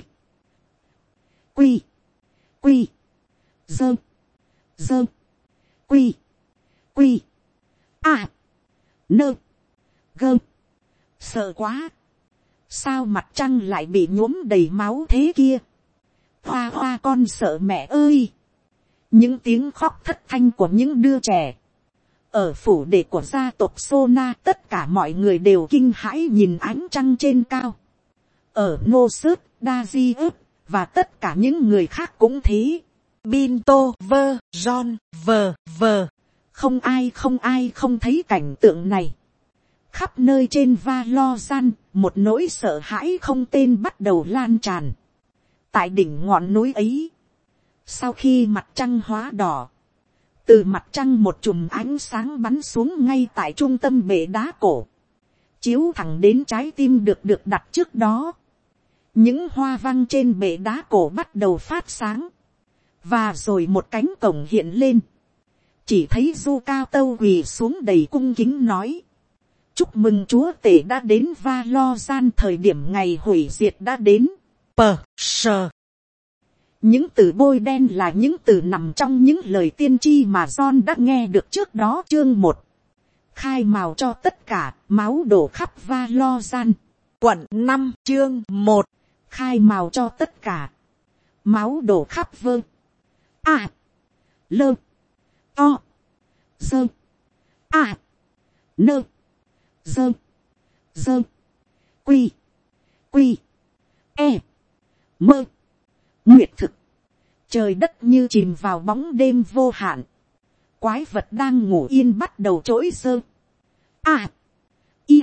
Quy. Quy. Dơ. Dơ. Quy. Quy. À. Nơ. Gơ. Sợ quá. Sao mặt trăng lại bị nhuốm đầy máu thế kia? Hoa hoa con sợ mẹ ơi. Những tiếng khóc thất thanh của những đứa trẻ. Ở phủ đệ của gia tộc Sona, tất cả mọi người đều kinh hãi nhìn ánh trăng trên cao. Ở Nosut, Dazius và tất cả những người khác cũng thế. Binto, Vơ, John, Vờ, Không ai không thấy cảnh tượng này. Khắp nơi trên Valoran, một nỗi sợ hãi không tên bắt đầu lan tràn. Tại đỉnh ngọn núi ấy, sau khi mặt trăng hóa đỏ, từ mặt trăng một chùm ánh sáng bắn xuống ngay tại trung tâm bệ đá cổ, chiếu thẳng đến trái tim được đặt trước đó. Những hoa văn trên bệ đá cổ bắt đầu phát sáng, và rồi một cánh cổng hiện lên. Chỉ thấy Du Cao Tâu quỳ xuống đầy cung kính nói: chúc mừng chúa tể đã đến Valoran, thời điểm ngày hủy diệt đã đến. Sờ. Những từ bôi đen là những từ nằm trong những lời tiên tri mà John đã nghe được trước đó. Chương 1. Khai mào cho tất cả, máu đổ khắp Valoran. Quận 5 chương 1. Khai mào cho tất cả, máu đổ khắp Vơ, A, Lơ, O, Dơ, A, Nơ, Dơ, Dơ, Quy, Quy, E, Mơ. Nguyệt thực, trời đất như chìm vào bóng đêm vô hạn. Quái vật đang ngủ yên bắt đầu trỗi dơ, A, I,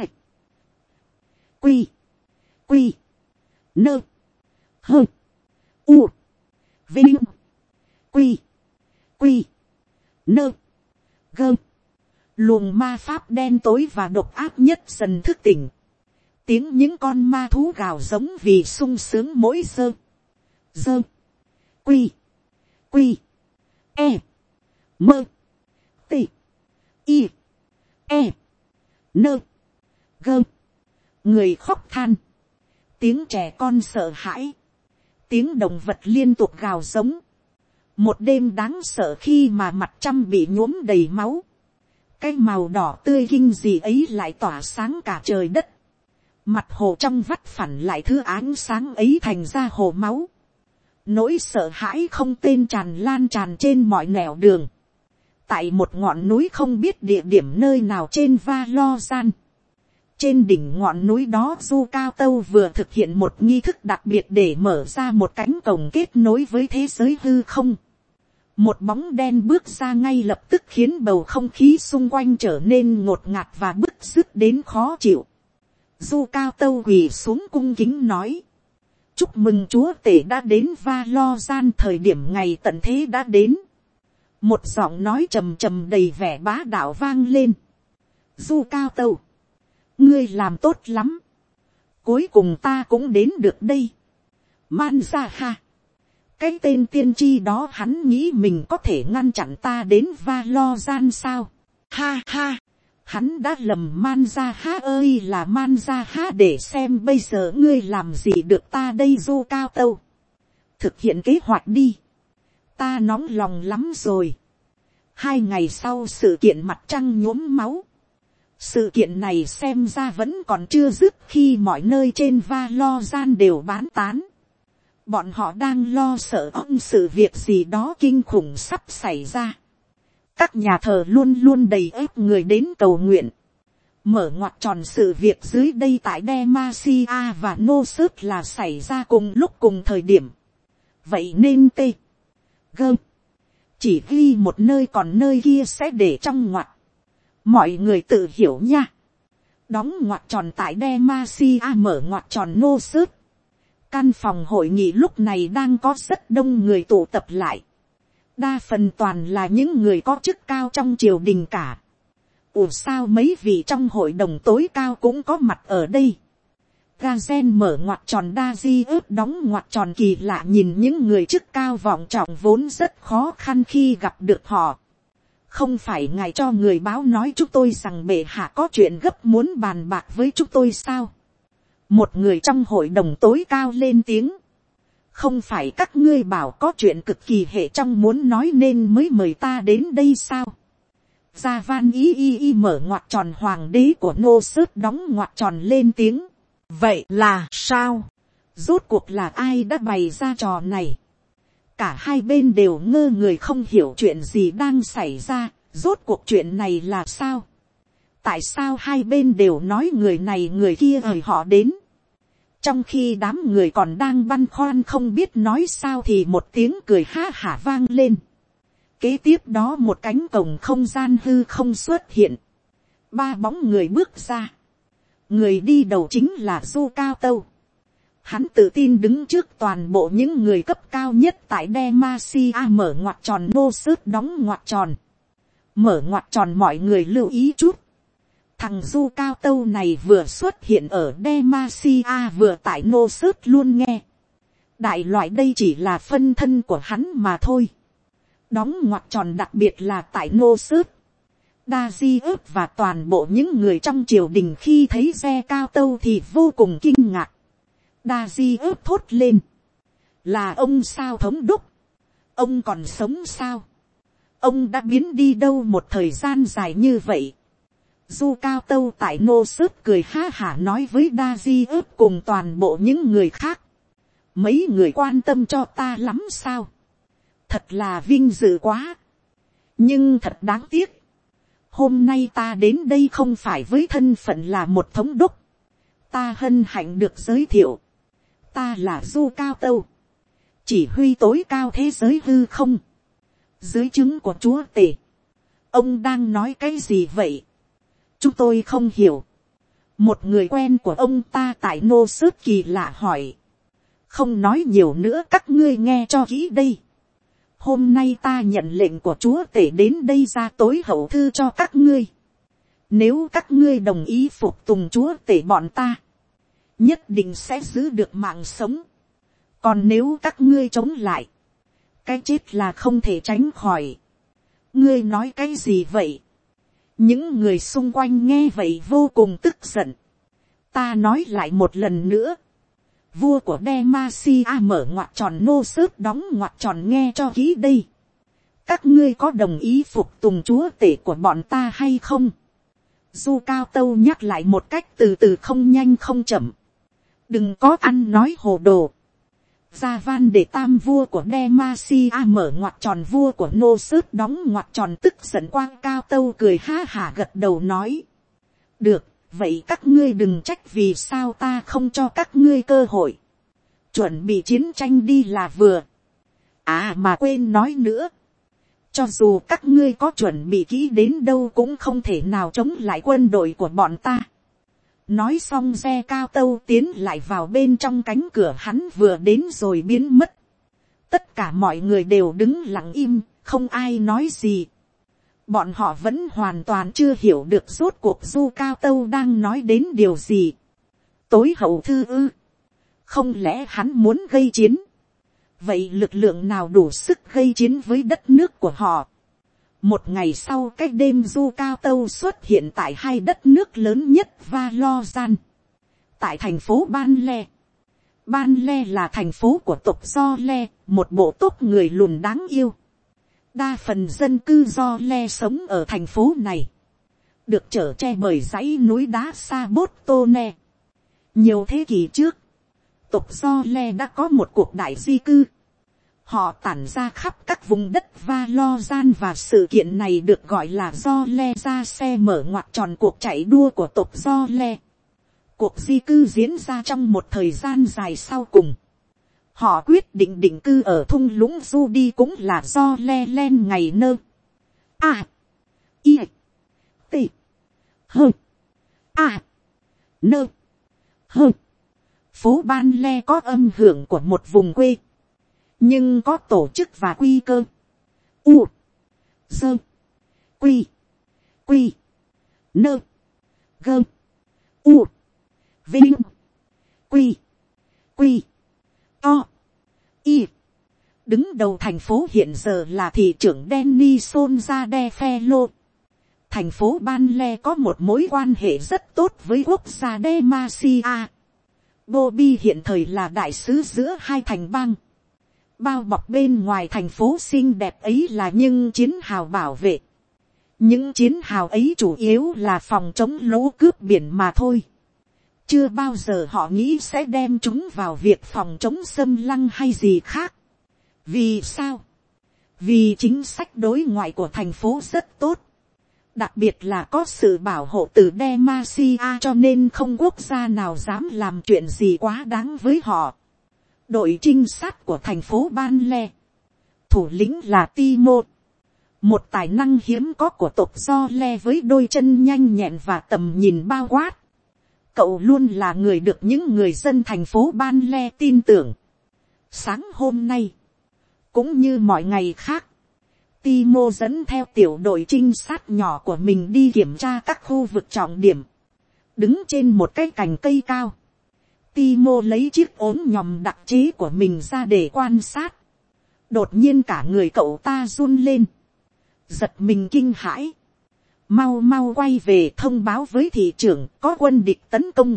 Quy, Quy, Nơ, Hơ, U, Vinh, Quy, Quy, Nơ, Gơ. Luồng ma pháp đen tối và độc ác nhất dần thức tỉnh. Tiếng những con ma thú gào giống vì sung sướng mỗi dơ, dơ, quy, quy, e, mơ, tị, y, e, nơ, gơ. Người khóc than, tiếng trẻ con sợ hãi, tiếng động vật liên tục gào giống. Một đêm đáng sợ khi mà mặt trăng bị nhuốm đầy máu. Cái màu đỏ tươi kinh dị ấy lại tỏa sáng cả trời đất. Mặt hồ trong vắt phản lại thứ ánh sáng ấy thành ra hồ máu. Nỗi sợ hãi không tên tràn trên mọi nẻo đường. Tại một ngọn núi không biết địa điểm nơi nào trên Valoran. Trên đỉnh ngọn núi đó Du Cao Tâu vừa thực hiện một nghi thức đặc biệt để mở ra một cánh cổng kết nối với thế giới hư không. Một bóng đen bước ra ngay lập tức khiến bầu không khí xung quanh trở nên ngột ngạt và bứt rứt đến khó chịu. Du Cao Tâu quỳ xuống cung kính nói: chúc mừng chúa tể đã đến Valoran, thời điểm ngày tận thế đã đến. Một giọng nói trầm trầm đầy vẻ bá đạo vang lên. Du Cao Tâu, ngươi làm tốt lắm. Cuối cùng ta cũng đến được đây. Manzaha, cái tên tiên tri đó hắn nghĩ mình có thể ngăn chặn ta đến Valoran sao? Ha ha, hắn đã lầm. Manzaha ơi là Manzaha, để xem bây giờ ngươi làm gì được ta đây. Du Cao Tâu, thực hiện kế hoạch đi. Ta nóng lòng lắm rồi. 2 ngày sau sự kiện mặt trăng nhuốm máu. Sự kiện này xem ra vẫn còn chưa dứt khi mọi nơi trên Valoran đều bán tán. Bọn họ đang lo sợ sự việc gì đó kinh khủng sắp xảy ra. Các nhà thờ luôn luôn đầy ép người đến cầu nguyện. Mở ngoặt tròn sự việc dưới đây tại Demacia và Nossos là xảy ra cùng lúc cùng thời điểm. Vậy nên gơ chỉ ghi một nơi, còn nơi kia sẽ để trong ngoặt. Mọi người tự hiểu nha. Đóng ngoặt tròn tại Demacia, mở ngoặt tròn Nossos. Căn phòng hội nghị lúc này đang có rất đông người tụ tập lại. Đa phần toàn là những người có chức cao trong triều đình cả. Ủa sao mấy vị trong hội đồng tối cao cũng có mặt ở đây. Gazen mở ngoặt tròn Daji ướp đóng ngoặt tròn kỳ lạ nhìn những người chức cao vọng trọng vốn rất khó khăn khi gặp được họ. Không phải ngài cho người báo nói chúng tôi rằng bệ hạ có chuyện gấp muốn bàn bạc với chúng tôi sao? Một người trong hội đồng tối cao lên tiếng. Không phải các ngươi bảo có chuyện cực kỳ hệ trong muốn nói nên mới mời ta đến đây sao? Gia Van y mở ngoặt tròn hoàng đế của Nossos đóng ngoặt tròn lên tiếng. Vậy là sao? Rốt cuộc là ai đã bày ra trò này? Cả hai bên đều ngơ người không hiểu chuyện gì đang xảy ra. Rốt cuộc chuyện này là sao? Tại sao hai bên đều nói người này người kia ời họ đến? Trong khi đám người còn đang băn khoăn không biết nói sao thì một tiếng cười ha hả vang lên. Kế tiếp đó một cánh cổng không gian hư không xuất hiện. 3 bóng người bước ra. Người đi đầu chính là Du Cao Tâu. Hắn tự tin đứng trước toàn bộ những người cấp cao nhất tại Demacia, mở ngoặc tròn nô sớt đóng ngoặc tròn. Mở ngoặc tròn, mọi người lưu ý chút. Thằng Du Cao Tâu này vừa xuất hiện ở Demacia vừa tại nô sớt luôn nghe. Đại loại đây chỉ là phân thân của hắn mà thôi. Đóng ngoặc tròn đặc biệt là tại nô sớt. Đa Di ớt và toàn bộ những người trong triều đình khi thấy xe Cao Tâu thì vô cùng kinh ngạc. Đa Di ớt thốt lên. Là ông sao thống đốc? Ông còn sống sao? Ông đã biến đi đâu một thời gian dài như vậy? Du Cao Tâu tại nô sớt cười ha hả nói với Đa Di ớt cùng toàn bộ những người khác. Mấy người quan tâm cho ta lắm sao? Thật là vinh dự quá. Nhưng thật đáng tiếc. Hôm nay ta đến đây không phải với thân phận là một thống đốc. Ta hân hạnh được giới thiệu. Ta là Du Cao Tâu. Chỉ huy tối cao thế giới hư không. Dưới trướng của chúa tể. Ông đang nói cái gì vậy? Chúng tôi không hiểu. Một người quen của ông ta tại nô sớt kỳ lạ hỏi. Không nói nhiều nữa, các ngươi nghe cho kỹ đây. Hôm nay ta nhận lệnh của chúa tể đến đây ra tối hậu thư cho các ngươi. Nếu các ngươi đồng ý phục tùng chúa tể bọn ta, nhất định sẽ giữ được mạng sống. Còn nếu các ngươi chống lại, cái chết là không thể tránh khỏi. Ngươi nói cái gì vậy? Những người xung quanh nghe vậy vô cùng tức giận. Ta nói lại một lần nữa. Vua của Demacia mở ngoặc tròn nô sớt đóng ngoặc tròn, nghe cho kỹ đây. Các ngươi có đồng ý phục tùng chúa tể của bọn ta hay không? Du Cao Tâu nhắc lại một cách từ từ, không nhanh không chậm. Đừng có ăn nói hồ đồ. Gia Van để tam vua của Demacia mở ngoặc tròn, vua của nô sớt đóng ngoặc tròn tức giận quang. Cao Tâu cười ha hả gật đầu nói. Được, vậy các ngươi đừng trách vì sao ta không cho các ngươi cơ hội. Chuẩn bị chiến tranh đi là vừa. À mà quên nói nữa. Cho dù các ngươi có chuẩn bị kỹ đến đâu cũng không thể nào chống lại quân đội của bọn ta. Nói xong xe Cao Tâu tiến lại vào bên trong cánh cửa, hắn vừa đến rồi biến mất. Tất cả mọi người đều đứng lặng im, không ai nói gì. Bọn họ vẫn hoàn toàn chưa hiểu được rốt cuộc Du Cao Tâu đang nói đến điều gì. Tối hậu thư ư? Không lẽ hắn muốn gây chiến? Vậy lực lượng nào đủ sức gây chiến với đất nước của họ? Một ngày sau, cái đêm Du Cao Tâu xuất hiện tại hai đất nước lớn nhất Valoran. Tại thành phố Ban Le. Ban Le là thành phố của tộc Do Le, một bộ tộc người lùn đáng yêu. Đa phần dân cư Do Le sống ở thành phố này. Được chở che bởi dãy núi đá Sa Bốt Tô Ne. Nhiều thế kỷ trước, tộc Do Le đã có một cuộc đại di cư. Họ tản ra khắp các vùng đất Valoran và sự kiện này được gọi là Do Le ra xe mở ngoặc tròn, cuộc chạy đua của tộc Do Le. Cuộc di cư diễn ra trong một thời gian dài sau cùng. Họ quyết định định cư ở thung lũng Judy, cũng là Do Le len ngày nơ. A. I. T. H. A. Nơ. H. Phố Ban Le có âm hưởng của một vùng quê. Nhưng có tổ chức và quy cơ. U. Dơ. Quy. Quy. Nơ. Gơ. U. Vinh. Quy. Quy. To. Y. Đứng đầu thành phố hiện giờ là thị trưởng Denison Zadefello. Thành phố Ban Le có một mối quan hệ rất tốt với quốc gia Demacia. Bobby hiện thời là đại sứ giữa hai thành bang. Bao bọc bên ngoài thành phố xinh đẹp ấy là những chiến hào bảo vệ. Những chiến hào ấy chủ yếu là phòng chống lũ cướp biển mà thôi. Chưa bao giờ họ nghĩ sẽ đem chúng vào việc phòng chống xâm lăng hay gì khác. Vì sao? Vì chính sách đối ngoại của thành phố rất tốt. Đặc biệt là có sự bảo hộ từ Demacia, cho nên không quốc gia nào dám làm chuyện gì quá đáng với họ. Đội trinh sát của thành phố Ban Le, thủ lĩnh là Timo. một tài năng hiếm có của tộc do le với đôi chân nhanh nhẹn và tầm nhìn bao quát. Cậu luôn là người được những người dân thành phố Ban Le tin tưởng. Sáng hôm nay, cũng như mọi ngày khác, Timo dẫn theo tiểu đội trinh sát nhỏ của mình đi kiểm tra các khu vực trọng điểm. Đứng trên một cái cành cây cao, Timo lấy chiếc ốm nhòm đặc chế của mình ra để quan sát. Đột nhiên cả người cậu ta run lên, giật mình kinh hãi. Mau mau quay về thông báo với thị trưởng có quân địch tấn công.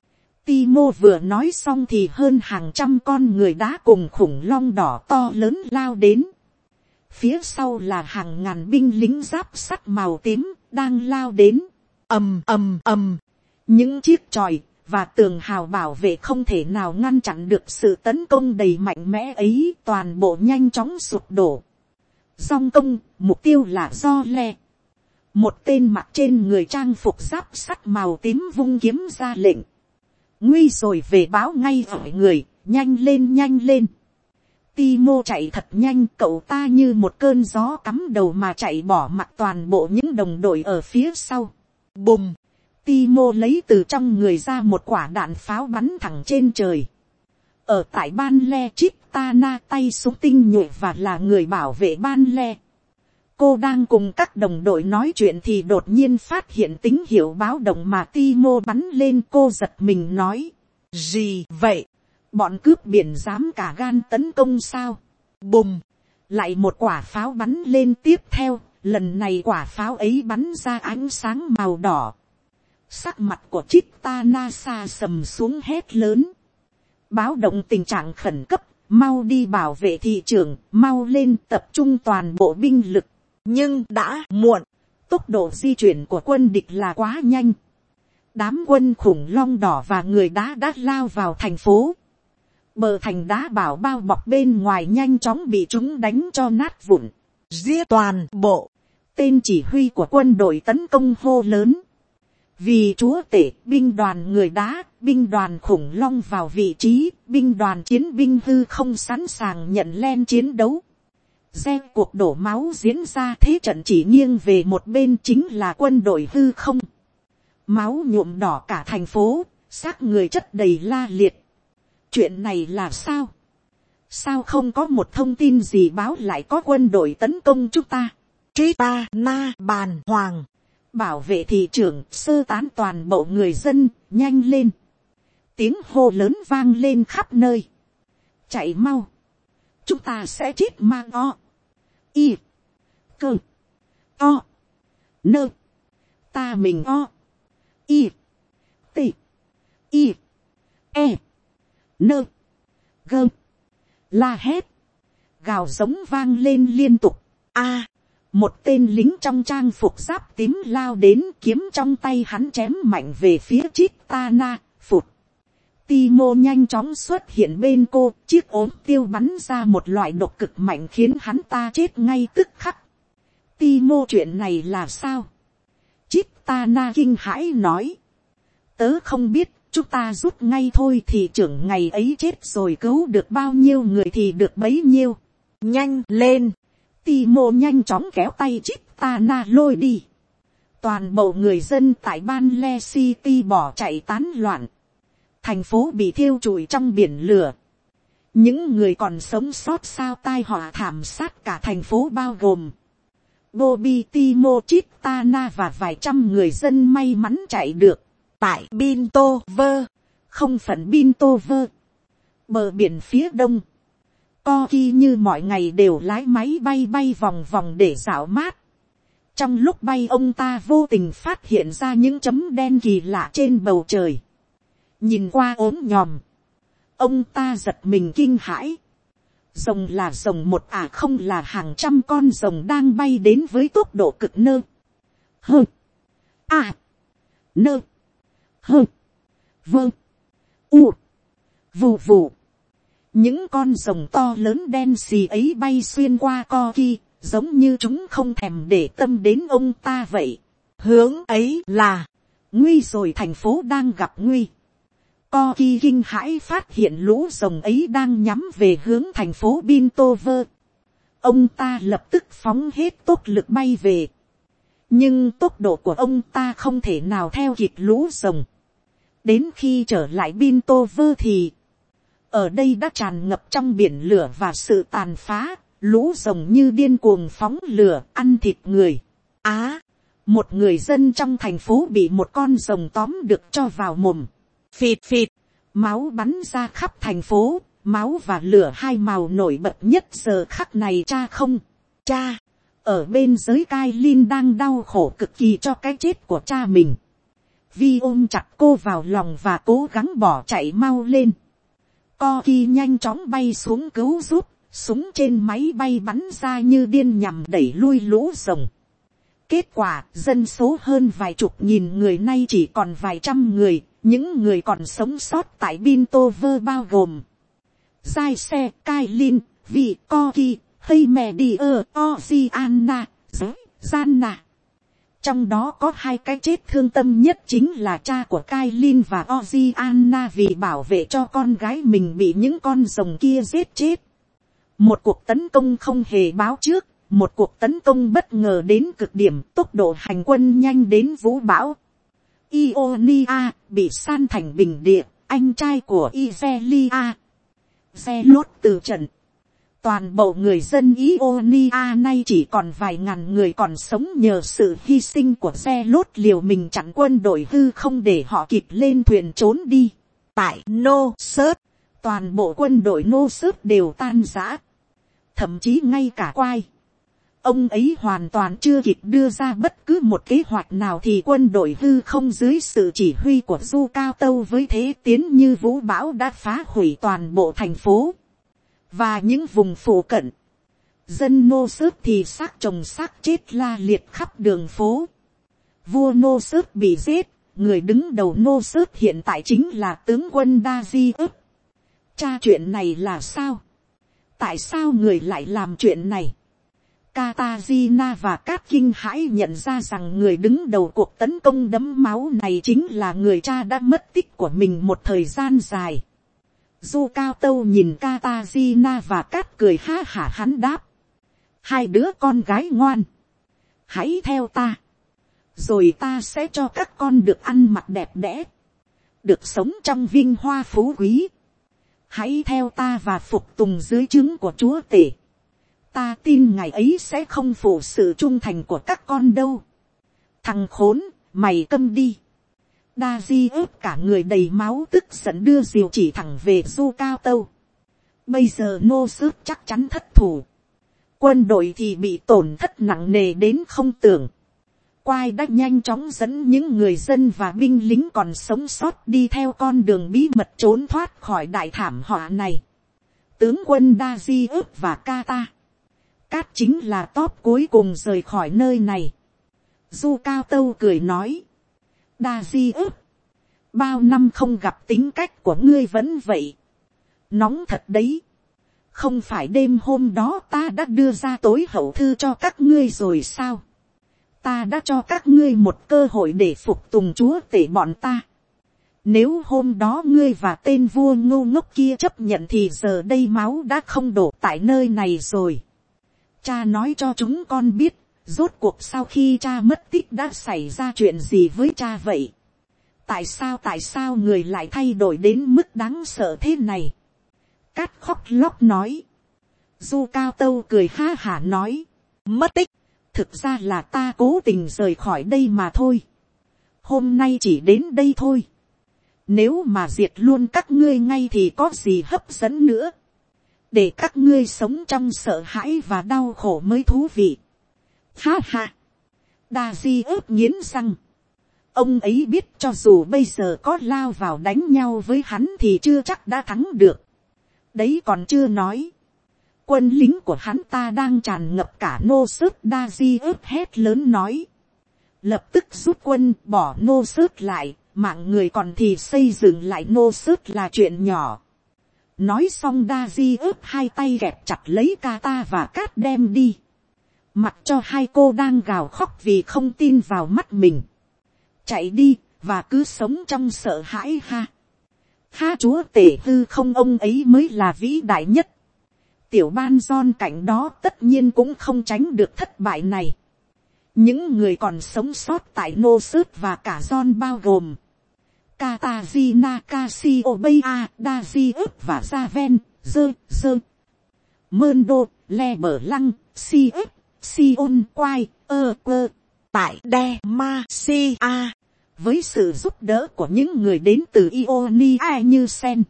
Timo vừa nói xong thì hơn hàng trăm con người đá cùng khủng long đỏ to lớn lao đến. Phía sau là hàng ngàn binh lính giáp sắt màu tím đang lao đến. Ầm ầm ầm. Những chiếc chòi và tường hào bảo vệ không thể nào ngăn chặn được sự tấn công đầy mạnh mẽ ấy, toàn bộ nhanh chóng sụp đổ. Dòng công, mục tiêu là do le. Một tên mặc trên người trang phục giáp sắt màu tím vung kiếm ra lệnh. Nguy rồi, về báo ngay mọi người, nhanh lên nhanh lên. Timo chạy thật nhanh, cậu ta như một cơn gió cắm đầu mà chạy bỏ mặc toàn bộ những đồng đội ở phía sau. Bùm! Timo lấy từ trong người ra một quả đạn pháo bắn thẳng trên trời. Ở tại Ban Le, Chitana tay súng tinh nhuệ và là người bảo vệ Ban Le. Cô đang cùng các đồng đội nói chuyện thì đột nhiên phát hiện tín hiệu báo động mà Timo bắn lên. Cô giật mình nói: gì vậy? Bọn cướp biển dám cả gan tấn công sao? Bùm! Lại một quả pháo bắn lên tiếp theo. Lần này quả pháo ấy bắn ra ánh sáng màu đỏ. Sắc mặt của Chitana xa sầm xuống, hét lớn: báo động tình trạng khẩn cấp, mau đi bảo vệ thị trường, mau lên, tập trung toàn bộ binh lực. Nhưng đã muộn, tốc độ di chuyển của quân địch là quá nhanh. Đám quân khủng long đỏ và người đá đã lao vào thành phố. Bờ thành đá bảo bao bọc bên ngoài nhanh chóng bị chúng đánh cho nát vụn. Giết toàn bộ. Tên chỉ huy của quân đội tấn công hô lớn: vì chúa tể, binh đoàn người đá, binh đoàn khủng long vào vị trí, binh đoàn chiến binh hư không sẵn sàng nhận len chiến đấu. Gieo cuộc đổ máu diễn ra, thế trận chỉ nghiêng về một bên, chính là quân đội hư không. Máu nhuộm đỏ cả thành phố, xác người chất đầy la liệt. Chuyện này là sao? Sao không có một thông tin gì báo lại có quân đội tấn công chúng ta? Chitana bàn hoàng. Bảo vệ thị trưởng, sơ tán toàn bộ người dân, nhanh lên. Tiếng hô lớn vang lên khắp nơi. Chạy mau. Chúng ta sẽ chết mang o. Y. Cơ. O. Nơ. Ta mình o. Y. T. Y. E. Nơ. Gơ. La hét. Gào giống vang lên liên tục. A. Một tên lính trong trang phục giáp tím lao đến, kiếm trong tay hắn chém mạnh về phía Chitana, phụt. Timo nhanh chóng xuất hiện bên cô, chiếc ốm tiêu bắn ra một loại độc cực mạnh khiến hắn ta chết ngay tức khắc. Timo, chuyện này là sao? Chitana kinh hãi nói: tớ không biết, chúng ta rút ngay thôi, thì trưởng ngày ấy chết rồi, cứu được bao nhiêu người thì được bấy nhiêu. Nhanh lên! Timo nhanh chóng kéo tay Chitana lôi đi. Toàn bộ người dân tại Ban Le City bỏ chạy tán loạn. Thành phố bị thiêu trụi trong biển lửa. Những người còn sống sót sau tai họa thảm sát cả thành phố bao gồm Bobby, Timo, Chitana và vài trăm người dân may mắn chạy được. Tại Bintover, không phận Bintover, bờ biển phía đông, Corky như mọi ngày đều lái máy bay bay vòng vòng để dạo mát. Trong lúc bay, ông ta vô tình phát hiện ra những chấm đen kỳ lạ trên bầu trời. Nhìn qua ốm nhòm, ông ta giật mình kinh hãi. Rồng là rồng một à, không là hàng trăm con rồng đang bay đến với tốc độ cực nơ. Hơ. À. Nơ. Hơ. Vơ. U. Vù vù. Những con rồng to lớn đen xì ấy bay xuyên qua Corky, giống như chúng không thèm để tâm đến ông ta vậy. Hướng ấy là nguy rồi, thành phố đang gặp nguy. Corky kinh hãi phát hiện lũ rồng ấy đang nhắm về hướng thành phố Bintover. Ông ta lập tức phóng hết tốc lực bay về. Nhưng tốc độ của ông ta không thể nào theo kịp lũ rồng. Đến khi trở lại Bintover thì ở đây đã tràn ngập trong biển lửa và sự tàn phá. Lũ rồng như điên cuồng phóng lửa ăn thịt người. Một người dân trong thành phố bị một con rồng tóm được cho vào mồm. Phịt phịt, máu bắn ra khắp thành phố. Máu và lửa hai màu nổi bật nhất giờ khắc này. Cha không, cha, ở bên giới Kailin đang đau khổ cực kỳ cho cái chết của cha mình. Vi ôm chặt cô vào lòng và cố gắng bỏ chạy mau lên. Corky nhanh chóng bay xuống cứu giúp. Súng trên máy bay bắn ra như điên nhằm đẩy lui lũ rồng. Kết quả, dân số hơn vài chục nghìn người nay chỉ còn vài trăm người. Những người còn sống sót tại Bintover bao gồm Giai xe, Kailin, Vi, Corky, Heymedier, Oceana, Zanna. Trong đó có hai cái chết thương tâm nhất chính là cha của Kailin và Oceana vì bảo vệ cho con gái mình bị những con rồng kia giết chết. Một cuộc tấn công không hề báo trước, một cuộc tấn công bất ngờ đến cực điểm, tốc độ hành quân nhanh đến vũ bão. Ionia bị san thành bình địa, anh trai của Ivelia Zelot từ trận. Toàn bộ người dân Ionia nay chỉ còn vài ngàn người còn sống nhờ sự hy sinh của Zelot liều mình chặn quân đội hư không để họ kịp lên thuyền trốn đi. Tại Nossos, toàn bộ quân đội Nossos đều tan rã. Thậm chí ngay cả Quai. Ông ấy hoàn toàn chưa kịp đưa ra bất cứ một kế hoạch nào thì quân đội hư không dưới sự chỉ huy của Du Cao Tâu với thế tiến như vũ bão đã phá hủy toàn bộ thành phố. Và những vùng phụ cận. Dân Nossos thì xác chồng xác chết la liệt khắp đường phố. Vua Nossos bị giết, người đứng đầu Nossos hiện tại chính là tướng quân Dazius. Cha, chuyện này là sao? Tại sao người lại làm chuyện này? Katarzyna và Cát kinh hãi nhận ra rằng người đứng đầu cuộc tấn công đẫm máu này chính là người cha đã mất tích của mình một thời gian dài. Du Cao Tâu nhìn Katarzyna và Cát cười ha hả, hắn đáp: hai đứa con gái ngoan, hãy theo ta, rồi ta sẽ cho các con được ăn mặc đẹp đẽ, được sống trong vinh hoa phú quý. Hãy theo ta và phục tùng dưới trướng của chúa tể. Ta tin ngày ấy sẽ không phụ sự trung thành của các con đâu. Thằng khốn, mày câm đi. Dazius cả người đầy máu tức giận đưa diều chỉ thẳng về Du Cao Tâu. Bây giờ Nossos chắc chắn thất thủ. Quân đội thì bị tổn thất nặng nề đến không tưởng. Quai đã nhanh chóng dẫn những người dân và binh lính còn sống sót đi theo con đường bí mật trốn thoát khỏi đại thảm họa này. Tướng quân Dazius và Kata Cát chính là top cuối cùng rời khỏi nơi này. Du Cao Tâu cười nói: Dazius, bao năm không gặp tính cách của ngươi vẫn vậy. Nóng thật đấy. Không phải đêm hôm đó ta đã đưa ra tối hậu thư cho các ngươi rồi sao? Ta đã cho các ngươi một cơ hội để phục tùng chúa tể bọn ta. Nếu hôm đó ngươi và tên vua ngu ngốc kia chấp nhận thì giờ đây máu đã không đổ tại nơi này rồi. Cha nói cho chúng con biết, rốt cuộc sau khi cha mất tích đã xảy ra chuyện gì với cha vậy? Tại sao người lại thay đổi đến mức đáng sợ thế này? Cát khóc lóc nói. Du Cao Tâu cười ha hả nói: mất tích, thực ra là ta cố tình rời khỏi đây mà thôi. Hôm nay chỉ đến đây thôi. Nếu mà diệt luôn các ngươi ngay thì có gì hấp dẫn nữa. Để các ngươi sống trong sợ hãi và đau khổ mới thú vị. Ha ha. Dazius nghiến răng. Ông ấy biết cho dù bây giờ có lao vào đánh nhau với hắn thì chưa chắc đã thắng được. Đấy còn chưa nói. Quân lính của hắn ta đang tràn ngập cả Nossos. Dazius hét lớn nói. Lập tức rút quân bỏ Nossos lại. Mạng người còn thì xây dựng lại Nossos là chuyện nhỏ. Nói xong Dazius hai tay gẹp chặt lấy Kata và Cát đem đi. Mặc cho hai cô đang gào khóc vì không tin vào mắt mình. Chạy đi, và cứ sống trong sợ hãi ha. Ha, chúa tể hư không, ông ấy mới là vĩ đại nhất. Tiểu ban John cạnh đó tất nhiên cũng không tránh được thất bại này. Những người còn sống sót tại nô sớt và cả John bao gồm Katarzyna Cassiopeia, Dazius và Javen, Dơ, Mörndo, Leberlăng, CF, Sion, Quai, Quơ. Tại Demacia, với sự giúp đỡ của những người đến từ Ionia như Sen,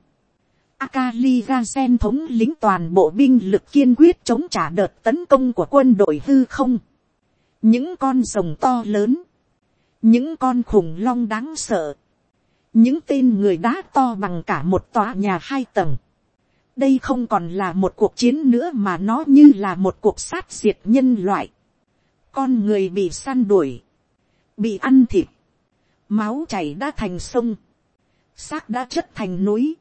Akali Gazen thống lĩnh toàn bộ binh lực kiên quyết chống trả đợt tấn công của quân đội hư không. Những con rồng to lớn, những con khủng long đáng sợ, những tên người đá to bằng cả một tòa nhà 2 tầng. Đây không còn là một cuộc chiến nữa mà nó như là một cuộc sát diệt nhân loại. Con người bị săn đuổi, bị ăn thịt, máu chảy đã thành sông, xác đã chất thành núi.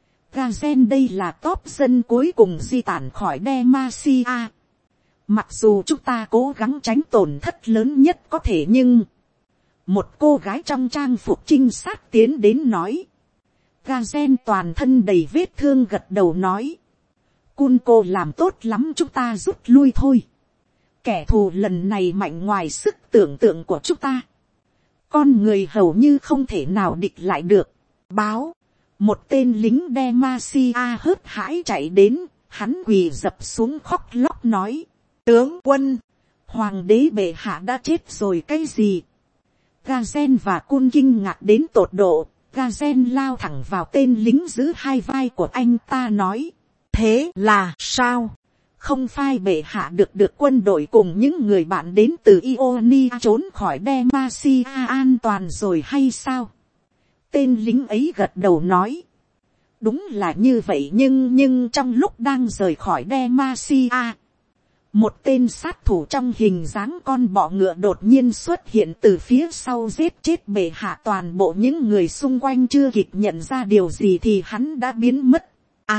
Gazen đây là top dân cuối cùng di tản khỏi Demacia. Mặc dù chúng ta cố gắng tránh tổn thất lớn nhất có thể nhưng một cô gái trong trang phục trinh sát tiến đến nói. Gazen toàn thân đầy vết thương gật đầu nói. Kunko làm tốt lắm, chúng ta rút lui thôi. Kẻ thù lần này mạnh ngoài sức tưởng tượng của chúng ta. Con người hầu như không thể nào địch lại được. Báo. Một tên lính Demacia hớt hãi chạy đến. Hắn quỳ dập xuống khóc lóc nói. Tướng quân, hoàng đế bệ hạ đã chết rồi cái gì? Gazen và Kun kinh ngạc đến tột độ. Gazen lao thẳng vào tên lính giữ hai vai của anh ta nói. Thế là sao? Không phai bệ hạ được quân đội cùng những người bạn đến từ Ionia trốn khỏi Demacia an toàn rồi hay sao? Tên lính ấy gật đầu nói. Đúng là như vậy, nhưng trong lúc đang rời khỏi Demacia, một tên sát thủ trong hình dáng con bọ ngựa đột nhiên xuất hiện từ phía sau giết chết bệ hạ. Toàn bộ những người xung quanh chưa kịp nhận ra điều gì thì hắn đã biến mất.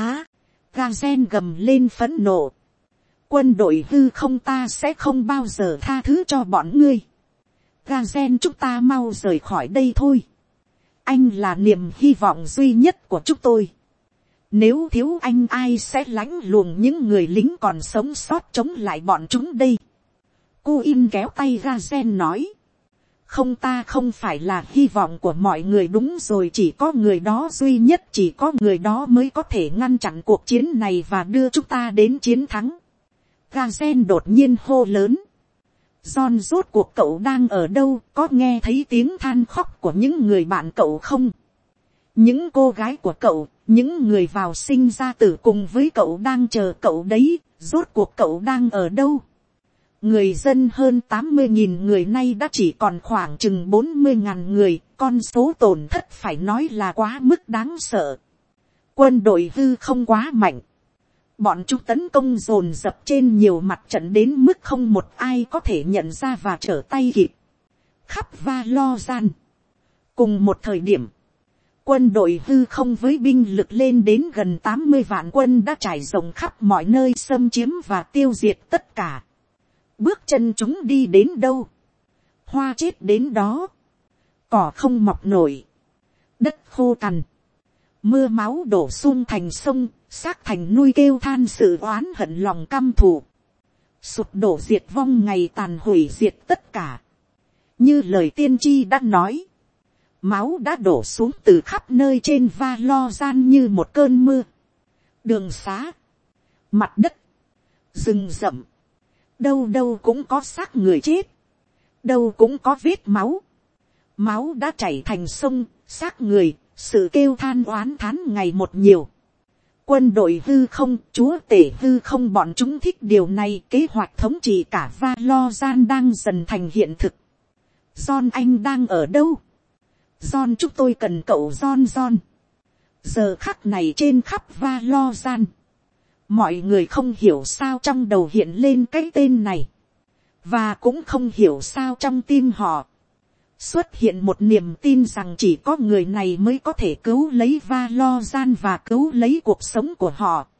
Gazen gầm lên phẫn nộ. Quân đội hư không, ta sẽ không bao giờ tha thứ cho bọn ngươi. Gazen, chúng ta mau rời khỏi đây thôi. Anh là niềm hy vọng duy nhất của chúng tôi. Nếu thiếu anh ai sẽ lãnh luồng những người lính còn sống sót chống lại bọn chúng đây? Cô in kéo tay Gazen nói. Không, ta không phải là hy vọng của mọi người. Đúng rồi, chỉ có người đó duy nhất, chỉ có người đó mới có thể ngăn chặn cuộc chiến này và đưa chúng ta đến chiến thắng. Gazen đột nhiên hô lớn. John, rốt cuộc cậu đang ở đâu? Có nghe thấy tiếng than khóc của những người bạn cậu không? Những cô gái của cậu, những người vào sinh ra tử cùng với cậu đang chờ cậu đấy. Rốt cuộc cậu đang ở đâu? Người dân hơn 80.000 người nay đã chỉ còn khoảng chừng 40.000 người. Con số tổn thất phải nói là quá mức đáng sợ. Quân đội hư không quá mạnh. Bọn chúng tấn công dồn dập trên nhiều mặt trận đến mức không một ai có thể nhận ra và trở tay kịp. Khắp Valorant. Cùng một thời điểm, quân đội hư không với binh lực lên đến gần 80 vạn quân đã trải rộng khắp mọi nơi, xâm chiếm và tiêu diệt tất cả. Bước chân chúng đi đến đâu, hoa chết đến đó. Cỏ không mọc nổi, đất khô cằn, mưa máu đổ sung thành sông, xác thành nuôi kêu than sự oán hận lòng căm thù. Sụp đổ diệt vong ngày tàn hủy diệt tất cả. Như lời tiên tri đã nói, máu đã đổ xuống từ khắp nơi trên Valorant như một cơn mưa. Đường xá, mặt đất, rừng rậm, đâu đâu cũng có xác người chết, đâu cũng có vết máu. Máu đã chảy thành sông, xác người, sự kêu than oán thán ngày một nhiều. Quân đội hư không, chúa tể hư không, bọn chúng thích điều này. Kế hoạch thống trị cả Valorant đang dần thành hiện thực. John, anh đang ở đâu? John, chúng tôi cần cậu. John. Giờ khắc này trên khắp Valorant, mọi người không hiểu sao trong đầu hiện lên cái tên này, và cũng không hiểu sao trong tim họ xuất hiện một niềm tin rằng chỉ có người này mới có thể cứu lấy Valorant và cứu lấy cuộc sống của họ.